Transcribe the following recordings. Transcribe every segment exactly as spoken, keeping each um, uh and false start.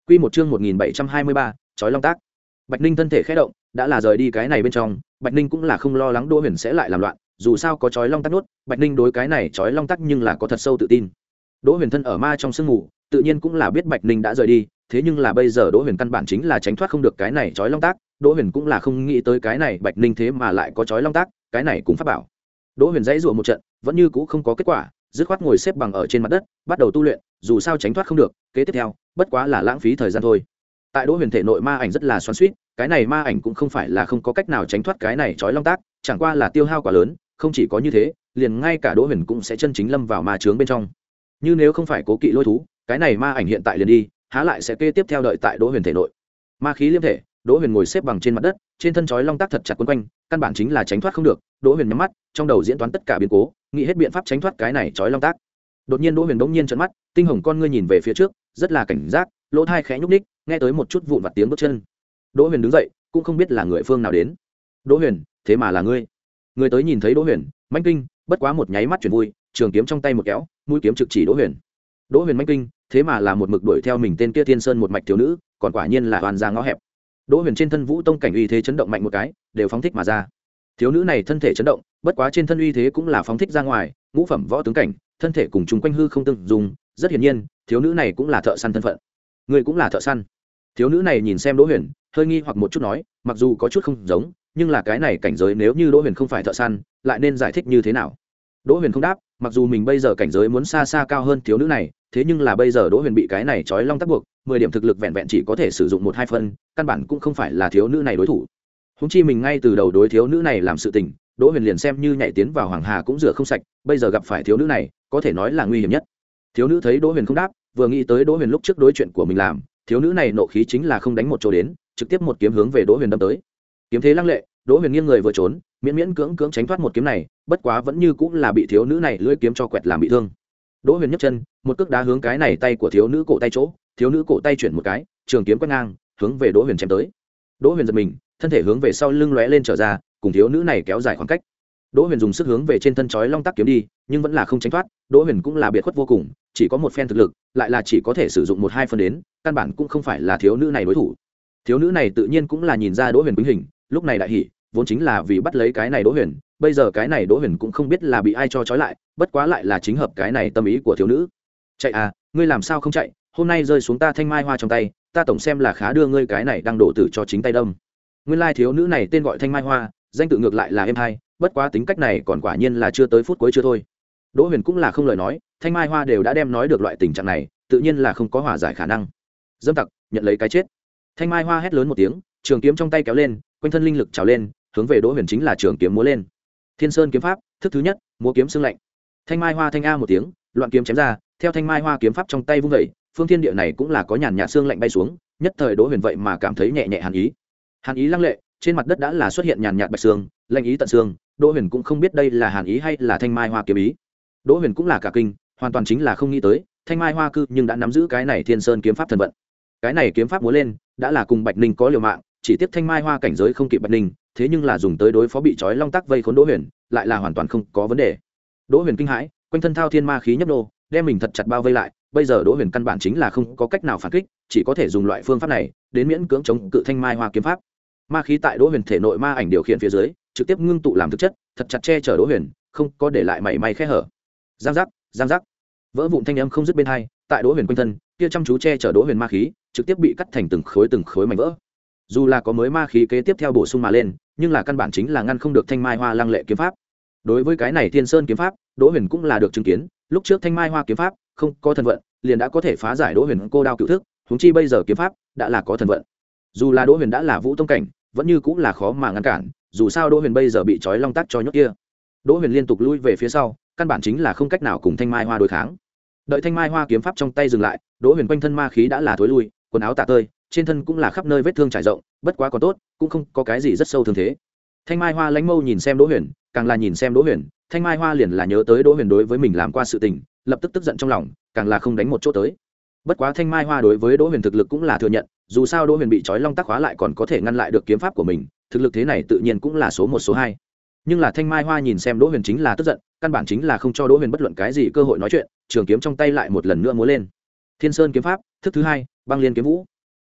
Quy một chương một nghìn bảy trăm hai mươi ba, chói long tác. Bạch Ninh thân thể khẽ động, đã là rời đi cái này bên trong, Bạch Ninh cũng là không lo lắng Đỗ Huyền sẽ lại làm loạn, dù sao có chói long tác nuốt, Bạch Ninh đối cái này chói long tác nhưng là có thật sâu tự tin. Đỗ Huyền thân ở ma trong sương mù, tự nhiên cũng là biết Bạch Ninh đã rời đi, thế nhưng là bây giờ Đỗ Huyền căn bản chính là tránh thoát không được cái này chói long tác, Đỗ Huyền cũng là không nghĩ tới cái này Bạch Ninh thế mà lại có chói long tác, cái này cũng pháp bảo. Đỗ Huyền dãy rủa một trận, vẫn như cũ không có kết quả, dứt khoát ngồi xếp bằng ở trên mặt đất, bắt đầu tu luyện, dù sao tránh thoát không được, kế tiếp theo, bất quá là lãng phí thời gian thôi. Tại Đỗ Huyền thể nội ma ảnh rất là xoắn xuýt, cái này ma ảnh cũng không phải là không có cách nào tránh thoát cái này chói long tác, chẳng qua là tiêu hao quá lớn, không chỉ có như thế, liền ngay cả Đỗ Huyền cũng sẽ chân chính lâm vào ma chướng bên trong. Như nếu không phải cố kỵ lôi thú, cái này ma ảnh hiện tại liền đi, há lại sẽ kế tiếp theo đợi tại Đỗ Huyền thể nội. Ma khí liêm thể, Đỗ Huyền ngồi xếp bằng trên mặt đất, trên thân chói long tác thật chặt quấn quanh, căn bản chính là tránh thoát không được. Đỗ Huyền nhắm mắt, trong đầu diễn toán tất cả biến cố, nghĩ hết biện pháp tránh thoát cái này chói long tác. Đột nhiên Đỗ Huyền bỗng nhiên trợn mắt, tinh hồng con ngươi nhìn về phía trước, rất là cảnh giác, lỗ tai khẽ nhúc nhích, nghe tới một chút vụn vặt tiếng bước chân. Đỗ Huyền đứng dậy, cũng không biết là người phương nào đến. Đỗ Huyền, thế mà là ngươi. Người tới nhìn thấy Đỗ Huyền, manh kinh, bất quá một nháy mắt chuyển vui, trường kiếm trong tay một kéo, mũi kiếm trực chỉ Đỗ Huyền. Đỗ Huyền manh kinh, thế mà là một mực đuổi theo mình tên kia Thiên Sơn một mạch thiếu nữ, còn quả nhiên là hoàn ra ngõ hẹp. Đỗ Huyền trên thân Vũ Tông cảnh uy thế chấn động mạnh một cái, đều phóng thích mà ra. Thiếu nữ này thân thể chấn động, bất quá trên thân uy thế cũng là phóng thích ra ngoài, ngũ phẩm võ tướng cảnh, thân thể cùng chúng quanh hư không tương dùng, rất hiển nhiên, thiếu nữ này cũng là thợ săn thân phận. Người cũng là thợ săn. Thiếu nữ này nhìn xem Đỗ Huyền, hơi nghi hoặc một chút nói, mặc dù có chút không giống, nhưng là cái này cảnh giới nếu như Đỗ Huyền không phải thợ săn, lại nên giải thích như thế nào? Đỗ Huyền không đáp, mặc dù mình bây giờ cảnh giới muốn xa xa cao hơn thiếu nữ này, thế nhưng là bây giờ Đỗ Huyền bị cái này trói long tắc buộc, mười điểm thực lực vẹn vẹn chỉ có thể sử dụng một hai phân, căn bản cũng không phải là thiếu nữ này đối thủ. Huống chi mình ngay từ đầu đối thiếu nữ này làm sự tình, Đỗ Huyền liền xem như nhảy tiến vào hoàng hà cũng rửa không sạch, bây giờ gặp phải thiếu nữ này, có thể nói là nguy hiểm nhất. Thiếu nữ thấy Đỗ Huyền không đáp, vừa nghĩ tới Đỗ Huyền lúc trước đối chuyện của mình làm, thiếu nữ này nộ khí chính là không đánh một chỗ đến, trực tiếp một kiếm hướng về Đỗ Huyền đâm tới. Kiếm thế lăng lệ, Đỗ Huyền nghiêng người vừa trốn, miễn miễn cưỡng cưỡng tránh thoát một kiếm này, bất quá vẫn như cũng là bị thiếu nữ này lưỡi kiếm cho quẹt làm bị thương. Đỗ Huyền nhấc chân, một cước đá hướng cái này tay của thiếu nữ cổ tay chỗ, thiếu nữ cổ tay chuyển một cái, trường kiếm quét ngang, hướng về Đỗ Huyền chém tới. Đỗ Huyền giật mình, thân thể hướng về sau lưng lóe lên trở ra, cùng thiếu nữ này kéo dài khoảng cách. Đỗ Huyền dùng sức hướng về trên thân chói long tắc kiếm đi, nhưng vẫn là không tránh thoát. Đỗ Huyền cũng là biệt khuất vô cùng, chỉ có một phen thực lực, lại là chỉ có thể sử dụng một hai phần đến, căn bản cũng không phải là thiếu nữ này đối thủ. Thiếu nữ này tự nhiên cũng là nhìn ra Đỗ Huyền quýnh hình, lúc này đại hỉ, vốn chính là vì bắt lấy cái này Đỗ Huyền, bây giờ cái này Đỗ Huyền cũng không biết là bị ai cho trói lại, bất quá lại là chính hợp cái này tâm ý của thiếu nữ. Chạy à, ngươi làm sao không chạy, hôm nay rơi xuống ta thanh mai hoa trong tay, ta tổng xem là khá đưa ngươi cái này đang đổ tử cho chính tay đâm. Nguyên lai thiếu nữ này tên gọi thanh mai hoa, danh tự ngược lại là êm hay, bất quá tính cách này còn quả nhiên là chưa tới phút cuối chưa thôi. Đỗ Huyền cũng là không lời nói, thanh mai hoa đều đã đem nói được loại tình trạng này, tự nhiên là không có hòa giải khả năng. Dâm tặc, nhận lấy cái chết. Thanh mai hoa hét lớn một tiếng, trường kiếm trong tay kéo lên, quanh thân linh lực trào lên, hướng về Đỗ Huyền chính là trường kiếm múa lên. Thiên Sơn kiếm pháp, thức thứ nhất, múa kiếm xương lạnh. Thanh mai hoa thanh a một tiếng, loạn kiếm chém ra, theo thanh mai hoa kiếm pháp trong tay vung dậy, phương thiên địa này cũng là có nhàn nhạt xương lạnh bay xuống, nhất thời Đỗ Huyền vậy mà cảm thấy nhẹ nhẹ hàn ý. Hàn ý lăng lệ, trên mặt đất đã là xuất hiện nhàn nhạt bạch xương, lạnh ý tận xương, Đỗ Huyền cũng không biết đây là hàn ý hay là thanh mai hoa kiếm ý. Đỗ Huyền cũng là cả kinh, hoàn toàn chính là không nghĩ tới, thanh mai hoa cư nhưng đã nắm giữ cái này Thiên Sơn kiếm pháp thần vận. Cái này kiếm pháp múa lên, đã là cùng Bạch Ninh có liều mạng, chỉ tiếp thanh mai hoa cảnh giới không kịp Bạch Ninh, thế nhưng là dùng tới đối phó bị trói long tắc vây khốn Đỗ Huyền, lại là hoàn toàn không có vấn đề. Đỗ Huyền kinh hãi, quanh thân thao thiên ma khí nhấp nô, đem mình thật chặt bao vây lại, bây giờ Đỗ Huyền căn bản chính là không có cách nào phản kích, chỉ có thể dùng loại phương pháp này đến miễn cưỡng chống cự thanh mai hoa kiếm pháp. Ma khí tại Đỗ Huyền thể nội ma ảnh điều khiển phía dưới, trực tiếp ngưng tụ làm thực chất, thật chặt che chở Đỗ Huyền, không có để lại mảy may khe hở. Giang giác, giang giác, vỡ vụn thanh âm không dứt bên hai, tại Đỗ Huyền quanh thân, kia chăm chú che chở Đỗ Huyền ma khí, trực tiếp bị cắt thành từng khối từng khối mảnh vỡ. Dù là có mới ma khí kế tiếp theo bổ sung mà lên, nhưng là căn bản chính là ngăn không được thanh mai hoa lăng lệ kiếm pháp. Đối với cái này Thiên Sơn kiếm pháp, Đỗ Huyền cũng là được chứng kiến, lúc trước thanh mai hoa kiếm pháp không có thần vận, liền đã có thể phá giải Đỗ Huyền cô đao cựu thức, huống chi bây giờ kiếm pháp đã là có thần vận. Dù là Đỗ Huyền đã là vũ tông cảnh, vẫn như cũng là khó mà ngăn cản, dù sao Đỗ Huyền bây giờ bị trói long tắc cho nhốt kia. Đỗ Huyền liên tục lui về phía sau, căn bản chính là không cách nào cùng thanh mai hoa đối kháng. Đợi thanh mai hoa kiếm pháp trong tay dừng lại, Đỗ Huyền quanh thân ma khí đã là thối lui, quần áo tả tơi, trên thân cũng là khắp nơi vết thương trải rộng, bất quá còn tốt, cũng không có cái gì rất sâu thương thế. Thanh mai hoa lánh mâu nhìn xem Đỗ Huyền, càng là nhìn xem Đỗ Huyền, thanh mai hoa liền là nhớ tới Đỗ Huyền đối với mình làm qua sự tình, lập tức tức giận trong lòng, càng là không đánh một chỗ tới. Bất quá thanh mai hoa đối với Đỗ Huyền thực lực cũng là thừa nhận, dù sao Đỗ Huyền bị trói long tắc khóa lại còn có thể ngăn lại được kiếm pháp của mình, thực lực thế này tự nhiên cũng là số một số hai. Nhưng là thanh mai hoa nhìn xem Đỗ Huyền chính là tức giận, căn bản chính là không cho Đỗ Huyền bất luận cái gì cơ hội nói chuyện, trường kiếm trong tay lại một lần nữa múa lên. Thiên Sơn kiếm pháp, thức thứ hai, băng liên kiếm vũ.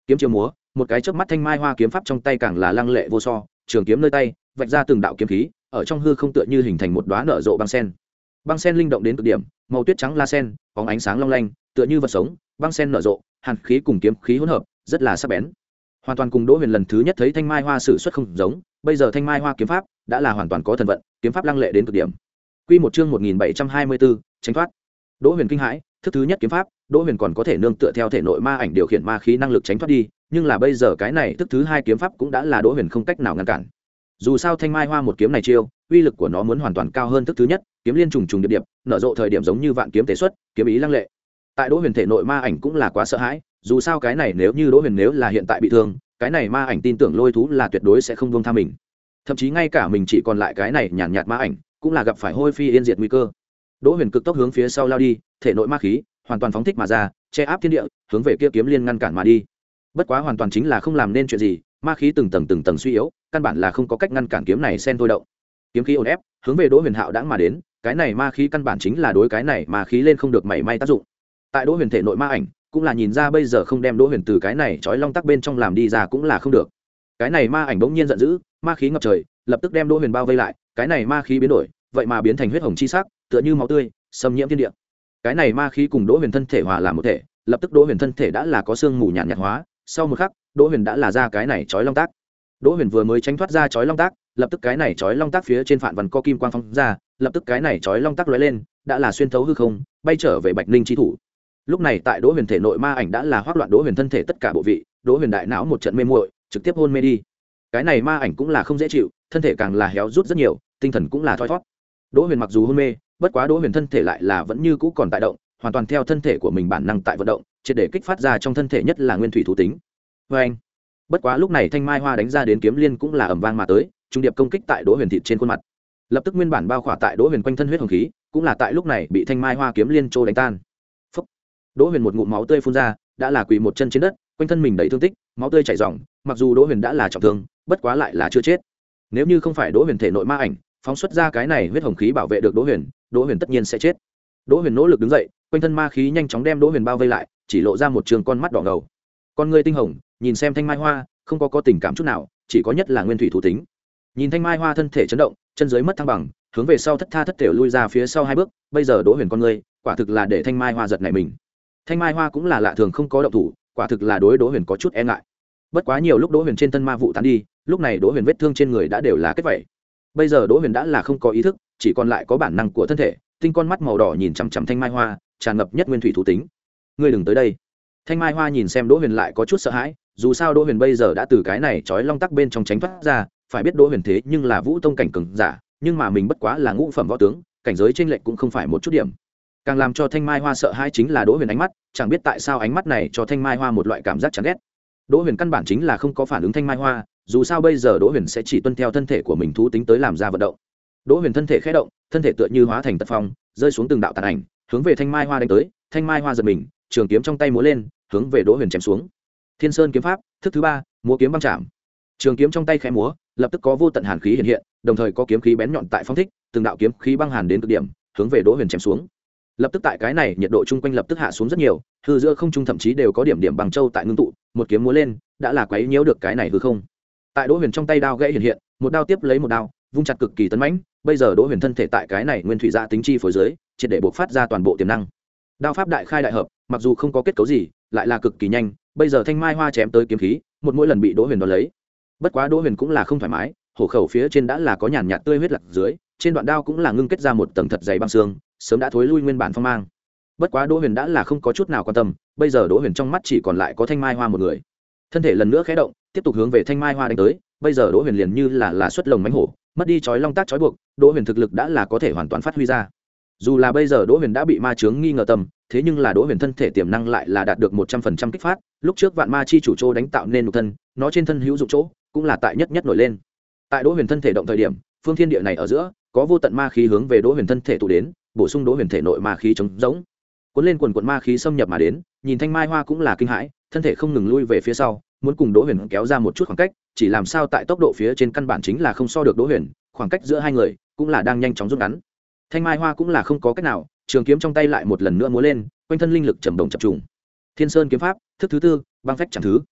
kiếm chiều múa, một cái chớp mắt thanh mai hoa kiếm pháp trong tay càng là lăng lệ vô so, trường kiếm nơi tay vạch ra từng đạo kiếm khí, ở trong hư không tựa như hình thành một đóa nở rộ băng sen. Băng sen linh động đến cực điểm, màu tuyết trắng la sen, bóng ánh sáng long lanh, tựa như vật sống, băng sen nở rộ, hàn khí cùng kiếm khí hỗn hợp, rất là sắc bén. Hoàn toàn cùng Đỗ Huyền lần thứ nhất thấy thanh mai hoa sử xuất không giống, bây giờ thanh mai hoa kiếm pháp đã là hoàn toàn có thần vận, kiếm pháp lăng lệ đến cực điểm. Quy một chương một nghìn bảy trăm hai mươi bốn, tránh thoát. Đỗ Huyền kinh hãi, thức thứ nhất kiếm pháp, Đỗ Huyền còn có thể nương tựa theo thể nội ma ảnh điều khiển ma khí năng lực tránh thoát đi, nhưng là bây giờ cái này thức thứ hai kiếm pháp cũng đã là Đỗ Huyền không cách nào ngăn cản. Dù sao thanh mai hoa một kiếm này chiêu, uy lực của nó muốn hoàn toàn cao hơn thức thứ nhất, kiếm liên trùng trùng điệp điệp, nở rộ thời điểm giống như vạn kiếm tế xuất, kiếm ý lăng lệ. Tại Đỗ Huyền thể nội ma ảnh cũng là quá sợ hãi, dù sao cái này nếu như Đỗ Huyền nếu là hiện tại bị thương, cái này ma ảnh tin tưởng lôi thú là tuyệt đối sẽ không buông tha mình. Thậm chí ngay cả mình chỉ còn lại cái này nhàn nhạt, nhạt ma ảnh, cũng là gặp phải hôi phi yên diệt nguy cơ. Đỗ Huyền cực tốc hướng phía sau lao đi, thể nội ma khí hoàn toàn phóng thích mà ra, che áp thiên địa, hướng về kia kiếm liên ngăn cản mà đi. Bất quá hoàn toàn chính là không làm nên chuyện gì, ma khí từng tầng từng tầng suy yếu, căn bản là không có cách ngăn cản kiếm này xen thôi động. Kiếm khí ổn ép, hướng về Đỗ Huyền Hạo đãng mà đến, cái này ma khí căn bản chính là đối cái này ma khí lên không được mảy may tác dụng. Tại Đỗ Huyền thể nội ma ảnh, cũng là nhìn ra bây giờ không đem Đỗ Huyền từ cái này chói long tắc bên trong làm đi ra cũng là không được. Cái này ma ảnh bỗng nhiên giận dữ, ma khí ngập trời, lập tức đem Đỗ Huyền bao vây lại, cái này ma khí biến đổi, vậy mà biến thành huyết hồng chi sắc, tựa như máu tươi, xâm nhiễm thiên địa. Cái này ma khí cùng Đỗ Huyền thân thể hòa làm một thể, lập tức Đỗ Huyền thân thể đã là có xương mù nhàn nhạt, nhạt hóa, sau một khắc, Đỗ Huyền đã là ra cái này chói long tác. Đỗ Huyền vừa mới tránh thoát ra chói long tác, lập tức cái này chói long tác phía trên phản văn có kim quang phóng ra, lập tức cái này chói long tác lóe lên, đã là xuyên thấu hư không, bay trở về Bạch Ninh chi thủ. Lúc này tại Đỗ Huyền thể nội ma ảnh đã là hoắc loạn Đỗ Huyền thân thể tất cả bộ vị, Đỗ Huyền đại não một trận mê muội, trực tiếp hôn mê đi. Cái này ma ảnh cũng là không dễ chịu, thân thể càng là héo rút rất nhiều, tinh thần cũng là thoi thoát. Đỗ Huyền mặc dù hôn mê, bất quá Đỗ Huyền thân thể lại là vẫn như cũ còn tại động, hoàn toàn theo thân thể của mình bản năng tại vận động, triệt để kích phát ra trong thân thể nhất là nguyên thủy thú tính. Và anh, bất quá lúc này thanh mai hoa đánh ra đến kiếm liên cũng là ầm vang mà tới, trung điệp công kích tại Đỗ Huyền thịt trên khuôn mặt. Lập tức nguyên bản bao khỏa tại Đỗ Huyền quanh thân huyết hồng khí, cũng là tại lúc này bị thanh mai hoa kiếm liên trô đánh tan. Phúc. Đỗ Huyền một ngụm máu tươi phun ra, đã là quỳ một chân trên đất, quanh thân mình đầy thương tích, máu tươi chảy ròng, mặc dù Đỗ Huyền đã là trọng thương, bất quá lại là chưa chết. Nếu như không phải Đỗ Huyền thể nội ma ảnh phóng xuất ra cái này huyết hồng khí bảo vệ được Đỗ Huyền, Đỗ Huyền tất nhiên sẽ chết. Đỗ Huyền nỗ lực đứng dậy, quanh thân ma khí nhanh chóng đem Đỗ Huyền bao vây lại, chỉ lộ ra một trường con mắt đỏ ngầu. Con ngươi tinh hồng, nhìn xem thanh mai hoa, không có có tình cảm chút nào, chỉ có nhất là nguyên thủy thú tính. Nhìn thanh mai hoa thân thể chấn động, chân dưới mất thăng bằng, hướng về sau thất tha thất thểu lui ra phía sau hai bước, bây giờ Đỗ Huyền con ngươi, quả thực là để thanh mai hoa giật nảy mình. Thanh mai hoa cũng là lạ thường không có động thủ, quả thực là đối Đỗ Huyền có chút e ngại. Bất quá nhiều lúc Đỗ Huyền trên thân ma vụ tán đi, lúc này Đỗ Huyền vết thương trên người đã đều là kết vảy. Bây giờ Đỗ Huyền đã là không có ý thức, chỉ còn lại có bản năng của thân thể, tinh con mắt màu đỏ nhìn chằm chằm thanh mai hoa, tràn ngập nhất nguyên thủy thú tính. Ngươi đừng tới đây. Thanh mai hoa nhìn xem Đỗ Huyền lại có chút sợ hãi, dù sao Đỗ Huyền bây giờ đã từ cái này chói long tắc bên trong tránh thoát ra, phải biết Đỗ Huyền thế nhưng là vũ tông cảnh cường giả, nhưng mà mình bất quá là ngũ phẩm võ tướng, cảnh giới chênh lệch cũng không phải một chút điểm. Càng làm cho thanh mai hoa sợ hãi chính là Đỗ Huyền ánh mắt, chẳng biết tại sao ánh mắt này cho thanh mai hoa một loại cảm giác chán ghét. Đỗ Huyền căn bản chính là không có phản ứng thanh mai hoa, dù sao bây giờ Đỗ Huyền sẽ chỉ tuân theo thân thể của mình thú tính tới làm ra vận động. Đỗ Huyền thân thể khẽ động, thân thể tựa như hóa thành tật phong, rơi xuống từng đạo tàn ảnh, hướng về thanh mai hoa đánh tới. Thanh mai hoa giật mình, trường kiếm trong tay múa lên, hướng về Đỗ Huyền chém xuống. Thiên Sơn kiếm pháp, thức thứ ba, múa kiếm băng chạm. Trường kiếm trong tay khẽ múa, lập tức có vô tận hàn khí hiện hiện, đồng thời có kiếm khí bén nhọn tại phong thích, từng đạo kiếm khí băng hàn đến cực điểm, hướng về Đỗ Huyền chém xuống. Lập tức tại cái này nhiệt độ chung quanh lập tức hạ xuống rất nhiều, hư giữa không trung thậm chí đều có điểm điểm bằng châu tại ngưng tụ, một kiếm múa lên, đã là quấy nhiễu được cái này hư không. Tại Đỗ Huyền trong tay đao gãy hiện hiện, một đao tiếp lấy một đao, vung chặt cực kỳ tấn mãnh, bây giờ Đỗ Huyền thân thể tại cái này nguyên thủy dạ tính chi phối dưới, triệt để bộc phát ra toàn bộ tiềm năng. Đao pháp đại khai đại hợp, mặc dù không có kết cấu gì, lại là cực kỳ nhanh, bây giờ thanh mai hoa chém tới kiếm khí, một mỗi lần bị Đỗ Huyền đón lấy. Bất quá Đỗ Huyền cũng là không thoải mái, hổ khẩu phía trên đã là có nhàn nhạt tươi huyết lặc dưới, trên đoạn đao cũng là ngưng kết ra một tầng thật dày băng xương, sớm đã thối lui nguyên bản phong mang. Bất quá Đỗ Huyền đã là không có chút nào quan tâm, bây giờ Đỗ Huyền trong mắt chỉ còn lại có thanh mai hoa một người. Thân thể lần nữa khẽ động, tiếp tục hướng về thanh mai hoa đánh tới, bây giờ Đỗ Huyền liền như là là xuất lồng mãnh hổ, mất đi chói long tác chói buộc, Đỗ Huyền thực lực đã là có thể hoàn toàn phát huy ra. Dù là bây giờ Đỗ Huyền đã bị ma chướng nghi ngờ tâm, thế nhưng là Đỗ Huyền thân thể tiềm năng lại là đạt được một trăm phần trăm kích phát, lúc trước vạn ma chi chủ trô đánh tạo nên nhục thân, nó trên thân hữu dụng chỗ, cũng là tại nhất nhất nổi lên. Tại Đỗ Huyền thân thể động thời điểm, phương thiên địa này ở giữa, có vô tận ma khí hướng về Đỗ Huyền thân thể tụ đến, bổ sung Đỗ Huyền thể nội ma khí chống rỗng. Cuốn lên quần quần ma khí xâm nhập mà đến, nhìn thanh mai hoa cũng là kinh hãi, thân thể không ngừng lui về phía sau, muốn cùng Đỗ Huyền kéo ra một chút khoảng cách, chỉ làm sao tại tốc độ phía trên căn bản chính là không so được Đỗ Huyền, khoảng cách giữa hai người cũng là đang nhanh chóng rút ngắn. Thanh mai hoa cũng là không có cách nào, trường kiếm trong tay lại một lần nữa múa lên, quanh thân linh lực trầm động chập trùng. Thiên Sơn kiếm pháp, thức thứ tư, băng phách chẳng thứ.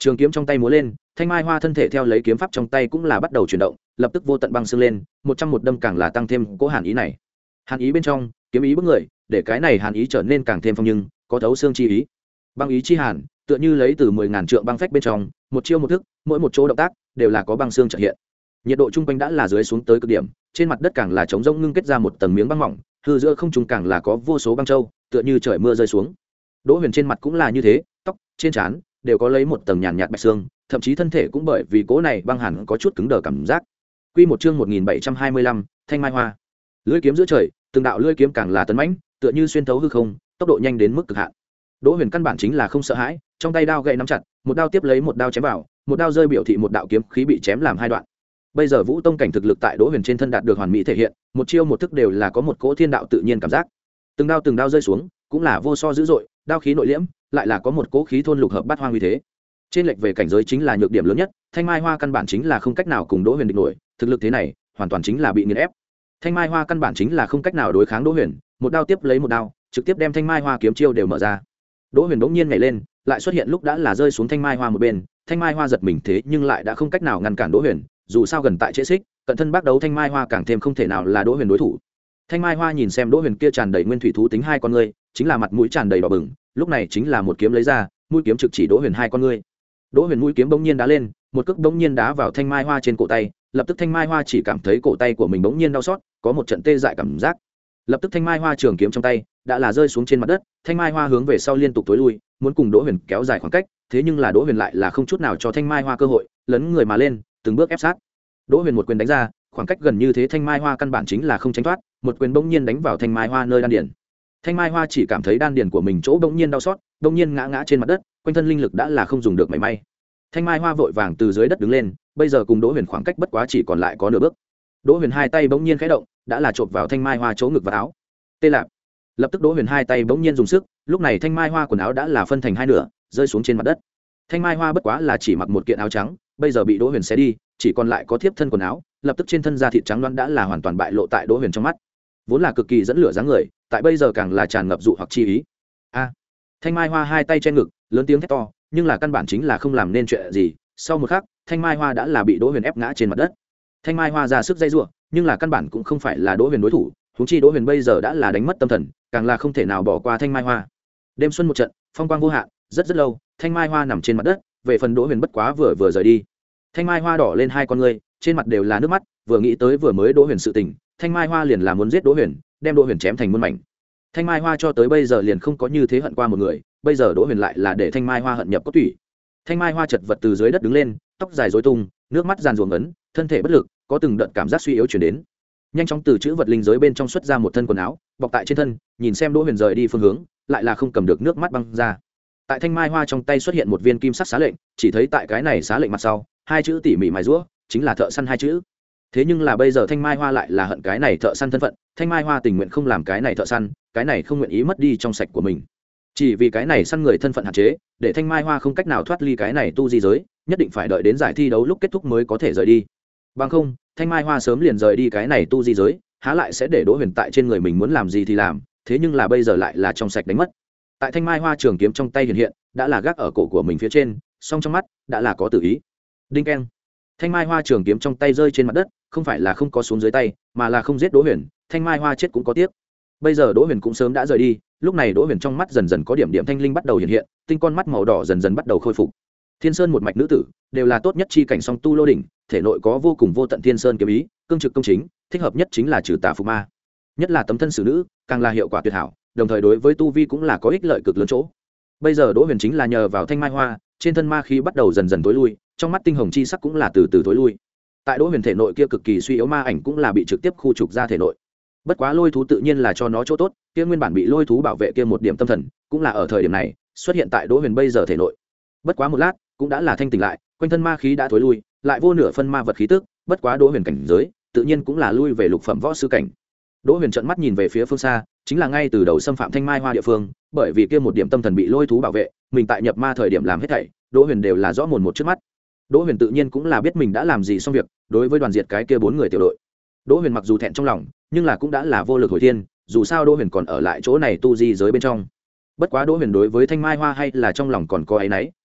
trường kiếm trong tay múa lên, thanh mai hoa thân thể theo lấy kiếm pháp trong tay cũng là bắt đầu chuyển động, lập tức vô tận băng xương lên, một trăm một đâm càng là tăng thêm cỗ hàn ý này. Hàn ý bên trong kiếm ý bức người, để cái này hàn ý trở nên càng thêm phong nhưng có thấu xương chi ý. Băng ý chi hàn tựa như lấy từ mười ngàn trượng băng phách bên trong, một chiêu một thức, mỗi một chỗ động tác đều là có băng xương chợt hiện. Nhiệt độ trung quanh đã là dưới xuống tới cực điểm, trên mặt đất càng là trống rỗng ngưng kết ra một tầng miếng băng mỏng, hư giữa không trung càng là có vô số băng châu, tựa như trời mưa rơi xuống. Đỗ Huyền trên mặt cũng là như thế, tóc, trên trán đều có lấy một tầng nhàn nhạt bạch xương, thậm chí thân thể cũng bởi vì cỗ này băng hẳn có chút cứng đờ cảm giác. Quy một chương một nghìn bảy trăm hai mươi lăm, Thanh Mai Hoa. Lưỡi kiếm giữa trời, từng đạo lưỡi kiếm càng là tấn mãnh, tựa như xuyên thấu hư không, tốc độ nhanh đến mức cực hạn. Đỗ Huyền căn bản chính là không sợ hãi, trong tay đao gậy nắm chặt, một đao tiếp lấy một đao chém vào, một đao rơi biểu thị một đạo kiếm khí bị chém làm hai đoạn. Bây giờ Vũ Tông cảnh thực lực tại Đỗ Huyền trên thân đạt được hoàn mỹ thể hiện, một chiêu một thức đều là có một cỗ thiên đạo tự nhiên cảm giác. Từng đao từng đao rơi xuống, cũng là vô so dữ dội, đao khí nội liễm, lại là có một cỗ khí thôn lục hợp bát hoang uy thế. Trên lệch về cảnh giới chính là nhược điểm lớn nhất, Thanh Mai Hoa căn bản chính là không cách nào cùng Đỗ Huyền địch nổi, thực lực thế này, hoàn toàn chính là bị nghiền ép. Thanh Mai Hoa căn bản chính là không cách nào đối kháng Đỗ Huyền, một đao tiếp lấy một đao, trực tiếp đem Thanh Mai Hoa kiếm chiêu đều mở ra. Đỗ Huyền bỗng nhiên nhảy lên, lại xuất hiện lúc đã là rơi xuống Thanh Mai Hoa một bên, Thanh Mai Hoa giật mình thế nhưng lại đã không cách nào ngăn cản Đỗ Huyền, dù sao gần tại chế xích, cận thân bác đấu Thanh Mai Hoa càng thêm không thể nào là Đỗ Huyền đối thủ. Thanh Mai Hoa nhìn xem Đỗ Huyền kia tràn đầy nguyên thủy thú tính hai con ngươi, chính là mặt mũi tràn đầy đỏ bừng, lúc này chính là một kiếm lấy ra, mũi kiếm trực chỉ Đỗ Huyền hai con ngươi. Đỗ Huyền mũi kiếm bỗng nhiên đá lên, một cước bỗng nhiên đá vào Thanh Mai Hoa trên cổ tay, lập tức Thanh Mai Hoa chỉ cảm thấy cổ tay của mình bỗng nhiên đau xót, có một trận tê dại cảm giác. Lập tức Thanh Mai Hoa trường kiếm trong tay đã là rơi xuống trên mặt đất, Thanh Mai Hoa hướng về sau liên tục tối lui, muốn cùng Đỗ Huyền kéo dài khoảng cách, thế nhưng là Đỗ Huyền lại là không chút nào cho Thanh Mai Hoa cơ hội, lấn người mà lên, từng bước ép sát. Đỗ Huyền một quyền đánh ra, khoảng cách gần như thế Thanh Mai Hoa căn bản chính là không tránh thoát, một quyền bỗng nhiên đánh vào Thanh Mai Hoa nơi đan điền. Thanh Mai Hoa chỉ cảm thấy đan điền của mình chỗ bỗng nhiên đau xót, bỗng nhiên ngã ngã trên mặt đất, quanh thân linh lực đã là không dùng được mảy may. Thanh Mai Hoa vội vàng từ dưới đất đứng lên, bây giờ cùng Đỗ Huyền khoảng cách bất quá chỉ còn lại có nửa bước. Đỗ Huyền hai tay bỗng nhiên khẽ động, đã là chộp vào Thanh Mai Hoa chỗ ngực và áo. Tê lạp. Lập tức Đỗ Huyền hai tay bỗng nhiên dùng sức, lúc này Thanh Mai Hoa quần áo đã là phân thành hai nửa, rơi xuống trên mặt đất. Thanh Mai Hoa bất quá là chỉ mặc một kiện áo trắng, bây giờ bị Đỗ Huyền xé đi, chỉ còn lại có thiếp thân quần áo, lập tức trên thân da thịt trắng loáng đã là hoàn toàn bại lộ tại Đỗ Huyền trong mắt. Vốn là cực kỳ dẫn lửa dáng người, tại bây giờ càng là tràn ngập dụ hoặc chi ý. A! Thanh Mai Hoa hai tay che ngực, lớn tiếng thét to, nhưng là căn bản chính là không làm nên chuyện gì. Sau một khắc, Thanh Mai Hoa đã là bị Đỗ Huyền ép ngã trên mặt đất. Thanh Mai Hoa ra sức dây rủa, nhưng là căn bản cũng không phải là Đỗ Huyền đối thủ, huống chi Đỗ Huyền bây giờ đã là đánh mất tâm thần, càng là không thể nào bỏ qua Thanh Mai Hoa. Đêm xuân một trận, phong quang vô hạn, rất rất lâu, Thanh Mai Hoa nằm trên mặt đất, về phần Đỗ Huyền bất quá vừa vừa rời đi. Thanh Mai Hoa đỏ lên hai con ngươi, trên mặt đều là nước mắt, vừa nghĩ tới vừa mới Đỗ Huyền sự tình, Thanh Mai Hoa liền là muốn giết Đỗ Huyền, đem Đỗ Huyền chém thành muôn mảnh. Thanh Mai Hoa cho tới bây giờ liền không có như thế hận qua một người, bây giờ Đỗ Huyền lại là để Thanh Mai Hoa hận nhập cốt tủy. Thanh Mai Hoa chật vật từ dưới đất đứng lên, tóc dài rối tung, nước mắt giàn ruộng ấn, thân thể bất lực, có từng đợt cảm giác suy yếu chuyển đến. Nhanh chóng từ chữ vật linh giới bên trong xuất ra một thân quần áo, bọc tại trên thân, nhìn xem Đỗ Huyền rời đi phương hướng, lại là không cầm được nước mắt băng ra. Tại Thanh Mai Hoa trong tay xuất hiện một viên kim sắc xá lệnh, chỉ thấy tại cái này xá lệnh mặt sau, hai chữ tỉ mỉ mài rũa, chính là thợ săn hai chữ. Thế nhưng là bây giờ Thanh Mai Hoa lại là hận cái này thợ săn thân phận, Thanh Mai Hoa tình nguyện không làm cái này thợ săn, cái này không nguyện ý mất đi trong sạch của mình. Chỉ vì cái này săn người thân phận hạn chế, để Thanh Mai Hoa không cách nào thoát ly cái này tu di giới, nhất định phải đợi đến giải thi đấu lúc kết thúc mới có thể rời đi. Bằng không, Thanh Mai Hoa sớm liền rời đi cái này tu di giới, há lại sẽ để Đỗ Huyền tại trên người mình muốn làm gì thì làm, thế nhưng là bây giờ lại là trong sạch đánh mất. Tại Thanh Mai Hoa trường kiếm trong tay hiện hiện, đã là gác ở cổ của mình phía trên, song trong mắt đã là có tử ý. Đinh keng. Thanh Mai Hoa trường kiếm trong tay rơi trên mặt đất, không phải là không có xuống dưới tay, mà là không giết Đỗ Huyền, Thanh Mai Hoa chết cũng có tiếc. Bây giờ Đỗ Huyền cũng sớm đã rời đi, lúc này Đỗ Huyền trong mắt dần dần có điểm điểm thanh linh bắt đầu hiện hiện, tinh con mắt màu đỏ dần dần bắt đầu khôi phục. Thiên Sơn một mạch nữ tử, đều là tốt nhất chi cảnh song tu lô đỉnh, thể nội có vô cùng vô tận Thiên Sơn kiếm ý, cương trực công chính, thích hợp nhất chính là trừ tà phục ma. Nhất là tấm thân xử nữ, càng là hiệu quả tuyệt hảo, đồng thời đối với tu vi cũng là có ích lợi cực lớn chỗ. Bây giờ Đỗ Huyền chính là nhờ vào Thanh Mai Hoa, trên thân ma khí bắt đầu dần dần tối lui, trong mắt tinh hồng chi sắc cũng là từ từ tối lui. Tại Đỗ Huyền thể nội kia cực kỳ suy yếu ma ảnh cũng là bị trực tiếp khu trục ra thể nội. Bất quá lôi thú tự nhiên là cho nó chỗ tốt, kia nguyên bản bị lôi thú bảo vệ kia một điểm tâm thần, cũng là ở thời điểm này xuất hiện tại Đỗ Huyền bây giờ thể nội. Bất quá một lát, cũng đã là thanh tỉnh lại, quanh thân ma khí đã tối lui, lại vô nửa phân ma vật khí tức, bất quá Đỗ Huyền cảnh giới, tự nhiên cũng là lui về lục phẩm võ sư cảnh. Đỗ Huyền trợn mắt nhìn về phía phương xa, chính là ngay từ đầu xâm phạm Thanh Mai Hoa địa phương, bởi vì kia một điểm tâm thần bị lôi thú bảo vệ, mình tại nhập ma thời điểm làm hết thảy, Đỗ Huyền đều là rõ mồn một trước mắt. Đỗ Huyền tự nhiên cũng là biết mình đã làm gì xong việc, đối với đoàn diệt cái kia bốn người tiểu đội. Đỗ Huyền mặc dù thẹn trong lòng, nhưng là cũng đã là vô lực hồi thiên, dù sao Đỗ Huyền còn ở lại chỗ này tu di giới bên trong. Bất quá Đỗ Huyền đối với Thanh Mai Hoa hay là trong lòng còn có áy náy,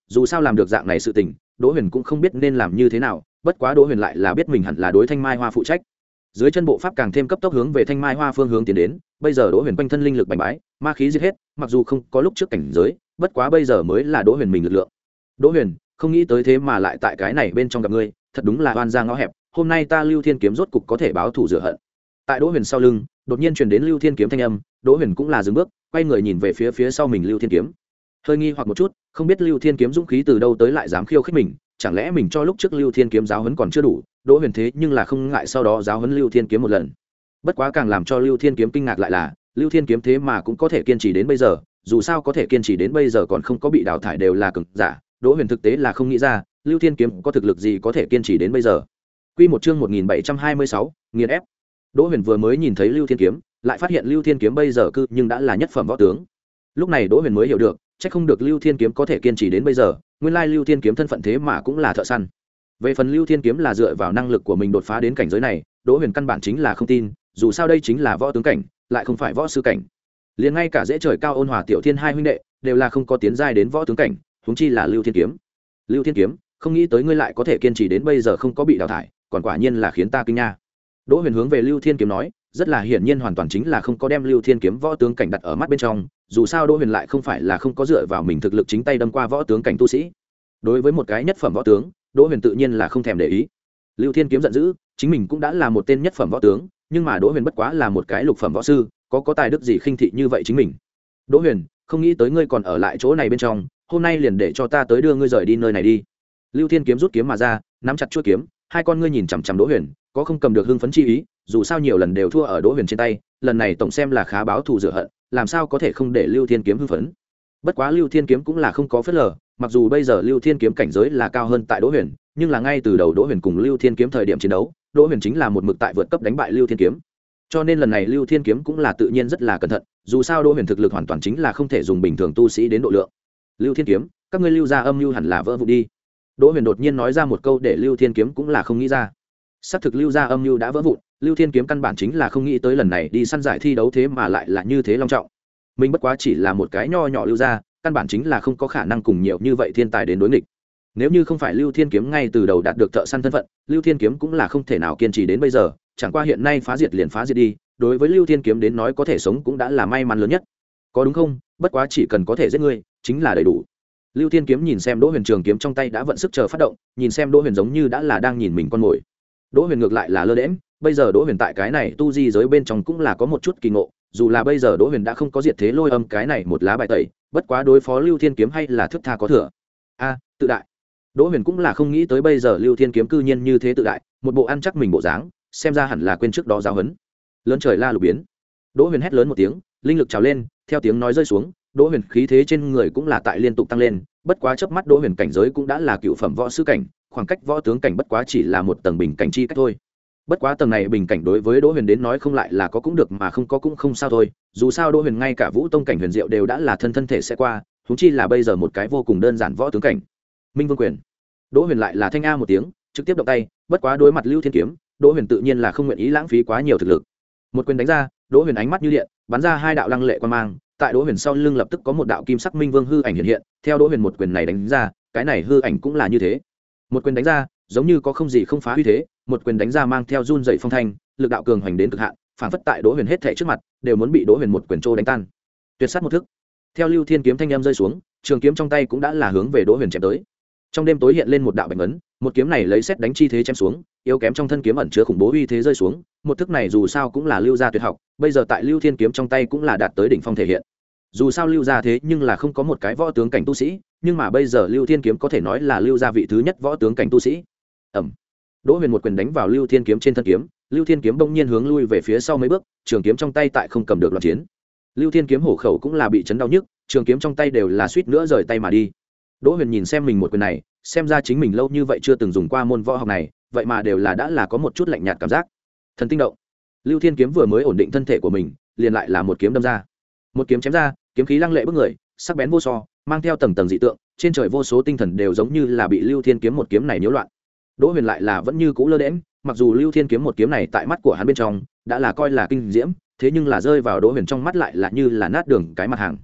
dù sao làm được dạng này sự tình Đỗ Huyền cũng không biết nên làm như thế nào, bất quá Đỗ Huyền lại là biết mình hẳn là đối Thanh Mai Hoa phụ trách. Dưới chân bộ pháp càng thêm cấp tốc hướng về Thanh Mai Hoa phương hướng tiến đến, bây giờ Đỗ Huyền quanh thân linh lực bành bái, ma khí giết hết, mặc dù không có lúc trước cảnh giới, bất quá bây giờ mới là Đỗ Huyền mình lực lượng. Đỗ Huyền, không nghĩ tới thế mà lại tại cái này bên trong gặp ngươi, thật đúng là oan ra ngõ hẹp, hôm nay ta Lưu Thiên kiếm rốt cục có thể báo thù rửa hận. Tại Đỗ Huyền sau lưng, đột nhiên truyền đến Lưu Thiên kiếm thanh âm, Đỗ Huyền cũng là dừng bước, quay người nhìn về phía phía sau mình Lưu Thiên kiếm. Hơi nghi hoặc một chút, không biết Lưu Thiên kiếm dũng khí từ đâu tới lại dám khiêu khích mình, chẳng lẽ mình cho lúc trước Lưu Thiên kiếm giáo huấn còn chưa đủ, Đỗ Huyền thế nhưng là không ngại sau đó giáo huấn Lưu Thiên kiếm một lần. Bất quá càng làm cho Lưu Thiên kiếm kinh ngạc lại là, Lưu Thiên kiếm thế mà cũng có thể kiên trì đến bây giờ, dù sao có thể kiên trì đến bây giờ còn không có bị đào thải đều là cường giả, Đỗ Huyền thực tế là không nghĩ ra, Lưu Thiên kiếm có thực lực gì có thể kiên trì đến bây giờ. Quy một chương một nghìn bảy trăm hai mươi sáu, nghiền ép. Đỗ Huyền vừa mới nhìn thấy Lưu Thiên kiếm, lại phát hiện Lưu Thiên kiếm bây giờ cư nhưng đã là nhất phẩm võ tướng. Lúc này Đỗ Huyền mới hiểu được, chắc không được Lưu Thiên kiếm có thể kiên trì đến bây giờ, nguyên lai Lưu Thiên kiếm thân phận thế mà cũng là thợ săn. Về phần Lưu Thiên kiếm là dựa vào năng lực của mình đột phá đến cảnh giới này, Đỗ Huyền căn bản chính là không tin, dù sao đây chính là võ tướng cảnh, lại không phải võ sư cảnh. Liền ngay cả dễ trời cao ôn hòa tiểu thiên hai huynh đệ, đều là không có tiến giai đến võ tướng cảnh, huống chi là Lưu Thiên kiếm. Lưu Thiên kiếm, không nghĩ tới ngươi lại có thể kiên trì đến bây giờ không có bị đào thải, còn quả nhiên là khiến ta kinh nha. Đỗ Huyền hướng về Lưu Thiên kiếm nói, rất là hiển nhiên hoàn toàn chính là không có đem Lưu Thiên kiếm võ tướng cảnh đặt ở mắt bên trong, dù sao Đỗ Huyền lại không phải là không có dựa vào mình thực lực chính tay đâm qua võ tướng cảnh tu sĩ. Đối với một cái nhất phẩm võ tướng, Đỗ Huyền tự nhiên là không thèm để ý. Lưu Thiên kiếm giận dữ, chính mình cũng đã là một tên nhất phẩm võ tướng, nhưng mà Đỗ Huyền bất quá là một cái lục phẩm võ sư, có có tài đức gì khinh thị như vậy chính mình. Đỗ Huyền, không nghĩ tới ngươi còn ở lại chỗ này bên trong, hôm nay liền để cho ta tới đưa ngươi rời đi nơi này đi. Lưu Thiên kiếm rút kiếm mà ra, nắm chặt chuôi kiếm, hai con ngươi nhìn chằm chằm Đỗ Huyền, có không cầm được hưng phấn chi ý, dù sao nhiều lần đều thua ở Đỗ Huyền trên tay, lần này tổng xem là khá báo thù rửa hận, làm sao có thể không để Lưu Thiên kiếm hưng phấn. Bất quá Lưu Thiên kiếm cũng là không có phớt lờ, mặc dù bây giờ Lưu Thiên kiếm cảnh giới là cao hơn tại Đỗ Huyền, nhưng là ngay từ đầu Đỗ Huyền cùng Lưu Thiên kiếm thời điểm chiến đấu, Đỗ Huyền chính là một mực tại vượt cấp đánh bại Lưu Thiên kiếm. Cho nên lần này Lưu Thiên kiếm cũng là tự nhiên rất là cẩn thận, dù sao Đỗ Huyền thực lực hoàn toàn chính là không thể dùng bình thường tu sĩ đến độ lượng. Lưu Thiên kiếm, các ngươi Lưu gia âm mưu hẳn là vỡ vụn đi. Đỗ Huyền đột nhiên nói ra một câu để Lưu Thiên kiếm cũng là không nghĩ ra. Xác thực Lưu gia âm mưu đã vỡ vụn, Lưu Thiên kiếm căn bản chính là không nghĩ tới lần này đi săn giải thi đấu thế mà lại là như thế long trọng. Mình bất quá chỉ là một cái nho nhỏ Lưu gia, căn bản chính là không có khả năng cùng nhiều như vậy thiên tài đến đối nghịch. Nếu như không phải Lưu Thiên kiếm ngay từ đầu đạt được thợ săn thân phận, Lưu Thiên kiếm cũng là không thể nào kiên trì đến bây giờ, chẳng qua hiện nay phá diệt liền phá diệt đi, đối với Lưu Thiên kiếm đến nói có thể sống cũng đã là may mắn lớn nhất. Có đúng không? Bất quá chỉ cần có thể giết ngươi, chính là đầy đủ. Lưu Thiên kiếm nhìn xem Đỗ Huyền trường kiếm trong tay đã vận sức chờ phát động, nhìn xem Đỗ Huyền giống như đã là đang nhìn mình con mồi. Đỗ Huyền ngược lại là lơ đễnh, bây giờ Đỗ Huyền tại cái này tu di giới bên trong cũng là có một chút kỳ ngộ, dù là bây giờ Đỗ Huyền đã không có diệt thế lôi âm cái này một lá bài tẩy, bất quá đối phó Lưu Thiên kiếm hay là thức tha có thừa. A, tự đại. Đỗ Huyền cũng là không nghĩ tới bây giờ Lưu Thiên kiếm cư nhiên như thế tự đại, một bộ ăn chắc mình bộ dáng, xem ra hẳn là quên trước đó giáo huấn. Lớn trời la lục biến. Đỗ Huyền hét lớn một tiếng, linh lực trào lên, theo tiếng nói rơi xuống, Đỗ Huyền khí thế trên người cũng là tại liên tục tăng lên, bất quá chớp mắt Đỗ Huyền cảnh giới cũng đã là cựu phẩm võ sư cảnh, khoảng cách võ tướng cảnh bất quá chỉ là một tầng bình cảnh chi cách thôi. Bất quá tầng này bình cảnh đối với Đỗ Huyền đến nói không lại là có cũng được mà không có cũng không sao thôi, dù sao Đỗ Huyền ngay cả Vũ Tông cảnh huyền diệu đều đã là thân thân thể sẽ qua, huống chi là bây giờ một cái vô cùng đơn giản võ tướng cảnh. Minh Vương quyền. Đỗ Huyền lại là thanh a một tiếng, trực tiếp động tay, bất quá đối mặt Lưu Thiên kiếm, Đỗ Huyền tự nhiên là không nguyện ý lãng phí quá nhiều thực lực. Một quyền đánh ra, Đỗ Huyền ánh mắt như điện, bắn ra hai đạo lăng lệ quang mang, tại Đỗ Huyền sau lưng lập tức có một đạo kim sắc minh vương hư ảnh hiện hiện, theo Đỗ Huyền một quyền này đánh ra, cái này hư ảnh cũng là như thế. Một quyền đánh ra, giống như có không gì không phá uy thế, một quyền đánh ra mang theo run dậy phong thanh, lực đạo cường hoành đến cực hạn, phản phất tại Đỗ Huyền hết thảy trước mặt, đều muốn bị Đỗ Huyền một quyền trô đánh tan. Tuyệt sát một thức. Theo Lưu Thiên kiếm thanh âm rơi xuống, trường kiếm trong tay cũng đã là hướng về Đỗ Huyền chém tới. Trong đêm tối hiện lên một đạo bạch ấn, một kiếm này lấy sét đánh chi thế chém xuống, yếu kém trong thân kiếm ẩn chứa khủng bố uy thế rơi xuống, một thức này dù sao cũng là Lưu gia tuyệt học, bây giờ tại Lưu Thiên kiếm trong tay cũng là đạt tới đỉnh phong thể hiện. Dù sao Lưu gia thế nhưng là không có một cái võ tướng cảnh tu sĩ, nhưng mà bây giờ Lưu Thiên kiếm có thể nói là Lưu gia vị thứ nhất võ tướng cảnh tu sĩ. Ầm. Đỗ Huyền một quyền đánh vào Lưu Thiên kiếm trên thân kiếm, Lưu Thiên kiếm bỗng nhiên hướng lui về phía sau mấy bước, trường kiếm trong tay tại không cầm được loạn chiến. Lưu Thiên kiếm hổ khẩu cũng là bị chấn đau nhức, trường kiếm trong tay đều là suýt nữa rời tay mà đi. Đỗ Huyền nhìn xem mình một quyền này, xem ra chính mình lâu như vậy chưa từng dùng qua môn võ học này, vậy mà đều là đã là có một chút lạnh nhạt cảm giác. Thần tinh động. Lưu Thiên kiếm vừa mới ổn định thân thể của mình, liền lại là một kiếm đâm ra. Một kiếm chém ra, kiếm khí lăng lệ bức người, sắc bén vô so, mang theo tầng tầng dị tượng, trên trời vô số tinh thần đều giống như là bị Lưu Thiên kiếm một kiếm này nhiễu loạn. Đỗ Huyền lại là vẫn như cũ lơ đễnh, mặc dù Lưu Thiên kiếm một kiếm này tại mắt của hắn bên trong đã là coi là kinh diễm, thế nhưng là rơi vào Đỗ Huyền trong mắt lại là như là nát đường cái mặt hàng.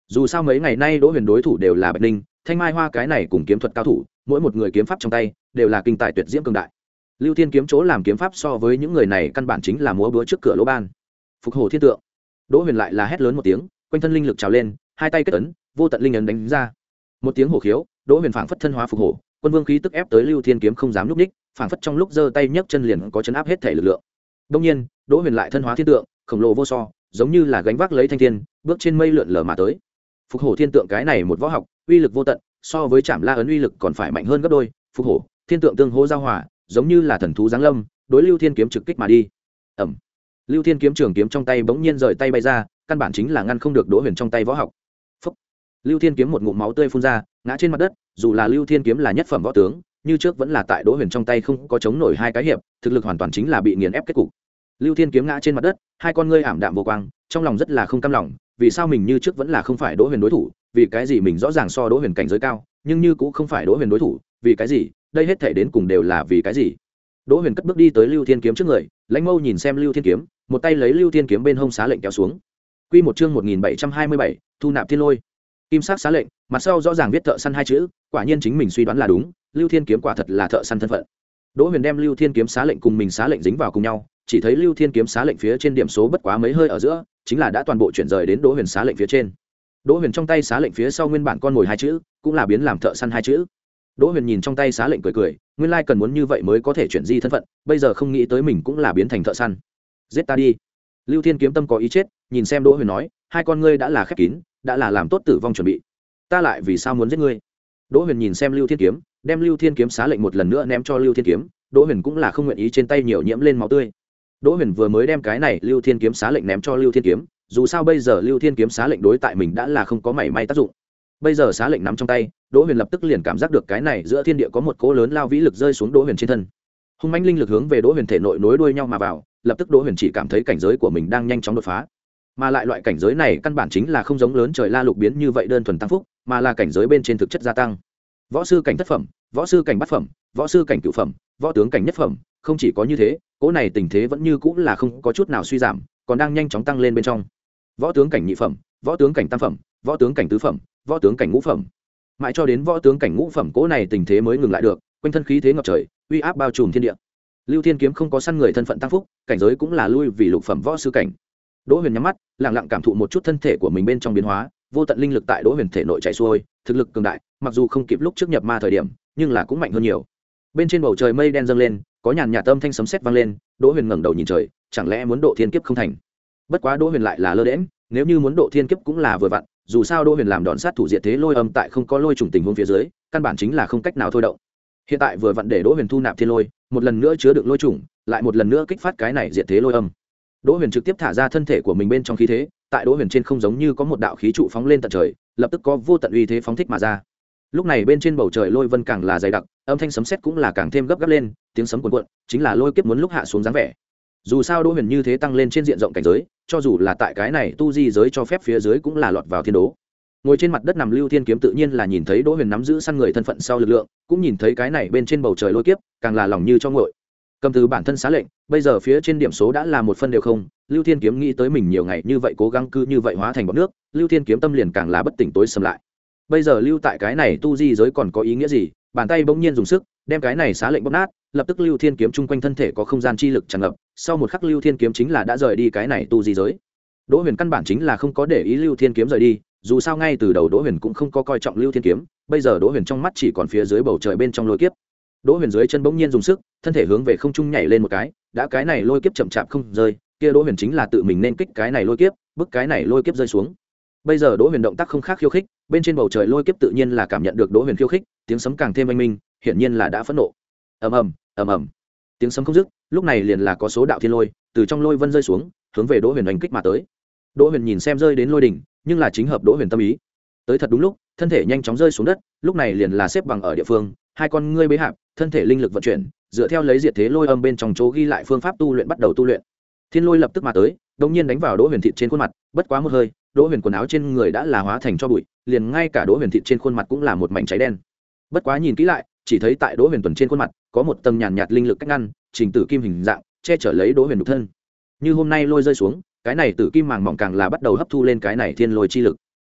dù sao mấy ngày nay đỗ huyền đối thủ đều là bạch ninh, thanh mai hoa cái này cùng kiếm thuật cao thủ, mỗi một người kiếm pháp trong tay đều là kinh tài tuyệt diễm cường đại. Lưu Thiên kiếm chỗ làm kiếm pháp so với những người này căn bản chính là múa búa trước cửa lỗ ban. Phục hổ thiên tượng. Đỗ huyền lại là hét lớn một tiếng, quanh thân linh lực trào lên, hai tay kết ấn, vô tận linh ấn đánh ra. Một tiếng hổ khiếu, Đỗ huyền phảng phất thân hóa phục hổ, quân vương khí tức ép tới Lưu Thiên kiếm không dám nhúc nhích, phảng phất trong lúc giơ tay nhấc chân liền có chấn áp hết thể lực lượng. Đương nhiên, Đỗ huyền lại thân hóa thiên tượng, khổng lồ vô so, giống như là gánh vác lấy thanh thiên, bước trên mây lượn lờ mà tới. Phục hổ thiên tượng cái này một võ học, uy lực vô tận, so với Trảm La ấn uy lực còn phải mạnh hơn gấp đôi. Phục hổ, thiên tượng tương hỗ giao hòa, giống như là thần thú giáng lâm, đối Lưu Thiên kiếm trực kích mà đi. Ầm. Lưu Thiên kiếm trường kiếm trong tay bỗng nhiên rời tay bay ra, căn bản chính là ngăn không được Đỗ huyền trong tay võ học. Phúc. Lưu Thiên kiếm một ngụm máu tươi phun ra, ngã trên mặt đất, dù là Lưu Thiên kiếm là nhất phẩm võ tướng, như trước vẫn là tại Đỗ huyền trong tay không có chống nổi hai cái hiệp, thực lực hoàn toàn chính là bị nghiền ép kết cục. Lưu Thiên kiếm ngã trên mặt đất, hai con ngươi ảm đạm vô quang, trong lòng rất là không cam lòng, vì sao mình như trước vẫn là không phải Đỗ huyền đối thủ, vì cái gì mình rõ ràng so Đỗ huyền cảnh giới cao, nhưng như cũng không phải Đỗ huyền đối thủ, vì cái gì, đây hết thể đến cùng đều là vì cái gì. Đỗ huyền cất bước đi tới Lưu Thiên kiếm trước người, lãnh mâu nhìn xem Lưu Thiên kiếm, một tay lấy Lưu Thiên kiếm bên hông xá lệnh kéo xuống. Quy một chương một nghìn bảy trăm hai mươi bảy, thu nạp thiên lôi. Kim sắc xá lệnh, mặt sau rõ ràng viết thợ săn hai chữ, quả nhiên chính mình suy đoán là đúng, Lưu Thiên kiếm quả thật là thợ săn thân phận. Đỗ huyền đem Lưu Thiên kiếm xá lệnh cùng mình xá lệnh dính vào cùng nhau, chỉ thấy Lưu Thiên kiếm xá lệnh phía trên điểm số bất quá mấy hơi ở giữa, chính là đã toàn bộ chuyển rời đến Đỗ huyền xá lệnh phía trên. Đỗ huyền trong tay xá lệnh phía sau nguyên bản con ngồi hai chữ, cũng là biến làm thợ săn hai chữ. Đỗ huyền nhìn trong tay xá lệnh cười cười, nguyên lai cần muốn như vậy mới có thể chuyển di thân phận, bây giờ không nghĩ tới mình cũng là biến thành thợ săn. Giết ta đi. Lưu Thiên kiếm tâm có ý chết, nhìn xem Đỗ huyền nói, hai con ngươi đã là khép kín, đã là làm tốt tử vong chuẩn bị, ta lại vì sao muốn giết ngươi? Đỗ huyền nhìn xem Lưu Thiên kiếm, đem Lưu Thiên kiếm xá lệnh một lần nữa ném cho Lưu Thiên kiếm, Đỗ huyền cũng là không nguyện ý trên tay nhiều nhiễm lên máu tươi. Đỗ huyền vừa mới đem cái này Lưu Thiên kiếm xá lệnh ném cho Lưu Thiên kiếm, dù sao bây giờ Lưu Thiên kiếm xá lệnh đối tại mình đã là không có mảy may tác dụng. Bây giờ xá lệnh nắm trong tay, Đỗ huyền lập tức liền cảm giác được cái này giữa thiên địa có một cỗ lớn lao vĩ lực rơi xuống Đỗ huyền trên thân. Hung mãnh linh lực hướng về Đỗ huyền thể nội nối đuôi nhau mà vào, lập tức Đỗ huyền chỉ cảm thấy cảnh giới của mình đang nhanh chóng đột phá. Mà lại loại cảnh giới này căn bản chính là không giống lớn trời la lục biến như vậy đơn thuần tăng phúc, mà là cảnh giới bên trên thực chất gia tăng. Võ sư cảnh thất phẩm, võ sư cảnh bát phẩm, võ sư cảnh cửu phẩm, võ tướng cảnh nhất phẩm, không chỉ có như thế, cỗ này tình thế vẫn như cũng là không có chút nào suy giảm, còn đang nhanh chóng tăng lên bên trong. Võ tướng cảnh nhị phẩm, võ tướng cảnh tam phẩm, võ tướng cảnh tứ phẩm, võ tướng cảnh ngũ phẩm, mãi cho đến võ tướng cảnh ngũ phẩm, cỗ này tình thế mới ngừng lại được, quanh thân khí thế ngập trời, uy áp bao trùm thiên địa. Lưu Thiên kiếm không có săn người thân phận tăng phúc, cảnh giới cũng là lui vì lục phẩm võ sư cảnh. Đỗ huyền nhắm mắt, lặng lặng cảm thụ một chút thân thể của mình bên trong biến hóa, vô tận linh lực tại Đỗ huyền thể nội chạy xuôi, thực lực cường đại, mặc dù không kịp lúc trước nhập ma thời điểm, nhưng là cũng mạnh hơn nhiều. Bên trên bầu trời mây đen dâng lên, có nhàn nhạt âm thanh sấm sét vang lên, Đỗ huyền ngẩng đầu nhìn trời, chẳng lẽ muốn độ thiên kiếp không thành? Bất quá Đỗ huyền lại là lơ đễnh, nếu như muốn độ thiên kiếp cũng là vừa vặn, dù sao Đỗ huyền làm đòn sát thủ diệt thế lôi âm tại không có lôi trùng tình huống phía dưới, căn bản chính là không cách nào thôi động. Hiện tại vừa vặn để Đỗ huyền thu nạp thiên lôi, một lần nữa chứa đựng lôi trùng, lại một lần nữa kích phát cái này diệt thế lôi âm. Đỗ huyền trực tiếp thả ra thân thể của mình bên trong khí thế, tại Đỗ huyền trên không giống như có một đạo khí trụ phóng lên tận trời, lập tức có vô tận uy thế phóng thích mà ra. Lúc này bên trên bầu trời lôi vân càng là dày đặc, âm thanh sấm sét cũng là càng thêm gấp gáp lên, tiếng sấm cuồn cuộn, chính là lôi kiếp muốn lúc hạ xuống dáng vẻ. Dù sao Đỗ huyền như thế tăng lên trên diện rộng cảnh giới, cho dù là tại cái này tu di giới cho phép phía dưới cũng là lọt vào thiên đố. Ngồi trên mặt đất nằm Lưu Thiên kiếm tự nhiên là nhìn thấy Đỗ huyền nắm giữ săn người thân phận sau lực lượng, cũng nhìn thấy cái này bên trên bầu trời lôi kiếp, càng là lòng như cho nguội. Cầm từ bản thân xá lệnh, bây giờ phía trên điểm số đã là một phân đều không, Lưu Thiên kiếm nghĩ tới mình nhiều ngày như vậy cố gắng cứ như vậy hóa thành bọt nước, Lưu Thiên kiếm tâm liền càng là bất tỉnh tối sầm lại. Bây giờ lưu tại cái này tu di giới còn có ý nghĩa gì? Bàn tay bỗng nhiên dùng sức, đem cái này xá lệnh bóp nát, lập tức Lưu Thiên kiếm chung quanh thân thể có không gian chi lực tràn ngập, sau một khắc Lưu Thiên kiếm chính là đã rời đi cái này tu di giới. Đỗ huyền căn bản chính là không có để ý Lưu Thiên kiếm rời đi, dù sao ngay từ đầu Đỗ huyền cũng không có coi trọng Lưu Thiên kiếm, bây giờ Đỗ huyền trong mắt chỉ còn phía dưới bầu trời bên trong lôi kiếp. Đỗ huyền dưới chân bỗng nhiên dùng sức, thân thể hướng về không trung nhảy lên một cái, đã cái này lôi kiếp chậm chạp không rơi, kia Đỗ huyền chính là tự mình nên kích cái này lôi kiếp, bức cái này lôi kiếp rơi xuống. Bây giờ Đỗ huyền động tác không khác khiêu khích, bên trên bầu trời lôi kiếp tự nhiên là cảm nhận được Đỗ huyền khiêu khích, tiếng sấm càng thêm oanh minh, hiển nhiên là đã phẫn nộ. Ầm ầm, ầm ầm. Tiếng sấm không dứt, lúc này liền là có số đạo thiên lôi từ trong lôi vân rơi xuống, hướng về Đỗ huyền đánh kích mà tới. Đỗ huyền nhìn xem rơi đến lôi đỉnh, nhưng là chính hợp Đỗ huyền tâm ý. Tới thật đúng lúc, thân thể nhanh chóng rơi xuống đất, lúc này liền là xếp bằng ở địa phương, hai con ngươi bế hạp, thân thể linh lực vận chuyển, dựa theo lấy diệt thế lôi âm bên trong chỗ ghi lại phương pháp tu luyện bắt đầu tu luyện. Thiên lôi lập tức mà tới, đột nhiên đánh vào Đỗ huyền thịt trên khuôn mặt, bất quá một hơi, Đỗ huyền quần áo trên người đã là hóa thành cho bụi, liền ngay cả Đỗ huyền thịt trên khuôn mặt cũng là một mảnh cháy đen. Bất quá nhìn kỹ lại, chỉ thấy tại Đỗ huyền tuần trên khuôn mặt có một tầng nhàn nhạt linh lực cách ngăn, trình tử kim hình dạng, che chở lấy Đỗ huyền nhục thân. Như hôm nay lôi rơi xuống, cái này tử kim màng mỏng càng là bắt đầu hấp thu lên cái này thiên lôi chi lực.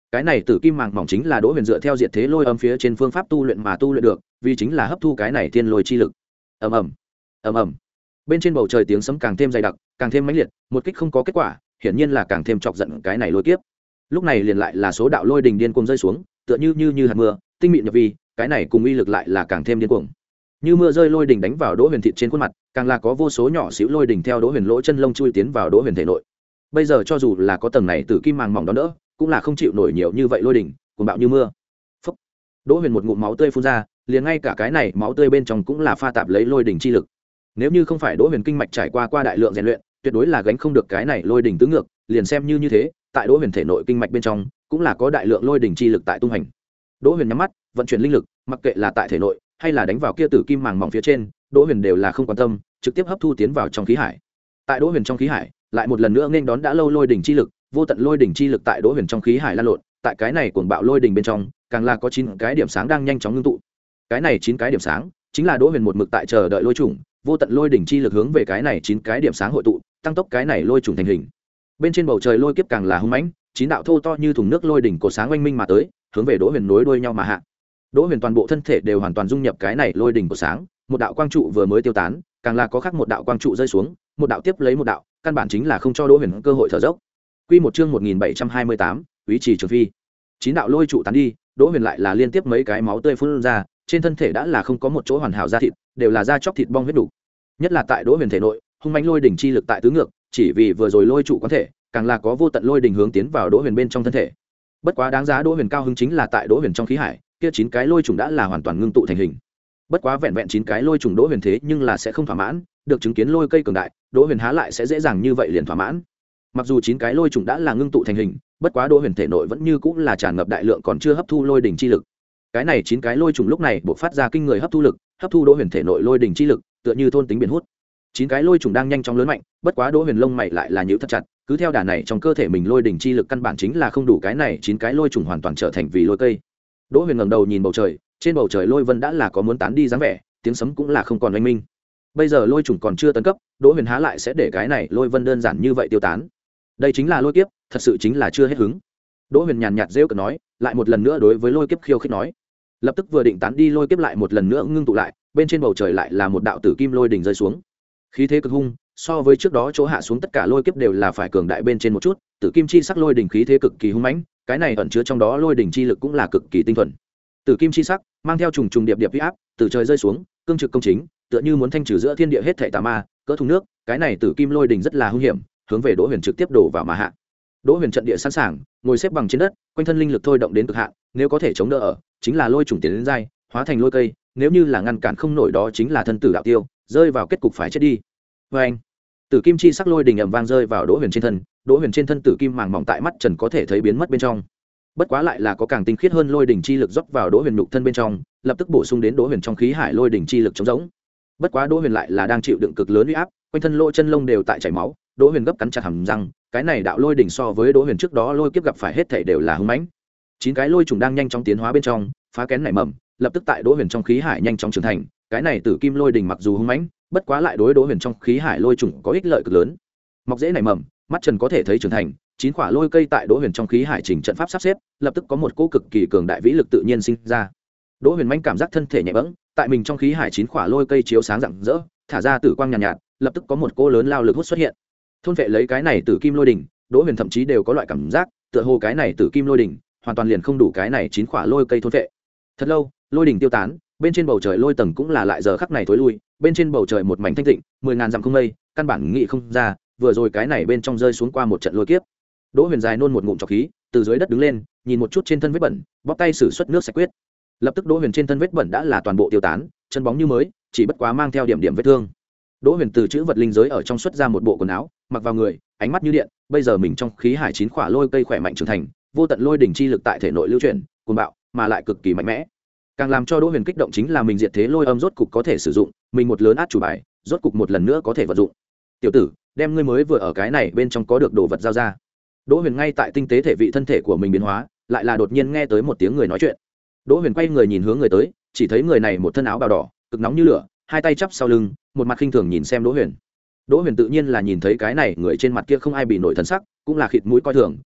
cái này tử kim màng mỏng chính là Đỗ Huyền dựa theo diệt thế lôi âm phía trên phương pháp tu luyện mà tu luyện được, vì chính là hấp thu cái này thiên lôi chi lực. Ầm ầm, ầm ầm. Bên trên bầu trời tiếng sấm càng thêm dày đặc, càng thêm mãnh liệt, một kích không có kết quả, hiển nhiên là càng thêm chọc giận cái này lôi kiếp. Lúc này liền lại là số đạo lôi đình điên cuồng rơi xuống, tựa như như như hạt mưa, tinh mịn nhập vi, cái này cùng uy lực lại là càng thêm điên cuồng. Như mưa rơi lôi đình đánh vào Đỗ Huyền thịt trên khuôn mặt, càng là có vô số nhỏ xíu lôi đình theo Đỗ Huyền lỗ chân lông chui tiến vào Đỗ Huyền thể nội. Bây giờ cho dù là có tầng này tử kim màng mỏng đó đỡ, cũng là không chịu nổi nhiều như vậy lôi đình, cuồng bạo như mưa. Phốc. Đỗ Huyền một ngụm máu tươi phun ra, liền ngay cả cái này máu tươi bên trong cũng là pha tạp lấy lôi đình chi lực. Nếu như không phải Đỗ Huyền kinh mạch trải qua qua đại lượng rèn luyện, tuyệt đối là gánh không được cái này lôi đình tứ ngược, liền xem như như thế, tại Đỗ Huyền thể nội kinh mạch bên trong cũng là có đại lượng lôi đình chi lực tại tung hành. Đỗ Huyền nhắm mắt, vận chuyển linh lực, mặc kệ là tại thể nội hay là đánh vào kia tử kim màng mỏng phía trên, Đỗ Huyền đều là không quan tâm, trực tiếp hấp thu tiến vào trong khí hải. Tại Đỗ Huyền trong khí hải, lại một lần nữa nên đón đã lâu lôi đỉnh chi lực, vô tận lôi đỉnh chi lực tại Đỗ Huyền trong khí hải lan lộn, tại cái này cuồng bạo lôi đỉnh bên trong, càng là có chín cái điểm sáng đang nhanh chóng ngưng tụ. Cái này chín cái điểm sáng, chính là Đỗ Huyền một mực tại chờ đợi lôi trùng, vô tận lôi đỉnh chi lực hướng về cái này chín cái điểm sáng hội tụ, tăng tốc cái này lôi trùng thành hình. Bên trên bầu trời lôi kiếp càng là hung mãnh, chín đạo thô to như thùng nước lôi đỉnh cổ sáng oanh minh mà tới, hướng về Đỗ Huyền nối đuôi nhau mà hạ. Đỗ Huyền toàn bộ thân thể đều hoàn toàn dung nhập cái này lôi đỉnh cổ sáng, một đạo quang trụ vừa mới tiêu tán, càng là có khác một đạo quang trụ rơi xuống, một đạo tiếp lấy một đạo, căn bản chính là không cho Đỗ Huyền cơ hội thở dốc. Quy một chương một nghìn bảy trăm hai mươi tám, Úy Trì Trường Phi. Chín đạo lôi trụ tán đi, Đỗ Huyền lại là liên tiếp mấy cái máu tươi phun ra, trên thân thể đã là không có một chỗ hoàn hảo da thịt, đều là da chóc thịt bong huyết đủ. Nhất là tại Đỗ Huyền thể nội, hung mãnh lôi đỉnh chi lực tại tứ ngược, chỉ vì vừa rồi lôi trụ quán thể, càng là có vô tận lôi đỉnh hướng tiến vào Đỗ Huyền bên trong thân thể. Bất quá đáng giá Đỗ Huyền cao hứng chính là tại Đỗ Huyền trong khí hải, kia chín cái lôi trùng đã là hoàn toàn ngưng tụ thành hình. Bất quá vẹn vẹn chín cái lôi trùng Đỗ Huyền thế nhưng là sẽ không thỏa mãn, được chứng kiến lôi cây cường đại, Đỗ Huyền há lại sẽ dễ dàng như vậy liền thỏa mãn. Mặc dù chín cái lôi trùng đã là ngưng tụ thành hình, bất quá Đỗ Huyền thể nội vẫn như cũng là tràn ngập đại lượng còn chưa hấp thu lôi đỉnh chi lực. Cái này chín cái lôi trùng lúc này bộc phát ra kinh người hấp thu lực, hấp thu Đỗ Huyền thể nội lôi đỉnh chi lực, tựa như thôn tính biển hút. Chín cái lôi trùng đang nhanh chóng lớn mạnh, bất quá Đỗ Huyền lông mày lại là nhíu thật chặt, cứ theo đà này trong cơ thể mình lôi đỉnh chi lực căn bản chính là không đủ cái này chín cái lôi trùng hoàn toàn trở thành vì lôi cây. Đỗ Huyền ngẩng đầu nhìn bầu trời, trên bầu trời lôi vân đã là có muốn tán đi dáng vẻ, tiếng sấm cũng là không còn oanh minh. Bây giờ lôi trùng còn chưa tấn cấp, Đỗ Huyền há lại sẽ để cái này lôi vân đơn giản như vậy tiêu tán. Đây chính là lôi kiếp, thật sự chính là chưa hết hứng. Đỗ Huyền nhàn nhạt rêu cợt nói, lại một lần nữa đối với lôi kiếp khiêu khích nói. Lập tức vừa định tán đi lôi kiếp lại một lần nữa ngưng tụ lại, bên trên bầu trời lại là một đạo tử kim lôi đỉnh rơi xuống. Khí thế cực hung, so với trước đó chỗ hạ xuống tất cả lôi kiếp đều là phải cường đại bên trên một chút, tử kim chi sắc lôi đỉnh khí thế cực kỳ hung mãnh, cái này ẩn chứa trong đó lôi đỉnh chi lực cũng là cực kỳ tinh thuần. Tử kim chi sắc mang theo trùng trùng điệp điệp uy áp, từ trời rơi xuống, cương trực công chính, tựa như muốn thanh trừ giữa thiên địa hết thảy tà ma, cỡ thùng nước, cái này tử kim lôi đỉnh rất là hung hiểm, hướng về Đỗ Huyền trực tiếp đổ vào mà hạ. Đỗ Huyền trận địa sẵn sàng, ngồi xếp bằng trên đất, quanh thân linh lực thôi động đến cực hạn, nếu có thể chống đỡ ở, chính là lôi trùng tiến đến dai, hóa thành lôi cây, nếu như là ngăn cản không nổi đó chính là thân tử đạo tiêu, rơi vào kết cục phải chết đi. Và anh, tử kim chi sắc lôi đỉnh ầm vang rơi vào Đỗ Huyền trên thân, Đỗ Huyền trên thân tử kim màng mỏng tại mắt trần có thể thấy biến mất bên trong. Bất quá lại là có càng tinh khiết hơn lôi đỉnh chi lực rót vào Đỗ Huyền nhục thân bên trong, lập tức bổ sung đến Đỗ Huyền trong khí hải lôi đỉnh chi lực chống rỗng. Bất quá Đỗ Huyền lại là đang chịu đựng cực lớn uy áp, quanh thân lỗ chân lông đều tại chảy máu, Đỗ Huyền gấp cắn chặt hàm răng, cái này đạo lôi đỉnh so với Đỗ Huyền trước đó lôi kiếp gặp phải hết thảy đều là hung mãnh. Chín cái lôi trùng đang nhanh chóng tiến hóa bên trong, phá kén nảy mầm, lập tức tại Đỗ Huyền trong khí hải nhanh chóng trưởng thành, cái này tử kim lôi đỉnh mặc dù hung mãnh, bất quá lại đối Đỗ Huyền trong khí hải lôi trùng có ích lợi cực lớn. Mọc rễ nảy mầm, mắt trần có thể thấy trưởng thành, chín quả lôi cây tại Đỗ Huyền trong khí hải trình trận pháp sắp xếp, lập tức có một cỗ cực kỳ cường đại vĩ lực tự nhiên sinh ra. Đỗ Huyền manh cảm giác thân thể nhẹ bẫng, tại mình trong khí hải chín quả lôi cây chiếu sáng rạng rỡ, thả ra tử quang nhàn nhạt, nhạt, lập tức có một cỗ lớn lao lực hút xuất hiện. Thôn vệ lấy cái này tử kim lôi đỉnh, Đỗ Huyền thậm chí đều có loại cảm giác, tựa hồ cái này tử kim lôi đỉnh hoàn toàn liền không đủ cái này chín quả lôi cây thôn vệ. Thật lâu, lôi đỉnh tiêu tán, bên trên bầu trời lôi tầng cũng là lại giờ khắc này tối lui, bên trên bầu trời một mảnh thanh tịnh, mười ngàn dặm không mây, căn bản nghĩ không ra, vừa rồi cái này bên trong rơi xuống qua một trận lôi kiếp. Đỗ Huyền dài nôn một ngụm trọc khí, từ dưới đất đứng lên, nhìn một chút trên thân vết bẩn, bóp tay sử xuất nước sạch quyết. Lập tức Đỗ Huyền trên thân vết bẩn đã là toàn bộ tiêu tán, chân bóng như mới, chỉ bất quá mang theo điểm điểm vết thương. Đỗ Huyền từ chữ vật linh giới ở trong xuất ra một bộ quần áo, mặc vào người, ánh mắt như điện, bây giờ mình trong khí hải chín quả lôi cây khỏe mạnh trưởng thành, vô tận lôi đỉnh chi lực tại thể nội lưu chuyển, cuồng bạo, mà lại cực kỳ mạnh mẽ. Càng làm cho Đỗ Huyền kích động chính là mình diệt thế lôi âm rốt cục có thể sử dụng, mình một lớn át chủ bài, rốt cục một lần nữa có thể vận dụng. Tiểu tử, đem ngươi mới vừa ở cái này bên trong có được đồ vật giao ra. Đỗ Huyền ngay tại tinh tế thể vị thân thể của mình biến hóa, lại là đột nhiên nghe tới một tiếng người nói chuyện. Đỗ Huyền quay người nhìn hướng người tới, chỉ thấy người này một thân áo bào đỏ, cực nóng như lửa, hai tay chắp sau lưng, một mặt khinh thường nhìn xem Đỗ Huyền. Đỗ Huyền tự nhiên là nhìn thấy cái này người trên mặt kia không ai bị nổi thần sắc, cũng là khịt mũi coi thường,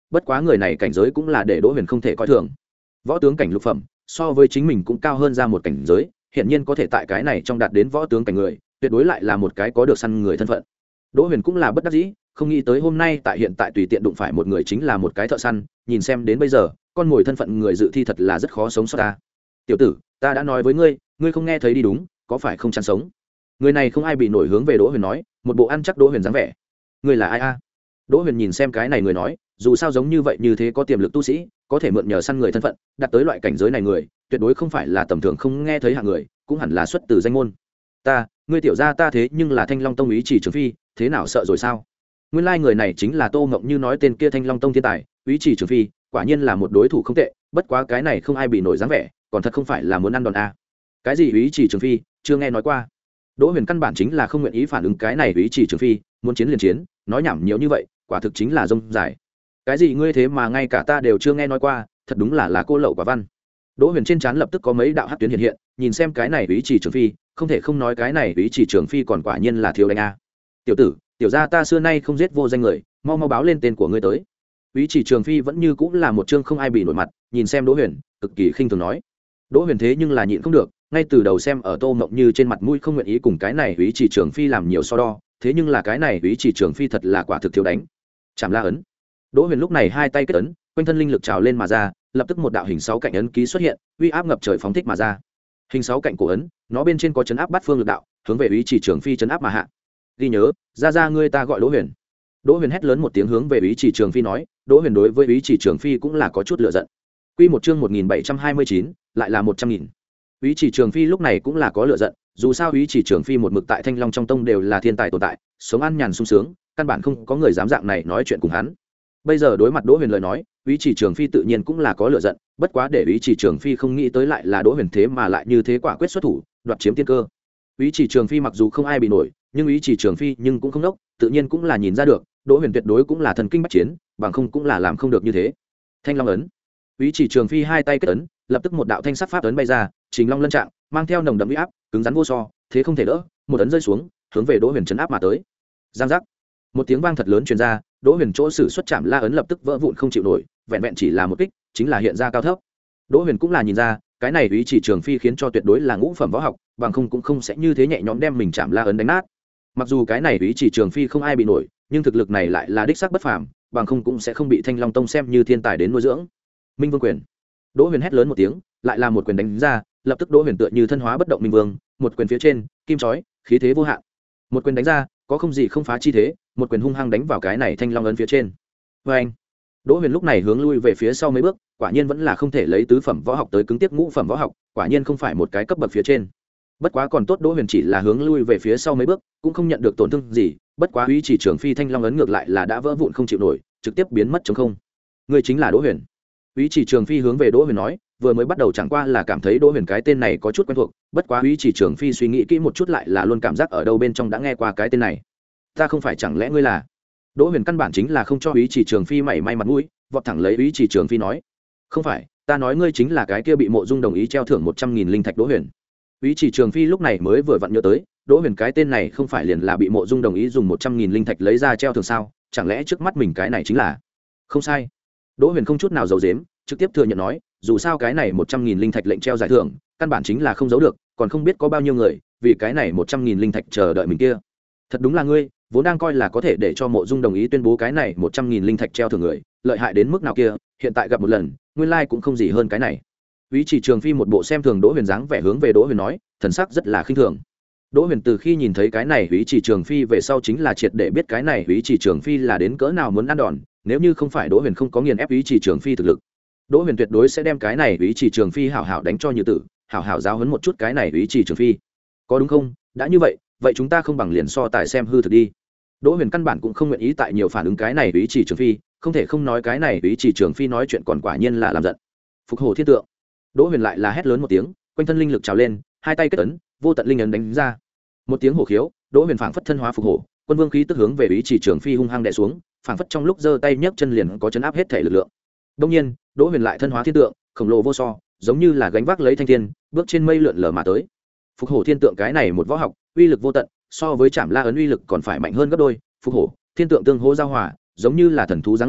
bất quá người này cảnh giới cũng là để đỗ huyền không thể coi thường. Võ tướng cảnh lục phẩm so với chính mình cũng cao hơn ra một cảnh giới, hiện nhiên có thể tại cái này trong đạt đến võ tướng cảnh người, tuyệt đối lại là một cái có được săn người thân phận. Đỗ huyền cũng là bất đắc dĩ, không nghĩ tới hôm nay tại hiện tại tùy tiện đụng phải một người chính là một cái thợ săn, nhìn xem đến bây giờ con mồi thân phận người dự thi thật là rất khó sống sót ta. Tiểu tử, ta đã nói với ngươi, ngươi không nghe thấy đi đúng, có phải không chán sống? Người này không ai bị nổi hướng về Đỗ huyền nói, một bộ ăn chắc Đỗ huyền dáng vẻ. Ngươi là ai a? Đỗ huyền nhìn xem cái này người nói, dù sao giống như vậy như thế có tiềm lực tu sĩ, có thể mượn nhờ săn người thân phận đạt tới loại cảnh giới này người, tuyệt đối không phải là tầm thường không nghe thấy hạng người, cũng hẳn là xuất từ danh môn. Ta, ngươi tiểu gia ta thế nhưng là Thanh Long Tông ý chỉ Trường Phi, thế nào sợ rồi sao? Nguyên lai người này chính là Tô Ngộng Như nói tên kia Thanh Long Tông thiên tài, ý chỉ Trường Phi, quả nhiên là một đối thủ không tệ, bất quá cái này không ai bị nổi dáng vẻ, còn thật không phải là muốn ăn đòn a. Cái gì ý chỉ Trường Phi, chưa nghe nói qua. Đỗ huyền căn bản chính là không nguyện ý phản ứng cái này ý chỉ Trường Phi, muốn chiến liền chiến, nói nhảm nhiều như vậy, quả thực chính là rông dài. Cái gì ngươi thế mà ngay cả ta đều chưa nghe nói qua, thật đúng là là cô lậu quả văn. Đỗ huyền trên trán lập tức có mấy đạo hắc tuyến hiện hiện, nhìn xem cái này ý chỉ Trường Phi, không thể không nói cái này ý chỉ Trường Phi còn quả nhiên là thiếu đánh a. Tiểu tử, tiểu gia ta xưa nay không giết vô danh người, mau mau báo lên tên của ngươi tới. Ý chỉ Trường Phi vẫn như cũng là một chương không ai bị nổi mặt, nhìn xem Đỗ huyền, cực kỳ khinh thường nói. Đỗ huyền thế nhưng là nhịn không được, ngay từ đầu xem ở Tô Mộng Như trên mặt mũi không nguyện ý cùng cái này ý chỉ Trường Phi làm nhiều so đo, thế nhưng là cái này ý chỉ Trường Phi thật là quả thực thiếu đánh. Chạm la ấn. Đỗ huyền lúc này hai tay kết ấn, quanh thân linh lực trào lên mà ra, lập tức một đạo hình sáu cạnh ấn ký xuất hiện, uy áp ngập trời phóng thích mà ra. Hình sáu cạnh cổ ấn, nó bên trên có chấn áp bát phương lực đạo, hướng về ý chỉ Trường Phi chấn áp mà hạ. Ghi nhớ, ra ra ngươi ta gọi Đỗ huyền. Đỗ huyền hét lớn một tiếng hướng về ý chỉ Trường Phi nói, Đỗ huyền đối với ý chỉ Trường Phi cũng là có chút lửa giận. Quy một chương một nghìn bảy trăm hai mươi chín, lại là một trăm nghìn. Ý chỉ Trường Phi lúc này cũng là có lửa giận, dù sao ý chỉ Trường Phi một mực tại Thanh Long trong tông đều là thiên tài tồn tại, sống ăn nhàn sung sướng, căn bản không có người dám dạng này nói chuyện cùng hắn. Bây giờ đối mặt Đỗ huyền lời nói, ý chỉ Trường Phi tự nhiên cũng là có lửa giận, bất quá để ý chỉ Trường Phi không nghĩ tới lại là Đỗ huyền thế mà lại như thế quả quyết xuất thủ, đoạt chiếm tiên cơ. Ý chỉ Trường Phi mặc dù không ai bị nổi, nhưng ý chỉ Trường Phi nhưng cũng không đốc, tự nhiên cũng là nhìn ra được, Đỗ huyền tuyệt đối cũng là thần kinh bách chiến, bằng không cũng là làm không được như thế. Thanh Long ấn. Ý chỉ Trường Phi hai tay kết ấn, lập tức một đạo thanh sắc pháp ấn bay ra, Trình Long lân trạng, mang theo nồng đậm uy áp, cứng rắn vô so, thế không thể đỡ, một ấn rơi xuống, hướng về Đỗ huyền chấn áp mà tới. Giang giác. Một tiếng vang thật lớn truyền ra, Đỗ huyền chỗ sử xuất chạm la ấn lập tức vỡ vụn không chịu nổi, vẹn vẹn chỉ là một kích, chính là hiện ra cao thấp. Đỗ huyền cũng là nhìn ra, cái này ý chỉ Trường Phi khiến cho tuyệt đối là ngũ phẩm võ học, bằng không cũng không sẽ như thế nhẹ nhõm đem mình chạm la ấn đánh nát. Mặc dù cái này ý chỉ Trường Phi không ai bị nổi, nhưng thực lực này lại là đích xác bất phàm, bằng không cũng sẽ không bị Thanh Long Tông xem như thiên tài đến nuôi dưỡng. Minh Vương quyền. Đỗ huyền hét lớn một tiếng, lại là một quyền đánh ra, lập tức Đỗ huyền tựa như thân hóa bất động minh vương, một quyền phía trên, kim chói, khí thế vô hạn. Một quyền đánh ra, có không gì không phá chi thế, một quyền hung hăng đánh vào cái này Thanh Long ấn phía trên. Và anh, Đỗ huyền lúc này hướng lui về phía sau mấy bước, quả nhiên vẫn là không thể lấy tứ phẩm võ học tới cứng tiếp ngũ phẩm võ học, quả nhiên không phải một cái cấp bậc phía trên. Bất quá còn tốt Đỗ huyền chỉ là hướng lui về phía sau mấy bước, cũng không nhận được tổn thương gì, bất quá ý chỉ Trường Phi Thanh Long ấn ngược lại là đã vỡ vụn không chịu nổi, trực tiếp biến mất trống không. Người chính là Đỗ huyền. Ý chỉ Trường Phi hướng về Đỗ huyền nói, vừa mới bắt đầu chẳng qua là cảm thấy Đỗ huyền cái tên này có chút quen thuộc, bất quá ý chỉ Trường Phi suy nghĩ kỹ một chút lại là luôn cảm giác ở đâu bên trong đã nghe qua cái tên này. Ta không phải chẳng lẽ ngươi là? Đỗ huyền căn bản chính là không cho ý chỉ Trường Phi mảy may mặt mũi, vọt thẳng lấy ý chỉ Trường Phi nói, không phải, ta nói ngươi chính là cái kia bị Mộ Dung đồng ý treo thưởng một trăm nghìn linh thạch Đỗ huyền. Ý chỉ Trường Phi lúc này mới vừa vặn nhớ tới, Đỗ huyền cái tên này không phải liền là bị Mộ Dung đồng ý dùng một trăm nghìn linh thạch lấy ra treo thưởng sao, chẳng lẽ trước mắt mình cái này chính là? Không sai. Đỗ huyền không chút nào giấu giếm, trực tiếp thừa nhận nói, dù sao cái này một trăm nghìn linh thạch lệnh treo giải thưởng, căn bản chính là không giấu được, còn không biết có bao nhiêu người vì cái này một trăm nghìn linh thạch chờ đợi mình kia. Thật đúng là ngươi, vốn đang coi là có thể để cho Mộ Dung đồng ý tuyên bố cái này một trăm nghìn linh thạch treo thưởng người, lợi hại đến mức nào kia, hiện tại gặp một lần, nguyên lai cũng không gì hơn cái này. Ý chỉ Trường Phi một bộ xem thường Đỗ huyền dáng vẻ hướng về Đỗ huyền nói, thần sắc rất là khinh thường. Đỗ huyền từ khi nhìn thấy cái này Ý chỉ Trường Phi về sau chính là triệt để biết cái này Ý chỉ Trường Phi là đến cỡ nào muốn ăn đòn, nếu như không phải Đỗ huyền không có nghiền ép Ý chỉ Trường Phi thực lực, Đỗ huyền tuyệt đối sẽ đem cái này Ý chỉ Trường Phi hảo hảo đánh cho như tử, hảo hảo giáo huấn một chút cái này Ý chỉ Trường Phi. Có đúng không? Đã như vậy, vậy chúng ta không bằng liền so tài xem hư thực đi. Đỗ huyền căn bản cũng không nguyện ý tại nhiều phản ứng cái này Ý chỉ Trường Phi, không thể không nói cái này Ý chỉ Trường Phi nói chuyện còn quả nhiên là làm giận. Phục Hổ Thiên Tượng. Đỗ huyền lại là hét lớn một tiếng, quanh thân linh lực trào lên, hai tay kết ấn, vô tận linh ấn đánh ra. Một tiếng hổ khiếu, Đỗ huyền phảng phất thân hóa phục hổ, quân vương khí tức hướng về Ý chỉ Trường Phi hung hăng đè xuống, phảng phất trong lúc giơ tay nhấc chân liền có chấn áp hết thể lực lượng. Đương nhiên, Đỗ huyền lại thân hóa thiên tượng, khổng lồ vô so, giống như là gánh vác lấy thanh thiên, bước trên mây lượn lờ mà tới. Phục hổ thiên tượng cái này một võ học, uy lực vô tận, so với Trảm La ấn uy lực còn phải mạnh hơn gấp đôi. Phục hổ, thiên tượng tương hỗ giao hòa, giống như là thần thú giáng lâm,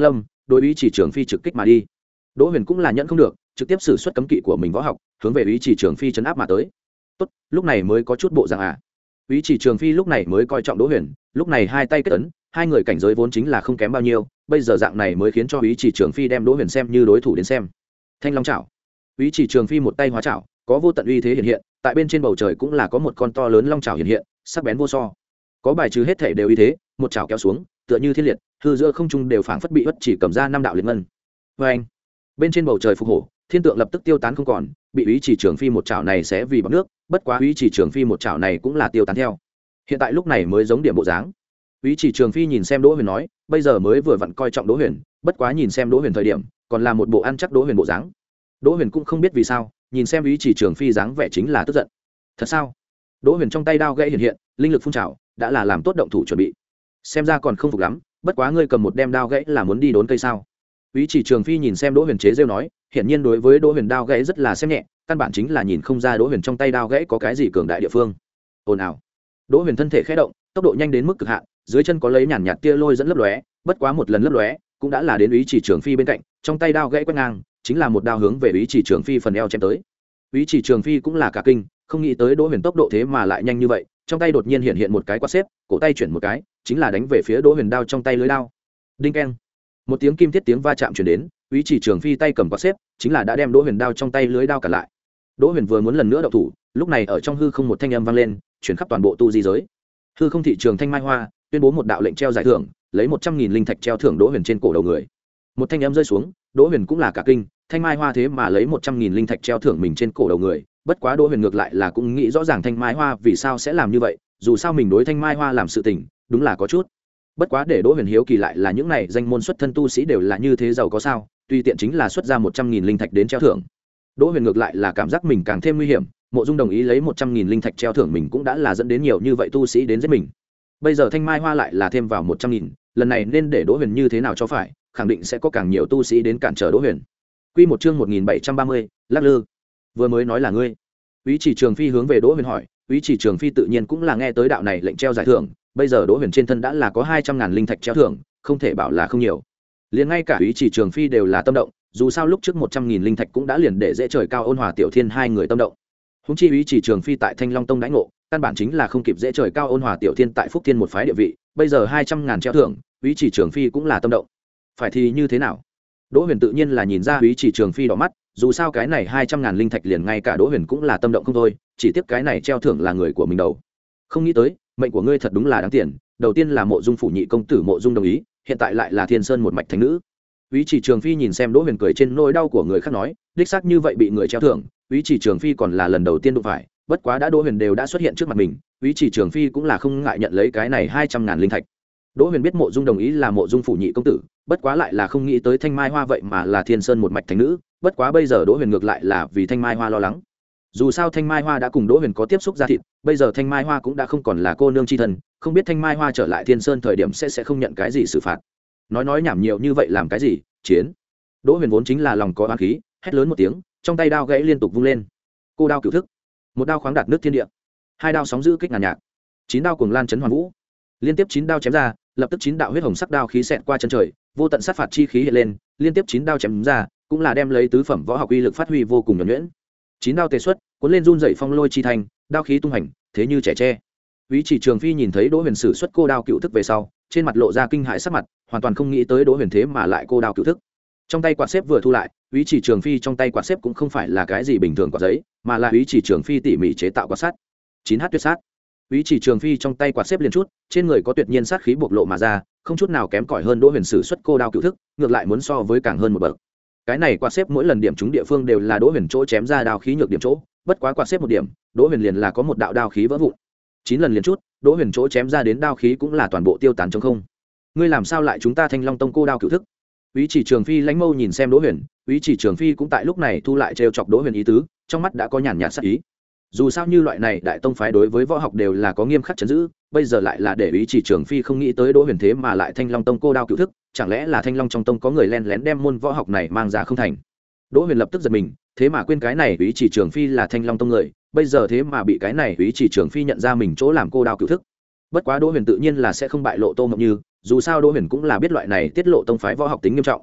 đối ý chỉ trường phi trực kích mà đi. Đỗ Huyền cũng là nhận không được, trực tiếp sử xuất cấm kỵ của mình võ học, hướng về ý chỉ trường phi chấn áp mà tới. Tốt, lúc này mới có chút bộ dạng à. Ý chỉ trường phi lúc này mới coi trọng Đỗ Huyền, lúc này hai tay kết ấn, hai người cảnh giới vốn chính là không kém bao nhiêu, bây giờ dạng này mới khiến cho ý chỉ trường phi đem Đỗ Huyền xem như đối thủ đến xem. Thanh long chảo. Ý chỉ trường phi một tay hóa chảo, có vô tận uy thế hiện hiện, tại bên trên bầu trời cũng là có một con to lớn long chảo hiện hiện, sắc bén vô so. Có bài trừ hết thể đều uy thế, một chảo kéo xuống, tựa như thiên liệt, hư giữa không trung đều phảng phất bị bất chỉ cầm ra năm đạo liệt ngân. Oeng! Bên trên bầu trời phục hổ, thiên tượng lập tức tiêu tán không còn, bị ý chỉ trường phi một chảo này sẽ vì bằng nước, bất quá ý chỉ trường phi một chảo này cũng là tiêu tán theo. Hiện tại lúc này mới giống điểm bộ dáng. Ý chỉ trường phi nhìn xem Đỗ Huyền nói, bây giờ mới vừa vặn coi trọng Đỗ Huyền, bất quá nhìn xem Đỗ Huyền thời điểm, còn là một bộ ăn chắc Đỗ Huyền bộ dáng. Đỗ Huyền cũng không biết vì sao, nhìn xem ý chỉ trường phi dáng vẻ chính là tức giận. Thật sao? Đỗ Huyền trong tay đao gãy hiện hiện, linh lực phun trào, đã là làm tốt động thủ chuẩn bị. Xem ra còn không phục lắm, bất quá ngươi cầm một đem đao gãy là muốn đi đốn cây sao? Ý chỉ trường phi nhìn xem Đỗ Huyền chế rêu nói, hiển nhiên đối với Đỗ Huyền đao gãy rất là xem nhẹ, căn bản chính là nhìn không ra Đỗ Huyền trong tay đao gãy có cái gì cường đại địa phương. Ồn ào. Đỗ Huyền thân thể khẽ động, tốc độ nhanh đến mức cực hạn, dưới chân có lấy nhàn nhạt tia lôi dẫn lấp lóe, bất quá một lần lấp lóe, cũng đã là đến ý chỉ trường phi bên cạnh, trong tay đao gãy quét ngang, chính là một đao hướng về ý chỉ trường phi phần eo chém tới. Ý chỉ trường phi cũng là cả kinh, không nghĩ tới Đỗ Huyền tốc độ thế mà lại nhanh như vậy, trong tay đột nhiên hiện hiện một cái quạt xếp, cổ tay chuyển một cái, chính là đánh về phía Đỗ Huyền đao trong tay lưới đao. Đinh keng. Một tiếng kim thiết tiếng va chạm truyền đến, ý chỉ trường phi tay cầm quạt xếp, chính là đã đem Đỗ Huyền đao trong tay lưới đao cản lại. Đỗ Huyền vừa muốn lần nữa động thủ, lúc này ở trong hư không một thanh âm vang lên, chuyển khắp toàn bộ tu di giới. Hư không thị trường Thanh Mai Hoa tuyên bố một đạo lệnh treo giải thưởng, lấy một trăm nghìn linh thạch treo thưởng Đỗ Huyền trên cổ đầu người. Một thanh âm rơi xuống, Đỗ Huyền cũng là cả kinh, Thanh Mai Hoa thế mà lấy một trăm nghìn linh thạch treo thưởng mình trên cổ đầu người, bất quá Đỗ Huyền ngược lại là cũng nghĩ rõ ràng Thanh Mai Hoa vì sao sẽ làm như vậy, dù sao mình đối Thanh Mai Hoa làm sự tình, đúng là có chút. Bất quá để Đỗ Huyền hiếu kỳ lại là những này danh môn xuất thân tu sĩ đều là như thế giàu có sao, tùy tiện chính là xuất ra một trăm nghìn linh thạch đến treo thưởng. Đỗ Huyền ngược lại là cảm giác mình càng thêm nguy hiểm, Mộ Dung đồng ý lấy một trăm nghìn linh thạch treo thưởng mình cũng đã là dẫn đến nhiều như vậy tu sĩ đến giết mình. Bây giờ Thanh Mai Hoa lại là thêm vào một trăm nghìn, lần này nên để Đỗ Huyền như thế nào cho phải, khẳng định sẽ có càng nhiều tu sĩ đến cản trở Đỗ Huyền. Quy một chương một nghìn bảy trăm ba mươi, Lắc Lư. Vừa mới nói là ngươi. Úy Chỉ Trường Phi hướng về Đỗ Huyền hỏi, Úy Chỉ Trường Phi tự nhiên cũng là nghe tới đạo này lệnh treo giải thưởng, bây giờ Đỗ Huyền trên thân đã là có hai trăm ngàn linh thạch treo thưởng, không thể bảo là không nhiều. Liền ngay cả Úy Chỉ Trường Phi đều là tâm động, dù sao lúc trước một trăm nghìn linh thạch cũng đã liền để dễ trời cao Ôn Hòa Tiểu Thiên hai người tâm động. Huống chi Úy Chỉ Trường Phi tại Thanh Long Tông đãi ngộ, căn bản chính là không kịp dễ trời cao Ôn Hòa Tiểu Thiên tại Phúc Thiên một phái địa vị, bây giờ hai trăm ngàn treo thưởng, Úy Chỉ Trường Phi cũng là tâm động. Phải thì như thế nào? Đỗ Huyền tự nhiên là nhìn ra Úy Chỉ Trường Phi đỏ mắt, dù sao cái này hai trăm ngàn linh thạch liền ngay cả Đỗ Huyền cũng là tâm động không thôi, chỉ tiếc cái này treo thưởng là người của mình đầu. Không nghĩ tới, mệnh của ngươi thật đúng là đáng tiền, đầu tiên là Mộ Dung phủ nhị công tử Mộ Dung đồng ý, hiện tại lại là Thiên Sơn một mạch thánh nữ. Úy Chỉ Trường Phi nhìn xem Đỗ Huyền cười trên nỗi đau của người khác nói, đích xác như vậy bị người treo thưởng, Úy Chỉ Trường Phi còn là lần đầu tiên đụng phải, bất quá đã Đỗ Huyền đều đã xuất hiện trước mặt mình, Úy Chỉ Trường Phi cũng là không ngại nhận lấy cái này hai trăm ngàn linh thạch. Đỗ Huyền biết Mộ Dung đồng ý là Mộ Dung phủ nhị công tử, bất quá lại là không nghĩ tới Thanh Mai Hoa vậy mà là Thiên Sơn một mạch thánh nữ, bất quá bây giờ Đỗ Huyền ngược lại là vì Thanh Mai Hoa lo lắng. Dù sao Thanh Mai Hoa đã cùng Đỗ Huyền có tiếp xúc ra thịt, bây giờ Thanh Mai Hoa cũng đã không còn là cô nương chi thân, không biết Thanh Mai Hoa trở lại Thiên Sơn thời điểm sẽ sẽ không nhận cái gì xử phạt. Nói nói nhảm nhiều như vậy làm cái gì? Chiến. Đỗ Huyền vốn chính là lòng có oán khí, hét lớn một tiếng, trong tay đao gãy liên tục vung lên. Cô đao cửu thức, một đao khoáng đạt nước thiên địa, hai đao sóng dữ kích ngàn nhạc, chín đao cuồng lan chấn hoàn vũ, liên tiếp chín đao chém ra, lập tức chín đạo huyết hồng sắc đao khí xẹt qua chân trời, vô tận sát phạt chi khí hiện lên, liên tiếp chín đao chém ra, cũng là đem lấy tứ phẩm võ học uy lực phát huy vô cùng nhuần nhuyễn. Chín đao tề xuất, cuốn lên run dậy phong lôi chi thành, đao khí tung hành, thế như trẻ tre. Úy Chỉ Trường Phi nhìn thấy Đỗ Huyền sử xuất cô đao cựu thức về sau, trên mặt lộ ra kinh hãi sắc mặt, hoàn toàn không nghĩ tới Đỗ Huyền thế mà lại cô đao cựu thức. Trong tay quạt xếp vừa thu lại, Úy Chỉ Trường Phi trong tay quạt xếp cũng không phải là cái gì bình thường quạt giấy, mà là Úy Chỉ Trường Phi tỉ mỉ chế tạo quạt sắt. chín h tuyệt sát. Úy Chỉ Trường Phi trong tay quạt xếp liền chút, trên người có tuyệt nhiên sát khí bộc lộ mà ra, không chút nào kém cỏi hơn Đỗ Huyền sử xuất cô đao cựu thức, ngược lại muốn so với càng hơn một bậc. Cái này quạt xếp mỗi lần điểm trúng địa phương đều là Đỗ Huyền chỗ chém ra đao khí nhược điểm chỗ, bất quá quạt xếp một điểm, Đỗ Huyền liền là có một đạo đao khí vỡ vụn. chín lần liền chút, Đỗ Huyền chỗ chém ra đến đao khí cũng là toàn bộ tiêu tán trong không. Ngươi làm sao lại chúng ta Thanh Long Tông cô đao cựu thức? Úy Chỉ Trường Phi lãnh mâu nhìn xem Đỗ Huyền, Úy Chỉ Trường Phi cũng tại lúc này thu lại trêu chọc Đỗ Huyền ý tứ, trong mắt đã có nhàn nhạt sát ý. Dù sao như loại này đại tông phái đối với võ học đều là có nghiêm khắc trấn giữ, bây giờ lại là để Úy Chỉ Trường Phi không nghĩ tới Đỗ Huyền thế mà lại Thanh Long Tông cô đao cựu thức, chẳng lẽ là Thanh Long trong tông có người len lén đem môn võ học này mang ra không thành? Đỗ Huyền lập tức giật mình, thế mà quên cái này Úy Chỉ Trường Phi là Thanh Long Tông người, bây giờ thế mà bị cái này Úy Chỉ Trường Phi nhận ra mình chỗ làm cô đao cựu thức. Bất quá Đỗ Huyền tự nhiên là sẽ không bại lộ Tô Mộng Như, dù sao Đỗ Huyền cũng là biết loại này tiết lộ tông phái võ học tính nghiêm trọng.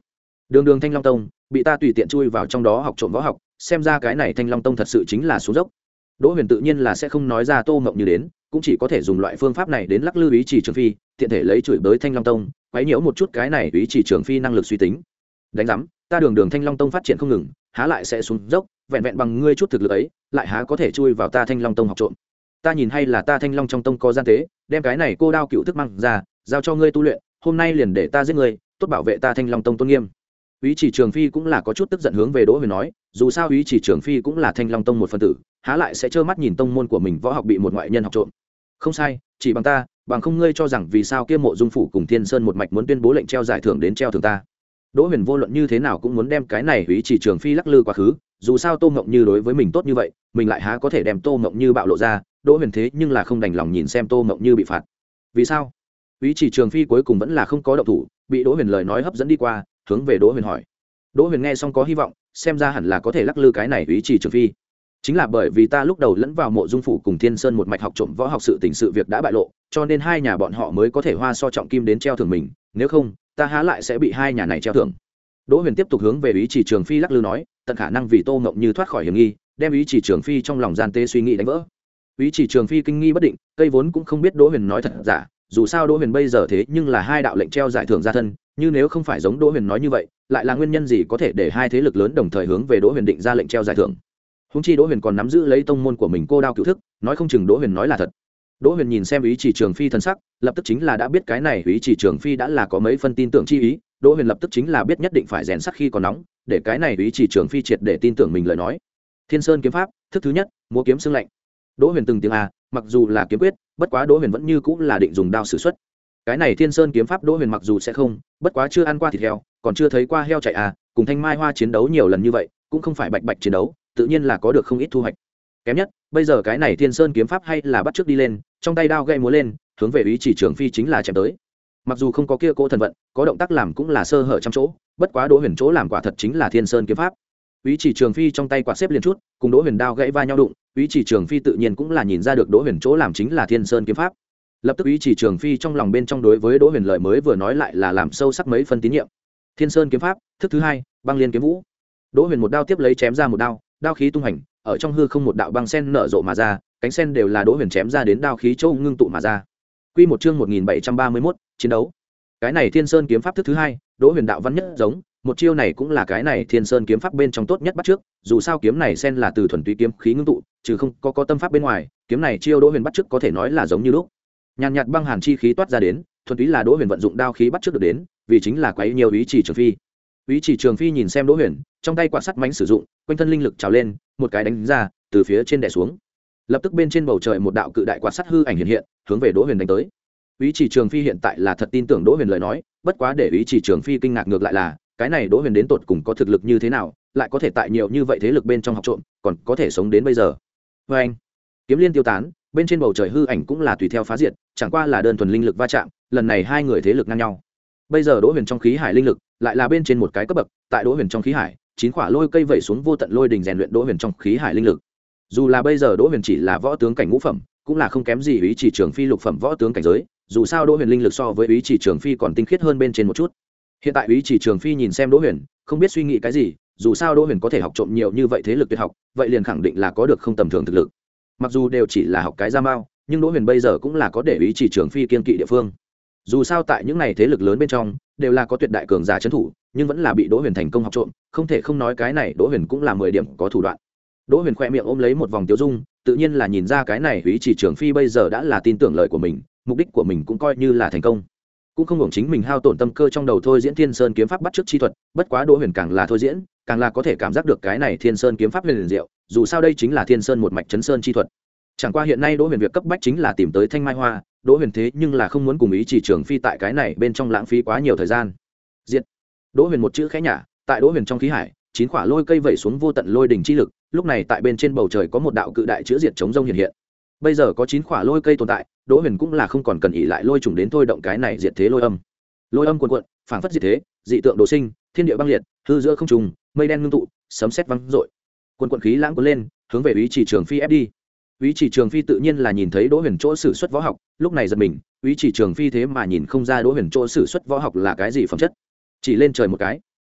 đường đường Thanh Long Tông bị ta tùy tiện chui vào trong đó học trộm võ học, xem ra cái này Thanh Long Tông thật sự chính là xuống dốc. Đỗ Huyền tự nhiên là sẽ không nói ra Tô Ngộng Như đến, cũng chỉ có thể dùng loại phương pháp này đến lắc lư Úy Chỉ Trường Phi, tiện thể lấy chửi bới Thanh Long Tông, quấy nhiễu một chút cái này Úy Chỉ Trường Phi năng lực suy tính. Đánh rắm, ta đường đường Thanh Long Tông phát triển không ngừng, há lại sẽ xuống dốc, vẹn vẹn bằng ngươi chút thực lực ấy, lại há có thể chui vào ta Thanh Long Tông học trộm. Ta nhìn hay là ta Thanh Long trong tông có gian tế, đem cái này cô đao cựu thức mang ra, giao cho ngươi tu luyện, hôm nay liền để ta giết ngươi, tốt bảo vệ ta Thanh Long Tông tôn nghiêm. Úy Chỉ Trường Phi cũng là có chút tức giận hướng về Đỗ Huyền nói, dù sao Úy Chỉ Trường Phi cũng là Thanh Long Tông một phần tử, há lại sẽ trơ mắt nhìn tông môn của mình võ học bị một ngoại nhân học trộm. Không sai, chỉ bằng ta, bằng không ngươi cho rằng vì sao kia Mộ Dung phủ cùng Thiên Sơn một mạch muốn tuyên bố lệnh treo giải thưởng đến treo thưởng ta. Đỗ Huyền vô luận như thế nào cũng muốn đem cái này Úy Chỉ Trường Phi lắc lư quá khứ, dù sao Tô Ngộng Như đối với mình tốt như vậy, mình lại há có thể đem Tô Ngộng Như bạo lộ ra, Đỗ Huyền thế nhưng là không đành lòng nhìn xem Tô Ngộng Như bị phạt. Vì sao? Úy Chỉ Trường Phi cuối cùng vẫn là không có động thủ, bị Đỗ Huyền lời nói hấp dẫn đi qua, hướng về Đỗ Huyền hỏi. Đỗ Huyền nghe xong có hy vọng, xem ra hẳn là có thể lắc lư cái này Úy Chỉ Trường Phi. Chính là bởi vì ta lúc đầu lẫn vào Mộ Dung phủ cùng Thiên Sơn một mạch học trộm võ học sự tình sự việc đã bại lộ, cho nên hai nhà bọn họ mới có thể hoa so trọng kim đến treo thưởng mình, nếu không, ta há lại sẽ bị hai nhà này treo thưởng. Đỗ Huyền tiếp tục hướng về Úy Chỉ Trường Phi lắc lư nói, tận khả năng vì Tô Ngộng Như thoát khỏi hiểm nghi, đem Úy Chỉ Trường Phi trong lòng gian tê suy nghĩ đánh vỡ. Úy Chỉ Trường Phi kinh nghi bất định, cây vốn cũng không biết Đỗ Huyền nói thật giả, dù sao Đỗ Huyền bây giờ thế nhưng là hai đạo lệnh treo giải thưởng gia thân, như nếu không phải giống Đỗ Huyền nói như vậy, lại là nguyên nhân gì có thể để hai thế lực lớn đồng thời hướng về Đỗ Huyền định ra lệnh treo giải thưởng? Huống chi Đỗ Huyền còn nắm giữ lấy tông môn của mình cô đao cửu thức, nói không chừng Đỗ Huyền nói là thật. Đỗ Huyền nhìn xem Úy Chỉ Trường Phi thần sắc, lập tức chính là đã biết cái này Úy Chỉ Trường Phi đã là có mấy phân tin tưởng chi ý, Đỗ Huyền lập tức chính là biết nhất định phải rèn sắc khi còn nóng, để cái này Úy Chỉ Trường Phi triệt để tin tưởng mình lời nói. Thiên Sơn kiếm pháp, thức thứ nhất, múa kiếm xương lạnh. Đỗ Huyền từng tiếng a, mặc dù là kiếm quyết, bất quá Đỗ Huyền vẫn như cũng là định dùng đao sử xuất. Cái này Thiên Sơn kiếm pháp Đỗ Huyền mặc dù sẽ không, bất quá chưa ăn qua thịt heo, còn chưa thấy qua heo chạy à, cùng Thanh Mai Hoa chiến đấu nhiều lần như vậy, cũng không phải bạch bạch chiến đấu, tự nhiên là có được không ít thu hoạch. Kém nhất, bây giờ cái này Thiên Sơn kiếm pháp hay là bắt trước đi lên, trong tay đao gậy múa lên, hướng về Úy Chỉ Trường Phi chính là chém tới. Mặc dù không có kia cô thần vận, có động tác làm cũng là sơ hở trăm chỗ, bất quá Đỗ Huyền chỗ làm quả thật chính là Thiên Sơn kiếm pháp. Úy Chỉ Trường Phi trong tay quạt xếp liền chút, cùng Đỗ Huyền đao gãy va nhau đụng, Úy Chỉ Trường Phi tự nhiên cũng là nhìn ra được Đỗ Huyền chỗ làm chính là Thiên Sơn kiếm pháp. Lập tức Úy Chỉ Trường Phi trong lòng bên trong đối với Đỗ Huyền lời mới vừa nói lại là làm sâu sắc mấy phân tín nhiệm. Thiên Sơn kiếm pháp, thức thứ hai, băng liên kiếm vũ. Đỗ Huyền một đao tiếp lấy chém ra một đao, đao khí tung hành, ở trong hư không một đạo băng sen nở rộ mà ra, cánh sen đều là Đỗ Huyền chém ra đến đao khí châu ngưng tụ mà ra. Quy một chương một nghìn bảy trăm ba mươi mốt, chiến đấu. Cái này Thiên Sơn kiếm pháp thức thứ hai, Đỗ Huyền đạo văn nhất giống, một chiêu này cũng là cái này Thiên Sơn kiếm pháp bên trong tốt nhất bắt trước, dù sao kiếm này sen là từ thuần túy kiếm khí ngưng tụ, chứ không có có tâm pháp bên ngoài, kiếm này chiêu Đỗ Huyền bắt trước có thể nói là giống như lúc. Nhàn nhạt băng hàn chi khí toát ra đến, thuần túy là Đỗ Huyền vận dụng đao khí bắt trước được đến, vì chính là quấy nhiều Úy Chỉ Trường Phi. Úy Chỉ Trường Phi nhìn xem Đỗ Huyền, trong tay quạt sắt mánh sử dụng, quanh thân linh lực trào lên, một cái đánh ra, từ phía trên đè xuống. Lập tức bên trên bầu trời một đạo cự đại quạt sắt hư ảnh hiện hiện, hướng về Đỗ Huyền đánh tới. Úy Chỉ Trường Phi hiện tại là thật tin tưởng Đỗ Huyền lời nói, bất quá để Úy Chỉ Trường Phi kinh ngạc ngược lại là, cái này Đỗ Huyền đến tột cùng có thực lực như thế nào, lại có thể tại nhiều như vậy thế lực bên trong học trộm, còn có thể sống đến bây giờ. Và anh, kiếm liên tiêu tán, bên trên bầu trời hư ảnh cũng là tùy theo phá diệt, chẳng qua là đơn thuần linh lực va chạm, lần này hai người thế lực ngang nhau. Bây giờ Đỗ Huyền trong khí hải linh lực lại là bên trên một cái cấp bậc, tại Đỗ Huyền trong khí hải, chín quả lôi cây vẩy xuống vô tận lôi đình rèn luyện Đỗ Huyền trong khí hải linh lực. Dù là bây giờ Đỗ Huyền chỉ là võ tướng cảnh ngũ phẩm, cũng là không kém gì Úy Chỉ Trường Phi lục phẩm võ tướng cảnh giới, dù sao Đỗ Huyền linh lực so với Úy Chỉ Trường Phi còn tinh khiết hơn bên trên một chút. Hiện tại Úy Chỉ Trường Phi nhìn xem Đỗ Huyền, không biết suy nghĩ cái gì, dù sao Đỗ Huyền có thể học trộm nhiều như vậy thế lực tuyệt học, vậy liền khẳng định là có được không tầm thường thực lực. Mặc dù đều chỉ là học cái ra mao, nhưng Đỗ Huyền bây giờ cũng là có để Úy Chỉ Trường Phi kiên kỵ địa phương. Dù sao tại những này thế lực lớn bên trong, đều là có tuyệt đại cường giả trấn thủ, nhưng vẫn là bị Đỗ Huyền thành công học trộm, không thể không nói cái này Đỗ Huyền cũng là mười điểm có thủ đoạn. Đỗ Huyền khẽ miệng ôm lấy một vòng tiêu dung, tự nhiên là nhìn ra cái này Úy Chỉ Trường Phi bây giờ đã là tin tưởng lời của mình, mục đích của mình cũng coi như là thành công. Cũng không hưởng chính mình hao tổn tâm cơ trong đầu thôi diễn Thiên Sơn kiếm pháp bắt chước chi thuật, bất quá Đỗ Huyền càng là thôi diễn, càng là có thể cảm giác được cái này Thiên Sơn kiếm pháp huyền liền diệu, dù sao đây chính là Thiên Sơn một mạch chấn sơn chi thuật. Chẳng qua hiện nay Đỗ Huyền việc cấp bách chính là tìm tới Thanh Mai Hoa, Đỗ Huyền thế nhưng là không muốn cùng Úy Chỉ Trường Phi tại cái này bên trong lãng phí quá nhiều thời gian. Diệt. Đỗ Huyền một chữ khẽ nhả, tại Đỗ Huyền trong khí hải, chín quả lôi cây vẩy xuống vô tận lôi đỉnh chi lực, lúc này tại bên trên bầu trời có một đạo cự đại chữ diệt chống rông hiện hiện. Bây giờ có chín quả lôi cây tồn tại, Đỗ Huyền cũng là không còn cần ỷ lại lôi trùng đến thôi động cái này diệt thế lôi âm. Lôi âm cuồn cuộn, phảng phất diệt thế, dị tượng đồ sinh, thiên địa băng liệt, hư giữa không trùng, mây đen ngưng tụ, sấm sét vang dội. Cuồn cuộn khí lãng cuốn lên, hướng về Úy Chỉ Trường Phi ép đi. Úy Chỉ Trường Phi tự nhiên là nhìn thấy Đỗ Huyền chỗ sử xuất võ học, lúc này giật mình, Úy Chỉ Trường Phi thế mà nhìn không ra Đỗ Huyền chỗ sử xuất võ học là cái gì phẩm chất. Chỉ lên trời một cái,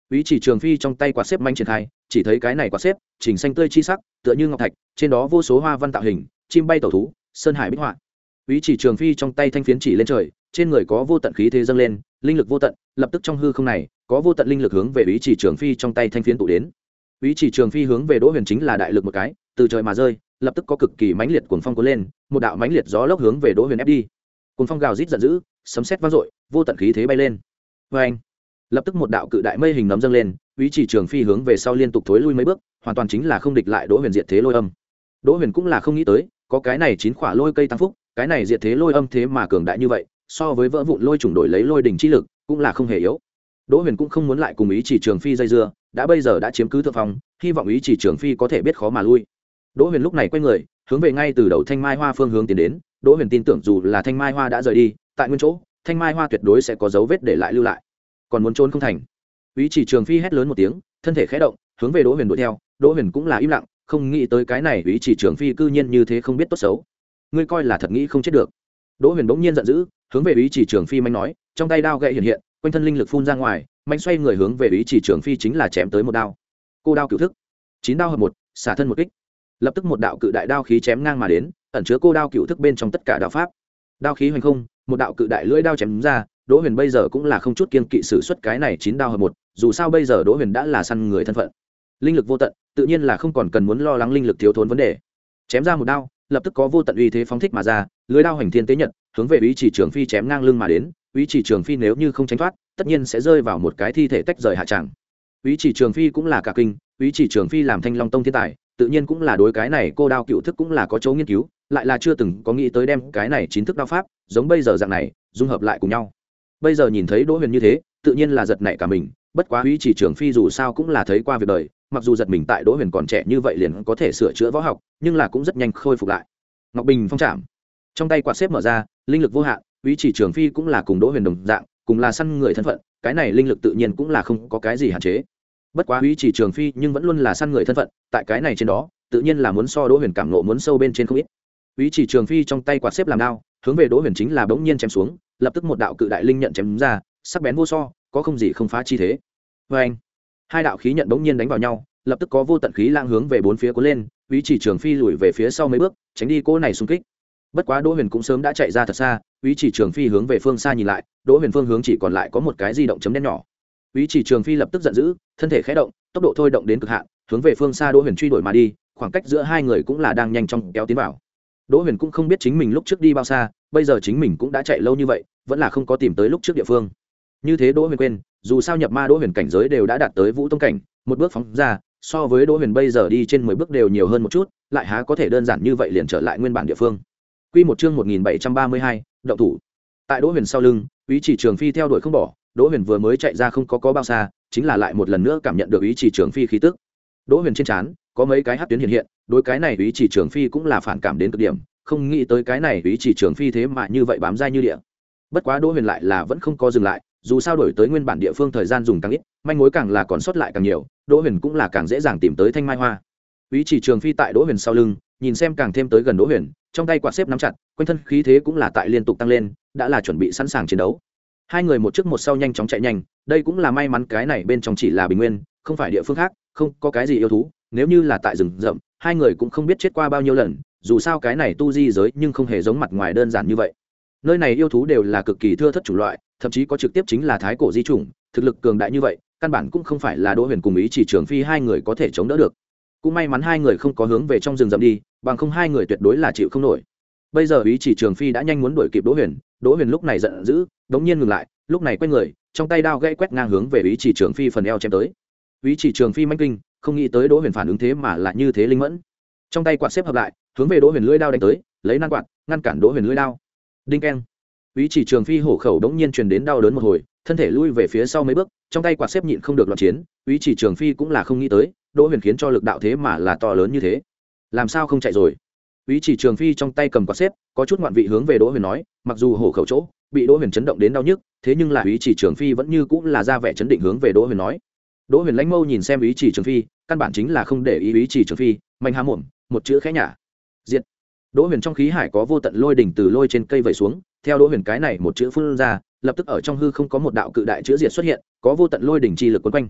Úy Chỉ Trường Phi trong tay quạt xếp manh triển khai, chỉ thấy cái này quạt xếp, chỉnh xanh tươi chi sắc, tựa như ngọc thạch, trên đó vô số hoa văn tạo hình, chim bay tẩu thú, sơn hải bích họa. Úy Chỉ Trường Phi trong tay thanh phiến chỉ lên trời, trên người có vô tận khí thế dâng lên, linh lực vô tận, lập tức trong hư không này, có vô tận linh lực hướng về Úy Chỉ Trường Phi trong tay thanh phiến tụ đến. Úy Chỉ Trường Phi hướng về Đỗ Huyền chính là đại lực một cái, từ trời mà rơi, lập tức có cực kỳ mãnh liệt cuồng phong cuốn lên, một đạo mãnh liệt gió lốc hướng về Đỗ Huyền ép đi. Cuồng phong gào rít giận dữ, sấm sét vang dội, vô tận khí thế bay lên. Oeng! Lập tức một đạo cự đại mây hình nấm dâng lên, Úy Chỉ Trường Phi hướng về sau liên tục thối lui mấy bước, hoàn toàn chính là không địch lại Đỗ Huyền diệt thế lôi âm. Đỗ Huyền cũng là không nghĩ tới, có cái này chín quả lôi cây tăng phúc, cái này diệt thế lôi âm thế mà cường đại như vậy, so với vỡ vụn lôi trùng đổi lấy lôi đỉnh chi lực, cũng là không hề yếu. Đỗ Huyền cũng không muốn lại cùng Úy Chỉ Trường Phi dây dưa, đã bây giờ đã chiếm cứ thượng phong, hy vọng Úy Chỉ Trường Phi có thể biết khó mà lui. Đỗ Huyền lúc này quay người, hướng về ngay từ đầu Thanh Mai Hoa phương hướng tiến đến, Đỗ Huyền tin tưởng dù là Thanh Mai Hoa đã rời đi, tại nguyên chỗ, Thanh Mai Hoa tuyệt đối sẽ có dấu vết để lại lưu lại. Còn muốn trốn không thành. Úy Chỉ Trường Phi hét lớn một tiếng, thân thể khẽ động, hướng về Đỗ Huyền đuổi theo, Đỗ Huyền cũng là im lặng, không nghĩ tới cái này Úy Chỉ Trường Phi cư nhiên như thế không biết tốt xấu. Ngươi coi là thật nghĩ không chết được. Đỗ Huyền bỗng nhiên giận dữ, hướng về Úy Chỉ Trường Phi manh nói, trong tay đao gậy hiện hiện, quanh thân linh lực phun ra ngoài, manh xoay người hướng về Úy Chỉ Trường Phi chính là chém tới một đao. Cô đao cửu thức, chín đao hợp một, xả thân một kích. Lập tức một đạo cự đại đao khí chém ngang mà đến, ẩn chứa cô đao cửu thức bên trong tất cả đạo pháp. Đao khí hoành không, một đạo cự đại lưỡi đao chém ra, Đỗ Huyền bây giờ cũng là không chút kiên kỵ sử xuất cái này chín đao hợp một, dù sao bây giờ Đỗ Huyền đã là săn người thân phận. Linh lực vô tận, tự nhiên là không còn cần muốn lo lắng linh lực thiếu thốn vấn đề. Chém ra một đao, lập tức có vô tận uy thế phóng thích mà ra, lưỡi đao hành thiên tế nhật, hướng về Úy Chỉ Trường Phi chém ngang lưng mà đến, Úy Chỉ Trường Phi nếu như không tránh thoát, tất nhiên sẽ rơi vào một cái thi thể tách rời hạ tràng. Úy Chỉ Trường Phi cũng là cả kinh, Úy Chỉ Trường Phi làm Thanh Long Tông thiên tài, tự nhiên cũng là đối cái này cô đao cựu thức cũng là có chỗ nghiên cứu, lại là chưa từng có nghĩ tới đem cái này chín thức đao pháp, giống bây giờ dạng này, dung hợp lại cùng nhau. Bây giờ nhìn thấy Đỗ Huyền như thế, tự nhiên là giật nảy cả mình, bất quá Úy Chỉ Trường Phi dù sao cũng là thấy qua việc đời, mặc dù giật mình tại Đỗ Huyền còn trẻ như vậy liền có thể sửa chữa võ học, nhưng là cũng rất nhanh khôi phục lại. Ngọc Bình Phong Trảm, trong tay quạt xếp mở ra, linh lực vô hạn, Úy Chỉ Trường Phi cũng là cùng Đỗ Huyền đồng dạng, cùng là săn người thân phận, cái này linh lực tự nhiên cũng là không có cái gì hạn chế. Bất quá Úy Chỉ Trường Phi nhưng vẫn luôn là săn người thân phận, tại cái này trên đó, tự nhiên là muốn so Đỗ Huyền cảm ngộ muốn sâu bên trên không ít. Úy Chỉ Trường Phi trong tay quạt xếp làm đao, hướng về Đỗ Huyền chính là bỗng nhiên chém xuống, lập tức một đạo cự đại linh nhận chém ra, sắc bén vô so, có không gì không phá chi thế. Oeng! Hai đạo khí nhận bỗng nhiên đánh vào nhau, lập tức có vô tận khí lang hướng về bốn phía cuốn lên, Úy Chỉ Trường Phi lùi về phía sau mấy bước, tránh đi cỗ này xung kích. Bất quá Đỗ Huyền cũng sớm đã chạy ra thật xa, Úy Chỉ Trường Phi hướng về phương xa nhìn lại, Đỗ Huyền phương hướng chỉ còn lại có một cái di động chấm đen nhỏ. Úy Chỉ Trường Phi lập tức giận dữ, thân thể khẽ động, tốc độ thôi động đến cực hạn, hướng về phương xa Đỗ Huyền truy đuổi mà đi, khoảng cách giữa hai người cũng là đang nhanh chóng kéo tiến vào. Đỗ Huyền cũng không biết chính mình lúc trước đi bao xa, bây giờ chính mình cũng đã chạy lâu như vậy, vẫn là không có tìm tới lúc trước địa phương. Như thế Đỗ Huyền quên, dù sao nhập ma Đỗ Huyền cảnh giới đều đã đạt tới Vũ Tông cảnh, một bước phóng ra, so với Đỗ Huyền bây giờ đi trên mười bước đều nhiều hơn một chút, lại há có thể đơn giản như vậy liền trở lại nguyên bản địa phương. Quy một chương một nghìn bảy trăm ba mươi hai, động thủ. Tại Đỗ Huyền sau lưng, Úy Chỉ Trường Phi theo đuổi không bỏ, Đỗ Huyền vừa mới chạy ra không có có bao xa, chính là lại một lần nữa cảm nhận được Úy Chỉ Trường Phi khí tức. Đỗ Huyền trên trán có mấy cái hắc tuyến hiện hiện, đối cái này Úy Chỉ Trường Phi cũng là phản cảm đến cực điểm, không nghĩ tới cái này Úy Chỉ Trường Phi thế mà như vậy bám dai như địa. Bất quá Đỗ Huyền lại là vẫn không có dừng lại, dù sao đổi tới nguyên bản địa phương thời gian dùng càng ít, manh mối càng là còn sót lại càng nhiều, Đỗ Huyền cũng là càng dễ dàng tìm tới Thanh Mai Hoa. Úy Chỉ Trường Phi tại Đỗ Huyền sau lưng, nhìn xem càng thêm tới gần Đỗ Huyền, trong tay quạt xếp nắm chặt, quanh thân khí thế cũng là tại liên tục tăng lên, đã là chuẩn bị sẵn sàng chiến đấu. Hai người một trước một sau nhanh chóng chạy nhanh, đây cũng là may mắn cái này bên trong chỉ là bình nguyên, không phải địa phương khác, không có cái gì yêu thú, nếu như là tại rừng rậm, hai người cũng không biết chết qua bao nhiêu lần, dù sao cái này tu di giới nhưng không hề giống mặt ngoài đơn giản như vậy. Nơi này yêu thú đều là cực kỳ thưa thất chủng loại, thậm chí có trực tiếp chính là thái cổ di chủng, thực lực cường đại như vậy, căn bản cũng không phải là Đỗ Huyền cùng Úy Chỉ Trường Phi hai người có thể chống đỡ được. Cũng may mắn hai người không có hướng về trong rừng rậm đi, bằng không hai người tuyệt đối là chịu không nổi. Bây giờ Úy Chỉ Trường Phi đã nhanh muốn đuổi kịp Đỗ Huyền, Đỗ Huyền lúc này giận dữ, đống nhiên ngừng lại, lúc này quay người, trong tay đao gãy quét ngang hướng về Úy Chỉ Trường Phi phần eo chém tới. Úy Chỉ Trường Phi mãnh kinh, không nghĩ tới Đỗ Huyền phản ứng thế mà là như thế linh mẫn. Trong tay quạt xếp hợp lại, hướng về Đỗ Huyền lưỡi đao đánh tới, lấy nan quạt ngăn cản Đỗ Huyền lưỡi đao. Đinh keng. Úy Chỉ Trường Phi hổ khẩu đống nhiên truyền đến đau đớn một hồi, thân thể lui về phía sau mấy bước, trong tay quạt xếp nhịn không được loạn chiến, Úy Chỉ Trường Phi cũng là không nghĩ tới, Đỗ Huyền khiến cho lực đạo thế mà là to lớn như thế. Làm sao không chạy rồi? Úy Chỉ Trường Phi trong tay cầm quạt xếp, có chút ngoạn vị hướng về Đỗ Huyền nói, mặc dù hổ khẩu chỗ bị Đỗ Huyền chấn động đến đau nhức, thế nhưng là Úy Chỉ Trường Phi vẫn như cũng là ra vẻ chấn định hướng về Đỗ Huyền nói. Đỗ Huyền lãnh mâu nhìn xem Úy Chỉ Trường Phi, căn bản chính là không để ý Úy Chỉ Trường Phi, mạnh há mồm, một chữ khẽ nhả. Diệt. Đỗ Huyền trong khí hải có vô tận lôi đỉnh từ lôi trên cây vẩy xuống, theo Đỗ Huyền cái này một chữ phun ra, lập tức ở trong hư không có một đạo cự đại chữ diệt xuất hiện, có vô tận lôi đỉnh chi lực quấn quanh.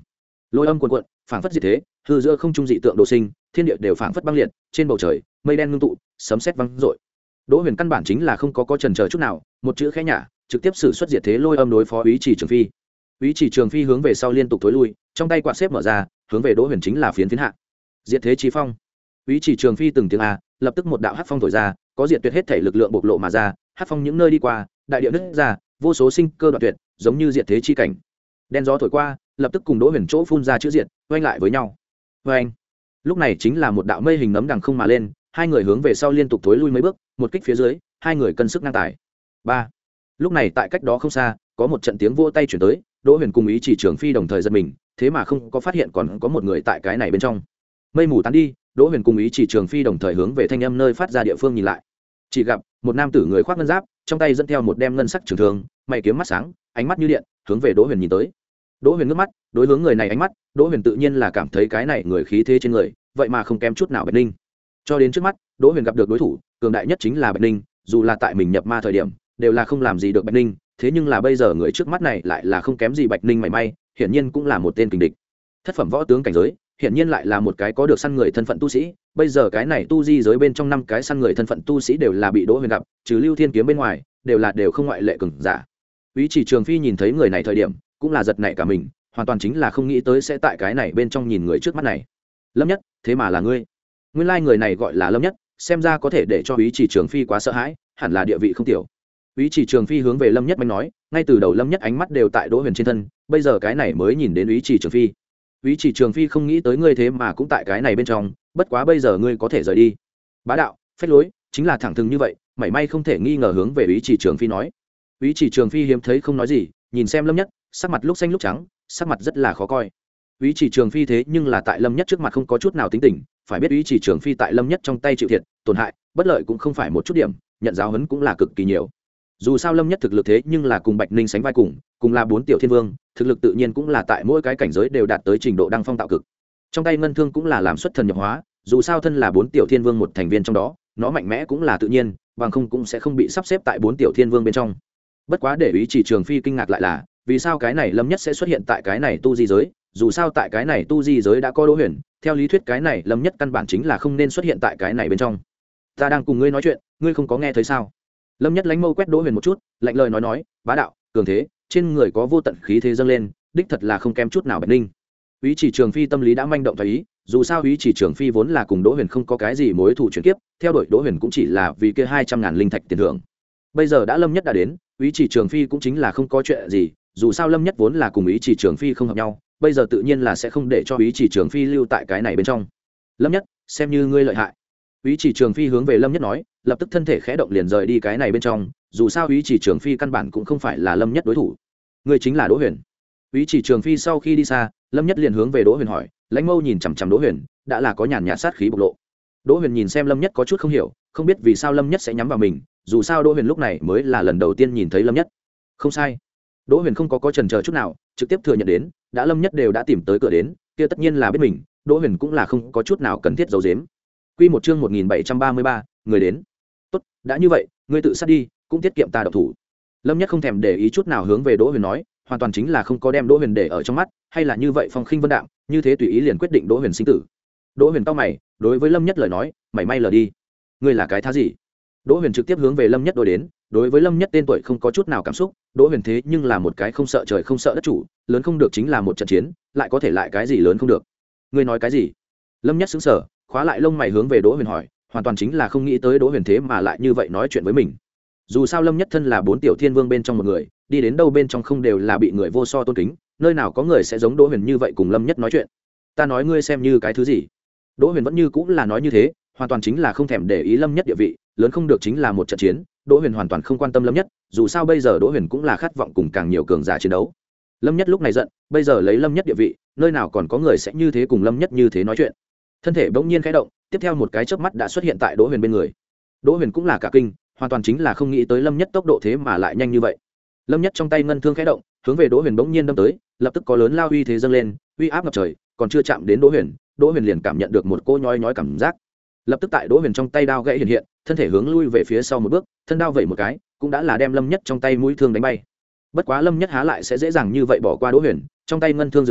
lôi âm cuồn cuộn phảng phất diệt thế, hư giữa không trung dị tượng đồ sinh, thiên địa đều phảng phất băng liệt, trên bầu trời mây đen ngưng tụ, sấm sét vang rội. Đỗ Huyền căn bản chính là không có có chần chờ chút nào, một chữ khẽ nhả, trực tiếp sử xuất diệt thế lôi âm đối phó Úy Chỉ Trường Phi. Úy Chỉ Trường Phi hướng về sau liên tục thối lui, trong tay quạt xếp mở ra, hướng về Đỗ Huyền chính là phiến phiến hạ. Diệt thế chí phong. Úy Chỉ Trường Phi từng tiếng a, lập tức một đạo hắc phong thổi ra, có diệt tuyệt hết thể lực lượng bộc lộ mà ra, hắc phong những nơi đi qua, đại địa nứt ra, vô số sinh cơ đoạn tuyệt, giống như diệt thế chi cảnh. Đen gió thổi qua, lập tức cùng Đỗ Huyền chỗ phun ra chữ diệt, oanh lại với nhau. Oanh. Lúc này chính là một đạo mây hình nấm đằng không mà lên, hai người hướng về sau liên tục thối lui mấy bước, một kích phía dưới, hai người cân sức ngang tài. Ba. Lúc này tại cách đó không xa, có một trận tiếng vỗ tay chuyển tới, Đỗ Huyền cùng Ý Chỉ Trường Phi đồng thời giật mình, thế mà không có phát hiện còn có một người tại cái này bên trong. Mây mù tán đi, Đỗ Huyền cùng Ý Chỉ Trường Phi đồng thời hướng về thanh âm nơi phát ra địa phương nhìn lại. Chỉ gặp một nam tử người khoác ngân giáp, trong tay dẫn theo một đem ngân sắc trường thương, mày kiếm mắt sáng, ánh mắt như điện, hướng về Đỗ Huyền nhìn tới. Đỗ Huyền ngước mắt, đối hướng người này ánh mắt, Đỗ Huyền tự nhiên là cảm thấy cái này người khí thế trên người, vậy mà không kém chút nào Bạch Ninh. Cho đến trước mắt, Đỗ Huyền gặp được đối thủ, cường đại nhất chính là Bạch Ninh, dù là tại mình nhập ma thời điểm, đều là không làm gì được Bạch Ninh, thế nhưng là bây giờ người trước mắt này lại là không kém gì Bạch Ninh mảy may, hiển nhiên cũng là một tên kình địch. Thất phẩm võ tướng cảnh giới, hiển nhiên lại là một cái có được săn người thân phận tu sĩ, bây giờ cái này tu di giới bên trong năm cái săn người thân phận tu sĩ đều là bị Đỗ Huyền gặp, trừ Lưu Thiên Kiếm bên ngoài, đều là đều không ngoại lệ cường giả. Úy Chỉ Trường Phi nhìn thấy người này thời điểm, cũng là giật nảy cả mình, hoàn toàn chính là không nghĩ tới sẽ tại cái này bên trong nhìn người trước mắt này. Lâm Nhất, thế mà là ngươi? Nguyên lai người này gọi là Lâm Nhất, xem ra có thể để cho Úy Chỉ Trường Phi quá sợ hãi, hẳn là địa vị không tiểu. Úy Chỉ Trường Phi hướng về Lâm Nhất manh nói, ngay từ đầu Lâm Nhất ánh mắt đều tại Đỗ Huyền trên thân, bây giờ cái này mới nhìn đến Úy Chỉ Trường Phi. Úy Chỉ Trường Phi không nghĩ tới ngươi thế mà cũng tại cái này bên trong, bất quá bây giờ ngươi có thể rời đi. Bá đạo, phách lối, chính là thẳng thừng như vậy, mảy may không thể nghi ngờ hướng về Úy Chỉ Trường Phi nói. Úy Chỉ Trường Phi hiếm thấy không nói gì, nhìn xem Lâm Nhất, sắc mặt lúc xanh lúc trắng, sắc mặt rất là khó coi. Úy Chỉ Trường Phi thế nhưng là tại Lâm Nhất trước mặt không có chút nào tính tình, phải biết Úy Chỉ Trường Phi tại Lâm Nhất trong tay chịu thiệt, tổn hại, bất lợi cũng không phải một chút điểm, nhận giáo huấn cũng là cực kỳ nhiều. Dù sao Lâm Nhất thực lực thế nhưng là cùng Bạch Ninh sánh vai cùng, cùng là bốn tiểu thiên vương, thực lực tự nhiên cũng là tại mỗi cái cảnh giới đều đạt tới trình độ đăng phong tạo cực. Trong tay ngân thương cũng là làm xuất thần nhập hóa, dù sao thân là bốn tiểu thiên vương một thành viên trong đó, nó mạnh mẽ cũng là tự nhiên, bằng không cũng sẽ không bị sắp xếp tại bốn tiểu thiên vương bên trong. Bất quá để Úy Chỉ Trường Phi kinh ngạc lại là, vì sao cái này Lâm Nhất sẽ xuất hiện tại cái này tu di giới, dù sao tại cái này tu di giới đã có Đỗ Huyền, theo lý thuyết cái này Lâm Nhất căn bản chính là không nên xuất hiện tại cái này bên trong. Ta đang cùng ngươi nói chuyện, ngươi không có nghe thấy sao? Lâm Nhất lánh mâu quét Đỗ Huyền một chút, lạnh lời nói nói, bá đạo, cường thế, trên người có vô tận khí thế dâng lên, đích thật là không kém chút nào Bạch Ninh. Úy Chỉ Trường Phi tâm lý đã manh động thấy ý, dù sao Úy Chỉ Trường Phi vốn là cùng Đỗ Huyền không có cái gì mối thù chuyển kiếp, theo đuổi Đỗ Huyền cũng chỉ là vì kia hai trăm ngàn linh thạch tiền thưởng. Bây giờ đã Lâm Nhất đã đến, Úy Chỉ Trường Phi cũng chính là không có chuyện gì, dù sao Lâm Nhất vốn là cùng Úy Chỉ Trường Phi không hợp nhau, bây giờ tự nhiên là sẽ không để cho Úy Chỉ Trường Phi lưu tại cái này bên trong. Lâm Nhất, xem như ngươi lợi hại. Úy Chỉ Trường Phi hướng về Lâm Nhất nói, lập tức thân thể khẽ động liền rời đi cái này bên trong, dù sao Úy Chỉ Trường Phi căn bản cũng không phải là Lâm Nhất đối thủ. Ngươi chính là Đỗ Huyền. Úy Chỉ Trường Phi sau khi đi xa, Lâm Nhất liền hướng về Đỗ Huyền hỏi, lãnh mâu nhìn chằm chằm Đỗ Huyền, đã là có nhàn nhạt sát khí bộc lộ. Đỗ Huyền nhìn xem Lâm Nhất có chút không hiểu, không biết vì sao Lâm Nhất sẽ nhắm vào mình, dù sao Đỗ Huyền lúc này mới là lần đầu tiên nhìn thấy Lâm Nhất. Không sai. Đỗ Huyền không có có chần chờ chút nào, trực tiếp thừa nhận đến, đã Lâm Nhất đều đã tìm tới cửa đến, kia tất nhiên là biết mình, Đỗ Huyền cũng là không có chút nào cần thiết giấu giếm. Quy một chương một nghìn bảy trăm ba mươi ba, người đến. Tốt, đã như vậy, ngươi tự sát đi, cũng tiết kiệm ta độc thủ. Lâm Nhất không thèm để ý chút nào hướng về Đỗ Huyền nói, hoàn toàn chính là không có đem Đỗ Huyền để ở trong mắt, hay là như vậy phong khinh vân đạm, như thế tùy ý liền quyết định Đỗ Huyền sinh tử. Đỗ Huyền cau mày, đối với Lâm Nhất lời nói, mày may lờ đi. Ngươi là cái thá gì? Đỗ Huyền trực tiếp hướng về Lâm Nhất đối đến, đối với Lâm Nhất tên tuổi không có chút nào cảm xúc, Đỗ Huyền thế nhưng là một cái không sợ trời không sợ đất chủ, lớn không được chính là một trận chiến, lại có thể lại cái gì lớn không được. Ngươi nói cái gì? Lâm Nhất sững sờ, khóa lại lông mày hướng về Đỗ Huyền hỏi, hoàn toàn chính là không nghĩ tới Đỗ Huyền thế mà lại như vậy nói chuyện với mình. Dù sao Lâm Nhất thân là bốn tiểu thiên vương bên trong một người, đi đến đâu bên trong không đều là bị người vô so tôn kính, nơi nào có người sẽ giống Đỗ Huyền như vậy cùng Lâm Nhất nói chuyện. Ta nói ngươi xem như cái thứ gì? Đỗ Huyền vẫn như cũng là nói như thế, hoàn toàn chính là không thèm để ý Lâm Nhất địa vị, lớn không được chính là một trận chiến, Đỗ Huyền hoàn toàn không quan tâm Lâm Nhất, dù sao bây giờ Đỗ Huyền cũng là khát vọng cùng càng nhiều cường giả chiến đấu. Lâm Nhất lúc này giận, bây giờ lấy Lâm Nhất địa vị, nơi nào còn có người sẽ như thế cùng Lâm Nhất như thế nói chuyện. Thân thể bỗng nhiên khẽ động, tiếp theo một cái chớp mắt đã xuất hiện tại Đỗ Huyền bên người. Đỗ Huyền cũng là cả kinh, hoàn toàn chính là không nghĩ tới Lâm Nhất tốc độ thế mà lại nhanh như vậy. Lâm Nhất trong tay ngân thương khẽ động, hướng về Đỗ Huyền bỗng nhiên đâm tới, lập tức có lớn lao uy thế dâng lên, uy áp ngập trời, còn chưa chạm đến Đỗ Huyền, Đỗ Huyền liền cảm nhận được một cô nhói nhói cảm giác. Lập tức tại Đỗ Huyền trong tay đao gãy hiện hiện, thân thể hướng lui về phía sau một bước, thân đao vẩy một cái, cũng đã là đem Lâm Nhất trong tay mũi thương đánh bay. Bất quá Lâm Nhất há lại sẽ dễ dàng như vậy bỏ qua Đỗ Huyền, trong tay ngân thương dựa thế,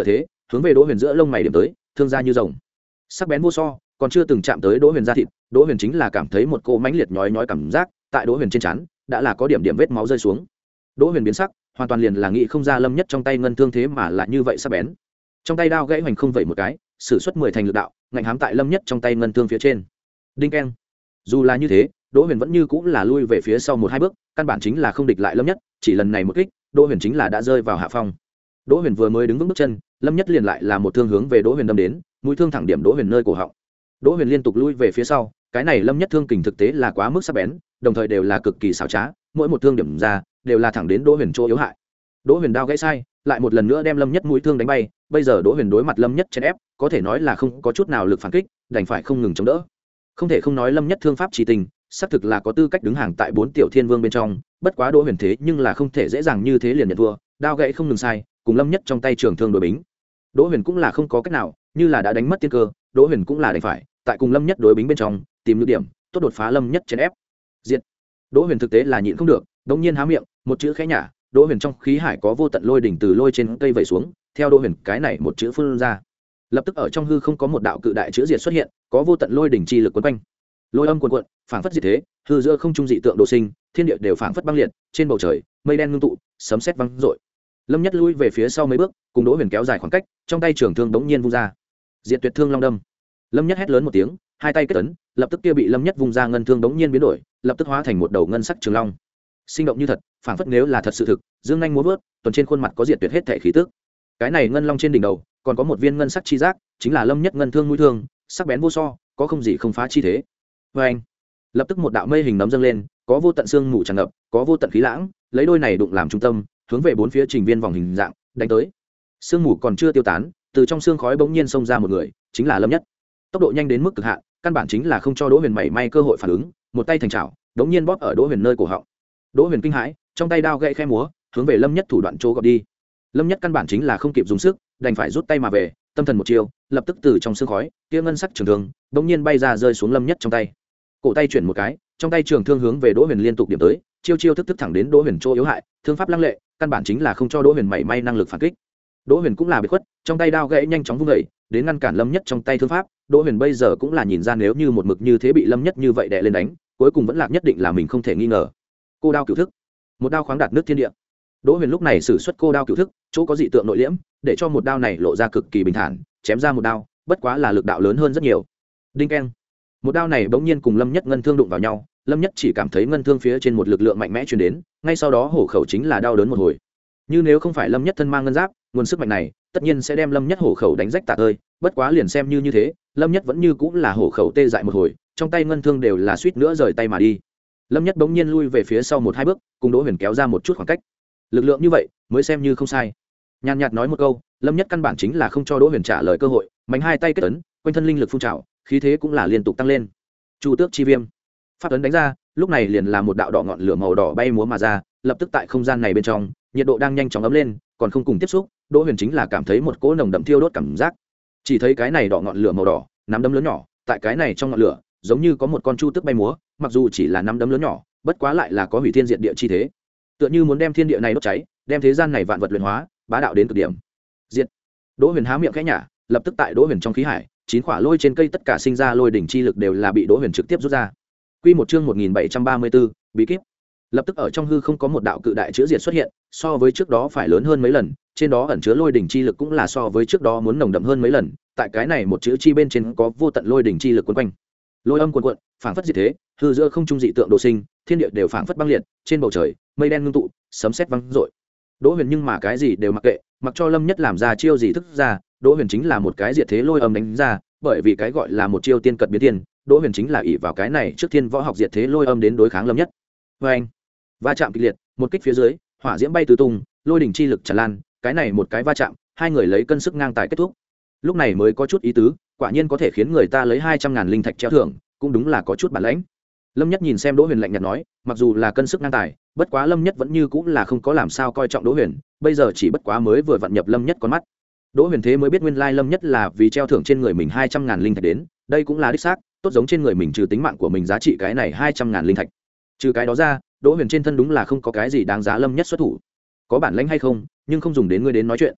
hướng về đỗ huyền giữa lông mày điểm tới, thương ra như rồng, sắc bén vô so, còn chưa từng chạm tới đỗ huyền da thịt, đỗ huyền chính là cảm thấy một cỗ mãnh liệt nhói nhói cảm giác tại đỗ huyền trên trán đã là có điểm điểm vết máu rơi xuống. Đỗ huyền biến sắc, hoàn toàn liền là nghĩ không ra lâm nhất trong tay ngân thương thế mà lại như vậy sắc bén. Trong tay đao gãy hoành không vẩy một cái, sử xuất mười thành lực đạo, ngạnh hám tại lâm nhất trong tay ngân thương phía trên. Đinh keng. Dù là như thế, đỗ huyền vẫn như cũng là lui về phía sau một hai bước, căn bản chính là không địch lại lâm nhất, chỉ lần này một kích, đỗ huyền chính là đã rơi vào hạ phong. Đỗ huyền vừa mới đứng vững bước chân, lâm nhất liền lại là một thương hướng về đỗ huyền đâm đến, mũi thương thẳng điểm đỗ huyền nơi cổ họng. Đỗ huyền liên tục lui về phía sau, cái này lâm nhất thương kình thực tế là quá mức sắc bén, đồng thời đều là cực kỳ xảo trá, mỗi một thương điểm ra đều là thẳng đến đỗ huyền chỗ yếu hại. Đỗ huyền đao gãy sai, lại một lần nữa đem lâm nhất mũi thương đánh bay, bây giờ đỗ huyền đối mặt lâm nhất chèn ép, có thể nói là không có chút nào lực phản kích, đành phải không ngừng chống đỡ. Không thể không nói lâm nhất thương pháp chỉ tình, xác thực là có tư cách đứng hàng tại bốn tiểu thiên vương bên trong, bất quá đỗ huyền thế nhưng là không thể dễ dàng như thế liền nhận thua, đao gãy không ngừng sai, cùng lâm nhất trong tay trường thương đối bính. Đỗ huyền cũng là không có cách nào, như là đã đánh mất tiên cơ, đỗ huyền cũng là đành phải tại cùng lâm nhất đối bính bên trong tìm nhược điểm tốt đột phá lâm nhất chèn ép. Diệt. Đỗ huyền thực tế là nhịn không được, đống nhiên há miệng, một chữ khẽ nhả, đỗ huyền trong khí hải có vô tận lôi đỉnh từ lôi trên cây vẩy xuống, theo đỗ huyền cái này một chữ phun ra, lập tức ở trong hư không có một đạo cự đại chữ diệt xuất hiện, có vô tận lôi đỉnh chi lực quấn quanh, lôi âm cuồn cuộn, phảng phất diệt thế, hư giữa không trung dị tượng đồ sinh, thiên địa đều phảng phất băng liệt, trên bầu trời mây đen ngưng tụ, sấm sét vang rội. Lâm nhất lui về phía sau mấy bước, cùng đỗ huyền kéo dài khoảng cách, trong tay trường thương đống nhiên vung ra, diệt tuyệt thương long đâm. Lâm nhất hét lớn một tiếng, hai tay kết ấn, lập tức kia bị lâm nhất vung ra ngân thương đống nhiên biến đổi, lập tức hóa thành một đầu ngân sắc trường long, sinh động như thật, phảng phất nếu là thật sự thực, dương nhanh múa vớt, tuần trên khuôn mặt có diệt tuyệt hết thể khí tức. Cái này ngân long trên đỉnh đầu còn có một viên ngân sắc chi giác, chính là lâm nhất ngân thương mũi thương, sắc bén vô so, có không gì không phá chi thế. Vê anh. Lập tức một đạo mây hình nấm dâng lên, có vô tận xương mù tràn ngập, có vô tận khí lãng, lấy đôi này đụng làm trung tâm, hướng về bốn phía trình viên vòng hình dạng đánh tới. Sương mù còn chưa tiêu tán, từ trong xương khói bỗng nhiên xông ra một người, chính là lâm nhất. Tốc độ nhanh đến mức cực hạn, căn bản chính là không cho đỗ huyền mảy may cơ hội phản ứng, một tay thành chảo đống nhiên bóp ở đỗ huyền nơi cổ họng. Đỗ huyền kinh hãi, trong tay đao gãy khẽ múa, hướng về lâm nhất thủ đoạn chỗ gọt đi. Lâm nhất căn bản chính là không kịp dùng sức, đành phải rút tay mà về, tâm thần một chiều, lập tức từ trong xương khói kia ngân sắc trường thương đống nhiên bay ra rơi xuống lâm nhất trong tay. Cổ tay chuyển một cái, trong tay trường thương hướng về đỗ huyền liên tục điểm tới, chiêu chiêu thức thức thẳng đến đỗ huyền chỗ yếu hại, thương pháp lăng lệ, căn bản chính là không cho đỗ huyền mảy may năng lực phản kích. Đỗ huyền cũng là bị khuất, trong tay đao gãy nhanh chóng vung dậy đến ngăn cản lâm nhất trong tay thương pháp. Đỗ huyền bây giờ cũng là nhìn ra nếu như một mực như thế bị lâm nhất như vậy đè lên đánh, cuối cùng vẫn lạc nhất định là mình không thể nghi ngờ. Cô đao cửu thức, một đao khoáng đạt nước thiên địa. Đỗ huyền lúc này sử xuất cô đao cửu thức, chỗ có dị tượng nội liễm, để cho một đao này lộ ra cực kỳ bình thản, chém ra một đao, bất quá là lực đạo lớn hơn rất nhiều. Đinh keng. Một đao này bỗng nhiên cùng lâm nhất ngân thương đụng vào nhau, lâm nhất chỉ cảm thấy ngân thương phía trên một lực lượng mạnh mẽ truyền đến, ngay sau đó hổ khẩu chính là đau đớn một hồi. Như nếu không phải lâm nhất thân mang ngân giáp, nguồn sức mạnh này tất nhiên sẽ đem lâm nhất hổ khẩu đánh rách tạc ơi, bất quá liền xem như như thế, lâm nhất vẫn như cũng là hổ khẩu tê dại một hồi, trong tay ngân thương đều là suýt nữa rời tay mà đi. Lâm nhất bỗng nhiên lui về phía sau một hai bước, cùng đỗ huyền kéo ra một chút khoảng cách. Lực lượng như vậy mới xem như không sai. Nhàn nhạt nói một câu, lâm nhất căn bản chính là không cho đỗ huyền trả lời cơ hội, mạnh hai tay kết ấn, quanh thân linh lực phun trào, khí thế cũng là liên tục tăng lên. Chu tước chi viêm, pháp ấn đánh ra, lúc này liền là một đạo đỏ ngọn lửa màu đỏ bay múa mà ra, lập tức tại không gian này bên trong, nhiệt độ đang nhanh chóng ấm lên, còn không cùng tiếp xúc, đỗ huyền chính là cảm thấy một cỗ nồng đậm thiêu đốt cảm giác. Chỉ thấy cái này đỏ ngọn lửa màu đỏ, nắm đấm lớn nhỏ, tại cái này trong ngọn lửa giống như có một con chu tước bay múa, mặc dù chỉ là nắm đấm lớn nhỏ, bất quá lại là có hủy thiên diệt địa chi thế, tựa như muốn đem thiên địa này đốt cháy, đem thế gian này vạn vật luyện hóa, bá đạo đến cực điểm. Diệt. Đỗ huyền há miệng khẽ nhả, lập tức tại đỗ huyền trong khí hải, chín quả lôi trên cây tất cả sinh ra lôi đỉnh chi lực đều là bị đỗ huyền trực tiếp rút ra. Quy một chương một nghìn bảy trăm ba mươi tư, bí kíp. Lập tức ở trong hư không có một đạo cự đại chữ diệt xuất hiện, so với trước đó phải lớn hơn mấy lần, trên đó ẩn chứa lôi đỉnh chi lực cũng là so với trước đó muốn nồng đậm hơn mấy lần, tại cái này một chữ chi bên trên có vô tận lôi đỉnh chi lực quấn quanh. Lôi âm cuồn cuộn, phảng phất diệt thế, hư giữa không trung dị tượng đồ sinh, thiên địa đều phảng phất băng liệt, trên bầu trời mây đen ngưng tụ, sấm sét vang rội. Đỗ Huyền nhưng mà cái gì đều mặc kệ, mặc cho Lâm Nhất làm ra chiêu gì thức ra, Đỗ Huyền chính là một cái diệt thế lôi âm đánh ra, bởi vì cái gọi là một chiêu tiên cật biến tiên, Đỗ Huyền chính là ỷ vào cái này trước thiên võ học diệt thế lôi âm đến đối kháng Lâm Nhất. Và anh, va chạm kịch liệt, một kích phía dưới, hỏa diễm bay tứ tung, lôi đỉnh chi lực tràn lan, cái này một cái va chạm, hai người lấy cân sức ngang tài kết thúc. Lúc này mới có chút ý tứ, quả nhiên có thể khiến người ta lấy hai trăm ngàn linh thạch treo thưởng, cũng đúng là có chút bản lãnh. Lâm Nhất nhìn xem Đỗ Huyền lạnh nhạt nói, mặc dù là cân sức ngang tài, bất quá Lâm Nhất vẫn như cũng là không có làm sao coi trọng Đỗ Huyền, bây giờ chỉ bất quá mới vừa vặn nhập Lâm Nhất con mắt. Đỗ Huyền thế mới biết nguyên lai Lâm Nhất là vì treo thưởng trên người mình hai trăm ngàn linh thạch đến, đây cũng là đích xác, tốt giống trên người mình trừ tính mạng của mình giá trị cái này hai trăm ngàn linh thạch. Trừ cái đó ra, Đỗ Huyền trên thân đúng là không có cái gì đáng giá Lâm Nhất xuất thủ. Có bản lãnh hay không, nhưng không dùng đến ngươi đến nói chuyện.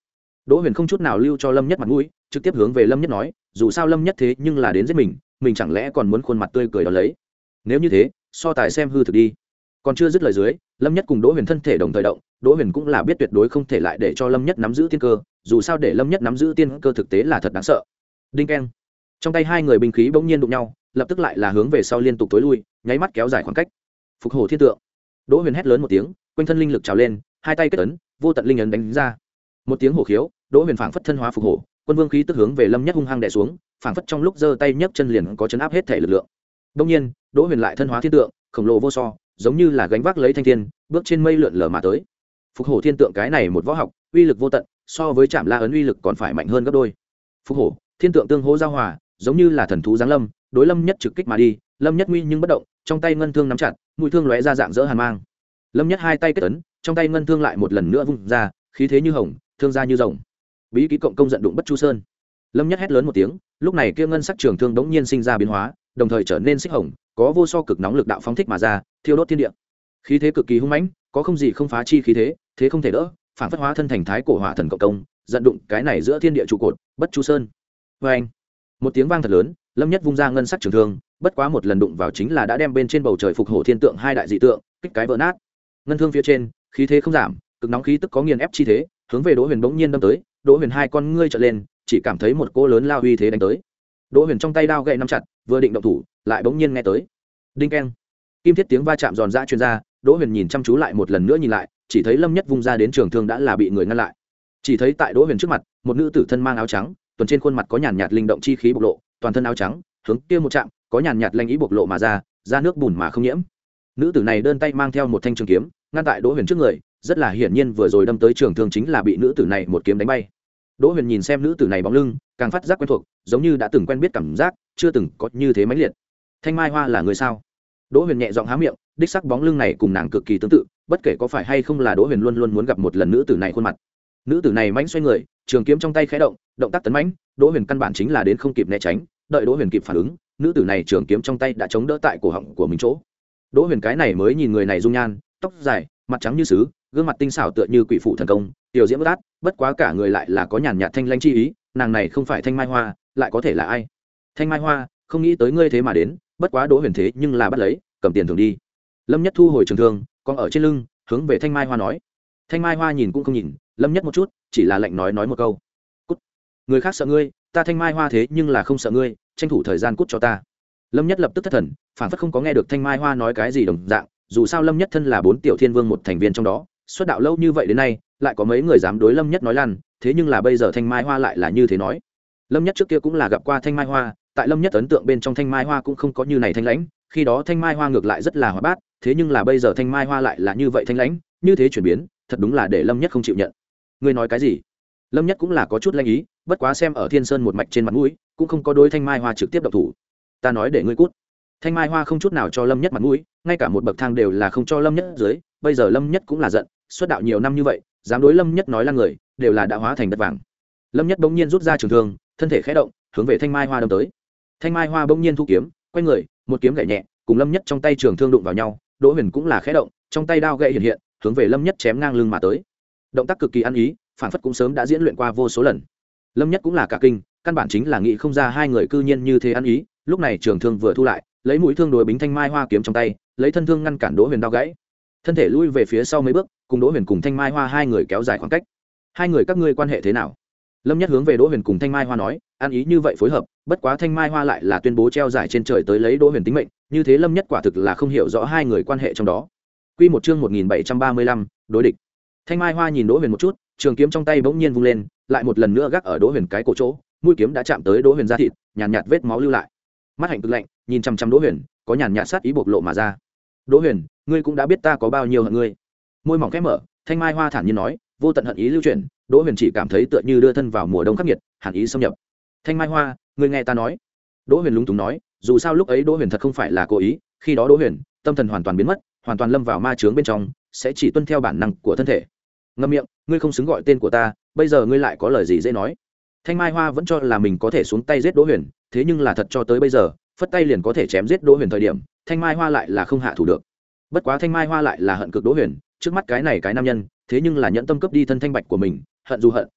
Đỗ Huyền không chút nào lưu cho Lâm Nhất mặt mũi, trực tiếp hướng về Lâm Nhất nói, dù sao Lâm Nhất thế nhưng là đến giết mình, mình chẳng lẽ còn muốn khuôn mặt tươi cười đón lấy. Nếu như thế, so tài xem hư thực đi. Còn chưa dứt lời dưới, Lâm Nhất cùng Đỗ Huyền thân thể đồng thời động, Đỗ Huyền cũng là biết tuyệt đối không thể lại để cho Lâm Nhất nắm giữ tiên cơ, dù sao để Lâm Nhất nắm giữ tiên cơ thực tế là thật đáng sợ. Đinh keng. Trong tay hai người binh khí bỗng nhiên đụng nhau, lập tức lại là hướng về sau liên tục tối lui, nháy mắt kéo dài khoảng cách. Phục hổ thiên tượng. Đỗ Huyền hét lớn một tiếng, quanh thân linh lực trào lên, hai tay kết ấn, vô tận linh ấn đánh ra. Một tiếng hổ khiếu, Đỗ Huyền phảng phất thân hóa phục hổ, quân vương khí tức hướng về Lâm Nhất hung hăng đè xuống, phảng phất trong lúc giơ tay nhấc chân liền có chấn áp hết thể lực lượng. Đương nhiên, Đỗ Huyền lại thân hóa thiên tượng, khổng lồ vô so, giống như là gánh vác lấy thanh thiên, bước trên mây lượn lờ mà tới. Phục hổ thiên tượng cái này một võ học, uy lực vô tận, so với Trảm La ấn uy lực còn phải mạnh hơn gấp đôi. Phục hổ, thiên tượng tương hỗ giao hòa, giống như là thần thú giáng lâm, đối Lâm Nhất trực kích mà đi, Lâm Nhất nguy nhưng bất động, trong tay ngân thương nắm chặt, mũi thương lóe ra dạng dỡ hàn mang. Lâm Nhất hai tay kết ấn, trong tay ngân thương lại một lần nữa vung ra, khí thế như hồng, thương ra như rồng. Bí ký cộng công giận đụng bất chu sơn. Lâm Nhất hét lớn một tiếng, lúc này kia ngân sắc trường thương đống nhiên sinh ra biến hóa, đồng thời trở nên xích hồng, có vô so cực nóng lực đạo phóng thích mà ra, thiêu đốt thiên địa. Khí thế cực kỳ hung mãnh, có không gì không phá chi khí thế, thế không thể đỡ, phản phất hóa thân thành thái cổ hỏa thần cộng công, giận đụng cái này giữa thiên địa trụ cột, bất chu sơn. Oeng! Một tiếng vang thật lớn, Lâm Nhất vung ra ngân sắc trường thương, bất quá một lần đụng vào chính là đã đem bên trên bầu trời phục hổ thiên tượng hai đại dị tượng, kích cái vỡ nát. Ngân thương phía trên, khí thế không giảm, cực nóng khí tức có nghiền ép chi thế, hướng về Đỗ Huyền bỗng nhiên đâm tới, Đỗ Huyền hai con ngươi trợn lên, chỉ cảm thấy một cỗ lớn lao uy thế đánh tới. Đỗ Huyền trong tay đao gậy nắm chặt, vừa định động thủ, lại bỗng nhiên nghe tới đinh keng, kim thiết tiếng va chạm giòn giã truyền ra. Đỗ Huyền nhìn chăm chú lại một lần nữa nhìn lại, chỉ thấy Lâm Nhất vung ra đến trường thương đã là bị người ngăn lại. Chỉ thấy tại Đỗ Huyền trước mặt, một nữ tử thân mang áo trắng, tuần trên khuôn mặt có nhàn nhạt linh động chi khí bộc lộ, toàn thân áo trắng, hướng kia một chạm, có nhàn nhạt lanh ý bộc lộ mà ra, ra nước bùn mà không nhiễm. Nữ tử này đơn tay mang theo một thanh trường kiếm, ngăn tại Đỗ Huyền trước người, rất là hiển nhiên vừa rồi đâm tới trường thương chính là bị nữ tử này một kiếm đánh bay. Đỗ Huyền nhìn xem nữ tử này bóng lưng, càng phát giác quen thuộc, giống như đã từng quen biết cảm giác, chưa từng có như thế mãnh liệt. Thanh Mai Hoa là người sao? Đỗ Huyền nhẹ giọng há miệng, đích sắc bóng lưng này cùng nàng cực kỳ tương tự, bất kể có phải hay không là Đỗ Huyền luôn luôn muốn gặp một lần nữ tử này khuôn mặt. Nữ tử này mãnh xoay người, trường kiếm trong tay khẽ động, động tác tấn mãnh, Đỗ Huyền căn bản chính là đến không kịp né tránh, đợi Đỗ Huyền kịp phản ứng, nữ tử này trường kiếm trong tay đã chống đỡ tại cổ họng của mình chỗ. Đỗ Huyền cái này mới nhìn người này dung nhan, tóc dài, mặt trắng như sứ, gương mặt tinh xảo tựa như quỷ phụ thần công, tiểu diễm bất át, bất quá cả người lại là có nhàn nhạt thanh lãnh chi ý, nàng này không phải Thanh Mai Hoa, lại có thể là ai? Thanh Mai Hoa, không nghĩ tới ngươi thế mà đến, bất quá Đỗ Huyền thế nhưng là bắt lấy, cầm tiền thường đi. Lâm Nhất thu hồi trường thương, còn ở trên lưng, hướng về Thanh Mai Hoa nói. Thanh Mai Hoa nhìn cũng không nhìn Lâm Nhất một chút, chỉ là lạnh nói nói một câu. Cút. Người khác sợ ngươi, ta Thanh Mai Hoa thế nhưng là không sợ ngươi, tranh thủ thời gian cút cho ta. Lâm Nhất lập tức thất thần, phản phất không có nghe được Thanh Mai Hoa nói cái gì đồng dạng, dù sao Lâm Nhất thân là bốn tiểu thiên vương một thành viên trong đó, xuất đạo lâu như vậy đến nay, lại có mấy người dám đối Lâm Nhất nói lan, thế nhưng là bây giờ Thanh Mai Hoa lại là như thế nói. Lâm Nhất trước kia cũng là gặp qua Thanh Mai Hoa, tại Lâm Nhất ấn tượng bên trong Thanh Mai Hoa cũng không có như này thanh lãnh, khi đó Thanh Mai Hoa ngược lại rất là hoạt bát, thế nhưng là bây giờ Thanh Mai Hoa lại là như vậy thanh lãnh, như thế chuyển biến, thật đúng là để Lâm Nhất không chịu nhận. Ngươi nói cái gì? Lâm Nhất cũng là có chút lanh ý, bất quá xem ở Thiên Sơn một mạch trên mặt mũi, cũng không có đối Thanh Mai Hoa trực tiếp động thủ. Ta nói để ngươi cút. Thanh Mai Hoa không chút nào cho Lâm Nhất mặt mũi, ngay cả một bậc thang đều là không cho Lâm Nhất dưới, bây giờ Lâm Nhất cũng là giận, xuất đạo nhiều năm như vậy, dám đối Lâm Nhất nói là người, đều là đã hóa thành đất vàng. Lâm Nhất bỗng nhiên rút ra trường thương, thân thể khẽ động, hướng về Thanh Mai Hoa đâm tới. Thanh Mai Hoa bỗng nhiên thu kiếm, quay người, một kiếm gậy nhẹ, cùng Lâm Nhất trong tay trường thương đụng vào nhau, Đỗ Huyền cũng là khẽ động, trong tay đao gậy hiện hiện, hướng về Lâm Nhất chém ngang lưng mà tới. Động tác cực kỳ ăn ý, phản phất cũng sớm đã diễn luyện qua vô số lần. Lâm Nhất cũng là cả kinh, căn bản chính là nghĩ không ra hai người cư nhiên như thế ăn ý, lúc này trường thương vừa thu lại, lấy mũi thương đối bính Thanh Mai Hoa kiếm trong tay, lấy thân thương ngăn cản Đỗ Huyền đao gãy. Thân thể lui về phía sau mấy bước, cùng Đỗ Huyền cùng Thanh Mai Hoa hai người kéo dài khoảng cách. Hai người các ngươi quan hệ thế nào? Lâm Nhất hướng về Đỗ Huyền cùng Thanh Mai Hoa nói, ăn ý như vậy phối hợp, bất quá Thanh Mai Hoa lại là tuyên bố treo giải trên trời tới lấy Đỗ Huyền tính mệnh, như thế Lâm Nhất quả thực là không hiểu rõ hai người quan hệ trong đó. Quy một chương một nghìn bảy trăm ba mươi lăm, đối địch. Thanh Mai Hoa nhìn Đỗ Huyền một chút, trường kiếm trong tay bỗng nhiên vung lên, lại một lần nữa gác ở Đỗ Huyền cái cổ chỗ, mũi kiếm đã chạm tới Đỗ Huyền da thịt, nhàn nhạt, nhạt vết máu lưu lại. Mắt hạnh cực lạnh, nhìn chằm chằm Đỗ Huyền, có nhàn nhạt sát ý bộc lộ mà ra. Đỗ Huyền, ngươi cũng đã biết ta có bao nhiêu hận ngươi. Môi mỏng khẽ mở, Thanh Mai Hoa thản nhiên nói, vô tận hận ý lưu chuyển, Đỗ Huyền chỉ cảm thấy tựa như đưa thân vào mùa đông khắc nghiệt, hàn ý xâm nhập. Thanh Mai Hoa, ngươi nghe ta nói. Đỗ Huyền lúng túng nói, dù sao lúc ấy Đỗ Huyền thật không phải là cố ý, khi đó Đỗ Huyền tâm thần hoàn toàn biến mất, hoàn toàn lâm vào ma chướng bên trong, sẽ chỉ tuân theo bản năng của thân thể. Ngậm miệng, ngươi không xứng gọi tên của ta, bây giờ ngươi lại có lời gì dễ nói? Thanh Mai Hoa vẫn cho là mình có thể xuống tay giết Đỗ Huyền, thế nhưng là thật cho tới bây giờ, phất tay liền có thể chém giết Đỗ Huyền thời điểm, Thanh Mai Hoa lại là không hạ thủ được. Bất quá Thanh Mai Hoa lại là hận cực Đỗ Huyền, trước mắt cái này cái nam nhân, thế nhưng là nhẫn tâm cướp đi thân thanh bạch của mình, hận dù hận,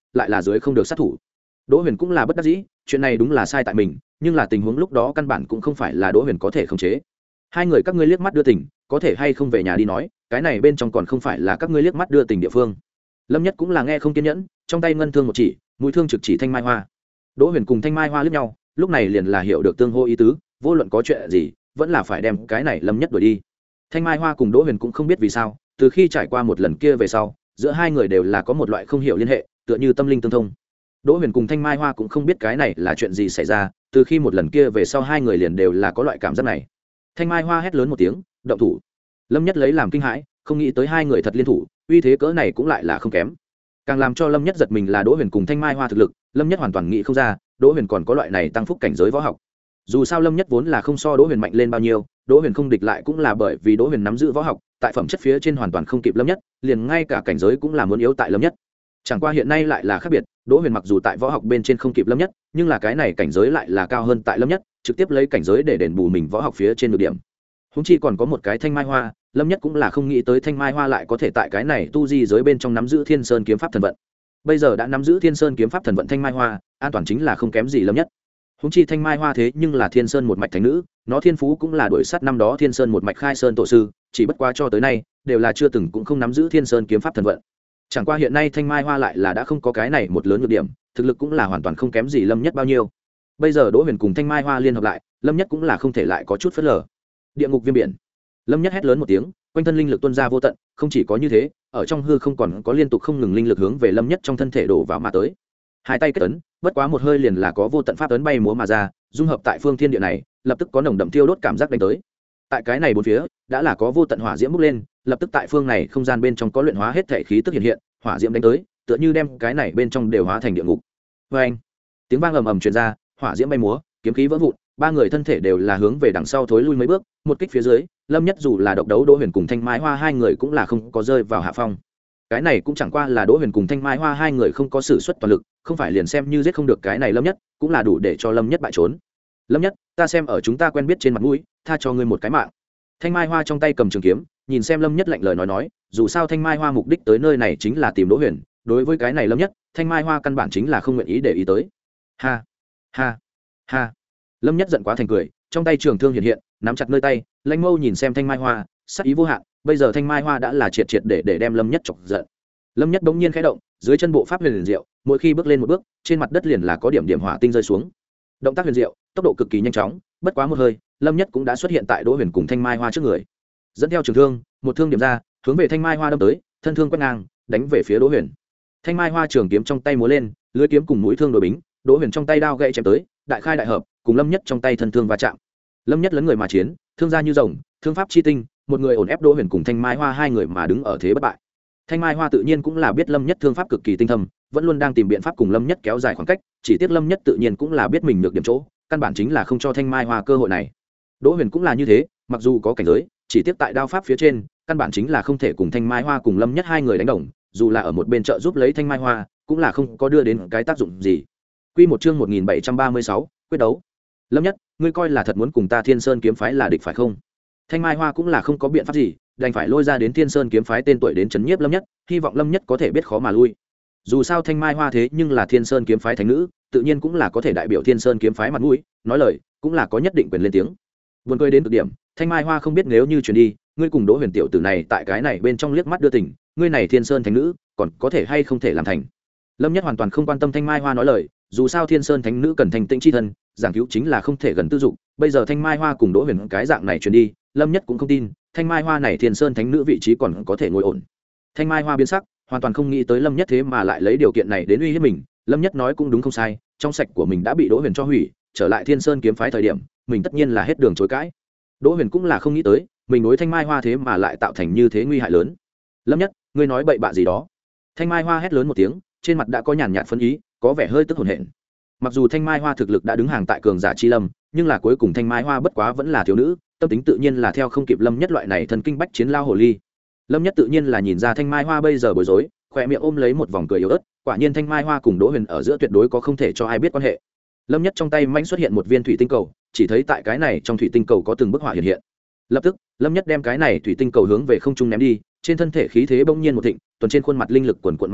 lại là dưới không được sát thủ. Đỗ Huyền cũng là bất đắc dĩ, chuyện này đúng là sai tại mình, nhưng là tình huống lúc đó căn bản cũng không phải là Đỗ Huyền có thể khống chế. Hai người các ngươi liếc mắt đưa tình, có thể hay không về nhà đi nói, cái này bên trong còn không phải là các ngươi liếc mắt đưa tình địa phương. Lâm Nhất cũng là nghe không kiên nhẫn, trong tay ngân thương một chỉ, mũi thương trực chỉ Thanh Mai Hoa. Đỗ Huyền cùng Thanh Mai Hoa liếc nhau, lúc này liền là hiểu được tương hô ý tứ, vô luận có chuyện gì, vẫn là phải đem cái này Lâm Nhất đuổi đi. Thanh Mai Hoa cùng Đỗ Huyền cũng không biết vì sao, từ khi trải qua một lần kia về sau, giữa hai người đều là có một loại không hiểu liên hệ, tựa như tâm linh tương thông. Đỗ Huyền cùng Thanh Mai Hoa cũng không biết cái này là chuyện gì xảy ra, từ khi một lần kia về sau hai người liền đều là có loại cảm giác này. Thanh Mai Hoa hét lớn một tiếng, động thủ. Lâm Nhất lấy làm kinh hãi, không nghĩ tới hai người thật liên thủ, uy thế cỡ này cũng lại là không kém. Càng làm cho Lâm Nhất giật mình là Đỗ Huyền cùng Thanh Mai Hoa thực lực, Lâm Nhất hoàn toàn nghĩ không ra, Đỗ Huyền còn có loại này tăng phúc cảnh giới võ học. Dù sao Lâm Nhất vốn là không so Đỗ Huyền mạnh lên bao nhiêu, Đỗ Huyền không địch lại cũng là bởi vì Đỗ Huyền nắm giữ võ học, tại phẩm chất phía trên hoàn toàn không kịp Lâm Nhất, liền ngay cả cảnh giới cũng là muốn yếu tại Lâm Nhất. Chẳng qua hiện nay lại là khác biệt, Đỗ Huyền mặc dù tại võ học bên trên không kịp Lâm Nhất, nhưng là cái này cảnh giới lại là cao hơn tại Lâm Nhất, trực tiếp lấy cảnh giới để đền bù mình võ học phía trên nhược điểm. Húng chi còn có một cái Thanh Mai Hoa, Lâm Nhất cũng là không nghĩ tới Thanh Mai Hoa lại có thể tại cái này tu di giới bên trong nắm giữ Thiên Sơn kiếm pháp thần vận. Bây giờ đã nắm giữ Thiên Sơn kiếm pháp thần vận Thanh Mai Hoa, an toàn chính là không kém gì Lâm Nhất. Húng chi Thanh Mai Hoa thế nhưng là Thiên Sơn một mạch thánh nữ, nó thiên phú cũng là đuổi sát năm đó Thiên Sơn một mạch khai sơn tổ sư, chỉ bất quá cho tới nay đều là chưa từng cũng không nắm giữ Thiên Sơn kiếm pháp thần vận. Chẳng qua hiện nay Thanh Mai Hoa lại là đã không có cái này một lớn nhược điểm, thực lực cũng là hoàn toàn không kém gì Lâm Nhất bao nhiêu. Bây giờ Đỗ Huyền cùng Thanh Mai Hoa liên hợp lại, Lâm Nhất cũng là không thể lại có chút phớt lờ. Địa ngục viêm biển. Lâm Nhất hét lớn một tiếng, quanh thân linh lực tuôn ra vô tận, không chỉ có như thế, ở trong hư không còn có liên tục không ngừng linh lực hướng về Lâm Nhất trong thân thể đổ vào mà tới. Hai tay kết ấn, bất quá một hơi liền là có vô tận pháp ấn bay múa mà ra, dung hợp tại phương thiên địa này, lập tức có nồng đậm thiêu đốt cảm giác đánh tới. Tại cái này bốn phía, đã là có vô tận hỏa diễm bốc lên, lập tức tại phương này không gian bên trong có luyện hóa hết thể khí tức hiện hiện, hỏa diễm đánh tới, tựa như đem cái này bên trong đều hóa thành địa ngục. Oeng! Tiếng vang ầm ầm truyền ra, hỏa diễm bay múa, kiếm khí vỡ vụn, ba người thân thể đều là hướng về đằng sau thối lui mấy bước, một kích phía dưới, Lâm Nhất dù là độc đấu Đỗ Huyền cùng Thanh Mai Hoa hai người cũng là không có rơi vào hạ phong. Cái này cũng chẳng qua là Đỗ Huyền cùng Thanh Mai Hoa hai người không có sử xuất toàn lực, không phải liền xem như giết không được cái này Lâm Nhất, cũng là đủ để cho Lâm Nhất bại trốn. Lâm Nhất, ta xem ở chúng ta quen biết trên mặt mũi, tha cho ngươi một cái mạng. Thanh Mai Hoa trong tay cầm trường kiếm, nhìn xem Lâm Nhất lạnh lời nói nói, dù sao Thanh Mai Hoa mục đích tới nơi này chính là tìm Đỗ Huyền, đối với cái này Lâm Nhất, Thanh Mai Hoa căn bản chính là không nguyện ý để ý tới. Ha, ha, ha. Lâm Nhất giận quá thành cười, trong tay trường thương hiện hiện, nắm chặt nơi tay, lãnh mâu nhìn xem Thanh Mai Hoa, sắc ý vô hạn, bây giờ Thanh Mai Hoa đã là triệt triệt để để đem Lâm Nhất chọc giận. Lâm Nhất bỗng nhiên khẽ động, dưới chân bộ pháp huyền liền diệu, mỗi khi bước lên một bước, trên mặt đất liền là có điểm điểm hỏa tinh rơi xuống. Động tác huyền diệu, tốc độ cực kỳ nhanh chóng, bất quá một hơi, Lâm Nhất cũng đã xuất hiện tại Đỗ Huyền cùng Thanh Mai Hoa trước người. Dẫn theo trường thương, một thương điểm ra, hướng về Thanh Mai Hoa đâm tới, thân thương quét ngang, đánh về phía Đỗ Huyền. Thanh Mai Hoa trường kiếm trong tay múa lên, lưỡi kiếm cùng mũi thương đối bính, Đỗ Huyền trong tay đao gậy chém tới, đại khai đại hợp, cùng Lâm Nhất trong tay thân thương va chạm. Lâm Nhất lấn người mà chiến, thương ra như rồng, thương pháp chi tinh, một người ổn ép Đỗ Huyền cùng Thanh Mai Hoa hai người mà đứng ở thế bất bại. Thanh Mai Hoa tự nhiên cũng là biết Lâm Nhất thương pháp cực kỳ tinh thâm, vẫn luôn đang tìm biện pháp cùng Lâm Nhất kéo dài khoảng cách, chỉ tiếc Lâm Nhất tự nhiên cũng là biết mình được điểm chỗ, căn bản chính là không cho Thanh Mai Hoa cơ hội này. Đỗ Huyền cũng là như thế, mặc dù có cảnh giới, chỉ tiếc tại đao pháp phía trên, căn bản chính là không thể cùng Thanh Mai Hoa cùng Lâm Nhất hai người đánh đồng, dù là ở một bên trợ giúp lấy Thanh Mai Hoa, cũng là không có đưa đến cái tác dụng gì. Quy một chương một nghìn bảy trăm ba mươi sáu, quyết đấu. Lâm Nhất, ngươi coi là thật muốn cùng ta Thiên Sơn kiếm phái là địch phải không? Thanh Mai Hoa cũng là không có biện pháp gì, đành phải lôi ra đến Thiên Sơn kiếm phái tên tuổi đến chấn nhiếp Lâm Nhất, hy vọng Lâm Nhất có thể biết khó mà lui. Dù sao Thanh Mai Hoa thế nhưng là Thiên Sơn kiếm phái thánh nữ, tự nhiên cũng là có thể đại biểu Thiên Sơn kiếm phái mặt mũi, nói lời cũng là có nhất định quyền lên tiếng. Buồn cười đến cực điểm, Thanh Mai Hoa không biết nếu như chuyển đi, ngươi cùng Đỗ Huyền tiểu tử này tại cái này bên trong liếc mắt đưa tình, ngươi này Thiên Sơn thánh nữ, còn có thể hay không thể làm thành. Lâm Nhất hoàn toàn không quan tâm Thanh Mai Hoa nói lời, dù sao Thiên Sơn thánh nữ cần thành tĩnh chi thân, giảng cứu chính là không thể gần tư dụng, bây giờ Thanh Mai Hoa cùng Đỗ Huyền cái dạng này chuyển đi, Lâm Nhất cũng không tin, Thanh Mai Hoa này Thiên Sơn thánh nữ vị trí còn có thể ngồi ổn. Thanh Mai Hoa biến sắc, hoàn toàn không nghĩ tới Lâm Nhất thế mà lại lấy điều kiện này đến uy hiếp mình, Lâm Nhất nói cũng đúng không sai, trong sạch của mình đã bị Đỗ Huyền cho hủy, trở lại Thiên Sơn kiếm phái thời điểm, mình tất nhiên là hết đường chối cãi. Đỗ Huyền cũng là không nghĩ tới, mình đối Thanh Mai Hoa thế mà lại tạo thành như thế nguy hại lớn. Lâm Nhất, ngươi nói bậy bạ gì đó? Thanh Mai Hoa hét lớn một tiếng, trên mặt đã có nhàn nhạt phân ý, có vẻ hơi tức hổn hển. Mặc dù Thanh Mai Hoa thực lực đã đứng hàng tại cường giả chi lâm, nhưng là cuối cùng Thanh Mai Hoa bất quá vẫn là thiếu nữ, tâm tính tự nhiên là theo không kịp Lâm Nhất loại này thần kinh bách chiến lao hồ ly. Lâm Nhất tự nhiên là nhìn ra Thanh Mai Hoa bây giờ bối rối, khỏe miệng ôm lấy một vòng cười yếu ớt, quả nhiên Thanh Mai Hoa cùng Đỗ Huyền ở giữa tuyệt đối có không thể cho ai biết quan hệ. Lâm Nhất trong tay mãnh xuất hiện một viên thủy tinh cầu, chỉ thấy tại cái này trong thủy tinh cầu có từng bức họa hiện hiện. Lập tức, Lâm Nhất đem cái này thủy tinh cầu hướng về không trung ném đi, trên thân thể khí thế bỗng nhiên một thịnh, tuần trên khuôn mặt linh lực quần quần mà ra,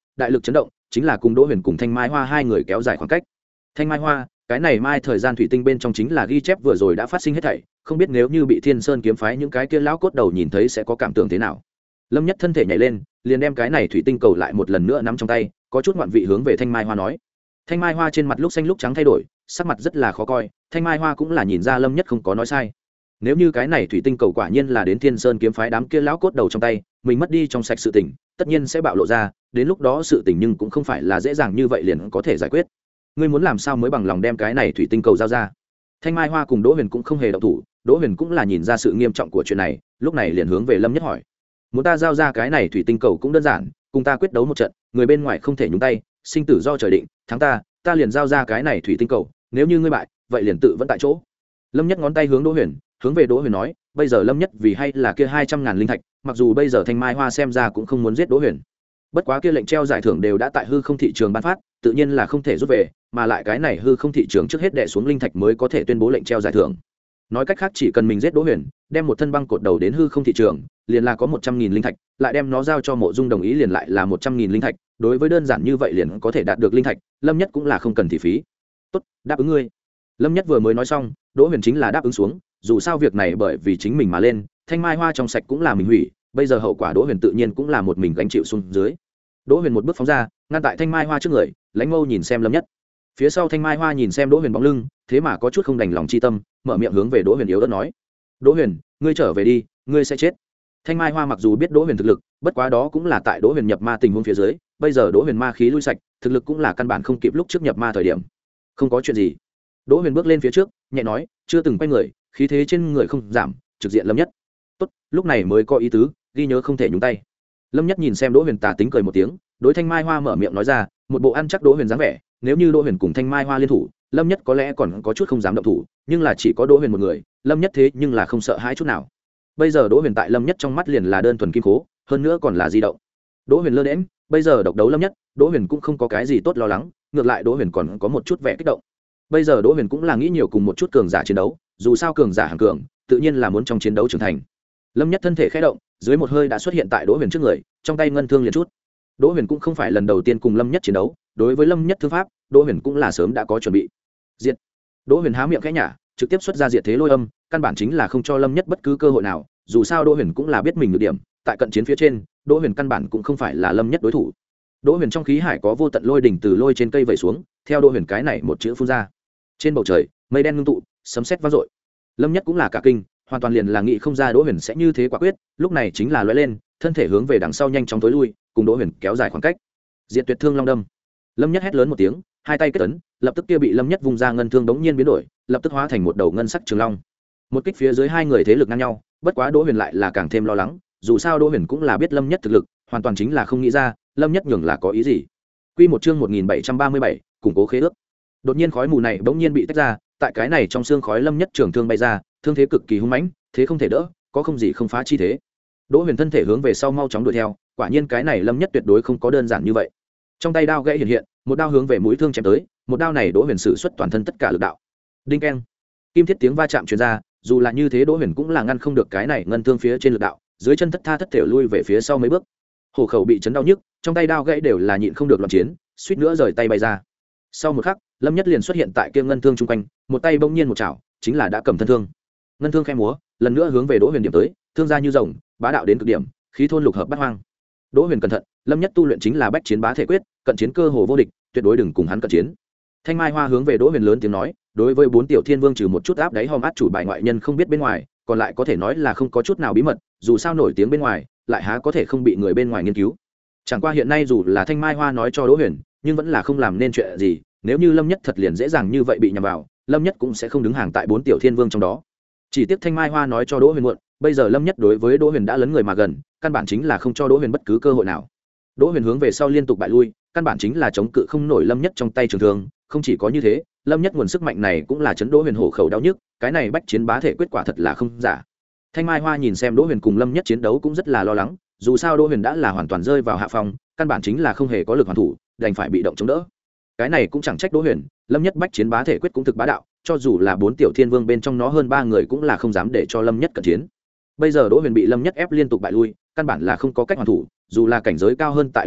đại lực chấn động chính là cùng đỗ huyền cùng thanh mai hoa hai người kéo dài khoảng cách. Thanh mai hoa, cái này mai thời gian thủy tinh bên trong chính là ghi chép vừa rồi đã phát sinh hết thảy, không biết nếu như bị Thiên Sơn kiếm phái những cái kia lão cốt đầu nhìn thấy sẽ có cảm tưởng thế nào. Lâm Nhất thân thể nhảy lên, liền đem cái này thủy tinh cầu lại một lần nữa nắm trong tay, có chút ngoạn vị hướng về thanh mai hoa nói. Thanh mai hoa trên mặt lúc xanh lúc trắng thay đổi, sắc mặt rất là khó coi. Thanh mai hoa cũng là nhìn ra Lâm Nhất không có nói sai. Nếu như cái này thủy tinh cầu quả nhiên là đến Thiên Sơn kiếm phái đám kia lão cốt đầu trong tay, mình mất đi trong sạch sự tình, tất nhiên sẽ bạo lộ ra, đến lúc đó sự tình nhưng cũng không phải là dễ dàng như vậy liền có thể giải quyết. Ngươi muốn làm sao mới bằng lòng đem cái này thủy tinh cầu giao ra? Thanh mai hoa cùng Đỗ Huyền cũng không hề động thủ, Đỗ Huyền cũng là nhìn ra sự nghiêm trọng của chuyện này, lúc này liền hướng về Lâm Nhất hỏi. Muốn ta giao ra cái này thủy tinh cầu cũng đơn giản, cùng ta quyết đấu một trận, người bên ngoài không thể nhúng tay, sinh tử do trời định, thắng ta, ta liền giao ra cái này thủy tinh cầu, nếu như ngươi bại, vậy liền tự vẫn tại chỗ. Lâm Nhất ngón tay hướng Đỗ Huyền, hướng về Đỗ Huyền nói, bây giờ Lâm Nhất vì hay là kia hai trăm ngàn linh thạch, mặc dù bây giờ Thanh Mai Hoa xem ra cũng không muốn giết Đỗ Huyền. Bất quá kia lệnh treo giải thưởng đều đã tại hư không thị trường ban phát, tự nhiên là không thể rút về, mà lại cái này hư không thị trường trước hết đè xuống linh thạch mới có thể tuyên bố lệnh treo giải thưởng. Nói cách khác chỉ cần mình giết Đỗ Huyền, đem một thân băng cột đầu đến hư không thị trường, liền là có một trăm nghìn linh thạch, lại đem nó giao cho Mộ Dung đồng ý liền lại là một trăm nghìn linh thạch, đối với đơn giản như vậy liền có thể đạt được linh thạch, Lâm Nhất cũng là không cần thị phí. Tốt, đáp ứng ngươi. Lâm Nhất vừa mới nói xong, Đỗ Huyền chính là đáp ứng xuống, dù sao việc này bởi vì chính mình mà lên, Thanh Mai Hoa trong sạch cũng là mình hủy, bây giờ hậu quả Đỗ Huyền tự nhiên cũng là một mình gánh chịu xuống dưới. Đỗ Huyền một bước phóng ra, ngăn tại Thanh Mai Hoa trước người, lãnh mâu nhìn xem Lâm Nhất. Phía sau Thanh Mai Hoa nhìn xem Đỗ Huyền bóng lưng, thế mà có chút không đành lòng chi tâm, mở miệng hướng về Đỗ Huyền yếu ớt nói: "Đỗ Huyền, ngươi trở về đi, ngươi sẽ chết." Thanh Mai Hoa mặc dù biết Đỗ Huyền thực lực, bất quá đó cũng là tại Đỗ Huyền nhập ma tình huống phía dưới, bây giờ Đỗ Huyền ma khí lui sạch, thực lực cũng là căn bản không kịp lúc trước nhập ma thời điểm. Không có chuyện gì. Đỗ Huyền bước lên phía trước, nhẹ nói, chưa từng quay người, khí thế trên người không giảm, trực diện Lâm Nhất. "Tốt, lúc này mới có ý tứ, ghi nhớ không thể nhúng tay." Lâm Nhất nhìn xem Đỗ Huyền tà tính cười một tiếng, đối Thanh Mai Hoa mở miệng nói ra, một bộ ăn chắc Đỗ Huyền dáng vẻ, nếu như Đỗ Huyền cùng Thanh Mai Hoa liên thủ, Lâm Nhất có lẽ còn có chút không dám động thủ, nhưng là chỉ có Đỗ Huyền một người, Lâm Nhất thế nhưng là không sợ hãi chút nào. Bây giờ Đỗ Huyền tại Lâm Nhất trong mắt liền là đơn thuần kim cố, hơn nữa còn là di động. Đỗ Huyền lơ đễnh, bây giờ độc đấu Lâm Nhất, Đỗ Huyền cũng không có cái gì tốt lo lắng, ngược lại Đỗ Huyền còn có một chút vẻ kích động. Bây giờ Đỗ Huyền cũng là nghĩ nhiều cùng một chút cường giả chiến đấu, dù sao cường giả hàng cường, tự nhiên là muốn trong chiến đấu trưởng thành. Lâm Nhất thân thể khẽ động, dưới một hơi đã xuất hiện tại Đỗ Huyền trước người, trong tay ngân thương liền chút. Đỗ Huyền cũng không phải lần đầu tiên cùng Lâm Nhất chiến đấu, đối với Lâm Nhất thương pháp, Đỗ Huyền cũng là sớm đã có chuẩn bị. Diệt. Đỗ Huyền há miệng khẽ nhả, trực tiếp xuất ra diệt thế lôi âm, căn bản chính là không cho Lâm Nhất bất cứ cơ hội nào, dù sao Đỗ Huyền cũng là biết mình nhược điểm, tại cận chiến phía trên, Đỗ Huyền căn bản cũng không phải là Lâm Nhất đối thủ. Đỗ Huyền trong khí hải có vô tận lôi đỉnh từ lôi trên cây vẩy xuống, theo Đỗ Huyền cái này một chữ phun ra. Trên bầu trời, mây đen ngưng tụ, sấm sét vang dội. Lâm Nhất cũng là cả kinh, hoàn toàn liền là nghĩ không ra Đỗ Huyền sẽ như thế quả quyết, lúc này chính là lóe lên, thân thể hướng về đằng sau nhanh chóng tối lui, cùng Đỗ Huyền kéo dài khoảng cách. Diệt Tuyệt Thương Long Đâm. Lâm Nhất hét lớn một tiếng, hai tay kết ấn, lập tức kia bị Lâm Nhất vung ra ngân thương đống nhiên biến đổi, lập tức hóa thành một đầu ngân sắc trường long. Một kích phía dưới hai người thế lực ngang nhau, bất quá Đỗ Huyền lại là càng thêm lo lắng, dù sao Đỗ Huyền cũng là biết Lâm Nhất thực lực, hoàn toàn chính là không nghĩ ra, Lâm Nhất nhường là có ý gì. Quy một chương một nghìn bảy trăm ba mươi bảy, củng cố khế ước. Đột nhiên khói mù này bỗng nhiên bị tách ra, tại cái này trong xương khói Lâm Nhất trường thương bay ra, thương thế cực kỳ hung mãnh, thế không thể đỡ, có không gì không phá chi thế. Đỗ Huyền thân thể hướng về sau mau chóng đuổi theo, quả nhiên cái này Lâm Nhất tuyệt đối không có đơn giản như vậy. Trong tay đao gãy hiện hiện, một đao hướng về mũi thương chém tới, một đao này Đỗ Huyền sử xuất toàn thân tất cả lực đạo. Đinh keng. Kim thiết tiếng va chạm truyền ra, dù là như thế Đỗ Huyền cũng là ngăn không được cái này ngân thương phía trên lực đạo, dưới chân thất tha thất thểu lui về phía sau mấy bước. Hổ khẩu bị chấn đau nhức, trong tay đao gãy đều là nhịn không được loạn chiến, suýt nữa rời tay bay ra. Sau một khắc, Lâm Nhất liền xuất hiện tại kia ngân thương trung quanh, một tay bỗng nhiên một chảo, chính là đã cầm thân thương. Ngân thương khẽ múa, lần nữa hướng về Đỗ Huyền điểm tới, thương ra như rồng, bá đạo đến cực điểm, khí thôn lục hợp bát hoang. Đỗ Huyền cẩn thận, Lâm Nhất tu luyện chính là bách chiến bá thể quyết, cận chiến cơ hồ vô địch, tuyệt đối đừng cùng hắn cận chiến. Thanh Mai Hoa hướng về Đỗ Huyền lớn tiếng nói, đối với bốn tiểu thiên vương trừ một chút áp đáy hòm át chủ bài ngoại nhân không biết bên ngoài, còn lại có thể nói là không có chút nào bí mật, dù sao nổi tiếng bên ngoài, lại há có thể không bị người bên ngoài nghiên cứu. Chẳng qua hiện nay dù là Thanh Mai Hoa nói cho Đỗ Huyền, nhưng vẫn là không làm nên chuyện gì, nếu như Lâm Nhất thật liền dễ dàng như vậy bị nhầm vào, Lâm Nhất cũng sẽ không đứng hàng tại bốn tiểu thiên vương trong đó. Chỉ tiếc Thanh Mai Hoa nói cho Đỗ Huyền muộn, bây giờ Lâm Nhất đối với Đỗ Huyền đã lấn người mà gần, căn bản chính là không cho Đỗ Huyền bất cứ cơ hội nào. Đỗ Huyền hướng về sau liên tục bại lui, căn bản chính là chống cự không nổi Lâm Nhất trong tay trường thương, không chỉ có như thế, Lâm Nhất nguồn sức mạnh này cũng là chấn Đỗ Huyền hổ khẩu đau nhức, cái này bách chiến bá thể quyết quả thật là không giả. Thanh Mai Hoa nhìn xem Đỗ Huyền cùng Lâm Nhất chiến đấu cũng rất là lo lắng, dù sao Đỗ Huyền đã là hoàn toàn rơi vào hạ phong, căn bản chính là không hề có lực hoàn thủ, đành phải bị động chống đỡ. Cái này cũng chẳng trách Đỗ Huyền, Lâm Nhất bách chiến bá thể quyết cũng thực bá đạo, cho dù là bốn tiểu thiên vương bên trong nó hơn ba người cũng là không dám để cho Lâm Nhất cận chiến. Bây giờ Đỗ Huyền bị Lâm Nhất ép liên tục bại lui, căn bản là không có cách hoàn thủ, dù là cảnh giới cao hơn tại Lâm Nhất,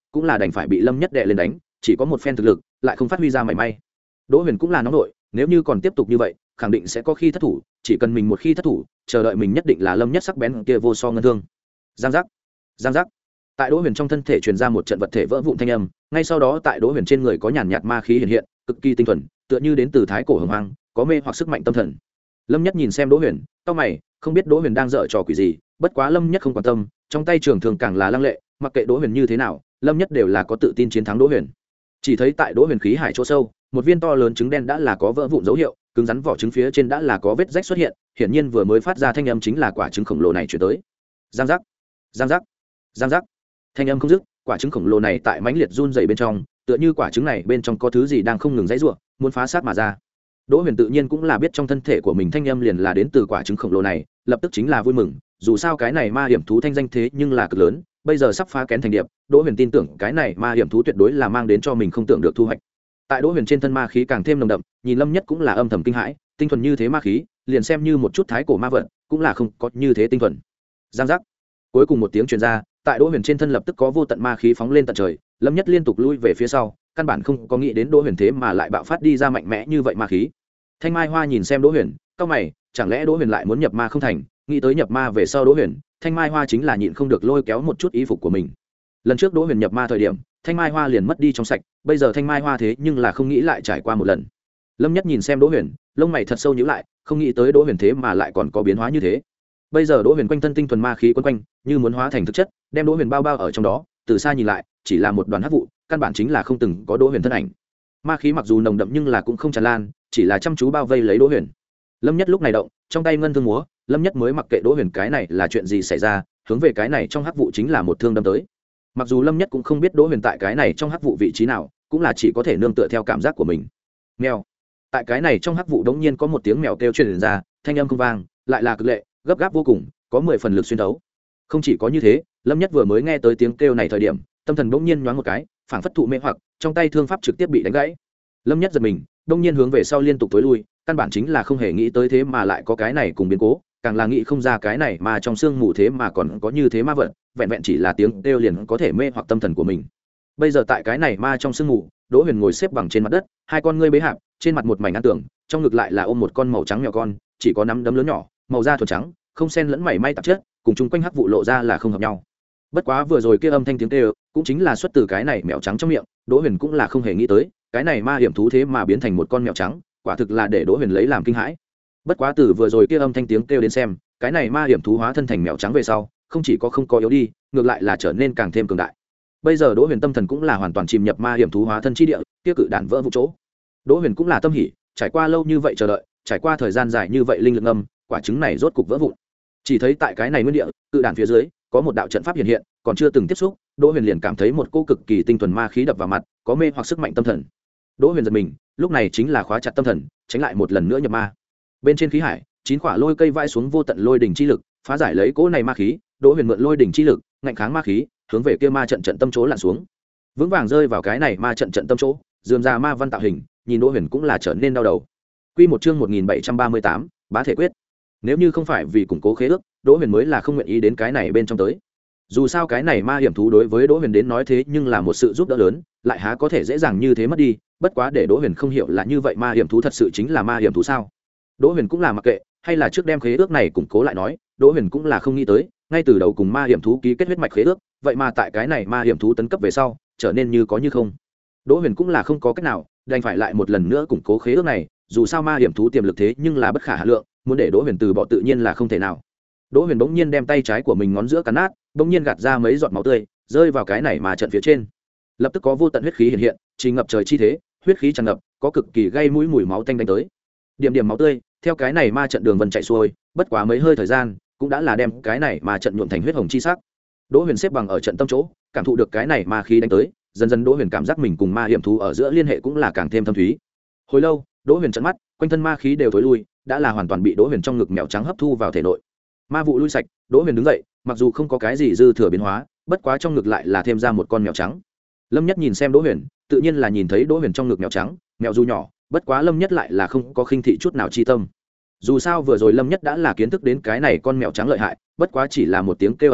cũng là đành phải bị lâm nhất đệ lên đánh, chỉ có một phen thực lực lại không phát huy ra mảy may. Đỗ Huyền cũng là nóng nổi, nếu như còn tiếp tục như vậy khẳng định sẽ có khi thất thủ, chỉ cần mình một khi thất thủ chờ đợi mình nhất định là lâm nhất sắc bén kia vô so ngân thương. Giang giác, giang giác, tại Đỗ Huyền trong thân thể truyền ra một trận vật thể vỡ vụn thanh âm, ngay sau đó tại Đỗ Huyền trên người có nhàn nhạt ma khí hiện hiện, cực kỳ tinh thuần, tựa như đến từ thái cổ hồng hoang, có mê hoặc sức mạnh tâm thần. Lâm nhất nhìn xem Đỗ Huyền, cau mày, không biết Đỗ Huyền đang dở trò quỷ gì, bất quá Lâm nhất không quan tâm, trong tay trường thường càng là lăng lệ, mặc kệ Đỗ Huyền như thế nào, Lâm nhất đều là có tự tin chiến thắng Đỗ Huyền. Chỉ thấy tại Đỗ Huyền khí hải chỗ sâu, một viên to lớn trứng đen đã là có vỡ vụn dấu hiệu, cứng rắn vỏ trứng phía trên đã là có vết rách xuất hiện, hiển nhiên vừa mới phát ra thanh âm chính là quả trứng khổng lồ này chuyển tới. Giang giác, giang giác, giang giác, thanh âm không dứt, quả trứng khổng lồ này tại mãnh liệt run rẩy bên trong, tựa như quả trứng này bên trong có thứ gì đang không ngừng giãy giụa, muốn phá xác mà ra. Đỗ Huyền tự nhiên cũng là biết trong thân thể của mình thanh âm liền là đến từ quả trứng khổng lồ này, lập tức chính là vui mừng, dù sao cái này ma hiểm thú thanh danh thế nhưng là cực lớn, bây giờ sắp phá kén thành điệp, Đỗ Huyền tin tưởng cái này ma hiểm thú tuyệt đối là mang đến cho mình không tưởng được thu hoạch. Tại Đỗ Huyền trên thân ma khí càng thêm nồng đậm, nhìn Lâm nhất cũng là âm thầm kinh hãi, tinh thuần như thế ma khí, liền xem như một chút thái cổ ma vật, cũng là không có như thế tinh thuần. Giang giác. Cuối cùng một tiếng truyền ra, tại Đỗ Huyền trên thân lập tức có vô tận ma khí phóng lên tận trời, Lâm nhất liên tục lui về phía sau, căn bản không có nghĩ đến Đỗ Huyền thế mà lại bạo phát đi ra mạnh mẽ như vậy ma khí. Thanh Mai Hoa nhìn xem Đỗ Huyền, cau mày, chẳng lẽ Đỗ Huyền lại muốn nhập ma không thành? Nghĩ tới nhập ma về sau Đỗ Huyền, Thanh Mai Hoa chính là nhịn không được lôi kéo một chút y phục của mình. Lần trước Đỗ Huyền nhập ma thời điểm, Thanh Mai Hoa liền mất đi trong sạch, bây giờ Thanh Mai Hoa thế nhưng là không nghĩ lại trải qua một lần. Lâm nhất nhìn xem Đỗ Huyền, lông mày thật sâu nhíu lại, không nghĩ tới Đỗ Huyền thế mà lại còn có biến hóa như thế. Bây giờ Đỗ Huyền quanh thân tinh thuần ma khí quấn quanh, như muốn hóa thành thực chất, đem Đỗ Huyền bao bao ở trong đó, từ xa nhìn lại, chỉ là một đoàn hắc vụ, căn bản chính là không từng có Đỗ Huyền thân ảnh. Ma khí mặc dù nồng đậm nhưng là cũng không tràn lan, chỉ là chăm chú bao vây lấy Đỗ Huyền. Lâm nhất lúc này động, trong tay ngân thương múa, Lâm nhất mới mặc kệ Đỗ Huyền cái này là chuyện gì xảy ra, hướng về cái này trong hắc vụ chính là một thương đâm tới. Mặc dù Lâm nhất cũng không biết Đỗ Huyền tại cái này trong hắc vụ vị trí nào, cũng là chỉ có thể nương tựa theo cảm giác của mình. Mèo. Tại cái này trong hắc vụ đống nhiên có một tiếng mèo kêu truyền ra, thanh âm không vang, lại là cực lệ, gấp gáp vô cùng, có mười phần lực xuyên thấu. Không chỉ có như thế, Lâm nhất vừa mới nghe tới tiếng kêu này thời điểm, tâm thần bỗng nhiên nhoáng một cái, phảng phất thụ mê hoặc, trong tay thương pháp trực tiếp bị đánh gãy. Lâm nhất giật mình, bỗng nhiên hướng về sau liên tục tối lui, căn bản chính là không hề nghĩ tới thế mà lại có cái này cùng biến cố, càng là nghĩ không ra cái này mà trong xương mù thế mà còn có như thế ma vật, vẹn vẹn chỉ là tiếng kêu liền có thể mê hoặc tâm thần của mình. Bây giờ tại cái này ma trong xương mù, Đỗ Huyền ngồi xếp bằng trên mặt đất, hai con ngươi bế hạp, trên mặt một mảnh ăn tưởng, trong ngực lại là ôm một con màu trắng mèo con, chỉ có nắm đấm lớn nhỏ, màu da thuần trắng, không xen lẫn mảy may tạp chất, cùng chung quanh hắc vụ lộ ra là không hợp nhau. Bất quá vừa rồi kia âm thanh tiếng kêu, cũng chính là xuất từ cái này mèo trắng trong miệng, Đỗ Huyền cũng là không hề nghĩ tới, cái này ma hiểm thú thế mà biến thành một con mèo trắng, quả thực là để Đỗ Huyền lấy làm kinh hãi. Bất quá từ vừa rồi kia âm thanh tiếng kêu đến xem, cái này ma hiểm thú hóa thân thành mèo trắng về sau, không chỉ có không có yếu đi, ngược lại là trở nên càng thêm cường đại. Bây giờ Đỗ Huyền tâm thần cũng là hoàn toàn chìm nhập ma hiểm thú hóa thân chi địa, kia cự đản vỡ vụ chỗ. Đỗ Huyền cũng là tâm hỉ, trải qua lâu như vậy chờ đợi, trải qua thời gian dài như vậy linh lực âm, quả trứng này rốt cục vỡ vụn. Chỉ thấy tại cái này nguyên địa, cự đản phía dưới có một đạo trận pháp hiện hiện, còn chưa từng tiếp xúc, Đỗ Huyền liền cảm thấy một cô cực kỳ tinh thuần ma khí đập vào mặt, có mê hoặc sức mạnh tâm thần. Đỗ Huyền giật mình, lúc này chính là khóa chặt tâm thần, tránh lại một lần nữa nhập ma. Bên trên khí hải, chín quả lôi cây vãi xuống vô tận lôi đỉnh chi lực, phá giải lấy cỗ này ma khí, Đỗ Huyền mượn lôi đỉnh chi lực, ngạnh kháng ma khí, hướng về kia ma trận trận tâm chỗ lặn xuống. Vững vàng rơi vào cái này ma trận trận tâm chỗ, dườm ra ma văn tạo hình, nhìn Đỗ Huyền cũng là trở nên đau đầu. Quy một chương một nghìn bảy trăm ba mươi tám, bá thể quyết. Nếu như không phải vì củng cố khế ước, Đỗ Huyền mới là không nguyện ý đến cái này bên trong tới. Dù sao cái này ma hiểm thú đối với Đỗ Huyền đến nói thế nhưng là một sự giúp đỡ lớn, lại há có thể dễ dàng như thế mất đi, bất quá để Đỗ Huyền không hiểu là như vậy ma hiểm thú thật sự chính là ma hiểm thú sao? Đỗ Huyền cũng là mặc kệ, hay là trước đem khế ước này củng cố lại nói, Đỗ Huyền cũng là không nghĩ tới, ngay từ đầu cùng ma hiểm thú ký kết huyết mạch khế ước, vậy mà tại cái này ma hiểm thú tấn cấp về sau, trở nên như có như không. Đỗ Huyền cũng là không có cách nào, đành phải lại một lần nữa củng cố khế ước này, dù sao ma hiểm thú tiềm lực thế nhưng là bất khả hạn lượng, muốn để Đỗ Huyền từ bỏ tự nhiên là không thể nào. Đỗ Huyền bỗng nhiên đem tay trái của mình ngón giữa cắn nát, bỗng nhiên gạt ra mấy giọt máu tươi, rơi vào cái này mà trận phía trên. Lập tức có vô tận huyết khí hiện hiện, trì ngập trời chi thế, huyết khí tràn ngập, có cực kỳ gây mũi mùi máu tanh đánh tới. Điểm điểm máu tươi, theo cái này ma trận đường vân chạy xuôi, bất quá mấy hơi thời gian, cũng đã là đem cái này ma trận nhuộm thành huyết hồng chi sắc. Đỗ Huyền xếp bằng ở trận tâm chỗ, cảm thụ được cái này ma khí đánh tới, dần dần Đỗ Huyền cảm giác mình cùng ma hiểm thú ở giữa liên hệ cũng là càng thêm thâm thúy. Hồi lâu, Đỗ Huyền trợn mắt, quanh thân ma khí đều thối lui, đã là hoàn toàn bị Đỗ Huyền trong ngực mèo trắng hấp thu vào thể nội. Ma vụ lui sạch, Đỗ Huyền đứng dậy, mặc dù không có cái gì dư thừa biến hóa, bất quá trong ngực lại là thêm ra một con mèo trắng. Lâm Nhất nhìn xem Đỗ Huyền, tự nhiên là nhìn thấy Đỗ Huyền trong ngực mèo trắng, mèo dù nhỏ, bất quá Lâm Nhất lại là không có khinh thị chút nào chi tâm. Dù sao vừa rồi Lâm Nhất đã là kiến thức đến cái này con mèo trắng lợi hại, bất quá chỉ là một tiếng kêu âm thanh,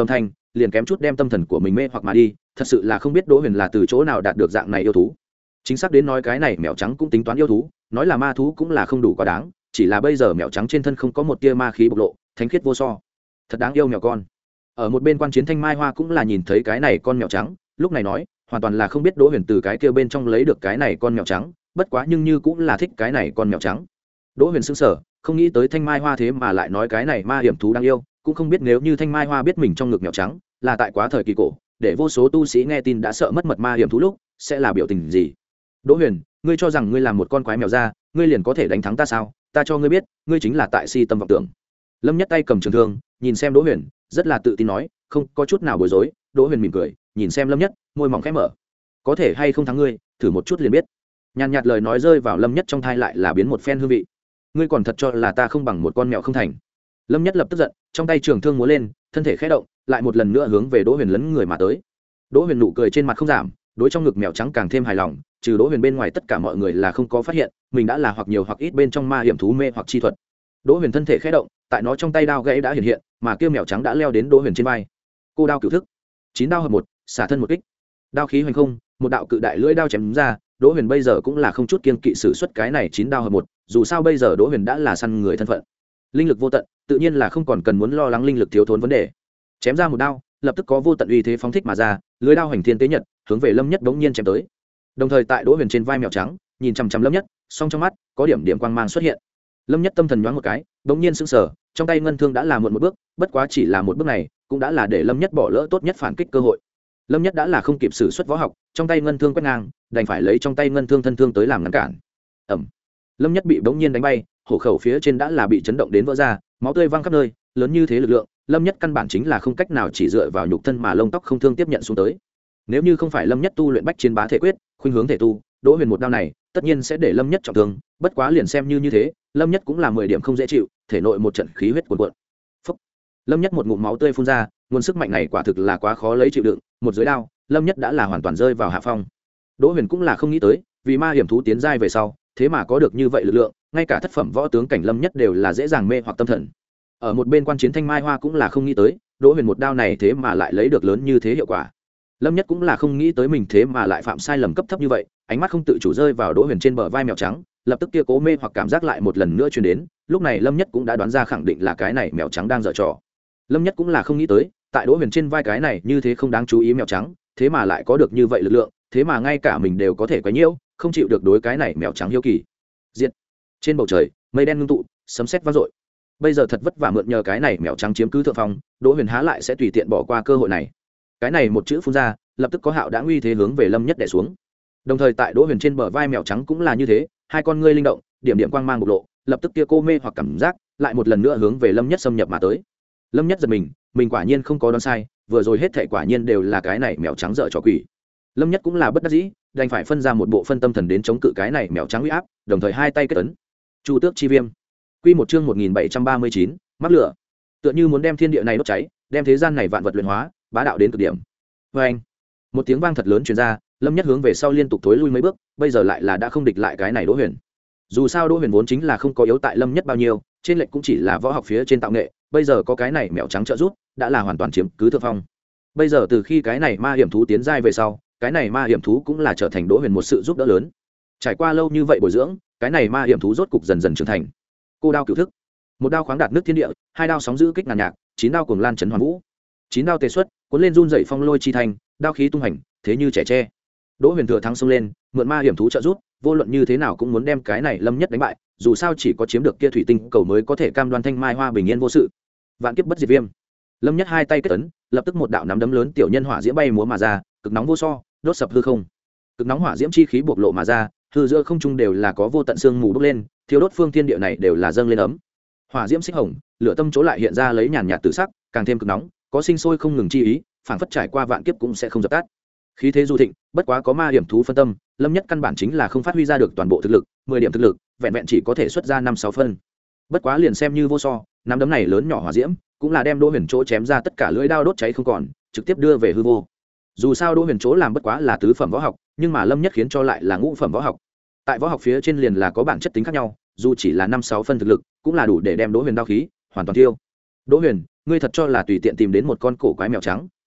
liền kém chút đem tâm thần của mình mê hoặc mà đi, thật sự là không biết Đỗ Huyền là từ chỗ nào đạt được dạng này yêu thú. Chính xác đến nói cái này mèo trắng cũng tính toán yêu thú, nói là ma thú cũng là không đủ quá đáng, chỉ là bây giờ mèo trắng trên thân không có một tia ma khí bộc lộ, thánh khiết vô so, thật đáng yêu mèo con. Ở một bên quan chiến Thanh Mai Hoa cũng là nhìn thấy cái này con mèo trắng, lúc này nói hoàn toàn là không biết Đỗ Huyền từ cái kia bên trong lấy được cái này con mèo trắng, bất quá nhưng như cũng là thích cái này con mèo trắng. Đỗ Huyền sững sờ, không nghĩ tới Thanh Mai Hoa thế mà lại nói cái này ma hiểm thú đáng yêu, cũng không biết nếu như Thanh Mai Hoa biết mình trong ngực mèo trắng là tại quá thời kỳ cổ, để vô số tu sĩ nghe tin đã sợ mất mật ma hiểm thú lúc sẽ là biểu tình gì. Đỗ Huyền, ngươi cho rằng ngươi làm một con quái mèo ra, ngươi liền có thể đánh thắng ta sao? Ta cho ngươi biết, ngươi chính là tại si tâm vọng tưởng. Lâm Nhất tay cầm trường thương, nhìn xem Đỗ Huyền, rất là tự tin nói, không có chút nào bối rối. Đỗ Huyền mỉm cười, nhìn xem Lâm Nhất, môi mỏng khẽ mở. Có thể hay không thắng ngươi, thử một chút liền biết. Nhàn nhạt lời nói rơi vào Lâm Nhất trong thai lại là biến một phen hương vị. Ngươi còn thật cho là ta không bằng một con mèo không thành? Lâm Nhất lập tức giận, trong tay trường thương múa lên, thân thể khẽ động, lại một lần nữa hướng về Đỗ Huyền lấn người mà tới. Đỗ Huyền nụ cười trên mặt không giảm, đối trong ngực mèo trắng càng thêm hài lòng, trừ Đỗ Huyền bên ngoài tất cả mọi người là không có phát hiện, mình đã là hoặc nhiều hoặc ít bên trong ma hiểm thú mê hoặc chi thuật. Đỗ Huyền thân thể khẽ động, tại nó trong tay đao gãy đã hiện hiện, mà kia mèo trắng đã leo đến Đỗ Huyền trên vai. Cô đao cửu thức, chín đao hợp một, xả thân một kích. Đao khí hoành không, một đạo cự đại lưỡi đao chém ra, Đỗ Huyền bây giờ cũng là không chút kiêng kỵ sử xuất cái này chín đao hợp một, dù sao bây giờ Đỗ Huyền đã là săn người thân phận. Linh lực vô tận, tự nhiên là không còn cần muốn lo lắng linh lực thiếu thốn vấn đề. Chém ra một đao, lập tức có vô tận uy thế phóng thích mà ra, lưỡi đao hành thiên tế nhật, hướng về Lâm Nhất bỗng nhiên chém tới. Đồng thời tại Đỗ Huyền trên vai mèo trắng, nhìn chằm chằm Lâm Nhất, song trong mắt có điểm điểm quang mang xuất hiện. Lâm Nhất tâm thần nhoáng một cái, bỗng nhiên sững sờ, trong tay ngân thương đã là muộn một bước, bất quá chỉ là một bước này, cũng đã là để Lâm Nhất bỏ lỡ tốt nhất phản kích cơ hội. Lâm Nhất đã là không kịp sử xuất võ học, trong tay ngân thương quét ngang, đành phải lấy trong tay ngân thương thân thương tới làm ngăn cản. Ầm. Lâm Nhất bị bỗng nhiên đánh bay, hổ khẩu phía trên đã là bị chấn động đến vỡ ra, máu tươi văng khắp nơi, lớn như thế lực lượng, Lâm Nhất căn bản chính là không cách nào chỉ dựa vào nhục thân mà lông tóc không thương tiếp nhận xuống tới. Nếu như không phải Lâm Nhất tu luyện bách chiến bá thể quyết, khuynh hướng thể tu, Đỗ Huyền một đao này, tất nhiên sẽ để Lâm Nhất trọng thương, bất quá liền xem như như thế, Lâm Nhất cũng là mười điểm không dễ chịu, thể nội một trận khí huyết cuồn cuộn. Phốc. Lâm Nhất một ngụm máu tươi phun ra, nguồn sức mạnh này quả thực là quá khó lấy chịu đựng, một dưới đao, Lâm Nhất đã là hoàn toàn rơi vào hạ phong. Đỗ Huyền cũng là không nghĩ tới, vì ma hiểm thú tiến giai về sau, thế mà có được như vậy lực lượng, ngay cả thất phẩm võ tướng cảnh Lâm Nhất đều là dễ dàng mê hoặc tâm thần. Ở một bên quan chiến Thanh Mai Hoa cũng là không nghĩ tới, Đỗ Huyền một đao này thế mà lại lấy được lớn như thế hiệu quả. Lâm Nhất cũng là không nghĩ tới mình thế mà lại phạm sai lầm cấp thấp như vậy, ánh mắt không tự chủ rơi vào Đỗ Huyền trên bờ vai mèo trắng, lập tức kia cố mê hoặc cảm giác lại một lần nữa truyền đến, lúc này Lâm Nhất cũng đã đoán ra khẳng định là cái này mèo trắng đang giở trò. Lâm Nhất cũng là không nghĩ tới, tại Đỗ Huyền trên vai cái này như thế không đáng chú ý mèo trắng, thế mà lại có được như vậy lực lượng, thế mà ngay cả mình đều có thể quấy nhiễu, không chịu được đối cái này mèo trắng hiếu kỳ. Diệt. Trên bầu trời, mây đen ngưng tụ, sấm sét vang dội. Bây giờ thật vất vả mượn nhờ cái này mèo trắng chiếm cứ thượng phong, Đỗ Huyền há lại sẽ tùy tiện bỏ qua cơ hội này. Cái này một chữ phun ra, lập tức có hạo đã uy thế hướng về Lâm Nhất đè xuống. Đồng thời tại Đỗ Huyền trên bờ vai mèo trắng cũng là như thế, hai con ngươi linh động, điểm điểm quang mang bộc lộ, lập tức kia cô mê hoặc cảm giác, lại một lần nữa hướng về Lâm Nhất xâm nhập mà tới. Lâm Nhất giật mình, mình quả nhiên không có đoán sai, vừa rồi hết thảy quả nhiên đều là cái này mèo trắng dở trò quỷ. Lâm Nhất cũng là bất đắc dĩ, đành phải phân ra một bộ phân tâm thần đến chống cự cái này mèo trắng uy áp, đồng thời hai tay kết ấn. Chu Tước chi viêm. Quy một chương một nghìn bảy trăm ba mươi chín, mắc lửa. Tựa như muốn đem thiên địa này đốt cháy, đem thế gian này vạn vật luyện hóa, bá đạo đến cực điểm. Oeng. Một tiếng vang thật lớn truyền ra, Lâm Nhất hướng về sau liên tục thối lui mấy bước, bây giờ lại là đã không địch lại cái này Đỗ Huyền. Dù sao Đỗ Huyền vốn chính là không có yếu tại Lâm Nhất bao nhiêu, trên lệch cũng chỉ là võ học phía trên tạo nghệ, bây giờ có cái này mèo trắng trợ giúp, đã là hoàn toàn chiếm cứ thượng phong. Bây giờ từ khi cái này ma hiểm thú tiến giai về sau, cái này ma hiểm thú cũng là trở thành Đỗ Huyền một sự giúp đỡ lớn. Trải qua lâu như vậy bồi dưỡng, cái này ma hiểm thú rốt cục dần dần trưởng thành. Cô đao cửu thức, một đao khoáng đạt nước thiên địa, hai đao sóng giữ kích ngàn nhạc, chín đao cuồng lan chấn hoàn vũ. Chín đao tề xuất, cuốn lên run dậy phong lôi chi thành, đao khí tung hành, thế như trẻ tre. Đỗ Huyền thừa thắng xông lên, mượn ma hiểm thú trợ giúp, vô luận như thế nào cũng muốn đem cái này Lâm Nhất đánh bại, dù sao chỉ có chiếm được kia thủy tinh cầu mới có thể cam đoan Thanh Mai Hoa bình yên vô sự. Vạn kiếp bất diệt viêm. Lâm Nhất hai tay kết ấn, lập tức một đạo nắm đấm lớn tiểu nhân hỏa diễm bay múa mà ra, cực nóng vô so, đốt sập hư không. Cực nóng hỏa diễm chi khí bộc lộ mà ra, hư giữa không trung đều là có vô tận sương mù bốc lên, thiêu đốt phương thiên địa này đều là dâng lên ấm. Hỏa diễm xích hồng, lửa tâm chỗ lại hiện ra lấy nhàn nhạt tử sắc, càng thêm cực nóng, có sinh sôi không ngừng chi ý, phảng phất trải qua vạn kiếp cũng sẽ không dập tắt. Khí thế du thịnh, bất quá có ma hiểm thú phân tâm, Lâm Nhất căn bản chính là không phát huy ra được toàn bộ thực lực, mười điểm thực lực, vẹn vẹn chỉ có thể xuất ra năm sáu phân. Bất quá liền xem như vô so, nắm đấm này lớn nhỏ hỏa diễm, cũng là đem Đỗ Huyền chỗ chém ra tất cả lưỡi đao đốt cháy không còn, trực tiếp đưa về hư vô. Dù sao Đỗ Huyền chỗ làm bất quá là tứ phẩm võ học, nhưng mà Lâm Nhất khiến cho lại là ngũ phẩm võ học. Tại võ học phía trên liền là có bản chất tính khác nhau, dù chỉ là năm sáu phân thực lực, cũng là đủ để đem Đỗ Huyền đao khí hoàn toàn tiêu. Đỗ Huyền, ngươi thật cho là tùy tiện tìm đến một con cổ quái mèo trắng,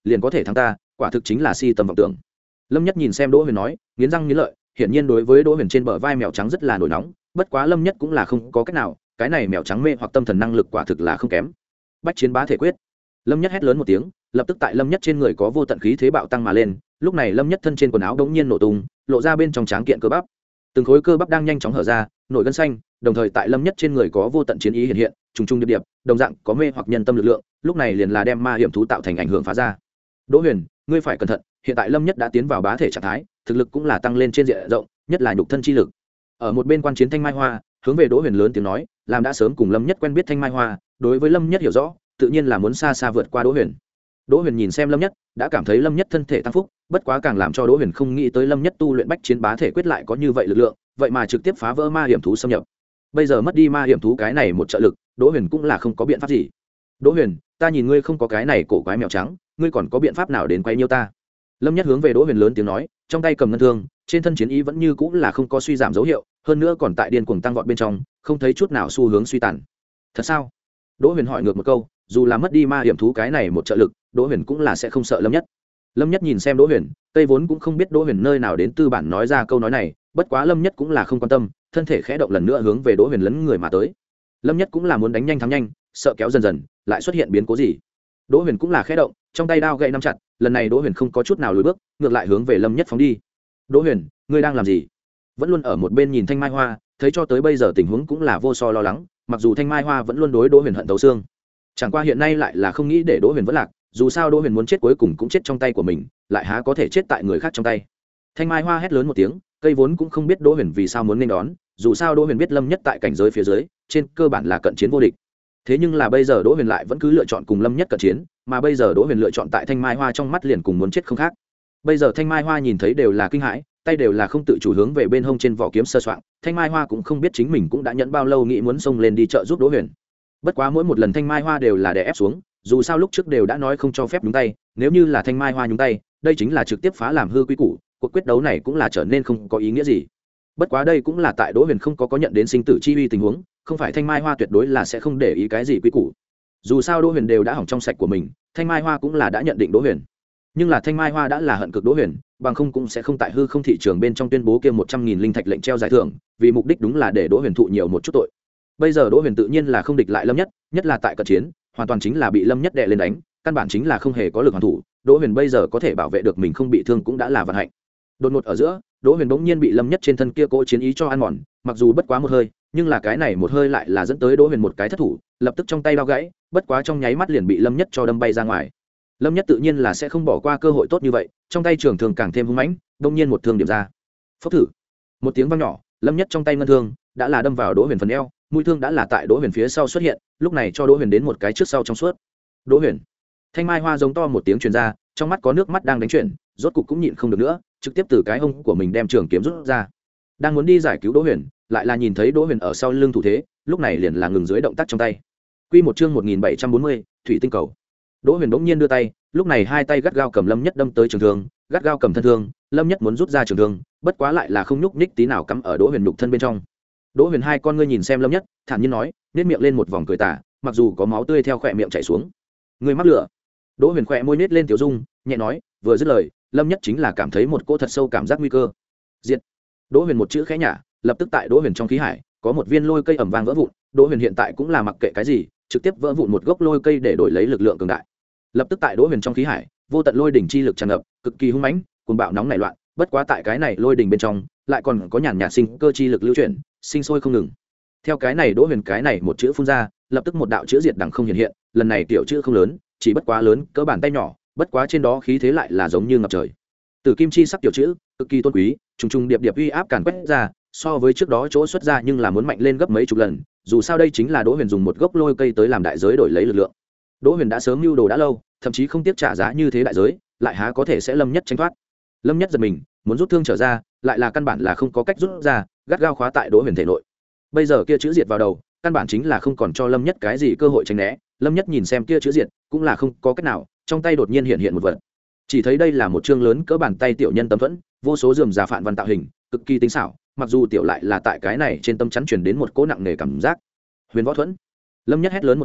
liền có thể thắng ta, quả thực chính là si tầm vọng tưởng. Lâm Nhất nhìn xem Đỗ Huyền nói, nghiến răng nghiến lợi, hiển nhiên đối với Đỗ Huyền trên bờ vai mèo trắng rất là nổi nóng, bất quá Lâm Nhất cũng là không có cách nào, cái này mèo trắng mê hoặc tâm thần năng lực quả thực là không kém. Bách chiến bá thể quyết. Lâm Nhất hét lớn một tiếng, lập tức tại Lâm Nhất trên người có vô tận khí thế bạo tăng mà lên, lúc này Lâm Nhất thân trên quần áo đống nhiên nổ tung, lộ ra bên trong tráng kiện cơ bắp. Từng khối cơ bắp đang nhanh chóng hở ra, nổi gân xanh, đồng thời tại Lâm Nhất trên người có vô tận chiến ý hiện hiện, trùng trùng điệp điệp, đồng dạng có mê hoặc nhân tâm lực lượng, lúc này liền là đem ma hiểm thú tạo thành ảnh hưởng phá ra. Đỗ Huyền, ngươi phải cẩn thận, hiện tại Lâm Nhất đã tiến vào bá thể trạng thái, thực lực cũng là tăng lên trên diện rộng, nhất là nhục thân chi lực. Ở một bên quan chiến Thanh Mai Hoa, hướng về Đỗ Huyền lớn tiếng nói, làm đã sớm cùng Lâm Nhất quen biết Thanh Mai Hoa, đối với Lâm Nhất hiểu rõ, tự nhiên là muốn xa xa vượt qua Đỗ Huyền. Đỗ Huyền nhìn xem Lâm Nhất, đã cảm thấy Lâm Nhất thân thể tăng phúc, bất quá càng làm cho Đỗ Huyền không nghĩ tới Lâm Nhất tu luyện bách chiến bá thể quyết lại có như vậy lực lượng, vậy mà trực tiếp phá vỡ ma hiểm thú xâm nhập. Bây giờ mất đi ma hiểm thú cái này một trợ lực, Đỗ Huyền cũng là không có biện pháp gì. Đỗ Huyền, ta nhìn ngươi không có cái này cổ quái mèo trắng, ngươi còn có biện pháp nào đến quấy nhiêu ta? Lâm Nhất hướng về Đỗ Huyền lớn tiếng nói, trong tay cầm ngân thương, trên thân chiến ý vẫn như cũng là không có suy giảm dấu hiệu, hơn nữa còn tại điên cuồng tăng vọt bên trong, không thấy chút nào xu hướng suy tàn. Thật sao? Đỗ Huyền hỏi ngược một câu, dù là mất đi ma hiểm thú cái này một trợ lực, Đỗ Huyền cũng là sẽ không sợ Lâm Nhất. Lâm Nhất nhìn xem Đỗ Huyền, Tây vốn cũng không biết Đỗ Huyền nơi nào đến tư bản nói ra câu nói này, bất quá Lâm Nhất cũng là không quan tâm, thân thể khẽ động lần nữa hướng về Đỗ Huyền lấn người mà tới. Lâm Nhất cũng là muốn đánh nhanh thắng nhanh, sợ kéo dần dần, lại xuất hiện biến cố gì. Đỗ Huyền cũng là khẽ động, trong tay đao gậy nắm chặt, lần này Đỗ Huyền không có chút nào lùi bước, ngược lại hướng về Lâm Nhất phóng đi. Đỗ Huyền, ngươi đang làm gì? Vẫn luôn ở một bên nhìn Thanh Mai Hoa, thấy cho tới bây giờ tình huống cũng là vô so lo lắng, mặc dù Thanh Mai Hoa vẫn luôn đối Đỗ Huyền hận thấu xương, chẳng qua hiện nay lại là không nghĩ để Đỗ Huyền vỡ lạc, dù sao Đỗ Huyền muốn chết cuối cùng cũng chết trong tay của mình, lại há có thể chết tại người khác trong tay. Thanh Mai Hoa hét lớn một tiếng, cây vốn cũng không biết Đỗ Huyền vì sao muốn nên đón, dù sao Đỗ Huyền biết Lâm Nhất tại cảnh giới phía dưới, trên cơ bản là cận chiến vô địch. Thế nhưng là bây giờ Đỗ Huyền lại vẫn cứ lựa chọn cùng Lâm Nhất cận chiến, mà bây giờ Đỗ Huyền lựa chọn tại Thanh Mai Hoa trong mắt liền cùng muốn chết không khác. Bây giờ Thanh Mai Hoa nhìn thấy đều là kinh hãi, tay đều là không tự chủ hướng về bên hông trên vỏ kiếm sơ soạn, Thanh Mai Hoa cũng không biết chính mình cũng đã nhẫn bao lâu nghĩ muốn xông lên đi trợ giúp Đỗ Huyền. Bất quá mỗi một lần Thanh Mai Hoa đều là đè ép xuống, dù sao lúc trước đều đã nói không cho phép nhúng tay, nếu như là Thanh Mai Hoa nhúng tay, đây chính là trực tiếp phá làm hư quy củ, cuộc quyết đấu này cũng là trở nên không có ý nghĩa gì. Bất quá đây cũng là tại Đỗ Huyền không có có nhận đến sinh tử chi uy tình huống, không phải Thanh Mai Hoa tuyệt đối là sẽ không để ý cái gì quy củ. Dù sao Đỗ Huyền đều đã hỏng trong sạch của mình, Thanh Mai Hoa cũng là đã nhận định Đỗ Huyền. Nhưng là Thanh Mai Hoa đã là hận cực Đỗ Huyền, bằng không cũng sẽ không tại hư không thị trường bên trong tuyên bố kia một trăm nghìn linh thạch lệnh treo giải thưởng, vì mục đích đúng là để Đỗ Huyền thụ nhiều một chút tội. Bây giờ Đỗ Huyền tự nhiên là không địch lại Lâm Nhất, nhất là tại cận chiến, hoàn toàn chính là bị Lâm Nhất đè lên đánh, căn bản chính là không hề có lực hoàn thủ. Đỗ Huyền bây giờ có thể bảo vệ được mình không bị thương cũng đã là vận hạnh. Đột ngột ở giữa, Đỗ Huyền bỗng nhiên bị Lâm Nhất trên thân kia cỗ chiến ý cho ăn mòn, mặc dù bất quá một hơi, nhưng là cái này một hơi lại là dẫn tới Đỗ Huyền một cái thất thủ, lập tức trong tay đao gãy, bất quá trong nháy mắt liền bị Lâm Nhất cho đâm bay ra ngoài. Lâm Nhất tự nhiên là sẽ không bỏ qua cơ hội tốt như vậy, trong tay trường thương càng thêm hung mãnh, bỗng nhiên một thương điểm ra. Phốc thử. Một tiếng vang nhỏ, Lâm Nhất trong tay ngân thương đã là đâm vào Đỗ Huyền phần eo, mũi thương đã là tại Đỗ Huyền phía sau xuất hiện, lúc này cho Đỗ Huyền đến một cái trước sau trong suốt. Đỗ Huyền. Thanh Mai Hoa giống to một tiếng truyền ra, trong mắt có nước mắt đang đánh chuyển, rốt cục cũng nhịn không được nữa, trực tiếp từ cái hông của mình đem trường kiếm rút ra. Đang muốn đi giải cứu Đỗ Huyền, lại là nhìn thấy Đỗ Huyền ở sau lưng thủ thế, lúc này liền là ngừng dưới động tác trong tay. Quy một chương một nghìn bảy trăm bốn mươi, Thủy Tinh Cầu. Đỗ Huyền bỗng nhiên đưa tay, lúc này hai tay gắt gao cầm Lâm Nhất đâm tới trường thương, gắt gao cầm thân thương, Lâm Nhất muốn rút ra trường thương, bất quá lại là không nhúc nhích tí nào cắm ở Đỗ Huyền nhục thân bên trong. Đỗ Huyền hai con ngươi nhìn xem Lâm Nhất, thản nhiên nói, nhếch miệng lên một vòng cười tà, mặc dù có máu tươi theo khóe miệng chảy xuống. Ngươi mắc lửa. Đỗ Huyền khóe môi nhếch lên tiểu dung, nhẹ nói, vừa dứt lời, Lâm Nhất chính là cảm thấy một cỗ thật sâu cảm giác nguy cơ. Diệt. Đỗ Huyền một chữ khẽ nhả, lập tức tại Đỗ Huyền trong khí hải có một viên lôi cây ầm vang vỡ vụn, Đỗ Huyền hiện tại cũng là mặc kệ cái gì, trực tiếp vỡ vụn một gốc lôi cây để đổi lấy lực lượng cường đại. Lập tức tại Đỗ Huyền trong khí hải, vô tận lôi đỉnh chi lực tràn ngập, cực kỳ hung mãnh, cuồng bạo nóng nảy loạn, bất quá tại cái này lôi đỉnh bên trong, lại còn có nhàn nhạt sinh cơ chi lực lưu chuyển, sinh sôi không ngừng. Theo cái này Đỗ Huyền cái này một chữ phun ra, lập tức một đạo chữ diệt đằng không hiện hiện, lần này tiểu chữ không lớn, chỉ bất quá lớn, cỡ bàn tay nhỏ, bất quá trên đó khí thế lại là giống như ngập trời. Tử kim chi sắc tiểu chữ, cực kỳ tôn quý, trùng trùng điệp điệp uy áp càn quét ra, so với trước đó chỗ xuất ra nhưng là muốn mạnh lên gấp mấy chục lần, dù sao đây chính là Đỗ Huyền dùng một gốc lôi cây tới làm đại giới đổi lấy lực lượng. Đỗ Huyền đã sớm mưu đồ đã lâu, thậm chí không tiếc trả giá như thế đại giới, lại há có thể sẽ Lâm Nhất tránh thoát. Lâm Nhất giật mình, muốn rút thương trở ra, lại là căn bản là không có cách rút ra, gắt gao khóa tại Đỗ Huyền thể nội. Bây giờ kia chữ diệt vào đầu, căn bản chính là không còn cho Lâm Nhất cái gì cơ hội tránh né. Lâm Nhất nhìn xem kia chữ diệt, cũng là không có cách nào, trong tay đột nhiên hiện hiện một vật. Chỉ thấy đây là một chương lớn cỡ bàn tay tiểu nhân tấm thuẫn, vô số rườm rà phản văn tạo hình, cực kỳ tinh xảo, mặc dù tiểu lại là tại cái này trên tâm chắn truyền đến một cỗ nặng nề cảm giác. Huyền Võ Thuẫn. Lâm Nhất hét lớn một tiếng,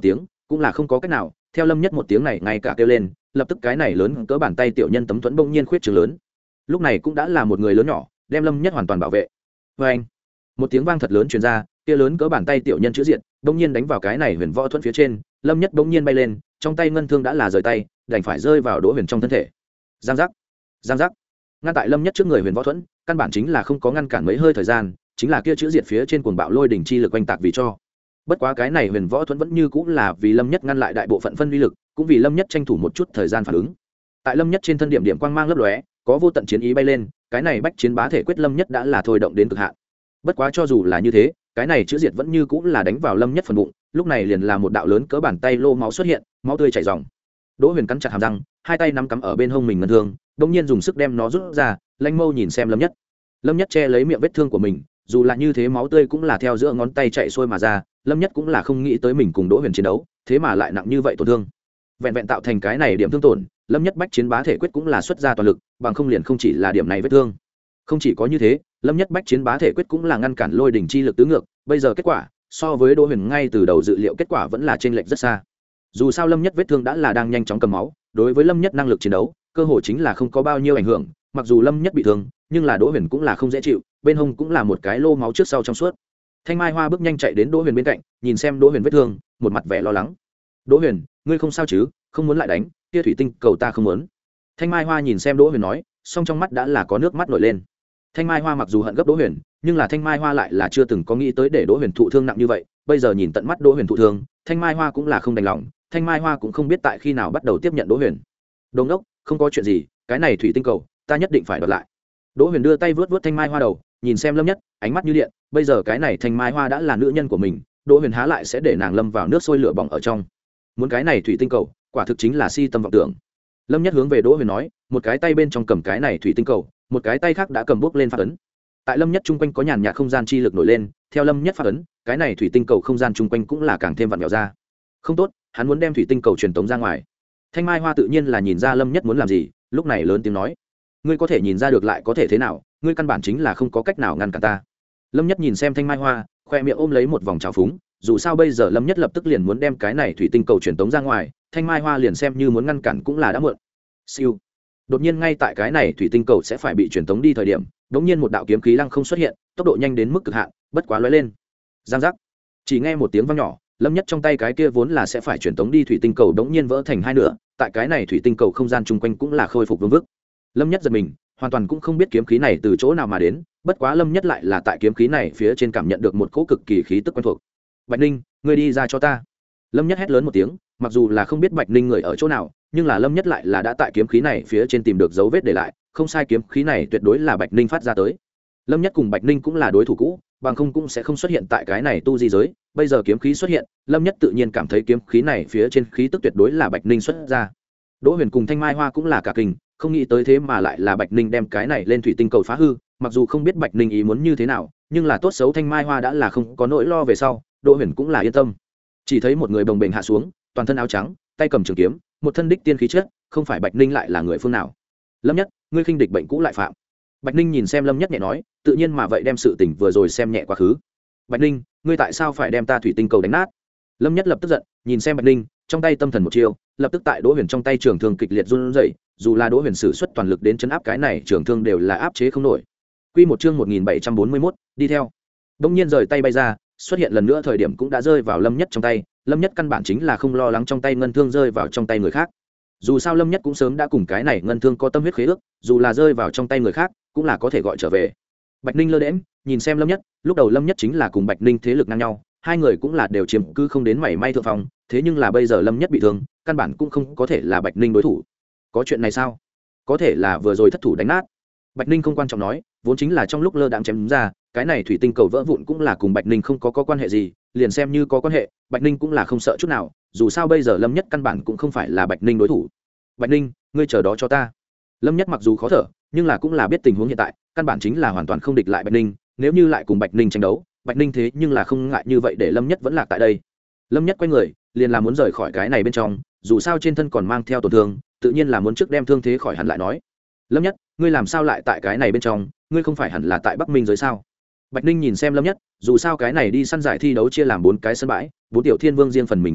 cũng là không có cách nào, theo lâm nhất một tiếng này ngay cả kêu lên, lập tức cái này lớn cỡ bàn tay tiểu nhân tấm thuẫn bỗng nhiên khuyết trường lớn. Lúc này cũng đã là một người lớn nhỏ đem lâm nhất hoàn toàn bảo vệ. Vê anh, một tiếng vang thật lớn truyền ra, kia lớn cỡ bàn tay tiểu nhân chữ diện bỗng nhiên đánh vào cái này huyền võ thuẫn phía trên, lâm nhất bỗng nhiên bay lên, trong tay ngân thương đã là rời tay, đành phải rơi vào Đỗ Huyền trong thân thể. Giang giác, giang giác, ngăn tại lâm nhất trước người huyền võ thuẫn, căn bản chính là không có ngăn cản mấy hơi thời gian, chính là kia chữ diệt phía trên cuồng bạo lôi đỉnh chi lực quanh tạc vì cho. Bất quá cái này huyền võ thuẫn vẫn như cũng là vì lâm nhất ngăn lại đại bộ phận phân vi lực, cũng vì lâm nhất tranh thủ một chút thời gian phản ứng. Tại lâm nhất trên thân điểm điểm quang mang lấp lóe, có vô tận chiến ý bay lên, cái này bách chiến bá thể quyết lâm nhất đã là thôi động đến cực hạn. Bất quá cho dù là như thế, cái này chữ diệt vẫn như cũng là đánh vào lâm nhất phần bụng, lúc này liền là một đạo lớn cỡ bàn tay lô máu xuất hiện, máu tươi chảy ròng. Đỗ Huyền cắn chặt hàm răng, hai tay nắm cắm ở bên hông mình ngân thương, đột nhiên dùng sức đem nó rút ra, lanh mâu nhìn xem lâm nhất. Lâm nhất che lấy miệng vết thương của mình, dù là như thế máu tươi cũng là theo giữa ngón tay chạy xuôi mà ra, lâm nhất cũng là không nghĩ tới mình cùng Đỗ Huyền chiến đấu thế mà lại nặng như vậy tổn thương. Vẹn vẹn tạo thành cái này điểm thương tổn, lâm nhất bách chiến bá thể quyết cũng là xuất ra toàn lực, bằng không liền không chỉ là điểm này vết thương. Không chỉ có như thế, lâm nhất bách chiến bá thể quyết cũng là ngăn cản lôi đỉnh chi lực tứ ngược, bây giờ kết quả so với Đỗ Huyền ngay từ đầu dự liệu kết quả vẫn là chênh lệch rất xa. Dù sao lâm nhất vết thương đã là đang nhanh chóng cầm máu, đối với lâm nhất năng lực chiến đấu cơ hội chính là không có bao nhiêu ảnh hưởng, mặc dù lâm nhất bị thương nhưng là Đỗ Huyền cũng là không dễ chịu, bên hông cũng là một cái lô máu trước sau trong suốt. Thanh Mai Hoa bước nhanh chạy đến Đỗ Huyền bên cạnh, nhìn xem Đỗ Huyền vết thương, một mặt vẻ lo lắng. Đỗ Huyền, ngươi không sao chứ? Không muốn lại đánh, kia thủy tinh cầu ta không muốn. Thanh Mai Hoa nhìn xem Đỗ Huyền nói, song trong mắt đã là có nước mắt nổi lên. Thanh Mai Hoa mặc dù hận gấp Đỗ Huyền, nhưng là Thanh Mai Hoa lại là chưa từng có nghĩ tới để Đỗ Huyền thụ thương nặng như vậy, bây giờ nhìn tận mắt Đỗ Huyền thụ thương, Thanh Mai Hoa cũng là không đành lòng, Thanh Mai Hoa cũng không biết tại khi nào bắt đầu tiếp nhận Đỗ Huyền. Đồ ngốc, không có chuyện gì, cái này thủy tinh cầu, ta nhất định phải đoạt lại. Đỗ Huyền đưa tay vớt vớt Thanh Mai Hoa đầu, nhìn xem lâm nhất, ánh mắt như điện, bây giờ cái này Thanh Mai Hoa đã là nữ nhân của mình, Đỗ Huyền há lại sẽ để nàng lâm vào nước sôi lửa bỏng ở trong. Muốn cái này thủy tinh cầu, quả thực chính là si tâm vọng tưởng. Lâm nhất hướng về Đỗ Huyền nói, một cái tay bên trong cầm cái này thủy tinh cầu, một cái tay khác đã cầm bước lên phát ấn. Tại lâm nhất trung quanh có nhàn nhạt không gian chi lực nổi lên, theo lâm nhất phát ấn, cái này thủy tinh cầu không gian trung quanh cũng là càng thêm vặn vẹo ra. Không tốt, hắn muốn đem thủy tinh cầu truyền tống ra ngoài. Thanh Mai Hoa tự nhiên là nhìn ra lâm nhất muốn làm gì, lúc này lớn tiếng nói, ngươi có thể nhìn ra được lại có thể thế nào, ngươi căn bản chính là không có cách nào ngăn cản ta. Lâm nhất nhìn xem Thanh Mai Hoa, khoe miệng ôm lấy một vòng trào phúng, dù sao bây giờ lâm nhất lập tức liền muốn đem cái này thủy tinh cầu truyền tống ra ngoài, Thanh Mai Hoa liền xem như muốn ngăn cản cũng là đã muộn. Siêu. Đột nhiên ngay tại cái này thủy tinh cầu sẽ phải bị truyền tống đi thời điểm, đột nhiên một đạo kiếm khí lăng không xuất hiện, tốc độ nhanh đến mức cực hạn, bất quá lóe lên. Giang giác. Chỉ nghe một tiếng vang nhỏ, lâm nhất trong tay cái kia vốn là sẽ phải truyền tống đi thủy tinh cầu đống nhiên vỡ thành hai nửa, tại cái này thủy tinh cầu không gian chung quanh cũng là khôi phục vương vức. Lâm nhất giật mình, hoàn toàn cũng không biết kiếm khí này từ chỗ nào mà đến, bất quá lâm nhất lại là tại kiếm khí này phía trên cảm nhận được một cỗ cực kỳ khí tức quen thuộc. Bạch Ninh, ngươi đi ra cho ta. Lâm nhất hét lớn một tiếng, mặc dù là không biết Bạch Ninh người ở chỗ nào, nhưng là lâm nhất lại là đã tại kiếm khí này phía trên tìm được dấu vết để lại, không sai, kiếm khí này tuyệt đối là Bạch Ninh phát ra tới. Lâm nhất cùng Bạch Ninh cũng là đối thủ cũ, bằng không cũng sẽ không xuất hiện tại cái này tu di giới, bây giờ kiếm khí xuất hiện, lâm nhất tự nhiên cảm thấy kiếm khí này phía trên khí tức tuyệt đối là Bạch Ninh xuất ra. Đỗ Huyền cùng Thanh Mai Hoa cũng là cả kinh, không nghĩ tới thế mà lại là Bạch Ninh đem cái này lên thủy tinh cầu phá hư, mặc dù không biết Bạch Ninh ý muốn như thế nào, nhưng là tốt xấu Thanh Mai Hoa đã là không có nỗi lo về sau, Đỗ Huyền cũng là yên tâm. Chỉ thấy một người bồng bềnh hạ xuống, toàn thân áo trắng, tay cầm trường kiếm, một thân đích tiên khí chất, không phải Bạch Ninh lại là người phương nào? Lâm nhất, ngươi khinh địch bệnh cũ lại phạm. Bạch Ninh nhìn xem lâm nhất nhẹ nói, tự nhiên mà vậy đem sự tình vừa rồi xem nhẹ quá khứ. Bạch Ninh, ngươi tại sao phải đem ta thủy tinh cầu đánh nát? Lâm nhất lập tức giận, nhìn xem Bạch Ninh, trong tay tâm thần một chiêu, lập tức tại Đỗ Huyền trong tay trường thương kịch liệt run rẩy, dù là Đỗ Huyền sử xuất toàn lực đến chấn áp cái này trường thương đều là áp chế không nổi. Quy một chương một nghìn bảy trăm bốn mươi mốt, đi theo. Đông nhiên rời tay bay ra, xuất hiện lần nữa thời điểm cũng đã rơi vào lâm nhất trong tay, lâm nhất căn bản chính là không lo lắng trong tay ngân thương rơi vào trong tay người khác. Dù sao lâm nhất cũng sớm đã cùng cái này ngân thương có tâm huyết khế ước, dù là rơi vào trong tay người khác cũng là có thể gọi trở về. Bạch Ninh lơ đễnh nhìn xem lâm nhất, lúc đầu lâm nhất chính là cùng Bạch Ninh thế lực ngang nhau, hai người cũng là đều chiếm cứ không đến mảy may thượng phong, thế nhưng là bây giờ lâm nhất bị thương, căn bản cũng không có thể là Bạch Ninh đối thủ. Có chuyện này sao? Có thể là vừa rồi thất thủ đánh nát. Bạch Ninh không quan trọng nói, vốn chính là trong lúc lơ đãng chém ra, cái này thủy tinh cầu vỡ vụn cũng là cùng Bạch Ninh không có, có quan hệ gì, liền xem như có quan hệ, Bạch Ninh cũng là không sợ chút nào, dù sao bây giờ lâm nhất căn bản cũng không phải là Bạch Ninh đối thủ. Bạch Ninh, ngươi chờ đó cho ta. Lâm nhất mặc dù khó thở, nhưng là cũng là biết tình huống hiện tại, căn bản chính là hoàn toàn không địch lại Bạch Ninh, nếu như lại cùng Bạch Ninh tranh đấu, Bạch Ninh thế nhưng là không ngại như vậy để lâm nhất vẫn lạc tại đây. Lâm nhất quay người, liền là muốn rời khỏi cái này bên trong, dù sao trên thân còn mang theo tổn thương, tự nhiên là muốn trước đem thương thế khỏi hẳn lại nói. Lâm nhất, ngươi làm sao lại tại cái này bên trong, ngươi không phải hẳn là tại Bắc Minh giới sao? Bạch Ninh nhìn xem lâm nhất, dù sao cái này đi săn giải thi đấu chia làm bốn cái sân bãi, bốn tiểu thiên vương riêng phần mình một cái,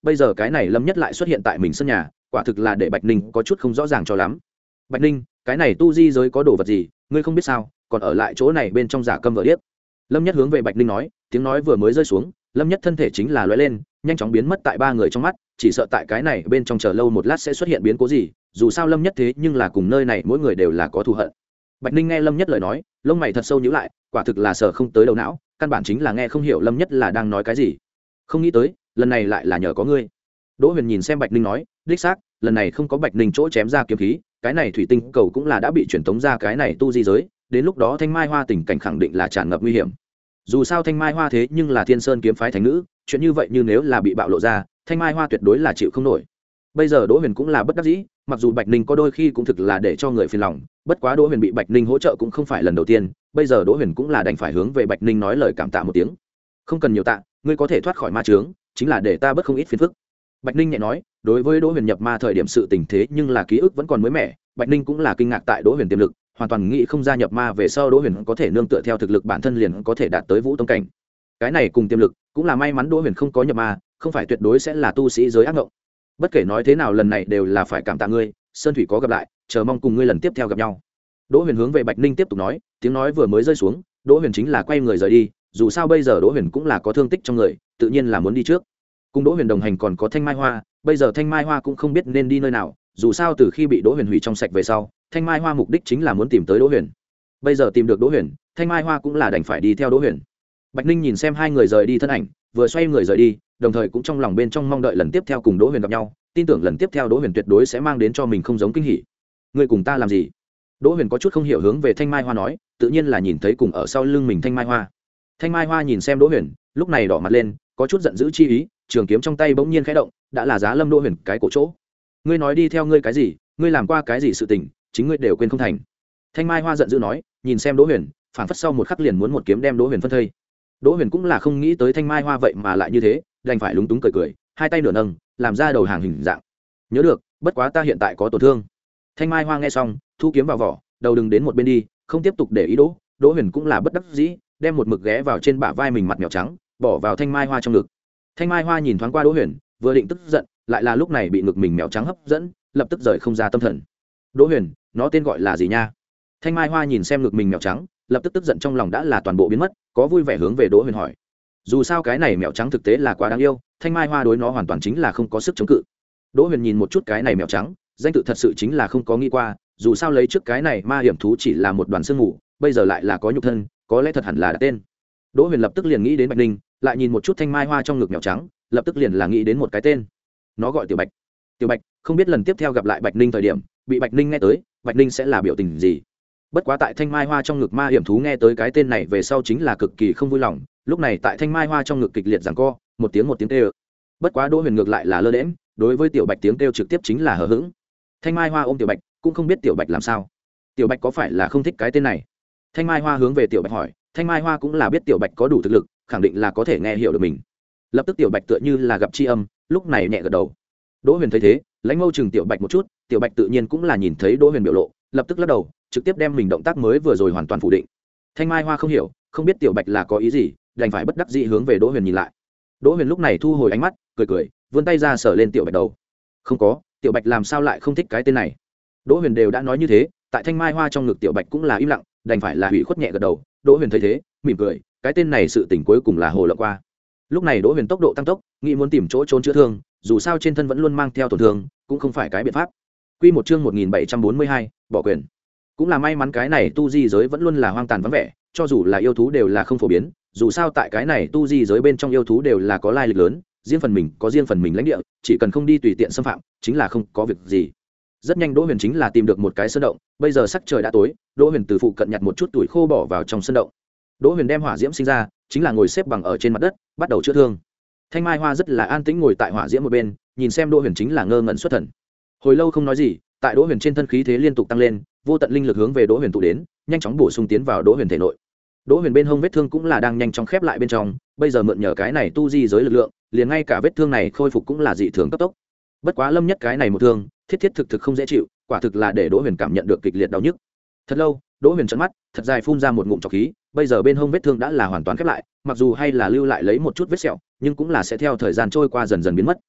bây giờ cái này lâm nhất lại xuất hiện tại mình sân nhà, quả thực là để Bạch Ninh có chút không rõ ràng cho lắm. Bạch Ninh, cái này tu di giới có đồ vật gì ngươi không biết sao, còn ở lại chỗ này bên trong giả câm vợ điếc. Lâm nhất hướng về Bạch Ninh nói, tiếng nói vừa mới rơi xuống, lâm nhất thân thể chính là lóe lên, nhanh chóng biến mất tại ba người trong mắt, chỉ sợ tại cái này bên trong chờ lâu một lát sẽ xuất hiện biến cố gì, dù sao lâm nhất thế nhưng là cùng nơi này mỗi người đều là có thù hận. Bạch Ninh nghe lâm nhất lời nói, lông mày thật sâu nhíu lại, quả thực là sợ không tới đầu não, căn bản chính là nghe không hiểu lâm nhất là đang nói cái gì. Không nghĩ tới lần này lại là nhờ có ngươi. Đỗ Huyền nhìn xem Bạch Ninh nói, đích xác lần này không có Bạch Ninh chỗ chém ra kiếm khí, cái này thủy tinh cầu cũng là đã bị chuyển tống ra cái này tu di giới, đến lúc đó Thanh Mai Hoa tình cảnh khẳng định là tràn ngập nguy hiểm. Dù sao Thanh Mai Hoa thế nhưng là Thiên Sơn kiếm phái thánh nữ, chuyện như vậy như nếu là bị bạo lộ ra, Thanh Mai Hoa tuyệt đối là chịu không nổi. Bây giờ Đỗ Huyền cũng là bất đắc dĩ, mặc dù Bạch Ninh có đôi khi cũng thực là để cho người phiền lòng, bất quá Đỗ Huyền bị Bạch Ninh hỗ trợ cũng không phải lần đầu tiên, bây giờ Đỗ Huyền cũng là đành phải hướng về Bạch Ninh nói lời cảm tạ một tiếng. Không cần nhiều tạ, ngươi có thể thoát khỏi ma chướng, chính là để ta bớt không ít phiền phức. Bạch Ninh nhẹ nói, đối với Đỗ Huyền nhập ma thời điểm sự tình thế nhưng là ký ức vẫn còn mới mẻ, Bạch Ninh cũng là kinh ngạc tại Đỗ Huyền tiềm lực, hoàn toàn nghĩ không ra nhập ma về sau Đỗ Huyền có thể nương tựa theo thực lực bản thân liền có thể đạt tới vũ tông cảnh. Cái này cùng tiềm lực, cũng là may mắn Đỗ Huyền không có nhập ma, không phải tuyệt đối sẽ là tu sĩ giới ác ngộng. Bất kể nói thế nào lần này đều là phải cảm tạ ngươi, Sơn Thủy có gặp lại, chờ mong cùng ngươi lần tiếp theo gặp nhau. Đỗ Huyền hướng về Bạch Ninh tiếp tục nói, tiếng nói vừa mới rơi xuống, Đỗ Huyền chính là quay người rời đi, dù sao bây giờ Đỗ Huyền cũng là có thương tích trong người, tự nhiên là muốn đi trước. Cùng Đỗ Huyền đồng hành còn có Thanh Mai Hoa, bây giờ Thanh Mai Hoa cũng không biết nên đi nơi nào, dù sao từ khi bị Đỗ Huyền hủy trong sạch về sau, Thanh Mai Hoa mục đích chính là muốn tìm tới Đỗ Huyền. Bây giờ tìm được Đỗ Huyền, Thanh Mai Hoa cũng là đành phải đi theo Đỗ Huyền. Bạch Ninh nhìn xem hai người rời đi thân ảnh, vừa xoay người rời đi, đồng thời cũng trong lòng bên trong mong đợi lần tiếp theo cùng Đỗ Huyền gặp nhau, tin tưởng lần tiếp theo Đỗ Huyền tuyệt đối sẽ mang đến cho mình không giống kinh hỉ. Ngươi cùng ta làm gì? Đỗ Huyền có chút không hiểu hướng về Thanh Mai Hoa nói, tự nhiên là nhìn thấy cùng ở sau lưng mình Thanh Mai Hoa. Thanh Mai Hoa nhìn xem Đỗ Huyền, lúc này đỏ mặt lên, có chút giận dữ chi ý, trường kiếm trong tay bỗng nhiên khẽ động, đã là giá lâm Đỗ Huyền cái cổ chỗ. Ngươi nói đi theo ngươi cái gì? Ngươi làm qua cái gì sự tình, chính ngươi đều quên không thành. Thanh Mai Hoa giận dữ nói, nhìn xem Đỗ Huyền, phản phất sau một khắc liền muốn một kiếm đem Đỗ Huyền phân thây. Đỗ Huyền cũng là không nghĩ tới Thanh Mai Hoa vậy mà lại như thế, đành phải lúng túng cười cười, hai tay nửa nâng, làm ra đầu hàng hình dạng. Nhớ được, bất quá ta hiện tại có tổn thương. Thanh Mai Hoa nghe xong, thu kiếm vào vỏ, đầu đừng đến một bên đi, không tiếp tục để ý Đỗ. Đỗ Huyền cũng là bất đắc dĩ, đem một mực ghé vào trên bả vai mình mặt mèo trắng, bỏ vào Thanh Mai Hoa trong ngực. Thanh Mai Hoa nhìn thoáng qua Đỗ Huyền, vừa định tức giận, lại là lúc này bị ngực mình mèo trắng hấp dẫn, lập tức rời không ra tâm thần. Đỗ Huyền, nó tên gọi là gì nha? Thanh Mai Hoa nhìn xem ngực mình mèo trắng, lập tức tức giận trong lòng đã là toàn bộ biến mất, có vui vẻ hướng về Đỗ Huyền hỏi. Dù sao cái này mèo trắng thực tế là quá đáng yêu, Thanh Mai Hoa đối nó hoàn toàn chính là không có sức chống cự. Đỗ Huyền nhìn một chút cái này mèo trắng, danh tự thật sự chính là không có nghĩ qua, dù sao lấy trước cái này ma hiểm thú chỉ là một đoàn xương mù, bây giờ lại là có nhục thân, có lẽ thật hẳn là đặt tên. Đỗ Huyền lập tức liền nghĩ đến Bạch Ninh, lại nhìn một chút Thanh Mai Hoa trong ngực mèo trắng, lập tức liền là nghĩ đến một cái tên. Nó gọi Tiểu Bạch. Tiểu Bạch, không biết lần tiếp theo gặp lại Bạch Ninh thời điểm, bị Bạch Ninh nghe tới, Bạch Ninh sẽ là biểu tình gì? Bất quá tại Thanh Mai Hoa trong ngực ma hiểm thú nghe tới cái tên này về sau chính là cực kỳ không vui lòng, lúc này tại Thanh Mai Hoa trong ngực kịch liệt giằng co, một tiếng một tiếng kêu. Bất quá Đỗ Huyền ngược lại là lơ đễnh, đối với Tiểu Bạch tiếng kêu trực tiếp chính là hờ hững. Thanh Mai Hoa ôm Tiểu Bạch, cũng không biết Tiểu Bạch làm sao. Tiểu Bạch có phải là không thích cái tên này? Thanh Mai Hoa hướng về Tiểu Bạch hỏi, Thanh Mai Hoa cũng là biết Tiểu Bạch có đủ thực lực, khẳng định là có thể nghe hiểu được mình. Lập tức Tiểu Bạch tựa như là gặp tri âm, lúc này nhẹ gật đầu. Đỗ Huyền thấy thế, lãnh mâu chừng Tiểu Bạch một chút, Tiểu Bạch tự nhiên cũng là nhìn thấy Đỗ Huyền biểu lộ, lập tức lắc đầu, trực tiếp đem mình động tác mới vừa rồi hoàn toàn phủ định. Thanh Mai Hoa không hiểu, không biết Tiểu Bạch là có ý gì, đành phải bất đắc dĩ hướng về Đỗ Huyền nhìn lại. Đỗ Huyền lúc này thu hồi ánh mắt, cười cười, vươn tay ra sờ lên Tiểu Bạch đầu. Không có, Tiểu Bạch làm sao lại không thích cái tên này? Đỗ Huyền đều đã nói như thế, tại Thanh Mai Hoa trong ngực Tiểu Bạch cũng là im lặng, đành phải là hủy khuất nhẹ gật đầu. Đỗ Huyền thấy thế, mỉm cười, cái tên này sự tình cuối cùng là hồ lộng qua. Lúc này Đỗ Huyền tốc độ tăng tốc, nghĩ muốn tìm chỗ trốn chữa thương, dù sao trên thân vẫn luôn mang theo tổn thương, cũng không phải cái biện pháp. Quy một chương một nghìn bảy trăm bốn mươi hai, bỏ quyền. Cũng là may mắn cái này tu di giới vẫn luôn là hoang tàn vắng vẻ, cho dù là yêu thú đều là không phổ biến, dù sao tại cái này tu di giới bên trong yêu thú đều là có lai lịch lớn, riêng phần mình có riêng phần mình lãnh địa, chỉ cần không đi tùy tiện xâm phạm, chính là không có việc gì. Rất nhanh Đỗ Huyền chính là tìm được một cái sơn động, bây giờ sắc trời đã tối, Đỗ Huyền từ phụ cận nhặt một chút tuổi khô bỏ vào trong sơn động. Đỗ Huyền đem hỏa diễm sinh ra, chính là ngồi xếp bằng ở trên mặt đất, bắt đầu chữa thương. Thanh Mai Hoa rất là an tĩnh ngồi tại hỏa diễm một bên, nhìn xem Đỗ Huyền chính là ngơ ngẩn xuất thần. Hồi lâu không nói gì, tại Đỗ Huyền trên thân khí thế liên tục tăng lên, vô tận linh lực hướng về Đỗ Huyền tụ đến, nhanh chóng bổ sung tiến vào Đỗ Huyền thể nội. Đỗ Huyền bên hông vết thương cũng là đang nhanh chóng khép lại bên trong, bây giờ mượn nhờ cái này tu di giới lực lượng, liền ngay cả vết thương này khôi phục cũng là dị thường cấp tốc. Bất quá Lâm Nhất cái này một thương, thiết thiết thực thực không dễ chịu, quả thực là để Đỗ Huyền cảm nhận được kịch liệt đau nhức. Thật lâu, Đỗ Huyền trợn mắt, thật dài phun ra một ngụm trọc khí, bây giờ bên hông vết thương đã là hoàn toàn khép lại, mặc dù hay là lưu lại lấy một chút vết sẹo, nhưng cũng là sẽ theo thời gian trôi qua dần dần biến mất.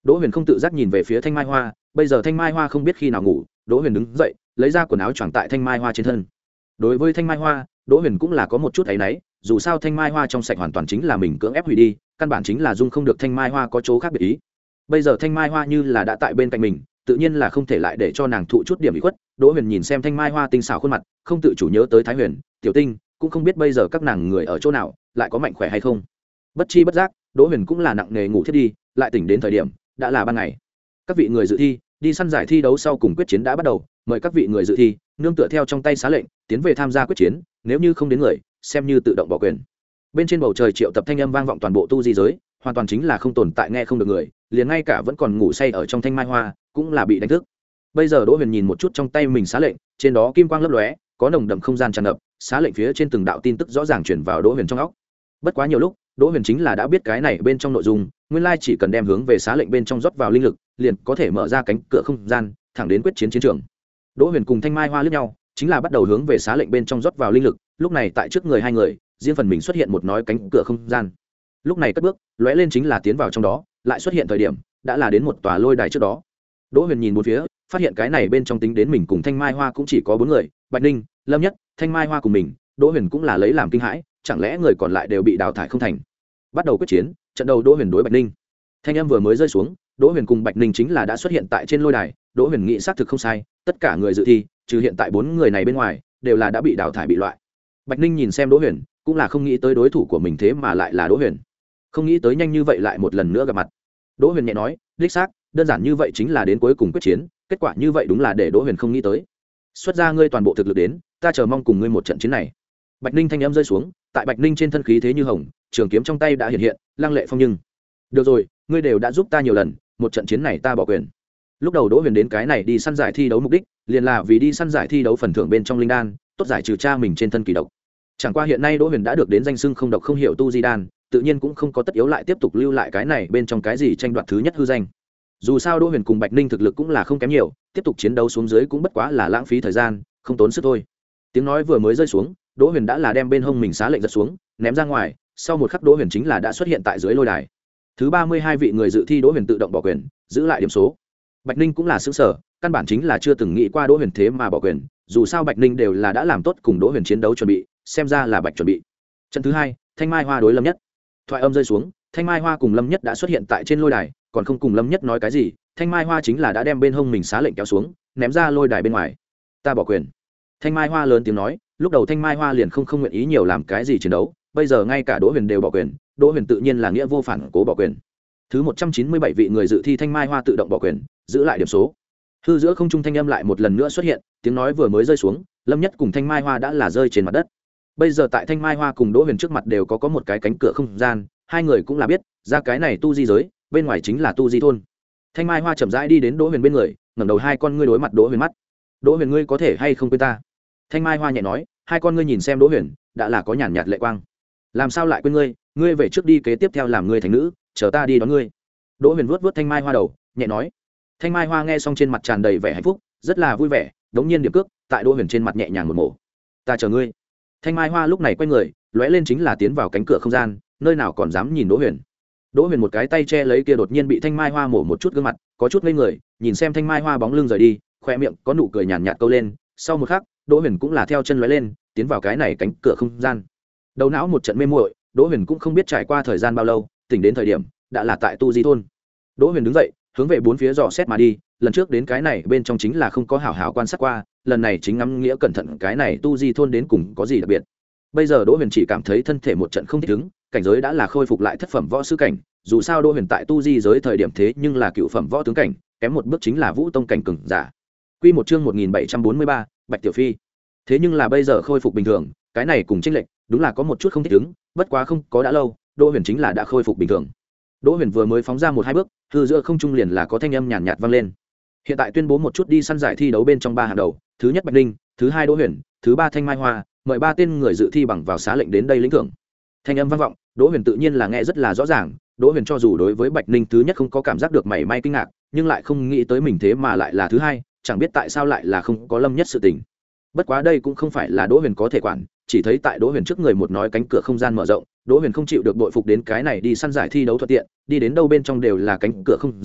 Đỗ Huyền không tự giác nhìn về phía Thanh Mai Hoa, bây giờ Thanh Mai Hoa không biết khi nào ngủ, Đỗ Huyền đứng dậy, lấy ra quần áo choàng tại Thanh Mai Hoa trên thân. Đối với Thanh Mai Hoa, Đỗ Huyền cũng là có một chút áy náy, dù sao Thanh Mai Hoa trong sạch hoàn toàn chính là mình cưỡng ép hủy đi, căn bản chính là dung không được Thanh Mai Hoa có chỗ khác biệt ý. Bây giờ Thanh Mai Hoa như là đã tại bên cạnh mình, tự nhiên là không thể lại để cho nàng thụ chút điểm ủy khuất. Đỗ Huyền nhìn xem Thanh Mai Hoa tinh xảo khuôn mặt, không tự chủ nhớ tới Thái Huyền, Tiểu Tinh, cũng không biết bây giờ các nàng người ở chỗ nào, lại có mạnh khỏe hay không. Bất chi bất giác, Đỗ Huyền cũng là nặng nề ngủ thiết đi, lại tỉnh đến thời điểm đã là ban ngày. Các vị người dự thi, đi săn giải thi đấu sau cùng quyết chiến đã bắt đầu, mời các vị người dự thi nương tựa theo trong tay xá lệnh tiến về tham gia quyết chiến, nếu như không đến người xem như tự động bỏ quyền. Bên trên bầu trời triệu tập thanh âm vang vọng toàn bộ tu di giới, hoàn toàn chính là không tồn tại nghe không được người, liền ngay cả vẫn còn ngủ say ở trong Thanh Mai Hoa cũng là bị đánh thức. Bây giờ Đỗ Huyền nhìn một chút trong tay mình xá lệnh, trên đó kim quang lấp lóe, có nồng đậm không gian tràn ngập, xá lệnh phía trên từng đạo tin tức rõ ràng truyền vào Đỗ Huyền trong óc. Bất quá nhiều lúc, Đỗ Huyền chính là đã biết cái này bên trong nội dung, nguyên lai chỉ cần đem hướng về xá lệnh bên trong rót vào linh lực, liền có thể mở ra cánh cửa không gian, thẳng đến quyết chiến chiến trường. Đỗ Huyền cùng Thanh Mai Hoa liếc nhau, chính là bắt đầu hướng về xá lệnh bên trong rót vào linh lực, lúc này tại trước người hai người, riêng phần mình xuất hiện một nói cánh cửa không gian. Lúc này cất bước, lóe lên chính là tiến vào trong đó, lại xuất hiện thời điểm, đã là đến một tòa lôi đài trước đó. Đỗ Huyền nhìn bốn phía, phát hiện cái này bên trong tính đến mình cùng Thanh Mai Hoa cũng chỉ có bốn người, Bạch Ninh, Lâm Nhất, Thanh Mai Hoa cùng mình, Đỗ Huyền cũng là lấy làm kinh hãi, chẳng lẽ người còn lại đều bị đào thải không thành. Bắt đầu quyết chiến, trận đầu Đỗ Huyền đối Bạch Ninh. Thanh âm vừa mới rơi xuống, Đỗ Huyền cùng Bạch Ninh chính là đã xuất hiện tại trên lôi đài, Đỗ Huyền nghĩ xác thực không sai, tất cả người dự thi, trừ hiện tại bốn người này bên ngoài, đều là đã bị đào thải bị loại. Bạch Ninh nhìn xem Đỗ Huyền, cũng là không nghĩ tới đối thủ của mình thế mà lại là Đỗ Huyền. Không nghĩ tới nhanh như vậy lại một lần nữa gặp mặt. Đỗ Huyền nhẹ nói, đích xác, đơn giản như vậy chính là đến cuối cùng quyết chiến, kết quả như vậy đúng là để Đỗ Huyền không nghĩ tới. Xuất ra ngươi toàn bộ thực lực đến, ta chờ mong cùng ngươi một trận chiến này. Bạch Ninh thanh âm rơi xuống, tại Bạch Ninh trên thân khí thế như hồng, trường kiếm trong tay đã hiện hiện, lăng lệ phong nhưng. Được rồi, ngươi đều đã giúp ta nhiều lần, một trận chiến này ta bỏ quyền. Lúc đầu Đỗ Huyền đến cái này đi săn giải thi đấu mục đích, liền là vì đi săn giải thi đấu phần thưởng bên trong linh đan, tốt giải trừ cha mình trên thân kỳ độc. Chẳng qua hiện nay Đỗ Huyền đã được đến danh xưng không độc không hiểu tu di đan, tự nhiên cũng không có tất yếu lại tiếp tục lưu lại cái này bên trong cái gì tranh đoạt thứ nhất hư danh. Dù sao Đỗ Huyền cùng Bạch Ninh thực lực cũng là không kém nhiều, tiếp tục chiến đấu xuống dưới cũng bất quá là lãng phí thời gian, không tốn sức thôi. Tiếng nói vừa mới rơi xuống, Đỗ Huyền đã là đem bên hông mình xá lệnh giật xuống, ném ra ngoài, sau một khắc Đỗ Huyền chính là đã xuất hiện tại dưới lôi đài. Thứ ba mươi hai vị người dự thi Đỗ Huyền tự động bỏ quyền, giữ lại điểm số. Bạch Ninh cũng là sững sờ, căn bản chính là chưa từng nghĩ qua Đỗ Huyền thế mà bỏ quyền, dù sao Bạch Ninh đều là đã làm tốt cùng Đỗ Huyền chiến đấu chuẩn bị, xem ra là Bạch chuẩn bị. Trận thứ hai, Thanh Mai Hoa đối Lâm Nhất. Thoại âm rơi xuống, Thanh Mai Hoa cùng Lâm Nhất đã xuất hiện tại trên lôi đài, còn không cùng Lâm Nhất nói cái gì, Thanh Mai Hoa chính là đã đem bên hông mình xá lệnh kéo xuống, ném ra lôi đài bên ngoài. Ta bỏ quyền. Thanh Mai Hoa lớn tiếng nói, lúc đầu Thanh Mai Hoa liền không không nguyện ý nhiều làm cái gì chiến đấu, bây giờ ngay cả Đỗ Huyền đều bỏ quyền, Đỗ Huyền tự nhiên là nghĩa vô phản cố bỏ quyền. Thứ một trăm chín mươi bảy vị người dự thi Thanh Mai Hoa tự động bỏ quyền, giữ lại điểm số. Hư giữa không trung thanh âm lại một lần nữa xuất hiện, tiếng nói vừa mới rơi xuống, Lâm Nhất cùng Thanh Mai Hoa đã là rơi trên mặt đất. Bây giờ tại Thanh Mai Hoa cùng Đỗ Huyền trước mặt đều có có một cái cánh cửa không gian, hai người cũng là biết, ra cái này tu di giới, bên ngoài chính là tu di thôn. Thanh Mai Hoa chậm rãi đi đến Đỗ Huyền bên người, ngẩng đầu hai con ngươi đối mặt Đỗ Huyền mắt. Đỗ Huyền, ngươi có thể hay không quên ta? Thanh Mai Hoa nhẹ nói, hai con ngươi nhìn xem Đỗ Huyền, đã là có nhàn nhạt lệ quang. Làm sao lại quên ngươi, ngươi về trước đi, kế tiếp theo làm ngươi thành nữ, chờ ta đi đón ngươi. Đỗ Huyền vuốt vuốt Thanh Mai Hoa đầu, nhẹ nói. Thanh Mai Hoa nghe xong trên mặt tràn đầy vẻ hạnh phúc, rất là vui vẻ, đống nhiên điểm cước, tại Đỗ Huyền trên mặt nhẹ nhàng một mổ. Ta chờ ngươi. Thanh Mai Hoa lúc này quay người, lóe lên chính là tiến vào cánh cửa không gian, nơi nào còn dám nhìn Đỗ Huyền. Đỗ Huyền một cái tay che lấy kia đột nhiên bị Thanh Mai Hoa mổ một chút gương mặt, có chút ngây người, nhìn xem Thanh Mai Hoa bóng lưng rời đi, khoe miệng có nụ cười nhàn nhạt câu lên, sau một khắc, Đỗ Huyền cũng là theo chân lóe lên, tiến vào cái này cánh cửa không gian. Đầu não một trận mê muội, Đỗ Huyền cũng không biết trải qua thời gian bao lâu, tỉnh đến thời điểm đã là tại tu di thôn. Đỗ Huyền đứng dậy, hướng về bốn phía dò xét mà đi, lần trước đến cái này bên trong chính là không có hảo hảo quan sát qua, lần này chính ngắm nghĩa cẩn thận cái này tu di thôn đến cùng có gì đặc biệt. Bây giờ Đỗ Huyền chỉ cảm thấy thân thể một trận không thích ứng, cảnh giới đã là khôi phục lại thất phẩm võ sư cảnh, dù sao Đỗ Huyền tại tu di giới thời điểm thế nhưng là cựu phẩm võ tướng cảnh, kém một bước chính là vũ tông cảnh cường giả. Quy một chương một nghìn bảy trăm bốn mươi ba, Bạch Tiểu Phi. Thế nhưng là bây giờ khôi phục bình thường, cái này cùng chênh lệch, đúng là có một chút không thích ứng, bất quá không có đã lâu, Đỗ Huyền chính là đã khôi phục bình thường. Đỗ Huyền vừa mới phóng ra một hai bước, hư giữa không trung liền là có thanh âm nhàn nhạt vang lên. Hiện tại tuyên bố một chút đi săn giải thi đấu bên trong ba hàng đầu, thứ nhất Bạch Ninh, thứ hai Đỗ Huyền, thứ ba Thanh Mai Hoa, mời ba tên người dự thi bằng vào xá lệnh đến đây lĩnh thưởng. Thanh âm vang vọng, Đỗ Huyền tự nhiên là nghe rất là rõ ràng, Đỗ Huyền cho dù đối với Bạch Ninh thứ nhất không có cảm giác được mảy may kinh ngạc, nhưng lại không nghĩ tới mình thế mà lại là thứ hai, chẳng biết tại sao lại là không có Lâm Nhất sự tình. Bất quá đây cũng không phải là Đỗ Huyền có thể quản, chỉ thấy tại Đỗ Huyền trước người một nói cánh cửa không gian mở rộng, Đỗ Huyền không chịu được bội phục đến cái này đi săn giải thi đấu thuận tiện, đi đến đâu bên trong đều là cánh cửa không gian,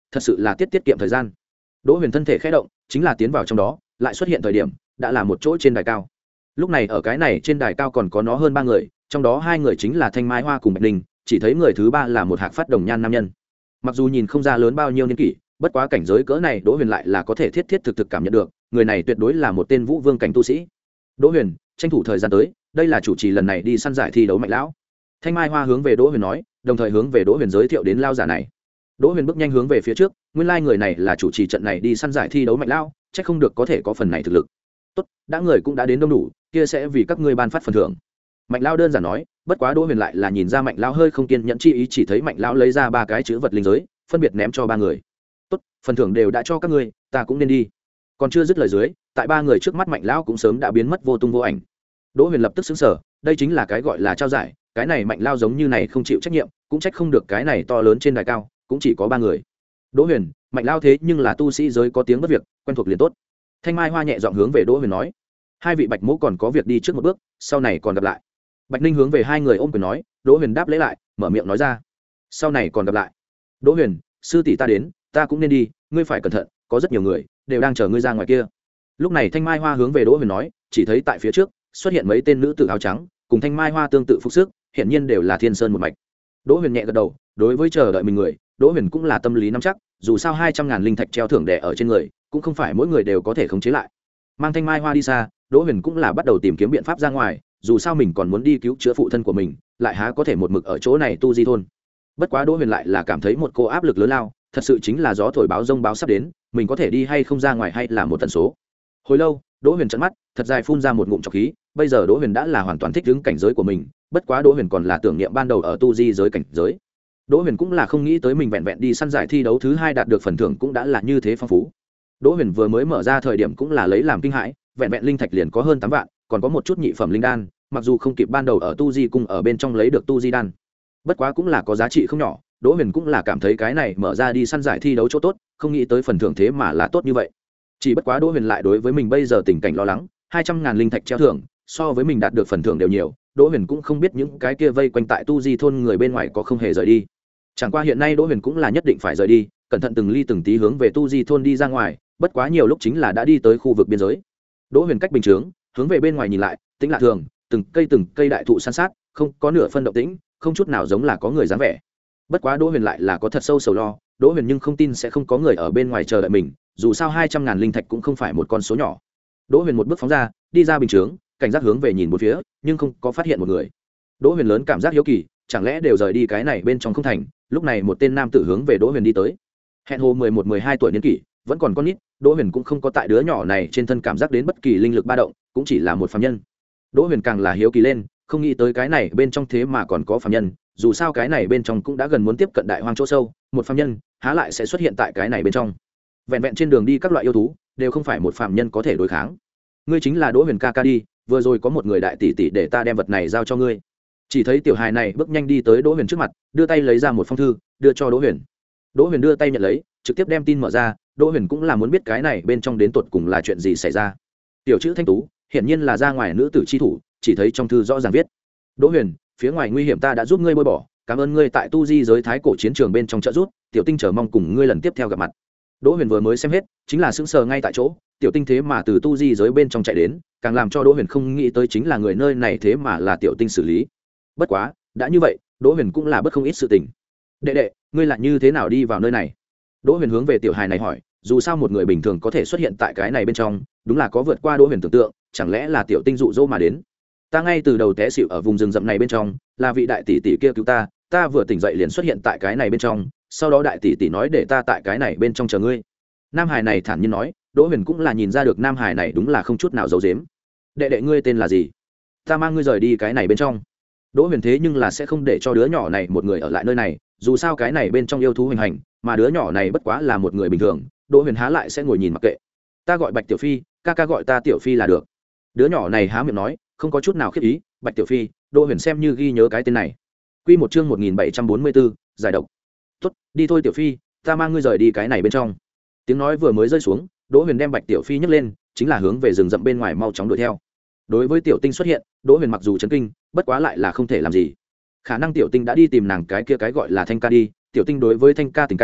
thật sự là tiết tiết kiệm thời gian. Đỗ Huyền thân thể khẽ động, chính là tiến vào trong đó, lại xuất hiện thời điểm đã là một chỗ trên đài cao. Lúc này ở cái này trên đài cao còn có nó hơn ba người, trong đó hai người chính là Thanh Mai Hoa cùng Bạch Ninh, chỉ thấy người thứ ba là một hạc phát đồng nhan nam nhân. Mặc dù nhìn không ra lớn bao nhiêu niên kỷ, bất quá cảnh giới cỡ này Đỗ Huyền lại là có thể thiết thiết thực thực cảm nhận được, người này tuyệt đối là một tên vũ vương cảnh tu sĩ. Đỗ Huyền, tranh thủ thời gian tới, đây là chủ trì lần này đi săn giải thi đấu Mạnh lão. Thanh Mai Hoa hướng về Đỗ Huyền nói, đồng thời hướng về Đỗ Huyền giới thiệu đến lao giả này. Đỗ Huyền bước nhanh hướng về phía trước, nguyên lai người này là chủ trì trận này đi săn giải thi đấu Mạnh lão, chắc không được có thể có phần này thực lực. Tốt, đã người cũng đã đến đông đủ, kia sẽ vì các ngươi ban phát phần thưởng. Mạnh lão đơn giản nói, bất quá Đỗ Huyền lại là nhìn ra Mạnh lão hơi không kiên nhẫn chi ý, chỉ thấy Mạnh lão lấy ra ba cái chữ vật linh giới, phân biệt ném cho ba người. Tốt, phần thưởng đều đã cho các ngươi, ta cũng nên đi. Còn chưa dứt lời dưới, tại ba người trước mắt Mạnh lão cũng sớm đã biến mất vô tung vô ảnh. Đỗ Huyền lập tức sững sờ, đây chính là cái gọi là trao giải, cái này Mạnh lão giống như này không chịu trách nhiệm, cũng trách không được cái này to lớn trên đài cao, cũng chỉ có ba người. Đỗ Huyền, Mạnh lão thế nhưng là tu sĩ giới có tiếng bất việc, quen thuộc liền tốt. Thanh Mai Hoa nhẹ giọng hướng về Đỗ Huyền nói, hai vị Bạch mỗ còn có việc đi trước một bước, sau này còn gặp lại. Bạch Ninh hướng về hai người ôm quyền nói, Đỗ Huyền đáp lễ lại, mở miệng nói ra, sau này còn gặp lại. Đỗ Huyền, sư tỷ ta đến, ta cũng nên đi, ngươi phải cẩn thận, có rất nhiều người đều đang chờ ngươi ra ngoài kia. Lúc này Thanh Mai Hoa hướng về Đỗ Huyền nói, chỉ thấy tại phía trước xuất hiện mấy tên nữ tử áo trắng, cùng Thanh Mai Hoa tương tự phục sức, hiện nhiên đều là Thiên Sơn một mạch. Đỗ Huyền nhẹ gật đầu, đối với chờ đợi mình người, Đỗ Huyền cũng là tâm lý nắm chắc, dù sao hai trăm ngàn linh thạch treo thưởng đè ở trên người, cũng không phải mỗi người đều có thể khống chế lại. Mang Thanh Mai Hoa đi xa, Đỗ Huyền cũng là bắt đầu tìm kiếm biện pháp ra ngoài, dù sao mình còn muốn đi cứu chữa phụ thân của mình, lại há có thể một mực ở chỗ này tu di thôn. Bất quá Đỗ Huyền lại là cảm thấy một cô áp lực lớn lao, thật sự chính là gió thổi báo rông báo sắp đến, mình có thể đi hay không ra ngoài hay là một tần số. Hồi lâu, Đỗ Huyền trợn mắt, thật dài phun ra một ngụm trọc khí, bây giờ Đỗ Huyền đã là hoàn toàn thích ứng cảnh giới của mình, bất quá Đỗ Huyền còn là tưởng niệm ban đầu ở tu di giới cảnh giới. Đỗ Huyền cũng là không nghĩ tới mình vẹn vẹn đi săn giải thi đấu thứ hai đạt được phần thưởng cũng đã là như thế phong phú. Đỗ Huyền vừa mới mở ra thời điểm cũng là lấy làm kinh hãi, vẹn vẹn linh thạch liền có hơn tám vạn, còn có một chút nhị phẩm linh đan, mặc dù không kịp ban đầu ở tu di cung ở bên trong lấy được tu di đan, bất quá cũng là có giá trị không nhỏ. Đỗ Huyền cũng là cảm thấy cái này mở ra đi săn giải thi đấu chỗ tốt, không nghĩ tới phần thưởng thế mà là tốt như vậy. Chỉ bất quá Đỗ Huyền lại đối với mình bây giờ tình cảnh lo lắng, hai trăm ngàn linh thạch treo thưởng, so với mình đạt được phần thưởng đều nhiều, Đỗ Huyền cũng không biết những cái kia vây quanh tại tu di thôn người bên ngoài có không hề rời đi. Chẳng qua hiện nay Đỗ Huyền cũng là nhất định phải rời đi, cẩn thận từng ly từng tí hướng về tu di thôn đi ra ngoài, bất quá nhiều lúc chính là đã đi tới khu vực biên giới. Đỗ Huyền cách bình chướng, hướng về bên ngoài nhìn lại, tĩnh lạ thường, từng cây từng cây đại thụ san sát, không có nửa phân động tĩnh, không chút nào giống là có người dáng vẻ. Bất quá Đỗ Huyền lại là có thật sâu sầu lo, Đỗ Huyền nhưng không tin sẽ không có người ở bên ngoài chờ đợi mình, dù sao hai trăm ngàn linh thạch cũng không phải một con số nhỏ. Đỗ Huyền một bước phóng ra, đi ra bình chướng, cảnh giác hướng về nhìn một phía, nhưng không có phát hiện một người. Đỗ Huyền lớn cảm giác hiếu kỳ, chẳng lẽ đều rời đi cái này bên trong không thành? Lúc này một tên nam tử hướng về Đỗ Huyền đi tới. Hẹn hồ mười một mười hai tuổi niên kỷ, vẫn còn con nít, Đỗ Huyền cũng không có tại đứa nhỏ này trên thân cảm giác đến bất kỳ linh lực ba động, cũng chỉ là một phàm nhân. Đỗ Huyền càng là hiếu kỳ lên, không nghĩ tới cái này bên trong thế mà còn có phàm nhân, dù sao cái này bên trong cũng đã gần muốn tiếp cận đại hoang chỗ sâu, một phàm nhân há lại sẽ xuất hiện tại cái này bên trong? Vẹn vẹn trên đường đi các loại yêu thú đều không phải một phàm nhân có thể đối kháng. Ngươi chính là Đỗ Huyền ca ca đi, vừa rồi có một người đại tỷ tỷ để ta đem vật này giao cho ngươi. Chỉ thấy tiểu hài này bước nhanh đi tới Đỗ Huyền trước mặt, đưa tay lấy ra một phong thư, đưa cho Đỗ Huyền. Đỗ Huyền đưa tay nhận lấy, trực tiếp đem tin mở ra. Đỗ Huyền cũng là muốn biết cái này bên trong đến tột cùng là chuyện gì xảy ra. Tiểu chữ Thanh Tú, hiển nhiên là ra ngoài nữ tử chi thủ, chỉ thấy trong thư rõ ràng viết: Đỗ Huyền, phía ngoài nguy hiểm ta đã giúp ngươi bôi bỏ, cảm ơn ngươi tại tu di giới thái cổ chiến trường bên trong trợ giúp, tiểu tinh chờ mong cùng ngươi lần tiếp theo gặp mặt. Đỗ Huyền vừa mới xem hết, chính là sững sờ ngay tại chỗ, tiểu tinh thế mà từ tu di giới bên trong chạy đến, càng làm cho Đỗ Huyền không nghĩ tới chính là người nơi này thế mà là tiểu tinh xử lý. Bất quá, đã như vậy, Đỗ Huyền cũng là bất không ít sự tình. Đệ đệ, ngươi là như thế nào đi vào nơi này? Đỗ Huyền hướng về tiểu hài này hỏi, dù sao một người bình thường có thể xuất hiện tại cái này bên trong, đúng là có vượt qua Đỗ Huyền tưởng tượng, chẳng lẽ là tiểu tinh dụ dỗ mà đến? Ta ngay từ đầu té xỉu ở vùng rừng rậm này bên trong, là vị đại tỷ tỷ kia cứu ta, ta vừa tỉnh dậy liền xuất hiện tại cái này bên trong, sau đó đại tỷ tỷ nói để ta tại cái này bên trong chờ ngươi. Nam hải này thản nhiên nói. Đỗ Huyền cũng là nhìn ra được nam hải này đúng là không chút nào giấu giếm. Đệ đệ ngươi tên là gì? Ta mang ngươi rời đi cái này bên trong. Đỗ Huyền thế nhưng là sẽ không để cho đứa nhỏ này một người ở lại nơi này, dù sao cái này bên trong yêu thú hoành hành, mà đứa nhỏ này bất quá là một người bình thường, Đỗ Huyền há lại sẽ ngồi nhìn mặc kệ. Ta gọi Bạch Tiểu Phi, ca ca gọi ta Tiểu Phi là được. Đứa nhỏ này há miệng nói, không có chút nào khiếp ý. Bạch Tiểu Phi, Đỗ Huyền xem như ghi nhớ cái tên này. Quy một chương một nghìn bảy trăm bốn mươi bốn, giải độc. Tốt, đi thôi Tiểu Phi, ta mang ngươi rời đi cái này bên trong. Tiếng nói vừa mới rơi xuống, Đỗ Huyền đem Bạch Tiểu Phi nhấc lên, chính là hướng về rừng rậm bên ngoài mau chóng đuổi theo. Đối với Tiểu Tinh xuất hiện, Đỗ Huyền mặc dù chấn kinh, bất quá lại là không thể làm gì. Khả năng Tiểu Tinh đã đi tìm nàng cái kia cái gọi là Thanh ca đi, Tiểu Tinh đối với Thanh ca tình cảm,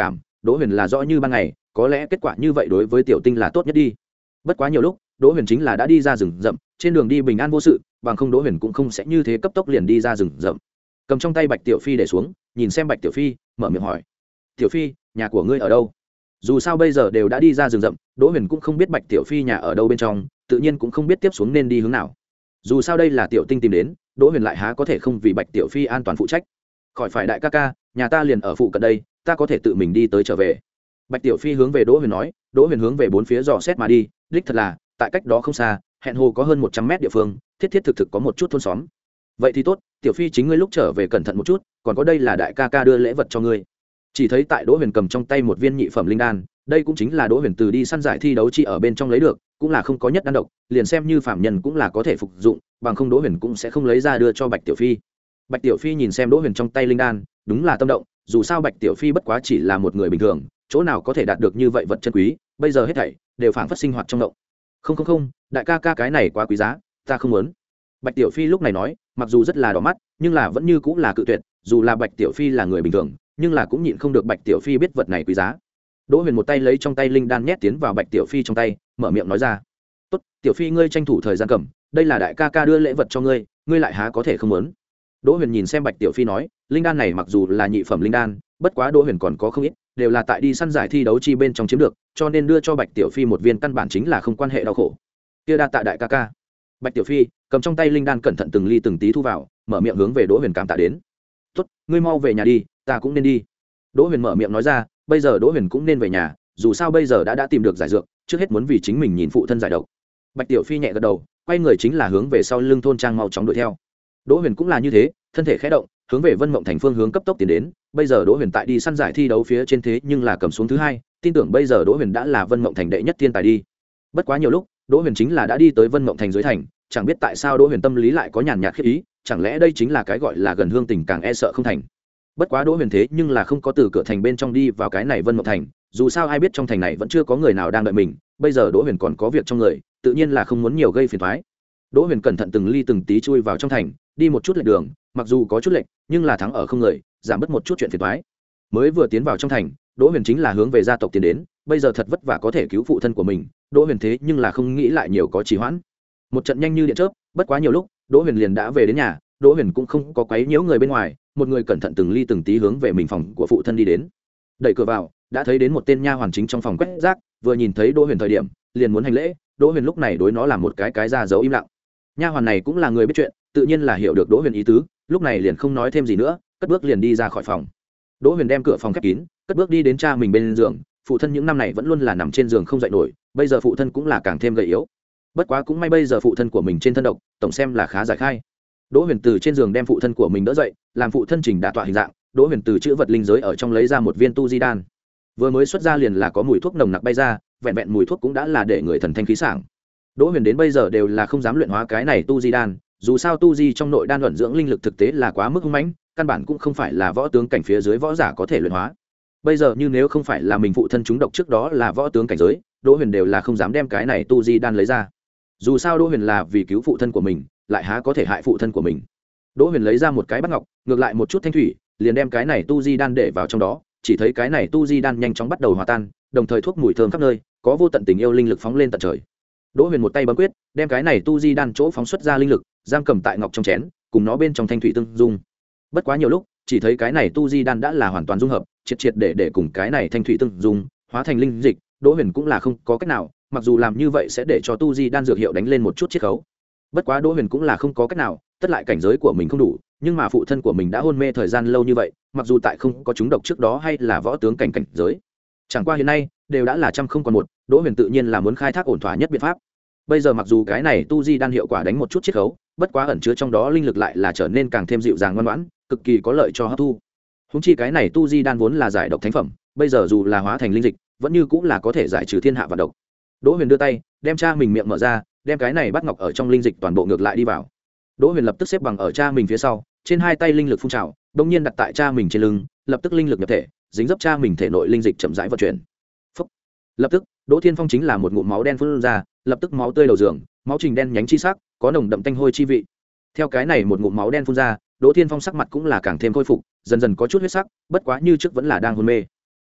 Đỗ Huyền là rõ như ban ngày, có lẽ kết quả như vậy đối với tiểu tinh là tốt nhất đi. Bất quá nhiều lúc Đỗ Huyền chính là đã đi ra rừng rậm, trên đường đi bình an vô sự, bằng không Đỗ Huyền cũng không sẽ như thế cấp tốc liền đi ra rừng rậm. Cầm trong tay Bạch Tiểu Phi để xuống, nhìn xem Bạch Tiểu Phi, mở miệng hỏi: "Tiểu Phi, nhà của ngươi ở đâu?" Dù sao bây giờ đều đã đi ra rừng rậm, Đỗ Huyền cũng không biết Bạch Tiểu Phi nhà ở đâu bên trong, tự nhiên cũng không biết tiếp xuống nên đi hướng nào. Dù sao đây là tiểu tinh tìm đến, Đỗ Huyền lại há có thể không vì Bạch Tiểu Phi an toàn phụ trách. Khỏi phải đại ca ca, nhà ta liền ở phụ cận đây, ta có thể tự mình đi tới trở về. Bạch Tiểu Phi hướng về Đỗ Huyền nói. Đỗ Huyền hướng về bốn phía dò xét mà đi, đích thật là tại cách đó không xa, hẹn hồ có hơn một trăm mét địa phương, thiết thiết thực thực có một chút thôn xóm. Vậy thì tốt, Tiểu Phi chính ngươi lúc trở về cẩn thận một chút, còn có đây là đại ca ca đưa lễ vật cho ngươi. Chỉ thấy tại Đỗ Huyền cầm trong tay một viên nhị phẩm linh đan, đây cũng chính là Đỗ Huyền từ đi săn giải thi đấu chi ở bên trong lấy được, cũng là không có nhất đan độc, liền xem như phạm nhân cũng là có thể phục dụng, bằng không Đỗ Huyền cũng sẽ không lấy ra đưa cho Bạch Tiểu Phi. Bạch Tiểu Phi nhìn xem Đỗ Huyền trong tay linh đan, đúng là tâm động, dù sao Bạch Tiểu Phi bất quá chỉ là một người bình thường, chỗ nào có thể đạt được như vậy vật chân quý, bây giờ hết thảy đều phảng phất sinh hoạt trong động. Không không không, đại ca ca cái này quá quý giá, ta không muốn. Bạch Tiểu Phi lúc này nói, mặc dù rất là đỏ mắt, nhưng là vẫn như cũng là cự tuyệt, dù là Bạch Tiểu Phi là người bình thường, nhưng là cũng nhịn không được Bạch Tiểu Phi biết vật này quý giá. Đỗ Huyền một tay lấy trong tay linh đan nhét tiến vào Bạch Tiểu Phi trong tay, mở miệng nói ra: "Tốt, Tiểu Phi ngươi tranh thủ thời gian cầm, đây là đại ca ca đưa lễ vật cho ngươi, ngươi lại há có thể không muốn." Đỗ Huyền nhìn xem Bạch Tiểu Phi nói, linh đan này mặc dù là nhị phẩm linh đan, bất quá Đỗ Huyền còn có không ít, đều là tại đi săn giải thi đấu chi bên trong chiếm được, cho nên đưa cho Bạch Tiểu Phi một viên căn bản chính là không quan hệ đau khổ. Kia đa tạ đại ca ca. Bạch Tiểu Phi cầm trong tay linh đan cẩn thận từng ly từng tí thu vào, mở miệng hướng về Đỗ Huyền cảm tạ đến. "Tốt, ngươi mau về nhà đi, ta cũng nên đi." Đỗ Huyền mở miệng nói ra, bây giờ Đỗ Huyền cũng nên về nhà, dù sao bây giờ đã đã tìm được giải dược, trước hết muốn vì chính mình nhìn phụ thân giải độc. Bạch Tiểu Phi nhẹ gật đầu, quay người chính là hướng về sau lưng thôn trang mau chóng đuổi theo. Đỗ Huyền cũng là như thế, thân thể khẽ động, hướng về Vân Mộng Thành phương hướng cấp tốc tiến đến. Bây giờ Đỗ Huyền tại đi săn giải thi đấu phía trên thế nhưng là cầm xuống thứ hai, tin tưởng bây giờ Đỗ Huyền đã là Vân Mộng Thành đệ nhất thiên tài đi. Bất quá nhiều lúc, Đỗ Huyền chính là đã đi tới Vân Mộng Thành dưới thành, chẳng biết tại sao Đỗ Huyền tâm lý lại có nhàn nhạt khiếp ý, chẳng lẽ đây chính là cái gọi là gần hương tình càng e sợ không thành. Bất quá Đỗ Huyền thế nhưng là không có từ cửa thành bên trong đi vào cái này Vân Mộng Thành, dù sao ai biết trong thành này vẫn chưa có người nào đang đợi mình, bây giờ Đỗ Huyền còn có việc trong người, tự nhiên là không muốn nhiều gây phiền toái. Đỗ Huyền cẩn thận từng ly từng tí chui vào trong thành, đi một chút lệch đường, mặc dù có chút lệch, nhưng là thắng ở không người, giảm bớt một chút chuyện phiền toái. Mới vừa tiến vào trong thành, Đỗ Huyền chính là hướng về gia tộc tiến đến, bây giờ thật vất vả có thể cứu phụ thân của mình, Đỗ Huyền thế nhưng là không nghĩ lại nhiều có trì hoãn. Một trận nhanh như điện chớp, bất quá nhiều lúc, Đỗ Huyền liền đã về đến nhà, Đỗ Huyền cũng không có quấy nhiễu người bên ngoài, một người cẩn thận từng ly từng tí hướng về mình phòng của phụ thân đi đến. Đẩy cửa vào, đã thấy đến một tên nha hoàn chính trong phòng quét rác, vừa nhìn thấy Đỗ Huyền thời điểm, liền muốn hành lễ, Đỗ Huyền lúc này đối nó làm một cái cái ra dấu im lặng. Nha hoàn này cũng là người biết chuyện, tự nhiên là hiểu được Đỗ Huyền ý tứ, lúc này liền không nói thêm gì nữa, cất bước liền đi ra khỏi phòng. Đỗ Huyền đem cửa phòng khép kín, cất bước đi đến cha mình bên giường, phụ thân những năm này vẫn luôn là nằm trên giường không dậy nổi, bây giờ phụ thân cũng là càng thêm gầy yếu. Bất quá cũng may bây giờ phụ thân của mình trên thân độc, tổng xem là khá giải khai. Đỗ Huyền từ trên giường đem phụ thân của mình đỡ dậy, làm phụ thân chỉnh đả tọa hình dạng, Đỗ Huyền từ chữ vật linh giới ở trong lấy ra một viên tu di đan. Vừa mới xuất ra liền là có mùi thuốc nồng nặc bay ra, vẹn vẹn mùi thuốc cũng đã là để người thần thanh khí sảng. Đỗ Huyền đến bây giờ đều là không dám luyện hóa cái này tu di đan, dù sao tu di trong nội đan luận dưỡng linh lực thực tế là quá mức hung mãnh, căn bản cũng không phải là võ tướng cảnh phía dưới võ giả có thể luyện hóa. Bây giờ như nếu không phải là mình phụ thân chúng độc trước đó là võ tướng cảnh giới, Đỗ Huyền đều là không dám đem cái này tu di đan lấy ra. Dù sao Đỗ Huyền là vì cứu phụ thân của mình, lại há có thể hại phụ thân của mình. Đỗ Huyền lấy ra một cái bát ngọc, ngược lại một chút thanh thủy, liền đem cái này tu di đan để vào trong đó, chỉ thấy cái này tu di đan nhanh chóng bắt đầu hòa tan, đồng thời thuốc mùi thơm khắp nơi, có vô tận tình yêu linh lực phóng lên tận trời. Đỗ Huyền một tay bấm quyết, đem cái này tu di đan chỗ phóng xuất ra linh lực giam cầm tại ngọc trong chén, cùng nó bên trong thanh thủy tương dung. Bất quá nhiều lúc, chỉ thấy cái này tu di đan đã là hoàn toàn dung hợp, triệt triệt để để cùng cái này thanh thủy tương dung, hóa thành linh dịch. Đỗ Huyền cũng là không có cách nào, mặc dù làm như vậy sẽ để cho tu di đan dược hiệu đánh lên một chút chiết khấu. Bất quá Đỗ Huyền cũng là không có cách nào, tất lại cảnh giới của mình không đủ, nhưng mà phụ thân của mình đã hôn mê thời gian lâu như vậy, mặc dù tại không có chúng độc trước đó hay là võ tướng cảnh cảnh giới, chẳng qua hiện nay đều đã là trăm không còn một, Đỗ Huyền tự nhiên là muốn khai thác ổn thỏa nhất biện pháp. Bây giờ mặc dù cái này tu di đan hiệu quả đánh một chút chiết khấu, bất quá ẩn chứa trong đó linh lực lại là trở nên càng thêm dịu dàng ngoan ngoãn, cực kỳ có lợi cho hấp thu. Húng chi cái này tu di đan vốn là giải độc thánh phẩm, bây giờ dù là hóa thành linh dịch, vẫn như cũng là có thể giải trừ thiên hạ vạn độc. Đỗ Huyền đưa tay, đem cha mình miệng mở ra, đem cái này bắt ngọc ở trong linh dịch toàn bộ ngược lại đi vào. Đỗ Huyền lập tức xếp bằng ở cha mình phía sau, trên hai tay linh lực phun trào, đột nhiên đặt tại cha mình trên lưng, lập tức linh lực nhập thể, dính dấp cha mình thể nội linh dịch chậm rãi vận chuyển. Phúc. Lập tức, Đỗ Thiên Phong chính là một ngụm máu đen phun ra, lập tức máu tươi đầu giường, máu trình đen nhánh chi sắc, có nồng đậm tanh hôi chi vị. Theo cái này một ngụm máu đen phun ra, Đỗ Thiên Phong sắc mặt cũng là càng thêm khôi phục, dần dần có chút huyết sắc, bất quá như trước vẫn là đang hôn mê.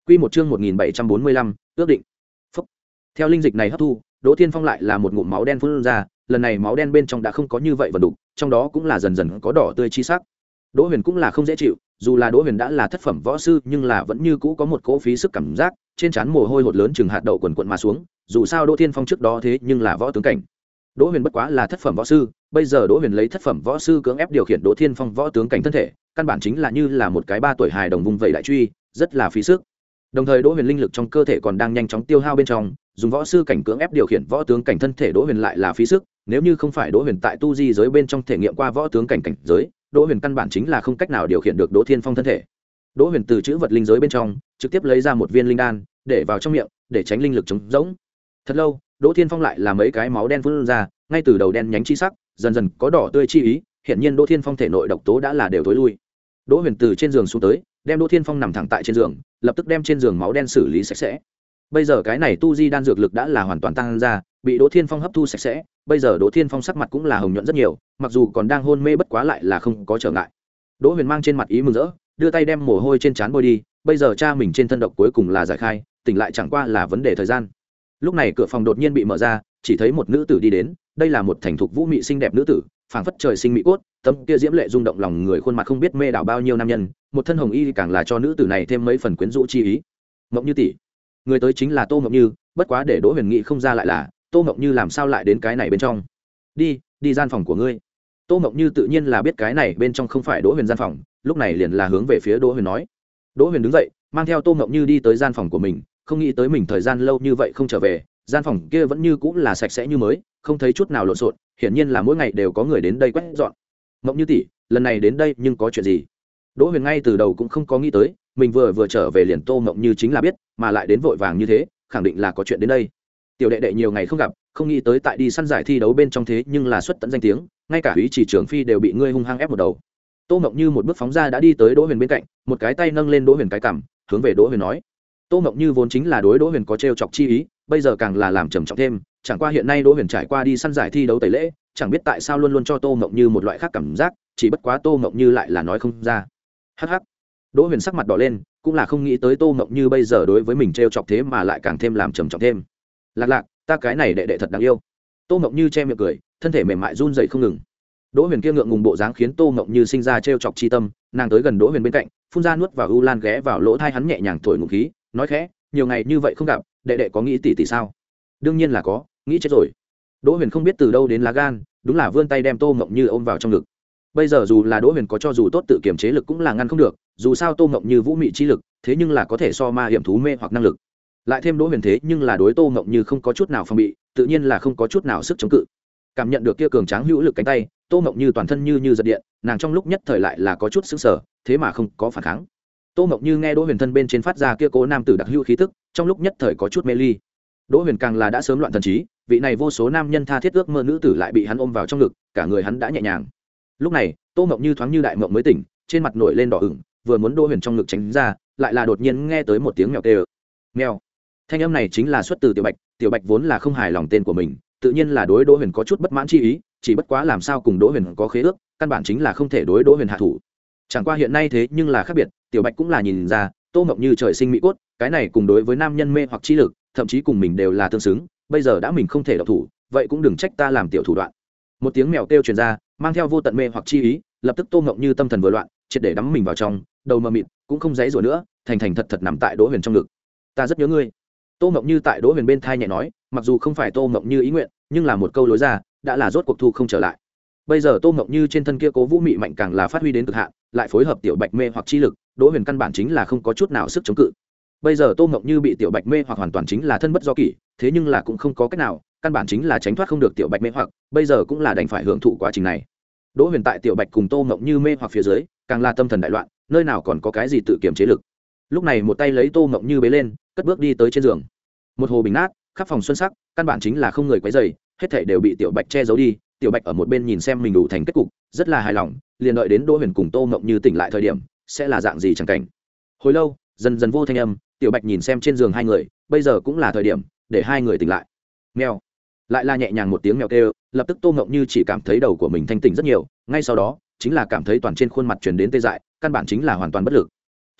Quy một chương một nghìn bảy trăm bốn mươi lăm, ước định. Phúc. Theo linh dịch này hấp thu, Đỗ Thiên Phong lại là một ngụm máu đen phun ra, lần này máu đen bên trong đã không có như vậy vần đục, trong đó cũng là dần dần có đỏ tươi chi sắc. Đỗ Huyền cũng là không dễ chịu, dù là Đỗ Huyền đã là thất phẩm võ sư, nhưng là vẫn như cũ có một cỗ phí sức cảm giác, trên trán mồ hôi hột lớn chừng hạt đậu quần quần mà xuống, dù sao Đỗ Thiên Phong trước đó thế nhưng là võ tướng cảnh. Đỗ Huyền bất quá là thất phẩm võ sư, bây giờ Đỗ Huyền lấy thất phẩm võ sư cưỡng ép điều khiển Đỗ Thiên Phong võ tướng cảnh thân thể, căn bản chính là như là một cái ba tuổi hài đồng vùng vẫy đại truy, rất là phí sức. Đồng thời Đỗ Huyền linh lực trong cơ thể còn đang nhanh chóng tiêu hao bên trong, dùng võ sư cảnh cưỡng ép điều khiển võ tướng cảnh thân thể Đỗ Huyền lại là phí sức, nếu như không phải Đỗ Huyền tại tu di giới bên trong thể nghiệm qua võ tướng cảnh cảnh giới, Đỗ Huyền căn bản chính là không cách nào điều khiển được Đỗ Thiên Phong thân thể. Đỗ Huyền từ chữ vật linh giới bên trong trực tiếp lấy ra một viên linh đan, để vào trong miệng, để tránh linh lực trống rỗng. Thật lâu, Đỗ Thiên Phong lại là mấy cái máu đen phun ra, ngay từ đầu đen nhánh chi sắc, dần dần có đỏ tươi chi ý, hiện nhiên Đỗ Thiên Phong thể nội độc tố đã là đều tối lui. Đỗ Huyền từ trên giường xuống tới, đem Đỗ Thiên Phong nằm thẳng tại trên giường, lập tức đem trên giường máu đen xử lý sạch sẽ. Bây giờ cái này tu di đan dược lực đã là hoàn toàn tăng ra, bị Đỗ Thiên Phong hấp thu sạch sẽ, bây giờ Đỗ Thiên Phong sắc mặt cũng là hồng nhuận rất nhiều, mặc dù còn đang hôn mê bất quá lại là không có trở ngại. Đỗ Huyền mang trên mặt ý mừng rỡ, đưa tay đem mồ hôi trên trán bôi đi, bây giờ cha mình trên thân độc cuối cùng là giải khai, tỉnh lại chẳng qua là vấn đề thời gian. Lúc này cửa phòng đột nhiên bị mở ra, chỉ thấy một nữ tử đi đến, đây là một thành thục vũ mị xinh đẹp nữ tử, phảng phất trời sinh mỹ cốt, tấm kia diễm lệ rung động lòng người khuôn mặt không biết mê đảo bao nhiêu nam nhân, một thân hồng y càng là cho nữ tử này thêm mấy phần quyến rũ chi ý. Mộng Như tỷ, người tới chính là Tô Mộng Như, bất quá để Đỗ Huyền nghĩ không ra lại là Tô Mộng Như làm sao lại đến cái này bên trong. Đi, đi gian phòng của ngươi. Tô Mộng Như tự nhiên là biết cái này bên trong không phải Đỗ Huyền gian phòng, lúc này liền là hướng về phía Đỗ Huyền nói. Đỗ Huyền đứng dậy, mang theo Tô Mộng Như đi tới gian phòng của mình, không nghĩ tới mình thời gian lâu như vậy không trở về, gian phòng kia vẫn như cũng là sạch sẽ như mới, không thấy chút nào lộn xộn, hiển nhiên là mỗi ngày đều có người đến đây quét dọn. Mộng Như tỷ, lần này đến đây nhưng có chuyện gì? Đỗ Huyền ngay từ đầu cũng không có nghĩ tới, mình vừa vừa trở về liền Tô Mộng Như chính là biết, mà lại đến vội vàng như thế, khẳng định là có chuyện đến đây. Tiểu đệ đệ nhiều ngày không gặp, không nghĩ tới tại đi săn giải thi đấu bên trong thế nhưng là xuất tận danh tiếng, ngay cả úy chỉ trưởng phi đều bị ngươi hung hăng ép một đầu. Tô Mộng Như một bước phóng ra đã đi tới Đỗ Huyền bên cạnh, một cái tay nâng lên Đỗ Huyền cái cằm, hướng về Đỗ Huyền nói. Tô Mộng Như vốn chính là đối Đỗ Huyền có trêu chọc chi ý, bây giờ càng là làm trầm trọng thêm, chẳng qua hiện nay Đỗ Huyền trải qua đi săn giải thi đấu tẩy lễ, chẳng biết tại sao luôn luôn cho Tô Mộng Như một loại khác cảm giác, chỉ bất quá Tô Mộng Như lại là nói không ra. Hắc hắc. Đỗ Huyền sắc mặt đỏ lên, cũng là không nghĩ tới Tô Mộng Như bây giờ đối với mình trêu chọc thế mà lại càng thêm làm trầm trọng thêm. Lạc lạc, ta cái này đệ đệ thật đáng yêu. Tô Mộng Như che miệng cười, thân thể mềm mại run rẩy không ngừng. Đỗ Huyền kia ngượng ngùng bộ dáng khiến Tô Mộng Như sinh ra trêu chọc chi tâm, nàng tới gần Đỗ Huyền bên cạnh, phun ra nuốt vào u lan ghé vào lỗ tai hắn nhẹ nhàng thổi ngụm khí, nói khẽ, nhiều ngày như vậy không gặp, đệ đệ có nghĩ tỷ tỷ sao? Đương nhiên là có, nghĩ chết rồi. Đỗ Huyền không biết từ đâu đến lá gan, đúng là vươn tay đem Tô Mộng Như ôm vào trong ngực. Bây giờ dù là Đỗ Huyền có cho dù tốt tự kiềm chế lực cũng là ngăn không được, dù sao Tô Mộng Như vũ mị chi lực, thế nhưng là có thể so ma hiểm thú mê hoặc năng lực. Lại thêm Đỗ Huyền thế nhưng là đối Tô Mộng Như không có chút nào phòng bị, tự nhiên là không có chút nào sức chống cự. Cảm nhận được kia cường tráng hữu lực cánh tay, Tô Mộng Như toàn thân như như giật điện, nàng trong lúc nhất thời lại là có chút sững sờ, thế mà không có phản kháng. Tô Mộng Như nghe Đỗ Huyền thân bên trên phát ra kia cố nam tử đặc hữu khí tức, trong lúc nhất thời có chút mê ly. Đỗ Huyền càng là đã sớm loạn thần trí, vị này vô số nam nhân tha thiết ước mơ nữ tử lại bị hắn ôm vào trong ngực, cả người hắn đã nhẹ nhàng. Lúc này, Tô Mộng Như thoáng như đại mộng mới tỉnh, trên mặt nổi lên đỏ ửng, vừa muốn Đỗ Huyền trong ngực tránh ra, lại là đột nhiên nghe tới một tiếng mèo kêu. Mèo. Thanh âm này chính là xuất từ Tiểu Bạch, Tiểu Bạch vốn là không hài lòng tên của mình, tự nhiên là đối Đỗ Huyền có chút bất mãn chi ý, chỉ bất quá làm sao cùng Đỗ Huyền có khế ước, căn bản chính là không thể đối Đỗ Huyền hạ thủ. Chẳng qua hiện nay thế nhưng là khác biệt, Tiểu Bạch cũng là nhìn ra, Tô Mộng Như trời sinh mỹ cốt, cái này cùng đối với nam nhân mê hoặc chi lực, thậm chí cùng mình đều là tương xứng, bây giờ đã mình không thể động thủ, vậy cũng đừng trách ta làm tiểu thủ đoạn. Một tiếng mèo kêu truyền ra, mang theo vô tận mê hoặc chi ý, lập tức Tô Mộng Như tâm thần vừa loạn, triệt để đắm mình vào trong, đầu mờ mịt, cũng không dãy rủa nữa, thành thành thật thật nằm tại Đỗ Huyền trong ngực. Ta rất nhớ ngươi. Tô Mộng Như tại Đỗ Huyền bên thai nhẹ nói, mặc dù không phải Tô Mộng Như ý nguyện, nhưng là một câu lối ra, đã là rốt cuộc thu không trở lại. Bây giờ Tô Mộng Như trên thân kia cố vũ mị mạnh càng là phát huy đến cực hạn, lại phối hợp Tiểu Bạch mê hoặc chi lực, Đỗ Huyền căn bản chính là không có chút nào sức chống cự. Bây giờ Tô Mộng Như bị Tiểu Bạch mê hoặc hoàn toàn chính là thân bất do kỷ, thế nhưng là cũng không có cách nào, căn bản chính là tránh thoát không được Tiểu Bạch mê hoặc, bây giờ cũng là đành phải hưởng thụ quá trình này. Đỗ Huyền tại Tiểu Bạch cùng Tô Mộng Như mê hoặc phía dưới, càng là tâm thần đại loạn, nơi nào còn có cái gì tự kiềm chế lực. Lúc này một tay lấy Tô Mộng Như bế lên, cất bước đi tới trên giường. Một hồ bình nát, khắp phòng xuân sắc, căn bản chính là không người quấy rầy, hết thảy đều bị Tiểu Bạch che giấu đi. Tiểu Bạch ở một bên nhìn xem mình đủ thành kết cục, rất là hài lòng, liền đợi đến Đỗ Huyền cùng Tô Mộng Như tỉnh lại thời điểm, sẽ là dạng gì chẳng cảnh. Hồi lâu, dần dần vô thanh âm, Tiểu Bạch nhìn xem trên giường hai người, bây giờ cũng là thời điểm để hai người tỉnh lại. Mèo. Lại là nhẹ nhàng một tiếng mèo kêu, lập tức Tô Mộng Như chỉ cảm thấy đầu của mình thanh tỉnh rất nhiều, ngay sau đó, chính là cảm thấy toàn trên khuôn mặt truyền đến tê dại, căn bản chính là hoàn toàn bất lực. Trợn mắt,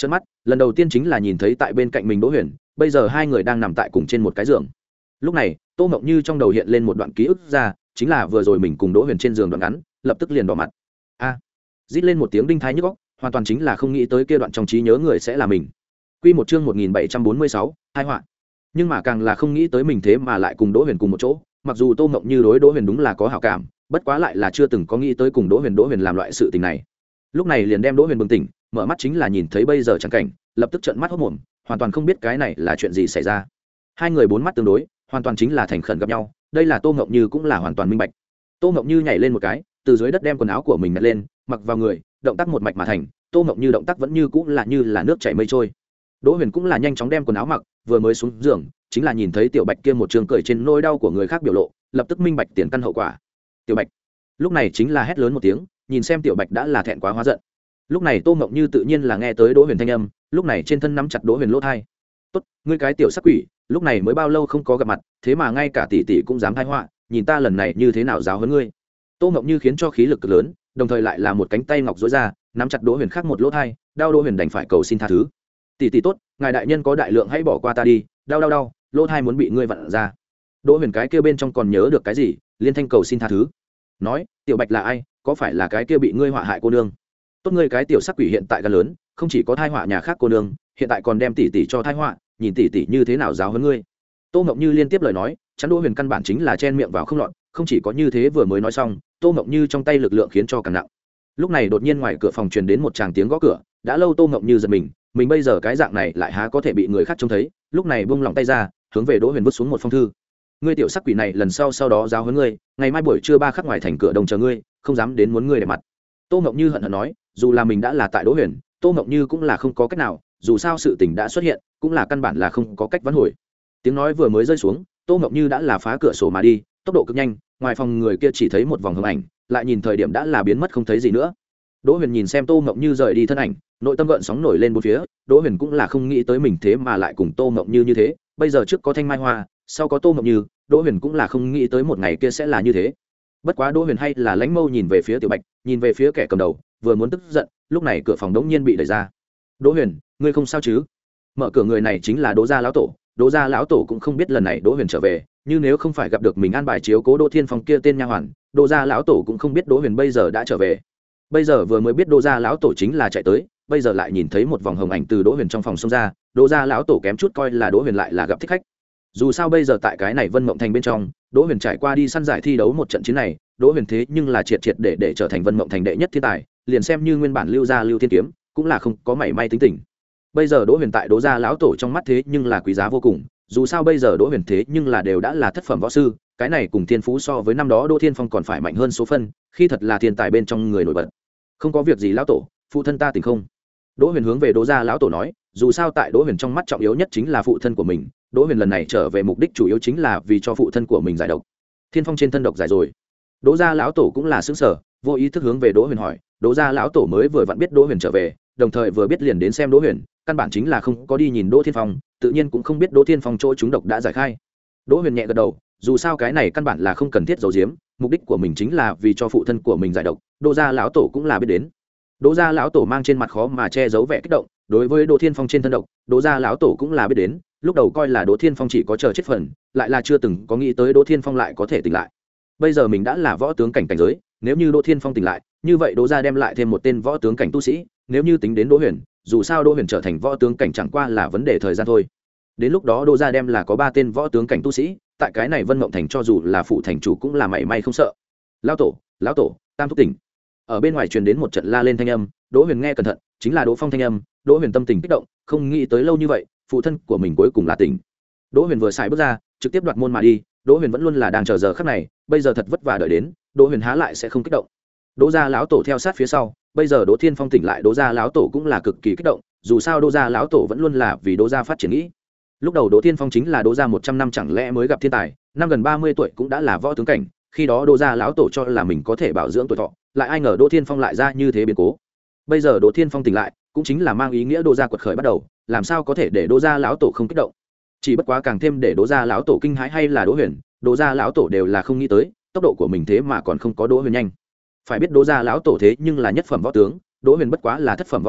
lần đầu tiên chính là nhìn thấy tại bên cạnh mình Đỗ Huyền, bây giờ hai người đang nằm tại cùng trên một cái giường. Lúc này Tô Ngọc Như trong đầu hiện lên một đoạn ký ức ra, chính là vừa rồi mình cùng Đỗ Huyền trên giường đoạn ngắn, lập tức liền đỏ mặt. A! À, rít lên một tiếng đinh thái nhức óc, hoàn toàn chính là không nghĩ tới kia đoạn trong trí nhớ người sẽ là mình. Quy một chương một nghìn bảy trăm bốn mươi sáu, hai họa. Nhưng mà càng là không nghĩ tới mình thế mà lại cùng Đỗ Huyền cùng một chỗ, mặc dù Tô Ngọc Như đối Đỗ Huyền đúng là có hảo cảm, bất quá lại là chưa từng có nghĩ tới cùng Đỗ Huyền Đỗ Huyền làm loại sự tình này. Lúc này liền đem Đỗ Huyền bừng tỉnh, mở mắt chính là nhìn thấy bây giờ chẳng cảnh, lập tức trợn mắt hốt mồm, hoàn toàn không biết cái này là chuyện gì xảy ra. Hai người bốn mắt tương đối, hoàn toàn chính là thành khẩn gặp nhau, đây là Tô Ngọc Như cũng là hoàn toàn minh bạch. Tô Ngọc Như nhảy lên một cái, từ dưới đất đem quần áo của mình nhặt lên, mặc vào người, động tác một mạch mà thành. Tô Ngọc Như động tác vẫn như cũng là như là nước chảy mây trôi. Đỗ Huyền cũng là nhanh chóng đem quần áo mặc, vừa mới xuống giường, chính là nhìn thấy Tiểu Bạch kia một trường cười trên nỗi đau của người khác biểu lộ, lập tức minh bạch tiền căn hậu quả. Tiểu Bạch, lúc này chính là hét lớn một tiếng, nhìn xem Tiểu Bạch đã là thẹn quá hóa giận. Lúc này Tô Ngọc Như tự nhiên là nghe tới Đỗ Huyền thanh âm, lúc này trên thân nắm chặt Đỗ Huyền lỗ thai. "Tốt, ngươi cái tiểu sắc quỷ, lúc này mới bao lâu không có gặp mặt, thế mà ngay cả tỷ tỷ cũng dám tai họa, nhìn ta lần này như thế nào giáo huấn ngươi." Tô Ngọc Như khiến cho khí lực cực lớn, đồng thời lại là một cánh tay ngọc duỗi ra, nắm chặt Đỗ Huyền khác một lỗ thai, đau Đỗ Huyền đành phải cầu xin tha thứ. "Tỷ tỷ tốt, ngài đại nhân có đại lượng hãy bỏ qua ta đi, đau đau đau, lỗ thai muốn bị ngươi vặn ra." Đỗ Huyền cái kia bên trong còn nhớ được cái gì, liên thanh cầu xin tha thứ. Nói, "Tiểu Bạch là ai, có phải là cái kia bị ngươi họa hại cô nương? Tốt ngươi cái tiểu sắc quỷ hiện tại gan lớn, không chỉ có thai họa nhà khác cô nương, hiện tại còn đem tỷ tỷ cho thai họa, nhìn tỷ tỷ như thế nào giáo huấn ngươi." Tô Ngọc Như liên tiếp lời nói, chắn Đỗ Huyền căn bản chính là chen miệng vào không lọt, không chỉ có như thế, vừa mới nói xong, Tô Ngọc Như trong tay lực lượng khiến cho càng nặng. Lúc này đột nhiên ngoài cửa phòng truyền đến một tràng tiếng gõ cửa, đã lâu Tô Ngọc Như giật mình, mình bây giờ cái dạng này lại há có thể bị người khác trông thấy, lúc này buông lòng tay ra, hướng về Đỗ Huyền vứt xuống một phong thư. "Ngươi tiểu sắc quỷ này, lần sau sau đó giáo huấn ngươi, ngày mai buổi trưa ba khắc ngoài thành cửa đồng chờ ngươi, không dám đến muốn ngươi để mặt." Tô Ngọc Như hận hận nói, dù là mình đã là tại Đỗ Huyền, Tô Ngọc Như cũng là không có cách nào, dù sao sự tình đã xuất hiện, cũng là căn bản là không có cách vãn hồi. Tiếng nói vừa mới rơi xuống, Tô Ngọc Như đã là phá cửa sổ mà đi, tốc độ cực nhanh, ngoài phòng người kia chỉ thấy một vòng hồng ảnh, lại nhìn thời điểm đã là biến mất không thấy gì nữa. Đỗ Huyền nhìn xem Tô Ngọc Như rời đi thân ảnh, nội tâm gợn sóng nổi lên bốn phía, Đỗ Huyền cũng là không nghĩ tới mình thế mà lại cùng Tô Ngọc Như như thế, bây giờ trước có Thanh Mai Hoa, sau có Tô Ngọc Như, Đỗ Huyền cũng là không nghĩ tới một ngày kia sẽ là như thế. Bất quá Đỗ Huyền hay là lánh mâu nhìn về phía Tiểu Bạch, nhìn về phía kẻ cầm đầu, vừa muốn tức giận, lúc này cửa phòng đống nhiên bị đẩy ra. "Đỗ Huyền, ngươi không sao chứ?" Mở cửa người này chính là Đỗ gia lão tổ. Đỗ gia lão tổ cũng không biết lần này Đỗ Huyền trở về, nhưng nếu không phải gặp được mình an bài chiếu cố Đỗ Thiên Phong kia tên nha hoàn, Đỗ gia lão tổ cũng không biết Đỗ Huyền bây giờ đã trở về. Bây giờ vừa mới biết Đỗ gia lão tổ chính là chạy tới, bây giờ lại nhìn thấy một vòng hồng ảnh từ Đỗ Huyền trong phòng xông ra, Đỗ gia lão tổ kém chút coi là Đỗ Huyền lại là gặp thích khách. Dù sao bây giờ tại cái này Vân Mộng Thành bên trong, Đỗ Huyền trải qua đi săn giải thi đấu một trận chiến này, Đỗ Huyền thế nhưng là triệt triệt để để trở thành Vân Mộng Thành đệ nhất thiên tài, liền xem như nguyên bản lưu gia Lưu Thiên Kiếm, cũng là không có mảy may tính tình. Bây giờ Đỗ Huyền tại Đỗ gia lão tổ trong mắt thế nhưng là quý giá vô cùng, dù sao bây giờ Đỗ Huyền thế nhưng là đều đã là thất phẩm võ sư, cái này cùng thiên phú so với năm đó Đỗ Thiên Phong còn phải mạnh hơn số phân, khi thật là thiên tài bên trong người nổi bật. "Không có việc gì lão tổ, phụ thân ta tỉnh không?" Đỗ Huyền hướng về Đỗ gia lão tổ nói, dù sao tại Đỗ Huyền trong mắt trọng yếu nhất chính là phụ thân của mình, Đỗ Huyền lần này trở về mục đích chủ yếu chính là vì cho phụ thân của mình giải độc. Thiên Phong trên thân độc giải rồi. Đỗ gia lão tổ cũng là sững sờ, vô ý thức hướng về Đỗ Huyền hỏi, Đỗ gia lão tổ mới vừa vặn biết Đỗ Huyền trở về, đồng thời vừa biết liền đến xem Đỗ Huyền, căn bản chính là không có đi nhìn Đỗ Thiên Phong, tự nhiên cũng không biết Đỗ Thiên Phong chỗ chúng độc đã giải khai. Đỗ Huyền nhẹ gật đầu, dù sao cái này căn bản là không cần thiết giấu giếm, mục đích của mình chính là vì cho phụ thân của mình giải độc, Đỗ gia lão tổ cũng là biết đến. Đỗ gia lão tổ mang trên mặt khó mà che giấu vẻ kích động, đối với Đỗ Thiên Phong trên thân độc, Đỗ gia lão tổ cũng là biết đến, lúc đầu coi là Đỗ Thiên Phong chỉ có chờ chết phần, lại là chưa từng có nghĩ tới Đỗ Thiên Phong lại có thể tỉnh lại. Bây giờ mình đã là võ tướng cảnh cảnh giới, nếu như Đỗ Thiên Phong tỉnh lại, như vậy Đỗ gia đem lại thêm một tên võ tướng cảnh tu sĩ, nếu như tính đến Đỗ Huyền, dù sao Đỗ Huyền trở thành võ tướng cảnh chẳng qua là vấn đề thời gian thôi. Đến lúc đó Đỗ gia đem là có ba tên võ tướng cảnh tu sĩ, tại cái này Vân Mộng Thành cho dù là phụ thành chủ cũng là mảy may không sợ. "Lão tổ, lão tổ, tam thúc tỉnh." Ở bên ngoài truyền đến một trận la lên thanh âm, Đỗ Huyền nghe cẩn thận, chính là Đỗ Phong thanh âm. Đỗ Huyền tâm tình kích động, không nghĩ tới lâu như vậy, phụ thân của mình cuối cùng là tỉnh. Đỗ Huyền vừa xài bước ra, trực tiếp đoạt môn mà đi, Đỗ Huyền vẫn luôn là đang chờ giờ khắc này, bây giờ thật vất vả đợi đến, Đỗ Huyền há lại sẽ không kích động. Đỗ gia lão tổ theo sát phía sau, bây giờ Đỗ Thiên Phong tỉnh lại, Đỗ gia lão tổ cũng là cực kỳ kích động, dù sao Đỗ gia lão tổ vẫn luôn là vì Đỗ gia phát triển nghĩ. Lúc đầu Đỗ Thiên Phong chính là Đỗ gia một trăm năm chẳng lẽ mới gặp thiên tài, năm gần ba mươi tuổi cũng đã là võ tướng cảnh, khi đó Đỗ gia lão tổ cho là mình có thể bảo dưỡng tuổi thọ, lại ai ngờ Đỗ Thiên Phong lại ra như thế biến cố. Bây giờ Đỗ Thiên Phong tỉnh lại, cũng chính là mang ý nghĩa Đỗ gia quật khởi bắt đầu, làm sao có thể để Đỗ gia lão tổ không kích động. Chỉ bất quá càng thêm để Đỗ gia lão tổ kinh hãi hay là Đỗ Huyền, Đỗ gia lão tổ đều là không nghĩ tới, tốc độ của mình thế mà còn không có Đỗ Huyền nhanh. Phải biết Đỗ gia lão tổ thế nhưng là nhất phẩm võ tướng, Đỗ Huyền bất quá là thất phẩm võ sư,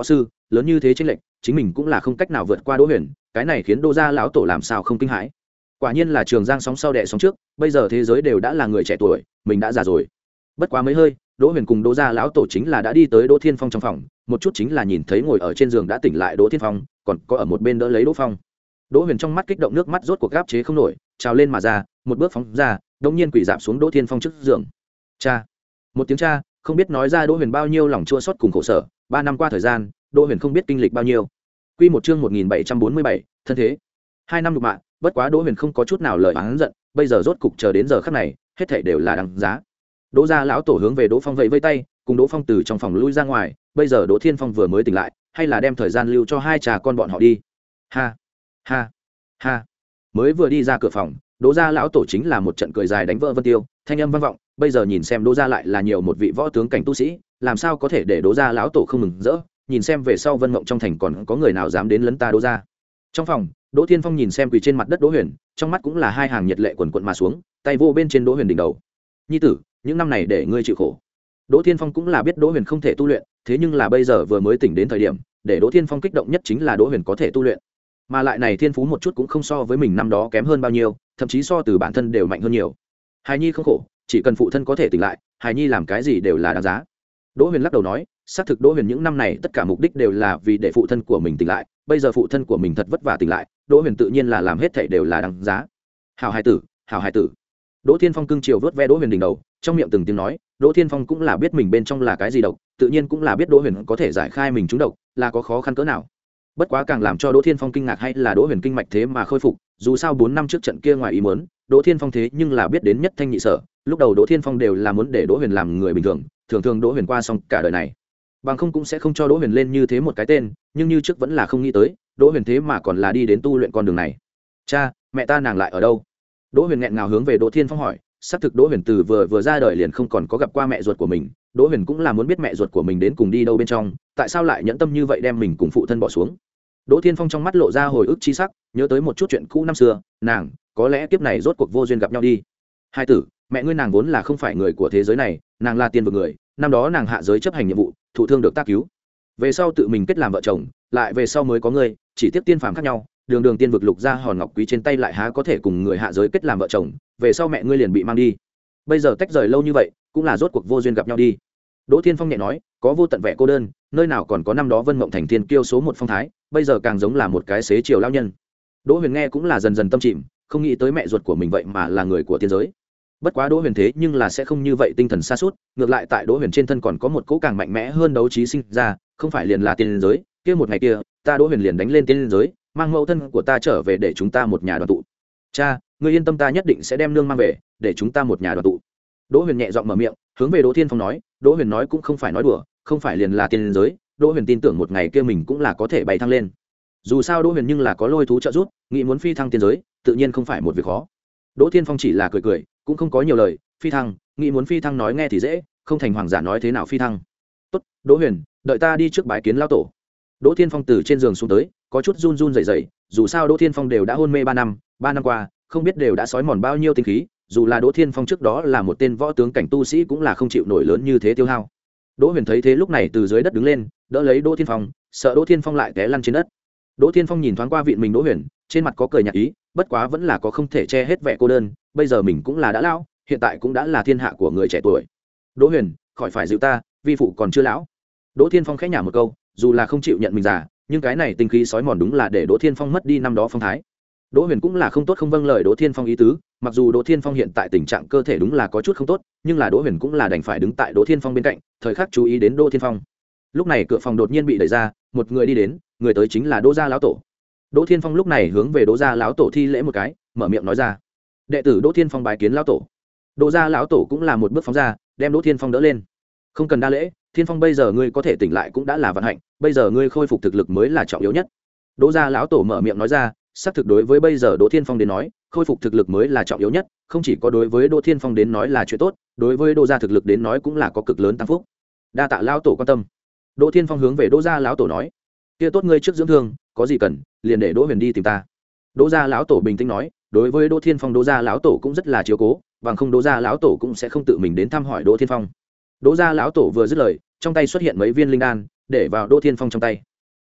lớn như thế chênh lệch chính mình cũng là không cách nào vượt qua Đỗ Huyền, cái này khiến Đỗ gia lão tổ làm sao không kinh hãi. Quả nhiên là Trường Giang sóng sau đẻ sóng trước, bây giờ thế giới đều đã là người trẻ tuổi, mình đã già rồi. Bất quá mấy hơi, Đỗ Huyền cùng Đỗ gia lão tổ chính là đã đi tới Đỗ Thiên Phong trong phòng, một chút chính là nhìn thấy ngồi ở trên giường đã tỉnh lại Đỗ Thiên Phong, còn có ở một bên đỡ lấy Đỗ Phong. Đỗ Huyền trong mắt kích động nước mắt rốt cuộc gáp chế không nổi, trào lên mà ra, một bước phóng ra, đống nhiên quỳ rạp xuống Đỗ Thiên Phong trước giường. Cha, một tiếng cha, không biết nói ra Đỗ Huyền bao nhiêu lòng chua xót cùng khổ sở, ba năm qua thời gian, Đỗ Huyền không biết kinh lịch bao nhiêu. Quy một chương một nghìn bảy trăm bốn mươi bảy, thân thế. Hai năm nhục mạ, bất quá Đỗ Huyền không có chút nào lời oán giận, bây giờ rốt cục chờ đến giờ khắc này, hết thảy đều là đáng giá. Đỗ gia lão tổ hướng về Đỗ Phong vẫy vẫy tay, cùng Đỗ Phong từ trong phòng lui ra ngoài, bây giờ Đỗ Thiên Phong vừa mới tỉnh lại, hay là đem thời gian lưu cho hai cha con bọn họ đi. Ha, ha, ha. Mới vừa đi ra cửa phòng, Đỗ gia lão tổ chính là một trận cười dài đánh vỡ vân tiêu, thanh âm vang vọng, bây giờ nhìn xem Đỗ gia lại là nhiều một vị võ tướng cảnh tu sĩ, làm sao có thể để Đỗ gia lão tổ không mừng rỡ, nhìn xem về sau Vân Mộng trong thành còn có người nào dám đến lấn ta Đỗ gia. Trong phòng, Đỗ Thiên Phong nhìn xem quỳ trên mặt đất Đỗ Huyền, trong mắt cũng là hai hàng nhiệt lệ quần quần mà xuống, tay vô bên trên Đỗ Huyền đỉnh đầu. Nhi tử, những năm này để ngươi chịu khổ. Đỗ Thiên Phong cũng là biết Đỗ Huyền không thể tu luyện, thế nhưng là bây giờ vừa mới tỉnh đến thời điểm, để Đỗ Thiên Phong kích động nhất chính là Đỗ Huyền có thể tu luyện. Mà lại này thiên phú một chút cũng không so với mình năm đó kém hơn bao nhiêu, thậm chí so từ bản thân đều mạnh hơn nhiều. Hài nhi không khổ, chỉ cần phụ thân có thể tỉnh lại, hài nhi làm cái gì đều là đáng giá. Đỗ Huyền lắc đầu nói, xác thực Đỗ Huyền những năm này tất cả mục đích đều là vì để phụ thân của mình tỉnh lại, bây giờ phụ thân của mình thật vất vả tỉnh lại, Đỗ Huyền tự nhiên là làm hết thảy đều là đáng giá. Hảo hài tử, hảo hài tử. Đỗ Thiên Phong cưng chiều vớt ve Đỗ Huyền đỉnh đầu, trong miệng từng tiếng nói, Đỗ Thiên Phong cũng là biết mình bên trong là cái gì độc, tự nhiên cũng là biết Đỗ Huyền có thể giải khai mình trúng độc, là có khó khăn cỡ nào. Bất quá càng làm cho Đỗ Thiên Phong kinh ngạc hay là Đỗ Huyền kinh mạch thế mà khôi phục, dù sao bốn năm trước trận kia ngoài ý muốn, Đỗ Thiên Phong thế nhưng là biết đến nhất thanh nhị sở, lúc đầu Đỗ Thiên Phong đều là muốn để Đỗ Huyền làm người bình thường, thường thường Đỗ Huyền qua xong cả đời này, bằng không cũng sẽ không cho Đỗ Huyền lên như thế một cái tên, nhưng như trước vẫn là không nghĩ tới, Đỗ Huyền thế mà còn là đi đến tu luyện con đường này. Cha, mẹ ta nàng lại ở đâu? Đỗ Huyền nghẹn ngào hướng về Đỗ Thiên Phong hỏi, xác thực Đỗ Huyền từ vừa vừa ra đời liền không còn có gặp qua mẹ ruột của mình, Đỗ Huyền cũng là muốn biết mẹ ruột của mình đến cùng đi đâu bên trong, tại sao lại nhẫn tâm như vậy đem mình cùng phụ thân bỏ xuống. Đỗ Thiên Phong trong mắt lộ ra hồi ức chi sắc, nhớ tới một chút chuyện cũ năm xưa, nàng, có lẽ kiếp này rốt cuộc vô duyên gặp nhau đi. Hai tử, mẹ ngươi nàng vốn là không phải người của thế giới này, nàng là tiên vực người, năm đó nàng hạ giới chấp hành nhiệm vụ, thụ thương được ta cứu. Về sau tự mình kết làm vợ chồng, lại về sau mới có ngươi, chỉ tiếp tiên phàm khác nhau, đường đường tiên vực lục ra hòn ngọc quý trên tay lại há có thể cùng người hạ giới kết làm vợ chồng, về sau mẹ ngươi liền bị mang đi. Bây giờ tách rời lâu như vậy, cũng là rốt cuộc vô duyên gặp nhau đi. Đỗ Thiên Phong nhẹ nói, có vô tận vẻ cô đơn, nơi nào còn có năm đó Vân Mộng thành thiên kiêu số một phong thái, bây giờ càng giống là một cái xế chiều lao nhân. Đỗ Huyền nghe cũng là dần dần tâm chìm, không nghĩ tới mẹ ruột của mình vậy mà là người của tiên giới. Bất quá Đỗ Huyền thế nhưng là sẽ không như vậy tinh thần sa sút, ngược lại tại Đỗ Huyền trên thân còn có một cỗ càng mạnh mẽ hơn đấu trí sinh ra, không phải liền là tiên giới, kia một ngày kia, ta Đỗ Huyền liền đánh lên tiên giới, mang mẫu thân của ta trở về để chúng ta một nhà đoàn tụ. Cha, ngươi yên tâm ta nhất định sẽ đem nương mang về, để chúng ta một nhà đoàn tụ. Đỗ Huyền nhẹ giọng mở miệng, hướng về Đỗ Thiên Phong nói, Đỗ Huyền nói cũng không phải nói đùa, không phải liền là tiên giới, Đỗ Huyền tin tưởng một ngày kia mình cũng là có thể bay thăng lên. Dù sao Đỗ Huyền nhưng là có lôi thú trợ giúp, nghĩ muốn phi thăng tiên giới, tự nhiên không phải một việc khó. Đỗ Thiên Phong chỉ là cười cười, cũng không có nhiều lời, phi thăng, nghĩ muốn phi thăng nói nghe thì dễ, không thành hoàng giả nói thế nào phi thăng. Tốt, Đỗ Huyền, đợi ta đi trước bái kiến lão tổ. Đỗ Thiên Phong từ trên giường xuống tới, có chút run run rẩy rẩy, dù sao Đỗ Thiên Phong đều đã hôn mê ba năm, ba năm qua, không biết đều đã sói mòn bao nhiêu tinh khí, dù là Đỗ Thiên Phong trước đó là một tên võ tướng cảnh tu sĩ cũng là không chịu nổi lớn như thế tiêu hao. Đỗ Huyền thấy thế lúc này từ dưới đất đứng lên, đỡ lấy Đỗ Thiên Phong, sợ Đỗ Thiên Phong lại té lăn trên đất. Đỗ Thiên Phong nhìn thoáng qua vịn mình Đỗ Huyền, trên mặt có cười nhạt ý, bất quá vẫn là có không thể che hết vẻ cô đơn, bây giờ mình cũng là đã lão, hiện tại cũng đã là thiên hạ của người trẻ tuổi. Đỗ Huyền, khỏi phải dịu ta, vi phụ còn chưa lão. Đỗ Thiên Phong khẽ nhả một câu, dù là không chịu nhận mình già, nhưng cái này tinh khí sói mòn đúng là để Đỗ Thiên Phong mất đi năm đó phong thái. Đỗ Huyền cũng là không tốt không vâng lời Đỗ Thiên Phong ý tứ, mặc dù Đỗ Thiên Phong hiện tại tình trạng cơ thể đúng là có chút không tốt, nhưng là Đỗ Huyền cũng là đành phải đứng tại Đỗ Thiên Phong bên cạnh, thời khắc chú ý đến Đỗ Thiên Phong. Lúc này cửa phòng đột nhiên bị đẩy ra, một người đi đến, người tới chính là Đỗ gia lão tổ. Đỗ Thiên Phong lúc này hướng về Đỗ gia lão tổ thi lễ một cái, mở miệng nói ra: "Đệ tử Đỗ Thiên Phong bái kiến lão tổ." Đỗ gia lão tổ cũng là một bước phóng ra, đem Đỗ Thiên Phong đỡ lên. "Không cần đa lễ, Thiên Phong bây giờ ngươi có thể tỉnh lại cũng đã là vận hạnh, bây giờ ngươi khôi phục thực lực mới là trọng yếu nhất." Đỗ gia lão tổ mở miệng nói ra, xác thực đối với bây giờ Đỗ Thiên Phong đến nói, khôi phục thực lực mới là trọng yếu nhất, không chỉ có đối với Đỗ Thiên Phong đến nói là chuyện tốt, đối với Đỗ gia thực lực đến nói cũng là có cực lớn tăng phúc. Đa tạ lão tổ quan tâm. Đỗ Thiên Phong hướng về Đỗ gia lão tổ nói: "Kia tốt ngươi trước dưỡng thương, có gì cần, liền để Đỗ Huyền đi tìm ta." Đỗ gia lão tổ bình tĩnh nói, đối với Đỗ Thiên Phong Đỗ gia lão tổ cũng rất là chiếu cố, bằng không Đỗ gia lão tổ cũng sẽ không tự mình đến thăm hỏi Đỗ Thiên Phong. Đỗ gia lão tổ vừa dứt lời, trong tay xuất hiện mấy viên linh đan, để vào Đỗ Thiên Phong trong tay.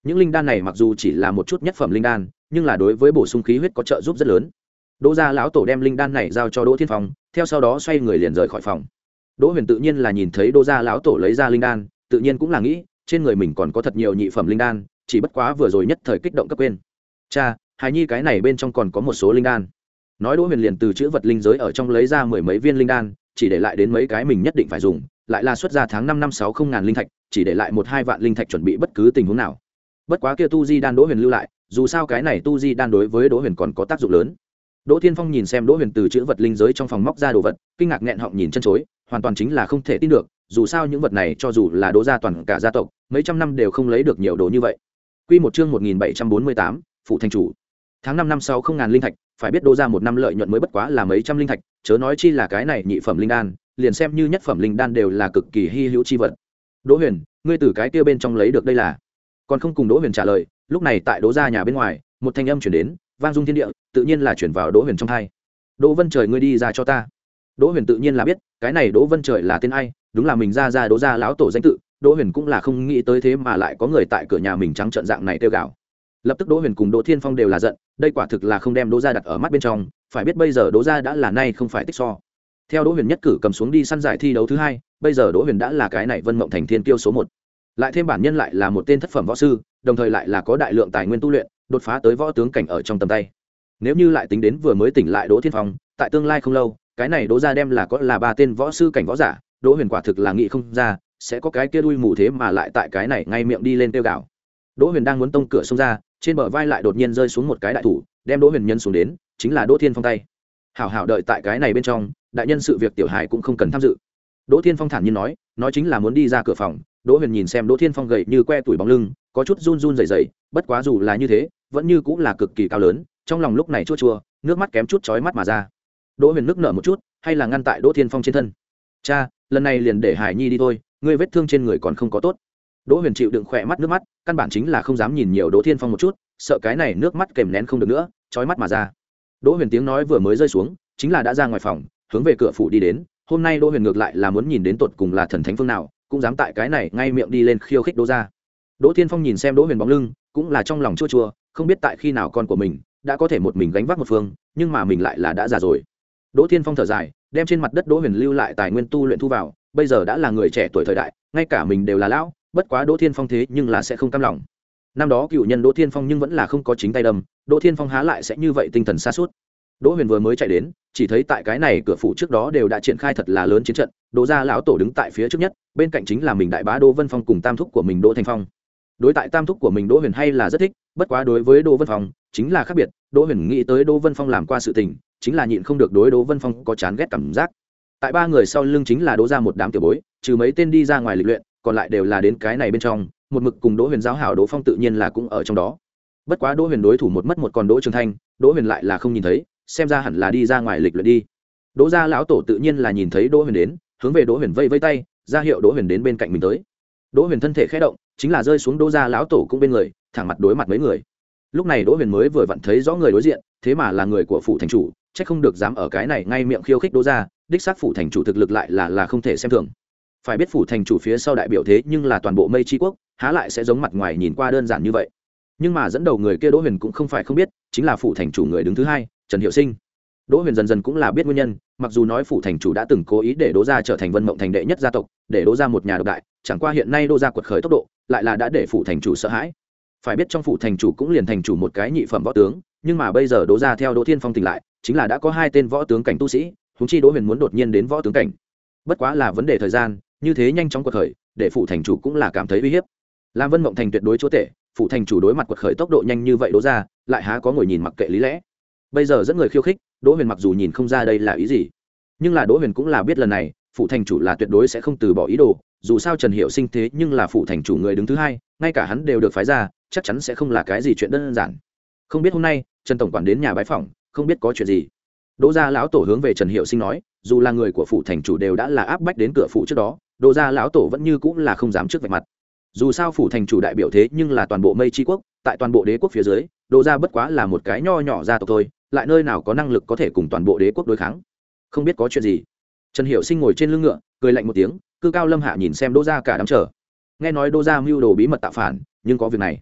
những linh đan này mặc dù chỉ là một chút nhất phẩm linh đan nhưng là đối với bổ sung khí huyết có trợ giúp rất lớn. Đỗ gia lão tổ đem linh đan này giao cho Đỗ Thiên Phong, theo sau đó xoay người liền rời khỏi phòng. Đỗ Huyền tự nhiên là nhìn thấy Đỗ gia lão tổ lấy ra linh đan, tự nhiên cũng là nghĩ trên người mình còn có thật nhiều nhị phẩm linh đan, chỉ bất quá vừa rồi nhất thời kích động cấp quên. Cha, hài nhi cái này bên trong còn có một số linh đan. Nói Đỗ Huyền liền từ chữ vật linh giới ở trong lấy ra mười mấy viên linh đan, chỉ để lại đến mấy cái mình nhất định phải dùng, lại là xuất ra tháng năm năm sáu không ngàn linh thạch, chỉ để lại một hai vạn linh thạch chuẩn bị bất cứ tình huống nào. Bất quá kia tu di đan Đỗ Huyền lưu lại, dù sao cái này tu di đan đối với Đỗ Huyền còn có tác dụng lớn. Đỗ Thiên Phong nhìn xem Đỗ Huyền từ chữ vật linh giới trong phòng móc ra đồ vật, kinh ngạc nghẹn họng nhìn chân chối, hoàn toàn chính là không thể tin được, dù sao những vật này cho dù là Đỗ gia toàn cả gia tộc, mấy trăm năm đều không lấy được nhiều đồ như vậy. Quy một chương một nghìn bảy trăm bốn mươi tám, phụ thành chủ. Tháng năm năm sáu không ngàn linh thạch, phải biết Đỗ gia một năm lợi nhuận mới bất quá là mấy trăm linh thạch, chớ nói chi là cái này nhị phẩm linh đan, liền xem như nhất phẩm linh đan đều là cực kỳ hi hữu chi vật. Đỗ Huyền, ngươi từ cái kia bên trong lấy được đây là? Còn không cùng Đỗ Huyền trả lời, lúc này tại Đỗ gia nhà bên ngoài, một thanh âm truyền đến, vang dung thiên địa, tự nhiên là chuyển vào Đỗ Huyền trong tai. Đỗ Vân Trời, ngươi đi ra cho ta. Đỗ Huyền tự nhiên là biết, cái này Đỗ Vân Trời là tên ai, đúng là mình ra ra Đỗ gia lão tổ danh tự. Đỗ Huyền cũng là không nghĩ tới thế mà lại có người tại cửa nhà mình trắng trợn dạng này kêu gào. Lập tức Đỗ Huyền cùng Đỗ Thiên Phong đều là giận, đây quả thực là không đem Đỗ gia đặt ở mắt bên trong, phải biết bây giờ Đỗ gia đã là nay không phải tích so. Theo Đỗ Huyền nhất cử cầm xuống đi săn giải thi đấu thứ hai, bây giờ Đỗ Huyền đã là cái này Vân Mộng Thành thiên kiêu số một. Lại thêm bản nhân lại là một tên thất phẩm võ sư, đồng thời lại là có đại lượng tài nguyên tu luyện, đột phá tới võ tướng cảnh ở trong tầm tay. Nếu như lại tính đến vừa mới tỉnh lại Đỗ Thiên Phong, tại tương lai không lâu, cái này Đỗ gia đem là có là ba tên võ sư cảnh võ giả, Đỗ Huyền quả thực là nghĩ không ra, sẽ có cái kia đuôi mù thế mà lại tại cái này ngay miệng đi lên tiêu gạo. Đỗ Huyền đang muốn tông cửa xông ra, trên bờ vai lại đột nhiên rơi xuống một cái đại thủ, đem Đỗ Huyền nhân xuống đến, chính là Đỗ Thiên Phong tay. Hảo hảo đợi tại cái này bên trong, đại nhân sự việc tiểu hải cũng không cần tham dự. Đỗ Thiên Phong thản nhiên nói, nói chính là muốn đi ra cửa phòng. Đỗ Huyền nhìn xem Đỗ Thiên Phong gầy như que tuổi bóng lưng, có chút run run rẩy rẩy, bất quá dù là như thế, vẫn như cũng là cực kỳ cao lớn, trong lòng lúc này chua chua, nước mắt kém chút chói mắt mà ra. Đỗ Huyền nước nở một chút, hay là ngăn tại Đỗ Thiên Phong trên thân. Cha, lần này liền để Hải Nhi đi thôi, ngươi vết thương trên người còn không có tốt. Đỗ Huyền chịu đựng khỏe mắt nước mắt, căn bản chính là không dám nhìn nhiều Đỗ Thiên Phong một chút, sợ cái này nước mắt kèm nén không được nữa, chói mắt mà ra. Đỗ Huyền tiếng nói vừa mới rơi xuống, chính là đã ra ngoài phòng, hướng về cửa phủ đi đến. Hôm nay Đỗ Huyền ngược lại là muốn nhìn đến tột cùng là thần thánh phương nào, cũng dám tại cái này ngay miệng đi lên khiêu khích Đỗ gia. Đỗ Thiên Phong nhìn xem Đỗ Huyền bóng lưng, cũng là trong lòng chua chua, không biết tại khi nào con của mình đã có thể một mình gánh vác một phương, nhưng mà mình lại là đã già rồi. Đỗ Thiên Phong thở dài, đem trên mặt đất Đỗ Huyền lưu lại tài nguyên tu luyện thu vào, bây giờ đã là người trẻ tuổi thời đại, ngay cả mình đều là lão, bất quá Đỗ Thiên Phong thế nhưng là sẽ không cam lòng. Năm đó cựu nhân Đỗ Thiên Phong nhưng vẫn là không có chính tay đâm, Đỗ Thiên Phong há lại sẽ như vậy tinh thần sa sút. Đỗ Huyền vừa mới chạy đến, chỉ thấy tại cái này cửa phủ trước đó đều đã triển khai thật là lớn chiến trận, Đỗ gia lão tổ đứng tại phía trước nhất, bên cạnh chính là mình đại bá Đỗ Vân Phong cùng tam thúc của mình Đỗ Thành Phong. Đối tại tam thúc của mình Đỗ Huyền hay là rất thích, bất quá đối với Đỗ Vân Phong chính là khác biệt, Đỗ Huyền nghĩ tới Đỗ Vân Phong làm qua sự tình, chính là nhịn không được đối Đỗ Vân Phong có chán ghét cảm giác. Tại ba người sau lưng chính là Đỗ gia một đám tiểu bối, trừ mấy tên đi ra ngoài lịch luyện, còn lại đều là đến cái này bên trong, một mực cùng Đỗ Huyền giáo hảo Đỗ Phong tự nhiên là cũng ở trong đó. Bất quá Đỗ Huyền đối thủ một mất một còn Đỗ Trường Thanh, Đỗ Huyền lại là không nhìn thấy, xem ra hẳn là đi ra ngoài lịch luyện đi. Đỗ gia lão tổ tự nhiên là nhìn thấy Đỗ Huyền đến, hướng về Đỗ Huyền vây vây tay, ra hiệu Đỗ Huyền đến bên cạnh mình tới. Đỗ Huyền thân thể khẽ động, chính là rơi xuống Đỗ gia lão tổ cũng bên người, thẳng mặt đối mặt mấy người. Lúc này Đỗ Huyền mới vừa vặn thấy rõ người đối diện, thế mà là người của phủ thành chủ, chắc không được dám ở cái này ngay miệng khiêu khích Đỗ gia, đích xác phủ thành chủ thực lực lại là là không thể xem thường. Phải biết phủ thành chủ phía sau đại biểu thế nhưng là toàn bộ Mây Chi quốc, há lại sẽ giống mặt ngoài nhìn qua đơn giản như vậy. Nhưng mà dẫn đầu người kia Đỗ Huyền cũng không phải không biết, chính là phủ thành chủ người đứng thứ hai, Trần Hiệu Sinh. Đỗ Huyền dần dần cũng là biết nguyên nhân, mặc dù nói phủ thành chủ đã từng cố ý để Đỗ gia trở thành Vân Mộng thành đệ nhất gia tộc, để Đỗ gia một nhà độc đại, chẳng qua hiện nay Đỗ gia quật khởi tốc độ, lại là đã để phủ thành chủ sợ hãi. Phải biết trong phủ thành chủ cũng liền thành chủ một cái nhị phẩm võ tướng, nhưng mà bây giờ Đỗ gia theo Đỗ Thiên Phong tỉnh lại, chính là đã có hai tên võ tướng cảnh tu sĩ, huống chi Đỗ Huyền muốn đột nhiên đến võ tướng cảnh. Bất quá là vấn đề thời gian, như thế nhanh chóng quật khởi, để phủ thành chủ cũng là cảm thấy uy hiếp. Lam Vân Mộng thành tuyệt đối chúa tể, phủ thành chủ đối mặt quật khởi tốc độ nhanh như vậy Đỗ gia, lại há có ngồi nhìn mặc kệ lý lẽ. Bây giờ dẫn người khiêu khích, Đỗ Huyền mặc dù nhìn không ra đây là ý gì, nhưng là Đỗ Huyền cũng là biết lần này phủ thành chủ là tuyệt đối sẽ không từ bỏ ý đồ, dù sao Trần Hiệu Sinh thế nhưng là phủ thành chủ người đứng thứ hai, ngay cả hắn đều được phái ra, chắc chắn sẽ không là cái gì chuyện đơn giản. Không biết hôm nay Trần tổng quản đến nhà bái phỏng, không biết có chuyện gì. Đỗ gia lão tổ hướng về Trần Hiệu Sinh nói, dù là người của phủ thành chủ đều đã là áp bách đến cửa phủ trước đó, Đỗ gia lão tổ vẫn như cũng là không dám trước vạch mặt. Dù sao phủ thành chủ đại biểu thế nhưng là toàn bộ Mây Chi quốc, tại toàn bộ đế quốc phía dưới, Đỗ gia bất quá là một cái nho nhỏ gia tộc thôi, lại nơi nào có năng lực có thể cùng toàn bộ đế quốc đối kháng. Không biết có chuyện gì. Trần Hiệu Sinh ngồi trên lưng ngựa, cười lạnh một tiếng, cư cao lâm hạ nhìn xem Đỗ gia cả đám chờ. Nghe nói Đỗ gia mưu đồ bí mật tạo phản, nhưng có việc này.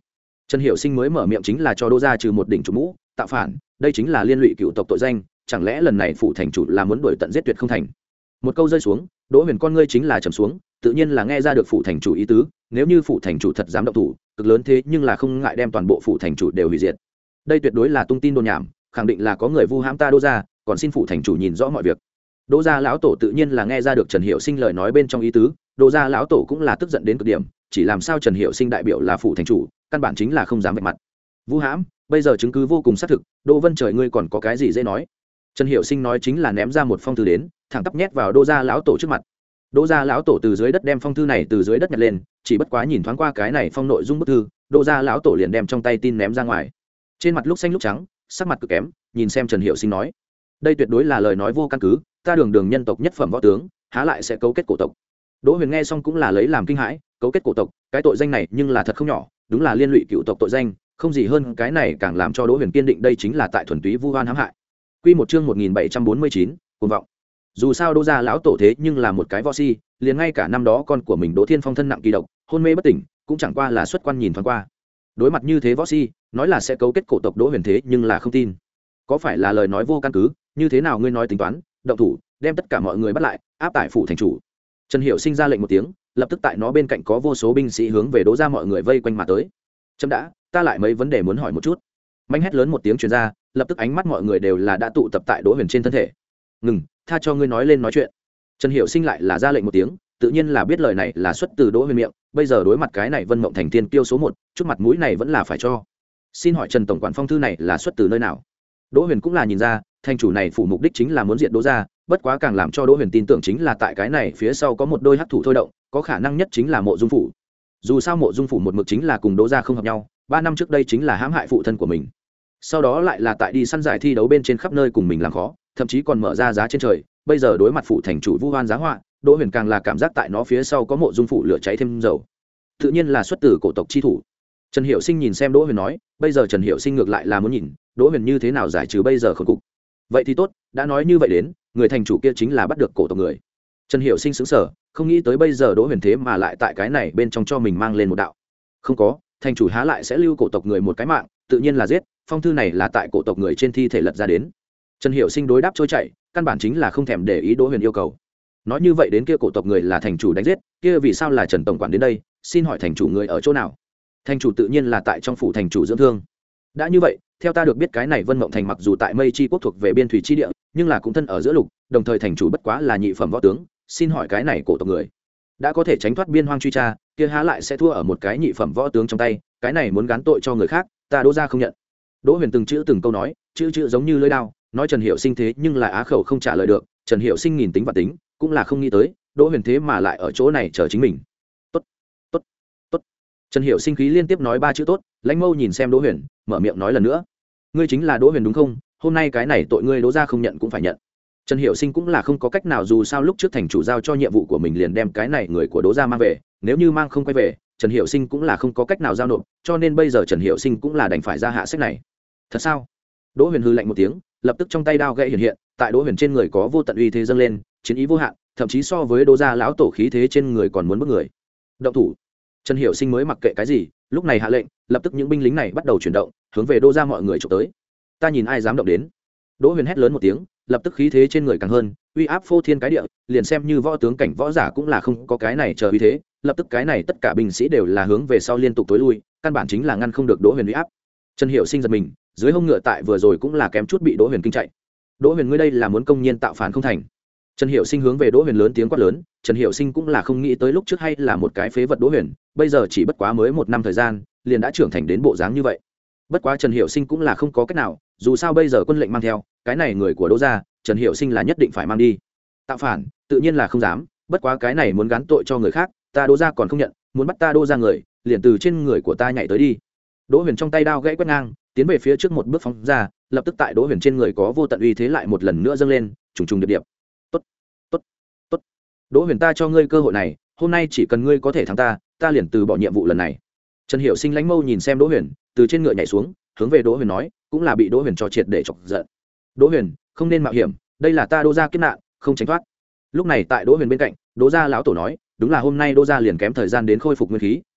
Trần Hiểu Sinh mới mở miệng chính là cho Đỗ gia trừ một đỉnh chủ mũ, tạo phản, đây chính là liên lụy cựu tộc tội danh, chẳng lẽ lần này phủ thành chủ là muốn đuổi tận giết tuyệt không thành. Một câu rơi xuống, Đỗ Huyền con ngươi chính là trầm xuống, tự nhiên là nghe ra được phủ thành chủ ý tứ, nếu như phủ thành chủ thật dám động thủ, cực lớn thế nhưng là không ngại đem toàn bộ phủ thành chủ đều hủy diệt. Đây tuyệt đối là tung tin đồn nhảm, khẳng định là có người vu hãm ta Đỗ gia, còn xin phủ thành chủ nhìn rõ mọi việc. Đỗ gia lão tổ tự nhiên là nghe ra được Trần Hiểu Sinh lời nói bên trong ý tứ, Đỗ gia lão tổ cũng là tức giận đến cực điểm, chỉ làm sao Trần Hiểu Sinh đại biểu là phủ thành chủ, căn bản chính là không dám vạch mặt. Vu hãm, bây giờ chứng cứ vô cùng xác thực, Đỗ Vân Trời ngươi còn có cái gì dễ nói. Trần Hiểu Sinh nói chính là ném ra một phong thư đến, thẳng tắp nhét vào Đỗ gia lão tổ trước mặt. Đỗ gia lão tổ từ dưới đất đem phong thư này từ dưới đất nhặt lên, chỉ bất quá nhìn thoáng qua cái này phong nội dung bức thư, Đỗ gia lão tổ liền đem trong tay tin ném ra ngoài. Trên mặt lúc xanh lúc trắng, sắc mặt cực kém, nhìn xem Trần Hiểu Sinh nói: "Đây tuyệt đối là lời nói vô căn cứ, ta đường đường nhân tộc nhất phẩm võ tướng, há lại sẽ cấu kết cổ tộc." Đỗ Huyền nghe xong cũng là lấy làm kinh hãi, cấu kết cổ tộc, cái tội danh này nhưng là thật không nhỏ, đúng là liên lụy cựu tộc tội danh, không gì hơn cái này càng làm cho Đỗ Huyền kiên định đây chính là tại thuần túy vu oan hãm hại. Quy một chương một nghìn bảy trăm bốn mươi chín, cuồng vọng. Dù sao Đỗ gia lão tổ thế nhưng là một cái võ si, liền ngay cả năm đó con của mình Đỗ Thiên Phong thân nặng kỳ độc, hôn mê bất tỉnh, cũng chẳng qua là xuất quan nhìn thoáng qua. Đối mặt như thế võ si, nói là sẽ cấu kết cổ tộc Đỗ Huyền thế nhưng là không tin. Có phải là lời nói vô căn cứ, như thế nào ngươi nói tính toán, động thủ, đem tất cả mọi người bắt lại, áp tải phủ thành chủ. Trần Hiểu Sinh ra lệnh một tiếng, lập tức tại nó bên cạnh có vô số binh sĩ hướng về Đỗ gia mọi người vây quanh mà tới. Chấm đã, ta lại mấy vấn đề muốn hỏi một chút. Mạnh hét lớn một tiếng truyền ra, lập tức ánh mắt mọi người đều là đã tụ tập tại Đỗ Huyền trên thân thể. Ngừng, tha cho ngươi nói lên nói chuyện. Trần Hiểu Sinh lại là ra lệnh một tiếng, tự nhiên là biết lời này là xuất từ Đỗ Huyền miệng, bây giờ đối mặt cái này Vân Mộng Thành tiên kiêu số một, chút mặt mũi này vẫn là phải cho. Xin hỏi Trần tổng quản phong thư này là xuất từ nơi nào? Đỗ Huyền cũng là nhìn ra, thành chủ này phủ mục đích chính là muốn diệt Đỗ gia, bất quá càng làm cho Đỗ Huyền tin tưởng chính là tại cái này phía sau có một đôi hắc thủ thôi động, có khả năng nhất chính là Mộ Dung phủ. Dù sao Mộ Dung phủ một mực chính là cùng Đỗ gia không hợp nhau, ba năm trước đây chính là hãm hại phụ thân của mình. Sau đó lại là tại đi săn giải thi đấu bên trên khắp nơi cùng mình làm khó, thậm chí còn mở ra giá trên trời, bây giờ đối mặt phủ thành chủ vu oan giá họa, Đỗ Huyền càng là cảm giác tại nó phía sau có Mộ Dung phủ lửa cháy thêm dầu. Tự nhiên là xuất từ cổ tộc chi thủ. Trần Hiểu Sinh nhìn xem Đỗ Huyền nói, bây giờ Trần Hiểu Sinh ngược lại là muốn nhìn, Đỗ Huyền như thế nào giải trừ bây giờ khốn cục. Vậy thì tốt, đã nói như vậy đến, người thành chủ kia chính là bắt được cổ tộc người. Trần Hiểu Sinh sững sờ, không nghĩ tới bây giờ Đỗ Huyền thế mà lại tại cái này bên trong cho mình mang lên một đạo. Không có, thành chủ há lại sẽ lưu cổ tộc người một cái mạng, tự nhiên là giết, phong thư này là tại cổ tộc người trên thi thể lật ra đến. Trần Hiểu Sinh đối đáp trôi chảy, căn bản chính là không thèm để ý Đỗ Huyền yêu cầu. Nói như vậy đến kia cổ tộc người là thành chủ đánh giết, kia vì sao là Trần tổng quản đến đây, xin hỏi thành chủ người ở chỗ nào? Thành chủ tự nhiên là tại trong phủ thành chủ dưỡng thương. Đã như vậy, theo ta được biết cái này Vân Mộng Thành mặc dù tại Mây Chi quốc thuộc về biên thủy chi địa, nhưng là cũng thân ở giữa lục, đồng thời thành chủ bất quá là nhị phẩm võ tướng, xin hỏi cái này cổ tộc người đã có thể tránh thoát biên hoang truy tra, kia há lại sẽ thua ở một cái nhị phẩm võ tướng trong tay, cái này muốn gán tội cho người khác, ta Đỗ gia không nhận. Đỗ Huyền từng chữ từng câu nói, chữ chữ giống như lưỡi dao, nói Trần Hiểu Sinh thế nhưng là á khẩu không trả lời được, Trần Hiểu Sinh nghìn tính và tính, cũng là không nghĩ tới, Đỗ Huyền thế mà lại ở chỗ này chờ chính mình. Tốt, tốt, tốt. Trần Hiểu Sinh khí liên tiếp nói ba chữ tốt, Lãnh Mâu nhìn xem Đỗ Huyền, mở miệng nói lần nữa, ngươi chính là Đỗ Huyền đúng không? Hôm nay cái này tội ngươi Đỗ gia không nhận cũng phải nhận. Trần Hiểu Sinh cũng là không có cách nào, dù sao lúc trước thành chủ giao cho nhiệm vụ của mình liền đem cái này người của Đỗ gia mang về, nếu như mang không quay về, Trần Hiểu Sinh cũng là không có cách nào giao nộp, cho nên bây giờ Trần Hiểu Sinh cũng là đành phải ra hạ sách này. Thật sao? Đỗ Huyền hừ lạnh một tiếng, lập tức trong tay đao gãy hiện hiện, tại Đỗ Huyền trên người có vô tận uy thế dâng lên, chiến ý vô hạn, thậm chí so với Đỗ gia lão tổ khí thế trên người còn muốn bức người. Động thủ. Trần Hiểu Sinh mới mặc kệ cái gì, lúc này hạ lệnh, lập tức những binh lính này bắt đầu chuyển động, hướng về Đỗ gia mọi người chụp tới. Ta nhìn ai dám động đến. Đỗ Huyền hét lớn một tiếng, lập tức khí thế trên người càng hơn, uy áp phô thiên cái địa, liền xem như võ tướng cảnh võ giả cũng là không có cái này chờ uy thế, lập tức cái này tất cả binh sĩ đều là hướng về sau liên tục tối lui, căn bản chính là ngăn không được Đỗ Huyền uy áp. Trần Hiểu Sinh giật mình, dưới hông ngựa tại vừa rồi cũng là kém chút bị Đỗ Huyền kinh chạy. Đỗ Huyền ngươi đây là muốn công nhiên tạo phản không thành? Trần Hiểu Sinh hướng về Đỗ Huyền lớn tiếng quát lớn, Trần Hiểu Sinh cũng là không nghĩ tới lúc trước hay là một cái phế vật Đỗ Huyền, bây giờ chỉ bất quá mới một năm thời gian, liền đã trưởng thành đến bộ dáng như vậy. Bất quá Trần Hiểu Sinh cũng là không có cách nào, dù sao bây giờ quân lệnh mang theo, cái này người của Đỗ gia, Trần Hiểu Sinh là nhất định phải mang đi. Tạo phản, tự nhiên là không dám, bất quá cái này muốn gán tội cho người khác, ta Đỗ gia còn không nhận, muốn bắt ta Đỗ gia người, liền từ trên người của ta nhảy tới đi. Đỗ Huyền trong tay đao gãy quét ngang, tiến về phía trước một bước phóng ra, lập tức tại Đỗ Huyền trên người có vô tận uy thế lại một lần nữa dâng lên, trùng trùng điệp điệp. Tốt, tốt, tốt. Đỗ Huyền ta cho ngươi cơ hội này, hôm nay chỉ cần ngươi có thể thắng ta, ta liền từ bỏ nhiệm vụ lần này. Trần Hiểu Sinh Lãnh Mâu nhìn xem Đỗ Huyền, từ trên ngựa nhảy xuống, hướng về Đỗ Huyền nói, cũng là bị Đỗ Huyền cho triệt để chọc giận. Đỗ Huyền, không nên mạo hiểm, đây là ta Đỗ gia kiếp nạn, không tránh thoát. Lúc này tại Đỗ Huyền bên cạnh, Đỗ gia lão tổ nói, đúng là hôm nay Đỗ gia liền kém thời gian đến khôi phục nguyên khí,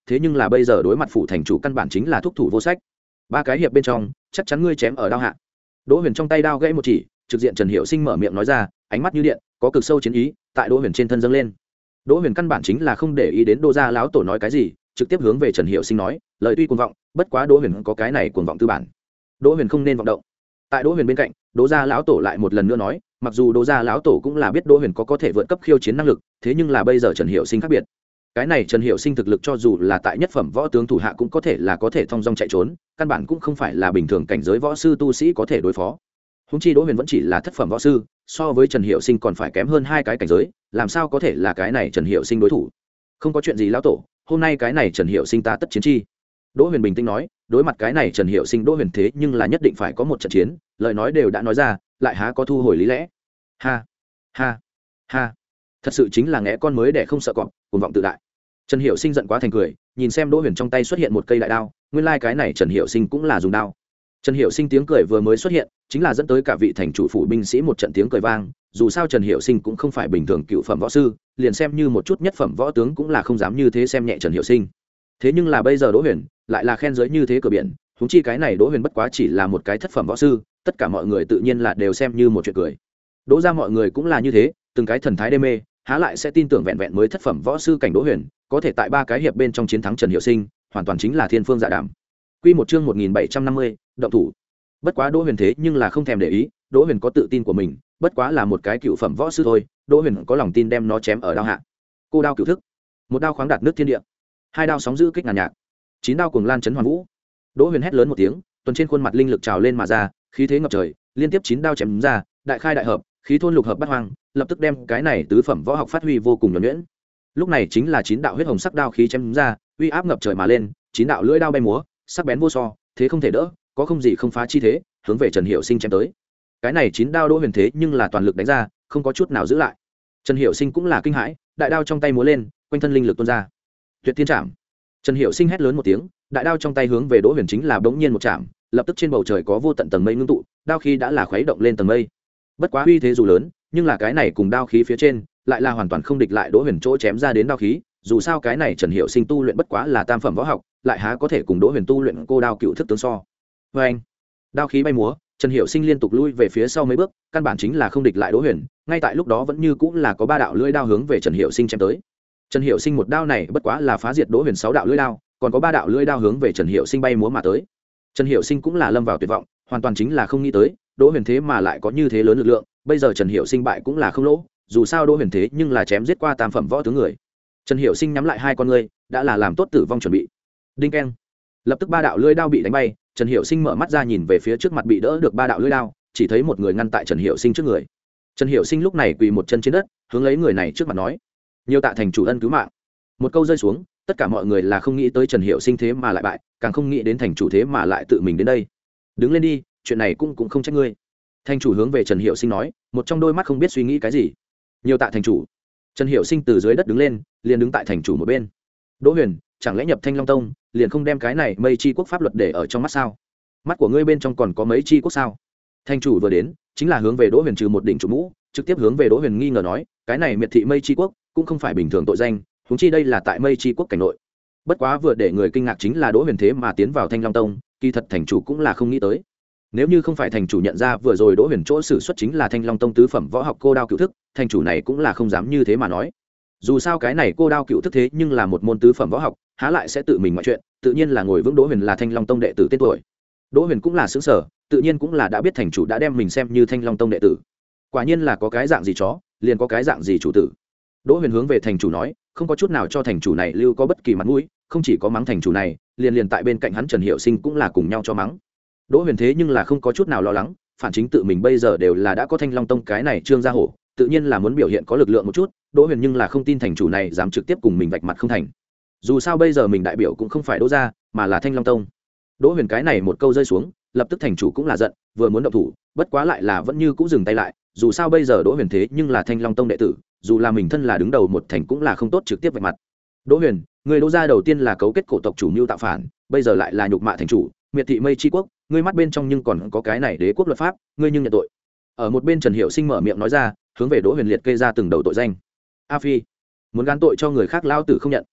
thế nhưng là bây giờ đối mặt phủ thành chủ căn bản chính là thúc thủ vô sách. Ba cái hiệp bên trong chắc chắn ngươi chém ở đao hạ. Đỗ Huyền trong tay đao gãy một chỉ, trực diện Trần Hiểu Sinh mở miệng nói ra, ánh mắt như điện, có cực sâu chiến ý tại Đỗ Huyền trên thân dâng lên. Đỗ Huyền căn bản chính là không để ý đến Đỗ gia lão tổ nói cái gì, trực tiếp hướng về Trần Hiểu Sinh nói, lời tuy cuồng vọng, bất quá Đỗ Huyền có cái này cuồng vọng tư bản. Đỗ Huyền không nên vọng động. Tại Đỗ Huyền bên cạnh, Đỗ gia lão tổ lại một lần nữa nói, mặc dù Đỗ gia lão tổ cũng là biết Đỗ Huyền có có thể vượt cấp khiêu chiến năng lực, thế nhưng là bây giờ Trần Hiểu Sinh khác biệt. Cái này Trần Hiểu Sinh thực lực cho dù là tại nhất phẩm võ tướng thủ hạ cũng có thể là có thể thông dong chạy trốn, căn bản cũng không phải là bình thường cảnh giới võ sư tu sĩ có thể đối phó. Huống chi Đỗ Huyền vẫn chỉ là thất phẩm võ sư, so với Trần Hiểu Sinh còn phải kém hơn hai cái cảnh giới, làm sao có thể là cái này Trần Hiểu Sinh đối thủ. Không có chuyện gì lão tổ, hôm nay cái này Trần Hiểu Sinh ta tất chiến chi. Đỗ Huyền bình tĩnh nói, đối mặt cái này Trần Hiểu Sinh Đỗ Huyền thế nhưng là nhất định phải có một trận chiến, lời nói đều đã nói ra, lại há có thu hồi lý lẽ. Ha ha ha, thật sự chính là ngẽ con mới để không sợ cọp, cuồng vọng tự đại. Trần Hiểu Sinh giận quá thành cười, nhìn xem Đỗ Huyền trong tay xuất hiện một cây đại đao, nguyên lai like cái này Trần Hiểu Sinh cũng là dùng đao. Trần Hiểu Sinh tiếng cười vừa mới xuất hiện, chính là dẫn tới cả vị thành chủ phủ binh sĩ một trận tiếng cười vang, dù sao Trần Hiểu Sinh cũng không phải bình thường cựu phẩm võ sư, liền xem như một chút nhất phẩm võ tướng cũng là không dám như thế xem nhẹ Trần Hiểu Sinh. Thế nhưng là bây giờ Đỗ Huyền lại là khen giới như thế cửa biển, huống chi cái này Đỗ Huyền bất quá chỉ là một cái thất phẩm võ sư, tất cả mọi người tự nhiên là đều xem như một chuyện cười. Đỗ ra mọi người cũng là như thế, từng cái thần thái đê mê, há lại sẽ tin tưởng vẹn vẹn mới thất phẩm võ sư cảnh Đỗ Huyền có thể tại ba cái hiệp bên trong chiến thắng Trần Hiểu Sinh, hoàn toàn chính là thiên phương dạ đàm. Quy một chương một nghìn bảy trăm năm mươi, động thủ. Bất quá Đỗ Huyền thế nhưng là không thèm để ý, Đỗ Huyền có tự tin của mình, bất quá là một cái cựu phẩm võ sư thôi, Đỗ Huyền có lòng tin đem nó chém ở đao hạ. Cô đao cựu thức, một đao khoáng đạt nước thiên địa, hai đao sóng dữ kích ngàn nhạc, chín đao cuồng lan chấn hoàn vũ. Đỗ Huyền hét lớn một tiếng, tuần trên khuôn mặt linh lực trào lên mà ra, khí thế ngập trời, liên tiếp chín đao chém ra, đại khai đại hợp, khí thôn lục hợp bát hoang, lập tức đem cái này tứ phẩm võ học phát huy vô cùng nhuần nhuyễn. Lúc này chính là chín đạo huyết hồng sắc đao khí chém ra, uy áp ngập trời mà lên, chín đạo lưỡi đao bay múa, sắc bén vô so, thế không thể đỡ, có không gì không phá chi thế, hướng về Trần Hiểu Sinh chém tới. Cái này chín đao Đỗ Huyền thế nhưng là toàn lực đánh ra, không có chút nào giữ lại. Trần Hiểu Sinh cũng là kinh hãi, đại đao trong tay múa lên, quanh thân linh lực tuôn ra. Tuyệt Thiên Trảm. Trần Hiểu Sinh hét lớn một tiếng, đại đao trong tay hướng về Đỗ Huyền chính là bỗng nhiên một chạm, lập tức trên bầu trời có vô tận tầng mây ngưng tụ, đao khí đã là khuấy động lên tầng mây. Bất quá uy thế dù lớn, nhưng là cái này cùng đao khí phía trên, lại là hoàn toàn không địch lại Đỗ Huyền chỗ chém ra đến đao khí, dù sao cái này Trần Hiểu Sinh tu luyện bất quá là tam phẩm võ học, lại há có thể cùng Đỗ Huyền tu luyện cô đao cựu thức tướng so. Và anh, đao khí bay múa, Trần Hiểu Sinh liên tục lui về phía sau mấy bước, căn bản chính là không địch lại Đỗ Huyền, ngay tại lúc đó vẫn như cũng là có ba đạo lưỡi đao hướng về Trần Hiểu Sinh chém tới. Trần Hiểu Sinh một đao này bất quá là phá diệt Đỗ Huyền sáu đạo lưỡi đao, còn có ba đạo lưỡi đao hướng về Trần Hiểu Sinh bay múa mà tới. Trần Hiểu Sinh cũng là lâm vào tuyệt vọng, hoàn toàn chính là không nghĩ tới, Đỗ Huyền thế mà lại có như thế lớn lực lượng, bây giờ Trần Hiểu Sinh bại cũng là không lỗ, dù sao Đỗ Huyền thế nhưng là chém giết qua tam phẩm võ tướng người. Trần Hiểu Sinh nhắm lại hai con ngươi, đã là làm tốt tử vong chuẩn bị. Đinh keng. Lập tức ba đạo lưỡi đao bị đánh bay, Trần Hiểu Sinh mở mắt ra nhìn về phía trước mặt bị đỡ được ba đạo lưỡi đao, chỉ thấy một người ngăn tại Trần Hiểu Sinh trước người. Trần Hiểu Sinh lúc này quỳ một chân trên đất, hướng lấy người này trước mặt nói: "Nhiều tạ thành chủ ân cứu mạng." Một câu rơi xuống, tất cả mọi người là không nghĩ tới Trần Hiểu Sinh thế mà lại bại, càng không nghĩ đến thành chủ thế mà lại tự mình đến đây. "Đứng lên đi, chuyện này cũng cũng không trách ngươi." Thành chủ hướng về Trần Hiểu Sinh nói, một trong đôi mắt không biết suy nghĩ cái gì. "Nhiều tạ thành chủ." Trần Hiểu Sinh từ dưới đất đứng lên, liền đứng tại thành chủ một bên. "Đỗ Huyền, chẳng lẽ nhập Thanh Long Tông, liền không đem cái này Mây Chi quốc pháp luật để ở trong mắt sao? Mắt của ngươi bên trong còn có mấy chi quốc sao?" Thành chủ vừa đến, chính là hướng về Đỗ Huyền trừ một đỉnh chủ mũ, trực tiếp hướng về Đỗ Huyền nghi ngờ nói, cái này miệt thị Mây Chi quốc cũng không phải bình thường tội danh, huống chi đây là tại Mây Chi quốc cảnh nội. Bất quá vừa để người kinh ngạc chính là Đỗ Huyền thế mà tiến vào Thanh Long Tông, kỳ thật thành chủ cũng là không nghĩ tới. Nếu như không phải thành chủ nhận ra vừa rồi Đỗ Huyền chỗ sử xuất chính là Thanh Long Tông tứ phẩm võ học cô đao cựu thức, thành chủ này cũng là không dám như thế mà nói. Dù sao cái này cô đao cựu thức thế nhưng là một môn tứ phẩm võ học, há lại sẽ tự mình mọi chuyện, tự nhiên là ngồi vững Đỗ Huyền là Thanh Long Tông đệ tử tên tuổi. Đỗ Huyền cũng là xứng sở, tự nhiên cũng là đã biết thành chủ đã đem mình xem như Thanh Long Tông đệ tử. Quả nhiên là có cái dạng gì chó, liền có cái dạng gì chủ tử. Đỗ Huyền hướng về thành chủ nói, không có chút nào cho thành chủ này lưu có bất kỳ mặt mũi, không chỉ có mắng thành chủ này, liền liền tại bên cạnh hắn Trần Hiểu Sinh cũng là cùng nhau cho mắng. Đỗ Huyền thế nhưng là không có chút nào lo lắng, phản chính tự mình bây giờ đều là đã có Thanh Long Tông cái này trương gia hổ, tự nhiên là muốn biểu hiện có lực lượng một chút. Đỗ Huyền nhưng là không tin thành chủ này dám trực tiếp cùng mình vạch mặt không thành. Dù sao bây giờ mình đại biểu cũng không phải Đỗ gia, mà là Thanh Long Tông. Đỗ Huyền cái này một câu rơi xuống, lập tức thành chủ cũng là giận, vừa muốn động thủ, bất quá lại là vẫn như cũ dừng tay lại, dù sao bây giờ Đỗ Huyền thế nhưng là Thanh Long Tông đệ tử, dù là mình thân là đứng đầu một thành cũng là không tốt trực tiếp vạch mặt. Đỗ Huyền, người Đỗ gia đầu tiên là cấu kết cổ tộc chủ mưu tạo phản, bây giờ lại là nhục mạ thành chủ, miệt thị Mây Chi quốc, ngươi mắt bên trong nhưng còn có cái này đế quốc luật pháp, ngươi nhưng nhận tội. Ở một bên Trần Hiểu Sinh mở miệng nói ra, hướng về Đỗ Huyền liệt kê ra từng đầu tội danh. A Phi, muốn gán tội cho người khác lao tử không nhận.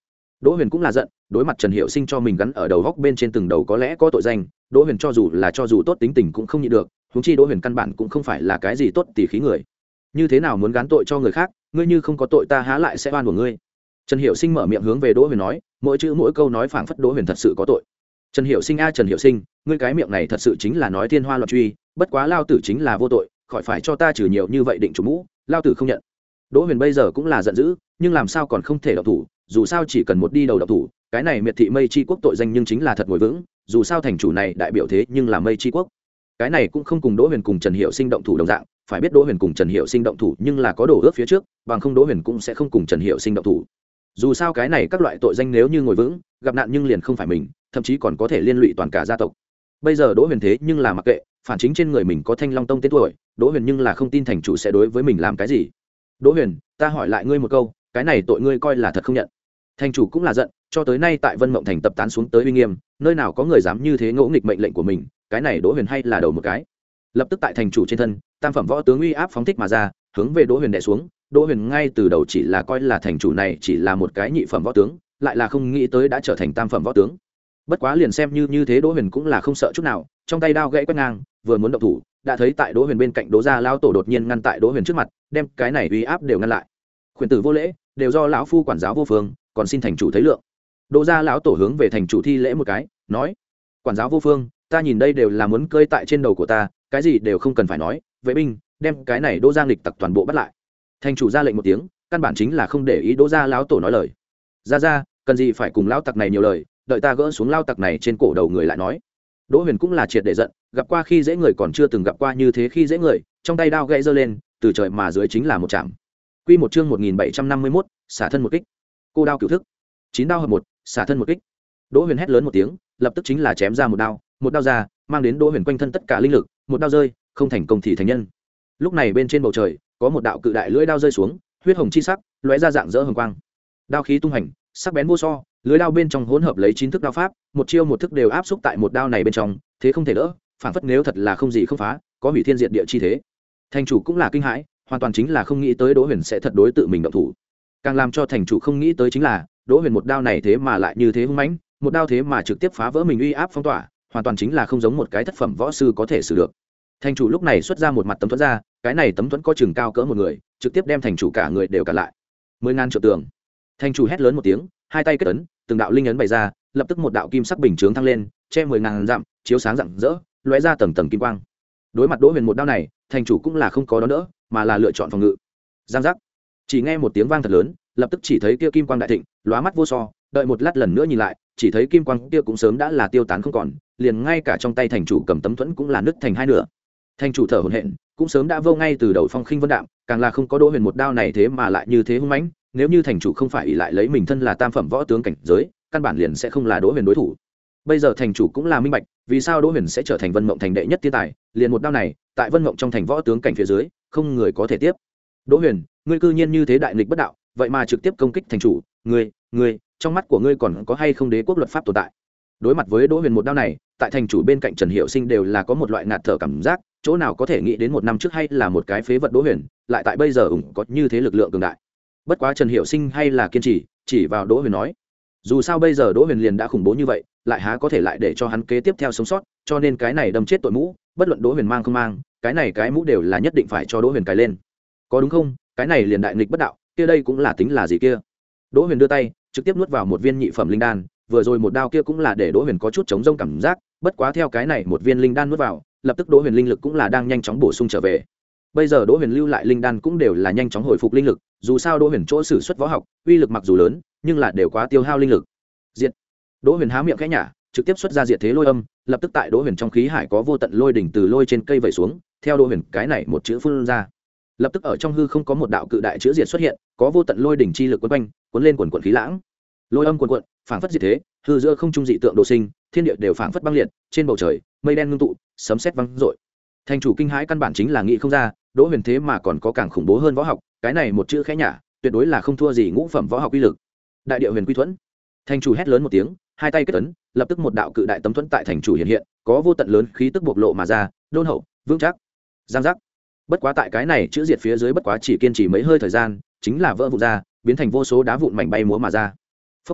Đỗ Huyền cũng là giận, đối mặt Trần Hiểu Sinh cho mình gắn ở đầu góc bên trên từng đầu có lẽ có tội danh, Đỗ Huyền cho dù là cho dù tốt tính tình cũng không nhịn được, huống chi Đỗ Huyền căn bản cũng không phải là cái gì tốt tỉ khí người. Như thế nào muốn gán tội cho người khác, ngươi như không có tội ta há lại sẽ oan của ngươi. Trần Hiểu Sinh mở miệng hướng về Đỗ Huyền nói, mỗi chữ mỗi câu nói phảng phất Đỗ Huyền thật sự có tội. Trần Hiểu Sinh a Trần Hiểu Sinh, ngươi cái miệng này thật sự chính là nói thiên hoa loạn truy, bất quá lao tử chính là vô tội, khỏi phải cho ta trừ nhiều như vậy định chủ mũ, lao tử không nhận. Đỗ Huyền bây giờ cũng là giận dữ, nhưng làm sao còn không thể động thủ, dù sao chỉ cần một đi đầu động thủ, cái này miệt thị Mây Chi quốc tội danh nhưng chính là thật ngồi vững, dù sao thành chủ này đại biểu thế nhưng là Mây Chi quốc. Cái này cũng không cùng Đỗ Huyền cùng Trần Hiểu Sinh động thủ đồng dạng, phải biết Đỗ Huyền cùng Trần Hiểu Sinh động thủ nhưng là có đổ ước phía trước, bằng không Đỗ Huyền cũng sẽ không cùng Trần Hiểu Sinh động thủ. Dù sao cái này các loại tội danh nếu như ngồi vững, gặp nạn nhưng liền không phải mình, thậm chí còn có thể liên lụy toàn cả gia tộc. Bây giờ Đỗ Huyền thế nhưng là mặc kệ, phản chính trên người mình có Thanh Long Tông tên tuổi, Đỗ Huyền nhưng là không tin thành chủ sẽ đối với mình làm cái gì. Đỗ Huyền, ta hỏi lại ngươi một câu, cái này tội ngươi coi là thật không nhận? Thành chủ cũng là giận, cho tới nay tại Vân Mộng thành tập tán xuống tới uy nghiêm, nơi nào có người dám như thế ngỗ nghịch mệnh lệnh của mình, cái này Đỗ Huyền hay là đầu một cái. Lập tức tại thành chủ trên thân, tam phẩm võ tướng uy áp phóng thích mà ra, hướng về Đỗ Huyền đè xuống. Đỗ Huyền ngay từ đầu chỉ là coi là thành chủ này chỉ là một cái nhị phẩm võ tướng, lại là không nghĩ tới đã trở thành tam phẩm võ tướng. Bất quá liền xem như như thế Đỗ Huyền cũng là không sợ chút nào, trong tay đao gãy quét ngang, vừa muốn động thủ, đã thấy tại Đỗ Huyền bên cạnh Đỗ gia lão tổ đột nhiên ngăn tại Đỗ Huyền trước mặt, đem cái này uy áp đều ngăn lại. Khuyển tử vô lễ, đều do lão phu quản giáo vô phương, còn xin thành chủ thấy lượng. Đỗ gia lão tổ hướng về thành chủ thi lễ một cái, nói: quản giáo vô phương, ta nhìn đây đều là muốn cơi tại trên đầu của ta, cái gì đều không cần phải nói, vệ binh đem cái này Đỗ gia nghịch tặc toàn bộ bắt lại. Thành chủ ra lệnh một tiếng, căn bản chính là không để ý Đỗ gia lão tổ nói lời. Ra ra, cần gì phải cùng lão tặc này nhiều lời, đợi ta gỡ xuống lao tặc này trên cổ đầu người lại nói. Đỗ Huyền cũng là triệt để giận, gặp qua khi dễ người còn chưa từng gặp qua như thế khi dễ người, trong tay đao gãy giơ lên, từ trời mà dưới chính là một chạm. Quy một chương một nghìn bảy trăm năm mươi mốt, xả thân một kích. Cô đao cửu thức, chín đao hợp một, xả thân một kích. Đỗ Huyền hét lớn một tiếng, lập tức chính là chém ra một đao, một đao ra, mang đến Đỗ Huyền quanh thân tất cả linh lực, một đao rơi, không thành công thì thành nhân. Lúc này bên trên bầu trời, có một đạo cự đại lưỡi đao rơi xuống, huyết hồng chi sắc, lóe ra dạng dỡ hồng quang. Đao khí tung hành, sắc bén vô so, lưỡi đao bên trong hỗn hợp lấy chín thức đao pháp, một chiêu một thức đều áp xúc tại một đao này bên trong, thế không thể đỡ, phản phất nếu thật là không gì không phá, có hủy thiên diệt địa chi thế. Thành chủ cũng là kinh hãi, hoàn toàn chính là không nghĩ tới Đỗ Huyền sẽ thật đối tự mình động thủ. Càng làm cho thành chủ không nghĩ tới chính là, Đỗ Huyền một đao này thế mà lại như thế hung mãnh, một đao thế mà trực tiếp phá vỡ mình uy áp phong tỏa, hoàn toàn chính là không giống một cái thất phẩm võ sư có thể xử được. Thành chủ lúc này xuất ra một mặt tấm thuẫn ra, cái này tấm thuẫn có chừng cao cỡ một người, trực tiếp đem thành chủ cả người đều cả lại. Mười ngàn triệu tường. Thành chủ hét lớn một tiếng, hai tay kết ấn, từng đạo linh ấn bày ra, lập tức một đạo kim sắc bình chướng thăng lên, che mười ngàn dặm, chiếu sáng rạng rỡ, lóe ra tầng tầng kim quang. Đối mặt Đỗ Huyền một đao này, thành chủ cũng là không có đón đỡ, mà là lựa chọn phòng ngự. Giang giác. Chỉ nghe một tiếng vang thật lớn, lập tức chỉ thấy kia kim quang đại thịnh, lóa mắt vô so, đợi một lát lần nữa nhìn lại, chỉ thấy kim quang kia cũng sớm đã là tiêu tán không còn, liền ngay cả trong tay thành chủ cầm tấm thuẫn cũng là nứt thành hai nửa. Thành chủ thở hổn hển, cũng sớm đã vô ngay từ đầu phong khinh vân đạm, càng là không có Đỗ Huyền một đao này thế mà lại như thế hung mãnh, nếu như thành chủ không phải ỷ lại lấy mình thân là tam phẩm võ tướng cảnh giới, căn bản liền sẽ không là Đỗ Huyền đối thủ. Bây giờ thành chủ cũng là minh bạch, vì sao Đỗ Huyền sẽ trở thành Vân Mộng thành đệ nhất thiên tài, liền một đao này, tại Vân Mộng trong thành võ tướng cảnh phía dưới, không người có thể tiếp. Đỗ Huyền, ngươi cư nhiên như thế đại nghịch bất đạo, vậy mà trực tiếp công kích thành chủ, ngươi, ngươi, trong mắt của ngươi còn có hay không đế quốc luật pháp tồn tại? Đối mặt với Đỗ Huyền một đao này, tại thành chủ bên cạnh Trần Hiểu Sinh đều là có một loại ngạt thở cảm giác, chỗ nào có thể nghĩ đến một năm trước hay là một cái phế vật Đỗ Huyền, lại tại bây giờ ủng có như thế lực lượng cường đại. Bất quá Trần Hiểu Sinh hay là kiên trì, chỉ vào Đỗ Huyền nói, dù sao bây giờ Đỗ Huyền liền đã khủng bố như vậy, lại há có thể lại để cho hắn kế tiếp theo sống sót, cho nên cái này đâm chết tội mũ, bất luận Đỗ Huyền mang không mang, cái này cái mũ đều là nhất định phải cho Đỗ Huyền cài lên. Có đúng không? Cái này liền đại nghịch bất đạo, kia đây cũng là tính là gì kia? Đỗ Huyền đưa tay, trực tiếp nuốt vào một viên nhị phẩm linh đan, vừa rồi một đao kia cũng là để Đỗ Huyền có chút chống rông cảm giác, bất quá theo cái này một viên linh đan nuốt vào, lập tức Đỗ Huyền linh lực cũng là đang nhanh chóng bổ sung trở về. Bây giờ Đỗ Huyền lưu lại linh đan cũng đều là nhanh chóng hồi phục linh lực, dù sao Đỗ Huyền chỗ sử xuất võ học, uy lực mặc dù lớn, nhưng là đều quá tiêu hao linh lực. Diệt. Đỗ Huyền há miệng khẽ nhả, trực tiếp xuất ra diệt thế lôi âm, lập tức tại Đỗ Huyền trong khí hải có vô tận lôi đỉnh từ lôi trên cây vẩy xuống, theo Đỗ Huyền cái này một chữ phun ra. Lập tức ở trong hư không có một đạo cự đại chữ diệt xuất hiện, có vô tận lôi đỉnh chi lực quấn quanh, cuốn lên quần quần khí lãng. Lôi âm cuồn cuộn, phảng phất diệt thế, hư giữa không trung dị tượng đồ sinh, thiên địa đều phảng phất băng liệt, trên bầu trời, mây đen ngưng tụ, sấm sét vang rội. Thành chủ kinh hãi căn bản chính là nghĩ không ra, Đỗ Huyền thế mà còn có càng khủng bố hơn võ học, cái này một chữ khẽ nhả, tuyệt đối là không thua gì ngũ phẩm võ học uy lực. Đại địa huyền quy thuẫn. Thành chủ hét lớn một tiếng, hai tay kết ấn, lập tức một đạo cự đại tấm thuẫn tại thành chủ hiện hiện, có vô tận lớn khí tức bộc lộ mà ra, đôn hậu, vững chắc. Giang giác. Bất quá tại cái này chữ diệt phía dưới bất quá chỉ kiên trì mấy hơi thời gian, chính là vỡ vụn ra, biến thành vô số đá vụn mảnh bay múa mà ra. Phúc.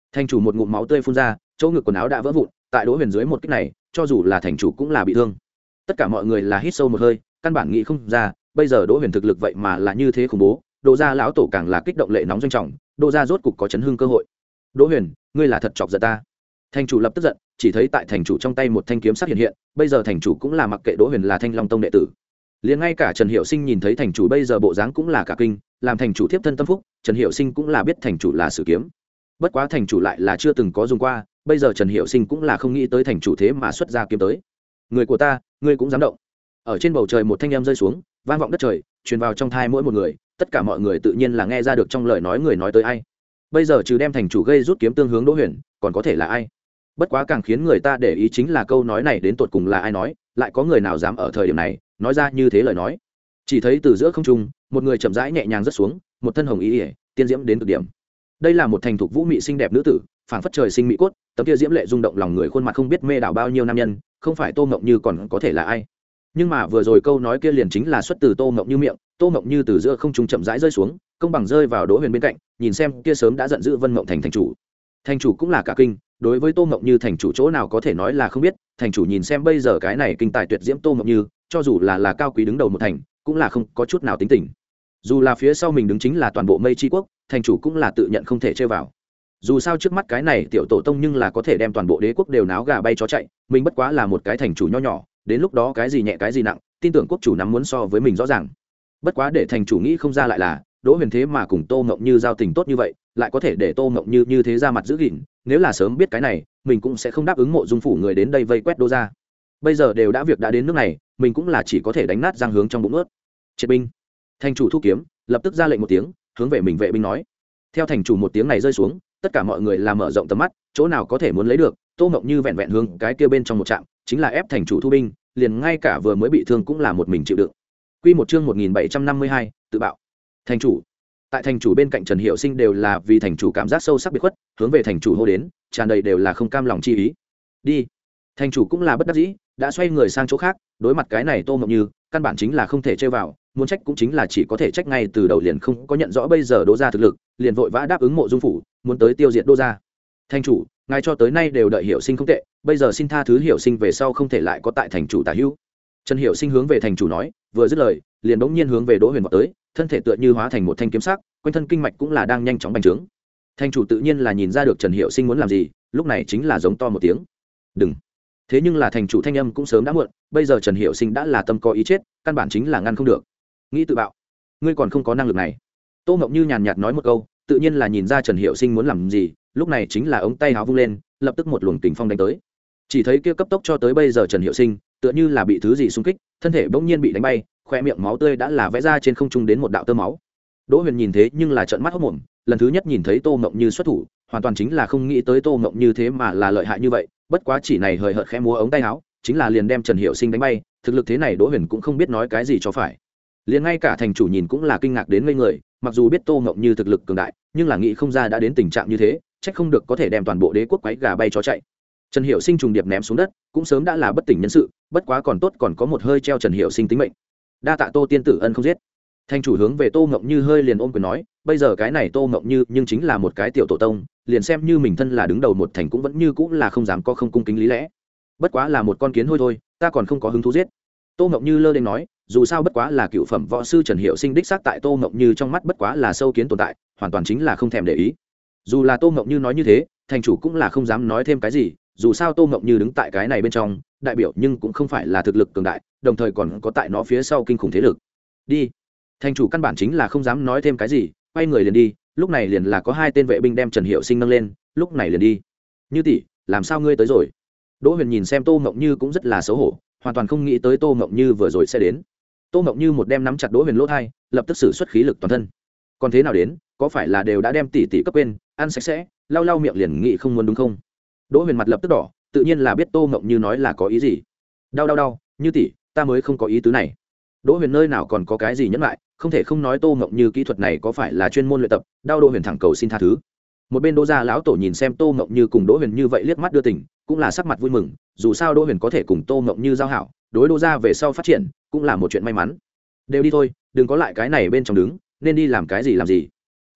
Thành chủ một ngụm máu tươi phun ra, chỗ ngực quần áo đã vỡ vụn, tại Đỗ Huyền dưới một kích này, cho dù là thành chủ cũng là bị thương. Tất cả mọi người là hít sâu một hơi, căn bản nghĩ không ra, bây giờ Đỗ Huyền thực lực vậy mà là như thế khủng bố. Đỗ gia lão tổ càng là kích động lệ nóng doanh trọng, Đỗ gia rốt cục có chấn hưng cơ hội. Đỗ Huyền, ngươi là thật chọc giận ta. Thành chủ lập tức giận, chỉ thấy tại thành chủ trong tay một thanh kiếm sắc hiện hiện, bây giờ thành chủ cũng là mặc kệ Đỗ Huyền là Thanh Long tông đệ tử. Liền ngay cả Trần Hiểu Sinh nhìn thấy thành chủ bây giờ bộ dáng cũng là cả kinh, làm thành chủ tiếp thân tâm phúc, Trần Hiểu Sinh cũng là biết thành chủ là sử kiếm. Bất quá thành chủ lại là chưa từng có dùng qua, bây giờ Trần Hiểu Sinh cũng là không nghĩ tới thành chủ thế mà xuất ra kiếm tới. Người của ta, ngươi cũng dám động? Ở trên bầu trời một thanh âm rơi xuống, vang vọng đất trời, truyền vào trong thai mỗi một người, tất cả mọi người tự nhiên là nghe ra được trong lời nói người nói tới ai. Bây giờ trừ đem thành chủ gây rút kiếm tương hướng Đỗ Huyền, còn có thể là ai? Bất quá càng khiến người ta để ý chính là câu nói này đến tột cùng là ai nói, lại có người nào dám ở thời điểm này nói ra như thế lời nói. Chỉ thấy từ giữa không trung, một người chậm rãi nhẹ nhàng rớt xuống, một thân hồng y, tiên diễm đến cực điểm. Đây là một thành thục vũ mị xinh đẹp nữ tử, phảng phất trời sinh mỹ cốt, tấm kia diễm lệ rung động lòng người, khuôn mặt không biết mê đảo bao nhiêu nam nhân, không phải Tô Mộng Như còn có thể là ai. Nhưng mà vừa rồi câu nói kia liền chính là xuất từ Tô Mộng Như miệng. Tô Mộng Như từ giữa không trung chậm rãi rơi xuống, công bằng rơi vào Đỗ Huyền bên cạnh, nhìn xem kia sớm đã giận dữ Vân Mộng thành thành chủ. Thành chủ cũng là cả kinh, đối với Tô Mộng Như thành chủ chỗ nào có thể nói là không biết. Thành chủ nhìn xem bây giờ cái này kinh tài tuyệt diễm Tô Mộng Như, cho dù là là cao quý đứng đầu một thành, cũng là không có chút nào tính tình. Dù là phía sau mình đứng chính là toàn bộ Mây Chi quốc, thành chủ cũng là tự nhận không thể chơi vào. Dù sao trước mắt cái này tiểu tổ tông nhưng là có thể đem toàn bộ đế quốc đều náo gà bay chó chạy, mình bất quá là một cái thành chủ nho nhỏ, đến lúc đó cái gì nhẹ cái gì nặng, tin tưởng quốc chủ nắm muốn so với mình rõ ràng. Bất quá để thành chủ nghĩ không ra lại là Đỗ Huyền thế mà cùng Tô Mộng Như giao tình tốt như vậy, lại có thể để Tô Mộng Như như thế ra mặt giữ gìn, nếu là sớm biết cái này, mình cũng sẽ không đáp ứng Mộ Dung phủ người đến đây vây quét Đỗ gia. Bây giờ đều đã việc đã đến nước này, mình cũng là chỉ có thể đánh nát răng hướng trong bụng ướt. Triệt binh. Thành chủ thu kiếm, lập tức ra lệnh một tiếng, hướng về mình vệ binh nói. Theo thành chủ một tiếng này rơi xuống, tất cả mọi người làm mở rộng tầm mắt, chỗ nào có thể muốn lấy được, Tô Mộng Như vẹn vẹn hướng cái kia bên trong một trạm, chính là ép thành chủ thu binh, liền ngay cả vừa mới bị thương cũng là một mình chịu đựng. Quy một chương một nghìn bảy trăm năm mươi hai, tự bạo. Thành chủ. Tại thành chủ bên cạnh Trần Hiểu Sinh đều là vì thành chủ cảm giác sâu sắc biệt khuất, hướng về thành chủ hô đến, tràn đầy đều là không cam lòng chi ý. Đi. Thành chủ cũng là bất đắc dĩ, đã xoay người sang chỗ khác, đối mặt cái này Tô Mộng Như, căn bản chính là không thể chơi vào, muốn trách cũng chính là chỉ có thể trách ngay từ đầu liền không có nhận rõ bây giờ Đỗ gia thực lực, liền vội vã đáp ứng Mộ Dung phủ, muốn tới tiêu diệt Đỗ gia. Thành chủ, ngài cho tới nay đều đợi Hiểu Sinh không tệ, bây giờ xin tha thứ Hiểu Sinh về sau không thể lại có tại thành chủ tả hữu. Trần Hiểu Sinh hướng về thành chủ nói, vừa dứt lời, liền bỗng nhiên hướng về Đỗ Huyền vọt tới, thân thể tựa như hóa thành một thanh kiếm sắc, quanh thân kinh mạch cũng là đang nhanh chóng bành trướng. Thành chủ tự nhiên là nhìn ra được Trần Hiểu Sinh muốn làm gì, lúc này chính là giống to một tiếng. Đừng. Thế nhưng là thành chủ thanh âm cũng sớm đã muộn, bây giờ Trần Hiểu Sinh đã là tâm có ý chết, căn bản chính là ngăn không được. Nghĩ tự bạo, ngươi còn không có năng lực này. Tô Mộng Như nhàn nhạt nói một câu, tự nhiên là nhìn ra Trần Hiểu Sinh muốn làm gì, lúc này chính là ống tay áo vung lên, lập tức một luồng kình phong đánh tới. Chỉ thấy kia cấp tốc cho tới bây giờ Trần Hiểu Sinh, tựa như là bị thứ gì xung kích, thân thể bỗng nhiên bị đánh bay, khoe miệng máu tươi đã là vẽ ra trên không trung đến một đạo tơ máu. Đỗ Huyền nhìn thế nhưng là trợn mắt hốt mồm, lần thứ nhất nhìn thấy Tô Mộng Như xuất thủ, hoàn toàn chính là không nghĩ tới Tô Mộng Như thế mà là lợi hại như vậy, bất quá chỉ này hời hợt khẽ múa ống tay áo, chính là liền đem Trần Hiểu Sinh đánh bay, thực lực thế này Đỗ Huyền cũng không biết nói cái gì cho phải. Liền ngay cả thành chủ nhìn cũng là kinh ngạc đến ngây người, mặc dù biết Tô Mộng Như thực lực cường đại, nhưng là nghĩ không ra đã đến tình trạng như thế, trách không được có thể đem toàn bộ đế quốc quấy gà bay chó chạy. Trần Hiểu Sinh trùng điệp ném xuống đất, cũng sớm đã là bất tỉnh nhân sự, bất quá còn tốt còn có một hơi treo Trần Hiểu Sinh tính mệnh. Đa tạ Tô tiên tử ân không giết. Thành chủ hướng về Tô Mộng Như hơi liền ôm quyền nói, bây giờ cái này Tô Mộng Như nhưng chính là một cái tiểu tổ tông, liền xem như mình thân là đứng đầu một thành cũng vẫn như cũng là không dám có không cung kính lý lẽ. Bất quá là một con kiến hôi thôi, ta còn không có hứng thú giết. Tô Mộng Như lơ đến nói, dù sao bất quá là cựu phẩm võ sư Trần Hiểu Sinh đích xác tại Tô Mộng Như trong mắt bất quá là sâu kiến tồn tại, hoàn toàn chính là không thèm để ý. Dù là Tô Mộng Như nói như thế, thành chủ cũng là không dám nói thêm cái gì, dù sao Tô Mộng Như đứng tại cái này bên trong, đại biểu nhưng cũng không phải là thực lực cường đại, đồng thời còn có tại nó phía sau kinh khủng thế lực. Đi. Thành chủ căn bản chính là không dám nói thêm cái gì, quay người liền đi, lúc này liền là có hai tên vệ binh đem Trần Hiểu Sinh nâng lên, lúc này liền đi. Như tỷ, làm sao ngươi tới rồi? Đỗ Huyền nhìn xem Tô Mộng Như cũng rất là xấu hổ, hoàn toàn không nghĩ tới Tô Mộng Như vừa rồi sẽ đến. Tô Mộng Như một đem nắm chặt Đỗ Huyền lỗ thai, lập tức sử xuất khí lực toàn thân. Còn thế nào đến, có phải là đều đã đem tỷ tỷ cấp quên, ăn sạch sẽ, lau lau miệng liền nghĩ không muốn đúng không? Đỗ Huyền mặt lập tức đỏ, tự nhiên là biết Tô Mộng Như nói là có ý gì. Đau đau đau, Như tỷ, ta mới không có ý tứ này. Đỗ Huyền nơi nào còn có cái gì nhẫn lại, không thể không nói Tô Mộng Như kỹ thuật này có phải là chuyên môn luyện tập, đau Đỗ Huyền thẳng cầu xin tha thứ. Một bên Đỗ gia lão tổ nhìn xem Tô Mộng Như cùng Đỗ Huyền như vậy liếc mắt đưa tình, cũng là sắc mặt vui mừng, dù sao Đỗ Huyền có thể cùng Tô Mộng Như giao hảo, đối Đỗ gia về sau phát triển cũng là một chuyện may mắn. Đều đi thôi, đừng có lại cái này bên trong đứng, nên đi làm cái gì làm gì.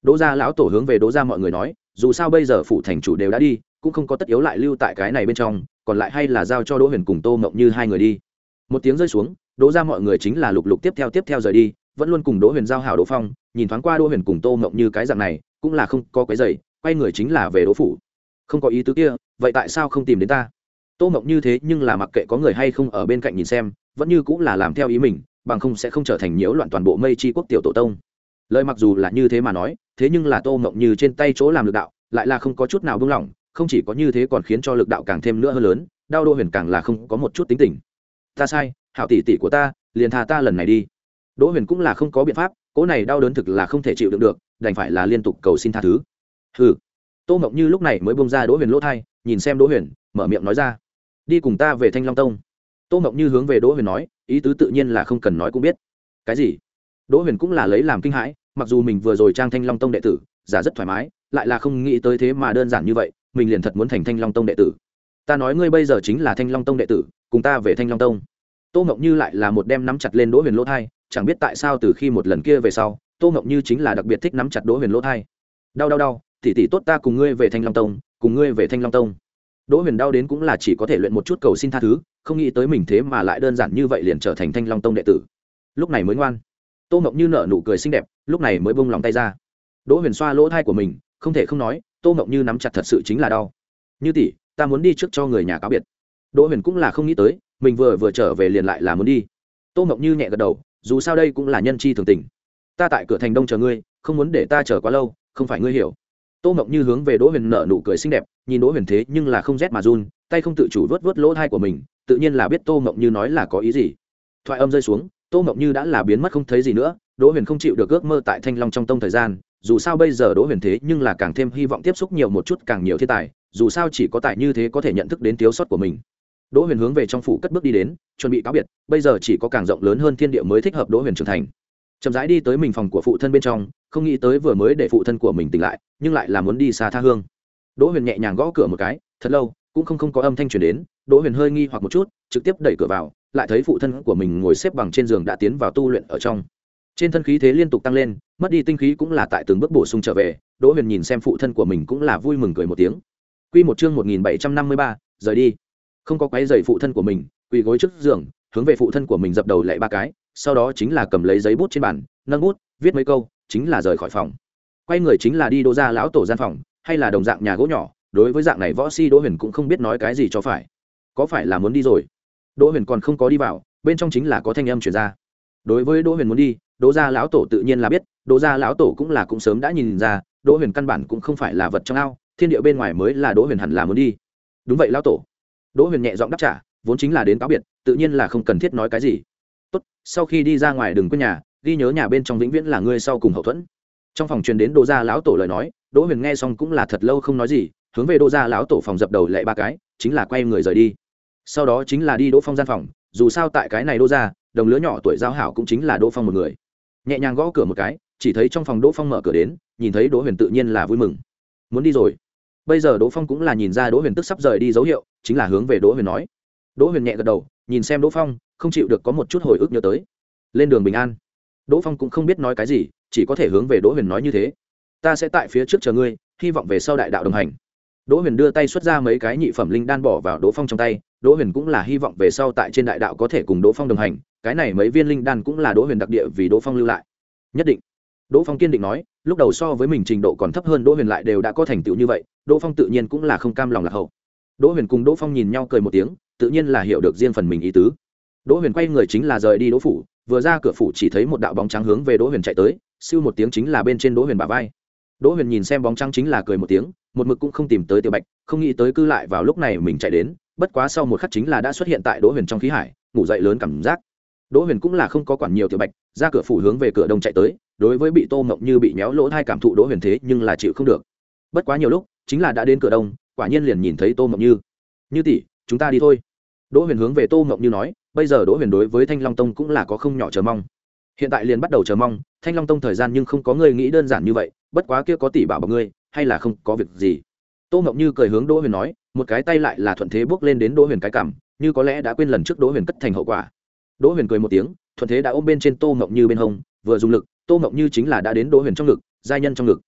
Đỗ gia lão tổ hướng về Đỗ gia mọi người nói, dù sao bây giờ phủ thành chủ đều đã đi, cũng không có tất yếu lại lưu tại cái này bên trong, còn lại hay là giao cho Đỗ Huyền cùng Tô Mộng Như hai người đi. Một tiếng rơi xuống, Đỗ gia mọi người chính là lục lục tiếp theo tiếp theo rời đi, vẫn luôn cùng Đỗ Huyền giao hảo Đỗ Phong, nhìn thoáng qua Đỗ Huyền cùng Tô Mộng Như cái dạng này, cũng là không có cái giày, quay người chính là về Đỗ phủ. Không có ý tứ kia, vậy tại sao không tìm đến ta? Tô Mộng Như thế nhưng là mặc kệ có người hay không ở bên cạnh nhìn xem, vẫn như cũng là làm theo ý mình, bằng không sẽ không trở thành nhiễu loạn toàn bộ Mây Chi quốc tiểu tổ tông. Lời mặc dù là như thế mà nói, thế nhưng là Tô Mộng Như trên tay chỗ làm lực đạo, lại là không có chút nào buông lỏng, không chỉ có như thế còn khiến cho lực đạo càng thêm nữa hơn lớn, đau Đỗ Huyền càng là không có một chút tính tình. Ta sai, hảo tỷ tỷ của ta, liền tha ta lần này đi. Đỗ Huyền cũng là không có biện pháp, cỗ này đau đớn thực là không thể chịu đựng được, đành phải là liên tục cầu xin tha thứ. Hừ. Tô Mộng Như lúc này mới buông ra Đỗ Huyền lỗ thai, nhìn xem Đỗ Huyền, mở miệng nói ra, đi cùng ta về Thanh Long Tông. Tô Mộng Như hướng về Đỗ Huyền nói, ý tứ tự nhiên là không cần nói cũng biết. Cái gì? Đỗ Huyền cũng là lấy làm kinh hãi, mặc dù mình vừa rồi trang Thanh Long Tông đệ tử, giả rất thoải mái, lại là không nghĩ tới thế mà đơn giản như vậy, mình liền thật muốn thành Thanh Long Tông đệ tử. Ta nói ngươi bây giờ chính là Thanh Long Tông đệ tử, cùng ta về Thanh Long Tông. Tô Mộng Như lại là một đem nắm chặt lên Đỗ Huyền lỗ thai, chẳng biết tại sao từ khi một lần kia về sau, Tô Mộng Như chính là đặc biệt thích nắm chặt Đỗ Huyền lỗ thai. Đau đau đau, tỷ tỷ tốt, ta cùng ngươi về Thanh Long Tông, cùng ngươi về Thanh Long Tông. Đỗ Huyền đau đến cũng là chỉ có thể luyện một chút cầu xin tha thứ, không nghĩ tới mình thế mà lại đơn giản như vậy liền trở thành Thanh Long Tông đệ tử. Lúc này mới ngoan. Tô Mộng Như nở nụ cười xinh đẹp, lúc này mới buông lòng tay ra. Đỗ Huyền xoa lỗ thai của mình, không thể không nói, Tô Mộng Như nắm chặt thật sự chính là đau. Như tỷ, ta muốn đi trước cho người nhà cáo biệt. Đỗ Huyền cũng là không nghĩ tới, mình vừa vừa trở về liền lại là muốn đi. Tô Mộng Như nhẹ gật đầu, dù sao đây cũng là nhân chi thường tình. Ta tại cửa thành đông chờ ngươi, không muốn để ta chờ quá lâu, không phải ngươi hiểu. Tô Mộng Như hướng về Đỗ Huyền nở nụ cười xinh đẹp, nhìn Đỗ Huyền thế nhưng là không rét mà run, tay không tự chủ vớt vớt lỗ thai của mình, tự nhiên là biết Tô Mộng Như nói là có ý gì. Thoại âm rơi xuống, Tô Mộng Như đã là biến mất không thấy gì nữa. Đỗ Huyền không chịu được ước mơ tại Thanh Long trong tông thời gian, dù sao bây giờ Đỗ Huyền thế nhưng là càng thêm hy vọng tiếp xúc nhiều một chút càng nhiều thiên tài, dù sao chỉ có tài như thế có thể nhận thức đến thiếu sót của mình. Đỗ Huyền hướng về trong phủ cất bước đi đến, chuẩn bị cáo biệt, bây giờ chỉ có càng rộng lớn hơn thiên địa mới thích hợp Đỗ Huyền trưởng thành. Chậm rãi đi tới mình phòng của phụ thân bên trong, không nghĩ tới vừa mới để phụ thân của mình tỉnh lại, nhưng lại là muốn đi xa tha hương. Đỗ Huyền nhẹ nhàng gõ cửa một cái, thật lâu cũng không không có âm thanh truyền đến. Đỗ Huyền hơi nghi hoặc một chút, trực tiếp đẩy cửa vào, lại thấy phụ thân của mình ngồi xếp bằng trên giường đã tiến vào tu luyện ở trong. Trên thân khí thế liên tục tăng lên, mất đi tinh khí cũng là tại từng bước bổ sung trở về. Đỗ Huyền nhìn xem phụ thân của mình cũng là vui mừng cười một tiếng. Quy một chương một nghìn bảy trăm năm mươi ba, rời đi. Không có quấy rầy phụ thân của mình, quỳ gối trước giường, hướng về phụ thân của mình dập đầu lạy ba cái, sau đó chính là cầm lấy giấy bút trên bàn, nâng bút, viết mấy câu, chính là rời khỏi phòng. Quay người chính là đi Đỗ gia lão tổ gian phòng, hay là đồng dạng nhà gỗ nhỏ, đối với dạng này võ si Đỗ Huyền cũng không biết nói cái gì cho phải. Có phải là muốn đi rồi? Đỗ Huyền còn không có đi vào, bên trong chính là có thanh âm truyền ra. Đối với Đỗ Huyền muốn đi, Đỗ gia lão tổ tự nhiên là biết, Đỗ gia lão tổ cũng là cũng sớm đã nhìn ra, Đỗ Huyền căn bản cũng không phải là vật trong ao, thiên địa bên ngoài mới là Đỗ Huyền hẳn là muốn đi. Đúng vậy lão tổ. Đỗ Huyền nhẹ giọng đáp trả, vốn chính là đến cáo biệt, tự nhiên là không cần thiết nói cái gì. Tốt, sau khi đi ra ngoài đừng quên nhà, ghi nhớ nhà bên trong vĩnh viễn là ngươi sau cùng hậu thuẫn. Trong phòng truyền đến Đỗ gia lão tổ lời nói, Đỗ Huyền nghe xong cũng là thật lâu không nói gì, hướng về Đỗ gia lão tổ phòng dập đầu lạy ba cái, chính là quay người rời đi. Sau đó chính là đi Đỗ Phong gian phòng, dù sao tại cái này Đỗ gia, đồng lứa nhỏ tuổi giao hảo cũng chính là Đỗ Phong một người. Nhẹ nhàng gõ cửa một cái, chỉ thấy trong phòng Đỗ Phong mở cửa đến, nhìn thấy Đỗ Huyền tự nhiên là vui mừng. Muốn đi rồi. Bây giờ Đỗ Phong cũng là nhìn ra Đỗ Huyền tức sắp rời đi dấu hiệu, chính là hướng về Đỗ Huyền nói. Đỗ Huyền nhẹ gật đầu, nhìn xem Đỗ Phong, không chịu được có một chút hồi ức nhớ tới. Lên đường bình an. Đỗ Phong cũng không biết nói cái gì, chỉ có thể hướng về Đỗ Huyền nói như thế. Ta sẽ tại phía trước chờ ngươi, hy vọng về sau đại đạo đồng hành. Đỗ Huyền đưa tay xuất ra mấy cái nhị phẩm linh đan bỏ vào Đỗ Phong trong tay, Đỗ Huyền cũng là hy vọng về sau tại trên đại đạo có thể cùng Đỗ Phong đồng hành, cái này mấy viên linh đan cũng là Đỗ Huyền đặc địa vì Đỗ Phong lưu lại. Nhất định. Đỗ Phong kiên định nói, lúc đầu so với mình trình độ còn thấp hơn Đỗ Huyền lại đều đã có thành tựu như vậy, Đỗ Phong tự nhiên cũng là không cam lòng lạc hậu. Đỗ Huyền cùng Đỗ Phong nhìn nhau cười một tiếng, tự nhiên là hiểu được riêng phần mình ý tứ. Đỗ Huyền quay người chính là rời đi Đỗ phủ, vừa ra cửa phủ chỉ thấy một đạo bóng trắng hướng về Đỗ Huyền chạy tới, siêu một tiếng chính là bên trên Đỗ Huyền bả vai. Đỗ Huyền nhìn xem bóng trắng chính là cười một tiếng, một mực cũng không tìm tới Tiểu Bạch, không nghĩ tới cư lại vào lúc này mình chạy đến, bất quá sau một khắc chính là đã xuất hiện tại Đỗ Huyền trong khí hải, ngủ dậy lớn cảm giác. Đỗ Huyền cũng là không có quản nhiều Tiểu Bạch, ra cửa phủ hướng về cửa đông chạy tới, đối với bị Tô Mộng Như bị méo lỗ thai cảm thụ Đỗ Huyền thế nhưng là chịu không được. Bất quá nhiều lúc, chính là đã đến cửa đông, quả nhiên liền nhìn thấy Tô Mộng Như. Như tỷ, chúng ta đi thôi. Đỗ Huyền hướng về Tô Mộng Như nói, bây giờ Đỗ Huyền đối với Thanh Long Tông cũng là có không nhỏ chờ mong. Hiện tại liền bắt đầu chờ mong, Thanh Long Tông thời gian nhưng không có người nghĩ đơn giản như vậy, bất quá kia có tỷ bảo bọc ngươi, hay là không có việc gì. Tô Mộng Như cười hướng Đỗ Huyền nói, một cái tay lại là thuận thế bước lên đến Đỗ Huyền cái cằm, như có lẽ đã quên lần trước Đỗ Huyền cất thành hậu quả. Đỗ Huyền cười một tiếng, thuận thế đã ôm bên trên Tô Mộng Như bên hông, vừa dùng lực, Tô Mộng Như chính là đã đến Đỗ Huyền trong ngực, giai nhân trong ngực.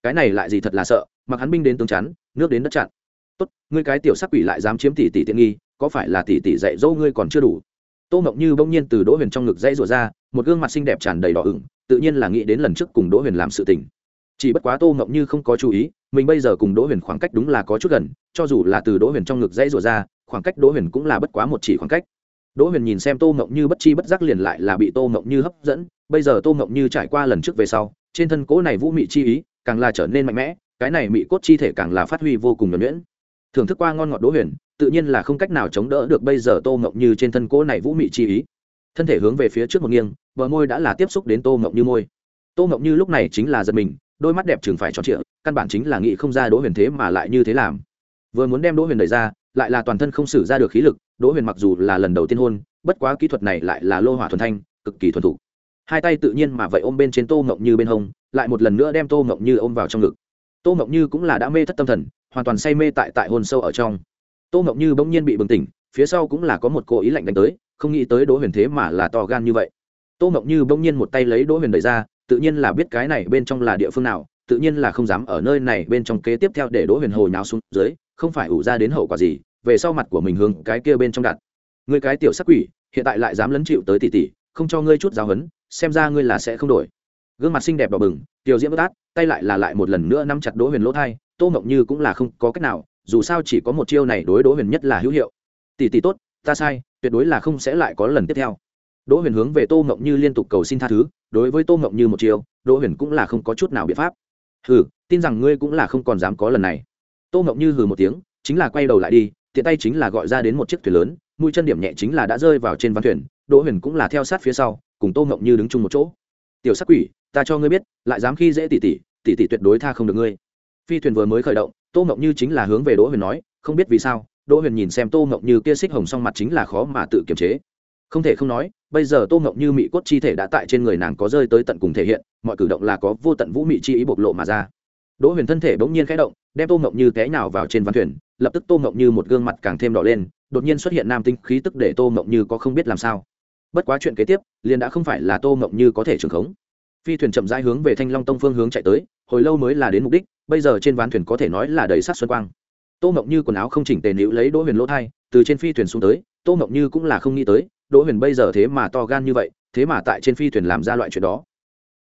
cái này lại gì thật là sợ, mặc hắn binh đến tướng chắn, nước đến đất chặn. Tốt, ngươi cái tiểu sắc quỷ lại dám chiếm tỷ tỷ tiện nghi, có phải là tỷ tỷ dạy dỗ ngươi còn chưa đủ? Tô Ngọc Như bỗng nhiên từ Đỗ Huyền trong ngực dãy rủa ra, một gương mặt xinh đẹp tràn đầy đỏ ửng, tự nhiên là nghĩ đến lần trước cùng Đỗ Huyền làm sự tình. Chỉ bất quá Tô Ngọc Như không có chú ý, mình bây giờ cùng Đỗ Huyền khoảng cách đúng là có chút gần, cho dù là từ Đỗ Huyền trong ngực dãy rủa ra, khoảng cách Đỗ Huyền cũng là bất quá một chỉ khoảng cách. Đỗ Huyền nhìn xem Tô Ngọc Như bất chi bất giác liền lại là bị Tô Ngọc Như hấp dẫn, bây giờ Tô Ngọc Như trải qua lần trước về sau, trên thân cố này vũ mị chi ý càng là trở nên mạnh mẽ, cái này mị cốt chi thể càng là phát huy vô cùng nhuần nhuyễn. Thưởng thức qua ngon ngọt Đỗ Huyền, tự nhiên là không cách nào chống đỡ được bây giờ Tô Ngọc Như trên thân cố này vũ mị chi ý. Thân thể hướng về phía trước một nghiêng, bờ môi đã là tiếp xúc đến Tô Ngọc Như môi. Tô Ngọc Như lúc này chính là giật mình, đôi mắt đẹp trừng phải tròn trịa, căn bản chính là nghĩ không ra Đỗ Huyền thế mà lại như thế làm. Vừa muốn đem Đỗ Huyền đẩy ra, lại là toàn thân không sử ra được khí lực. Đỗ Huyền mặc dù là lần đầu tiên hôn, bất quá kỹ thuật này lại là lô hỏa thuần thanh, cực kỳ thuần thục. Hai tay tự nhiên mà vậy ôm bên trên Tô Ngọc Như bên hông, lại một lần nữa đem Tô Ngọc Như ôm vào trong ngực. Tô Ngọc Như cũng là đã mê thất tâm thần, hoàn toàn say mê tại tại hôn sâu ở trong. Tô Ngọc Như bỗng nhiên bị bừng tỉnh, phía sau cũng là có một cô ý lạnh đánh tới, không nghĩ tới Đỗ Huyền thế mà là to gan như vậy. Tô Ngọc Như bỗng nhiên một tay lấy Đỗ Huyền đẩy ra, tự nhiên là biết cái này bên trong là địa phương nào, tự nhiên là không dám ở nơi này bên trong kế tiếp theo để Đỗ Huyền hồ nháo xuống dưới, không phải ủ ra đến hậu quả gì, về sau mặt của mình hướng cái kia bên trong đặt. Ngươi cái tiểu sắc quỷ, hiện tại lại dám lấn chịu tới tỷ tỷ, không cho ngươi chút giáo huấn, xem ra ngươi là sẽ không đổi. Gương mặt xinh đẹp đỏ bừng, tiểu diễm bất át, tay lại là lại một lần nữa nắm chặt Đỗ Huyền lỗ thai. Tô Ngọc Như cũng là không có cách nào, dù sao chỉ có một chiêu này đối Đỗ Huyền nhất là hữu hiệu. Tỷ tỷ tốt, ta sai, tuyệt đối là không sẽ lại có lần tiếp theo. Đỗ Huyền hướng về Tô Ngọc Như liên tục cầu xin tha thứ, đối với Tô Ngọc Như một chiêu, Đỗ Huyền cũng là không có chút nào biện pháp. Hừ, tin rằng ngươi cũng là không còn dám có lần này. Tô Ngọc Như hừ một tiếng, chính là quay đầu lại đi, tiện tay chính là gọi ra đến một chiếc thuyền lớn, mũi chân điểm nhẹ chính là đã rơi vào trên ván thuyền. Đỗ Huyền cũng là theo sát phía sau, cùng Tô Ngọc Như đứng chung một chỗ. Tiểu sắc quỷ, ta cho ngươi biết, lại dám khi dễ tỷ tỷ, tỷ tỷ tuyệt đối tha không được ngươi. Phi thuyền vừa mới khởi động, Tô Ngọc Như chính là hướng về Đỗ Huyền nói, không biết vì sao, Đỗ Huyền nhìn xem Tô Ngọc Như kia xích hồng song mặt chính là khó mà tự kiềm chế. Không thể không nói, bây giờ Tô Ngọc Như mị cốt chi thể đã tại trên người nàng có rơi tới tận cùng thể hiện, mọi cử động là có vô tận vũ mị chi ý bộc lộ mà ra. Đỗ Huyền thân thể bỗng nhiên khẽ động, đem Tô Ngọc Như té nhào vào trên ván thuyền, lập tức Tô Ngọc Như một gương mặt càng thêm đỏ lên, đột nhiên xuất hiện nam tinh khí tức để Tô Ngọc Như có không biết làm sao. Bất quá chuyện kế tiếp, liền đã không phải là Tô Ngọc Như có thể trường khống. Phi thuyền chậm rãi hướng về Thanh Long Tông phương hướng chạy tới, hồi lâu mới là đến mục đích, bây giờ trên ván thuyền có thể nói là đầy sát xuân quang. Tô Ngọc Như quần áo không chỉnh tề níu lấy Đỗ Huyền lỗ thai, từ trên phi thuyền xuống tới, Tô Ngọc Như cũng là không nghĩ tới, Đỗ Huyền bây giờ thế mà to gan như vậy, thế mà tại trên phi thuyền làm ra loại chuyện đó.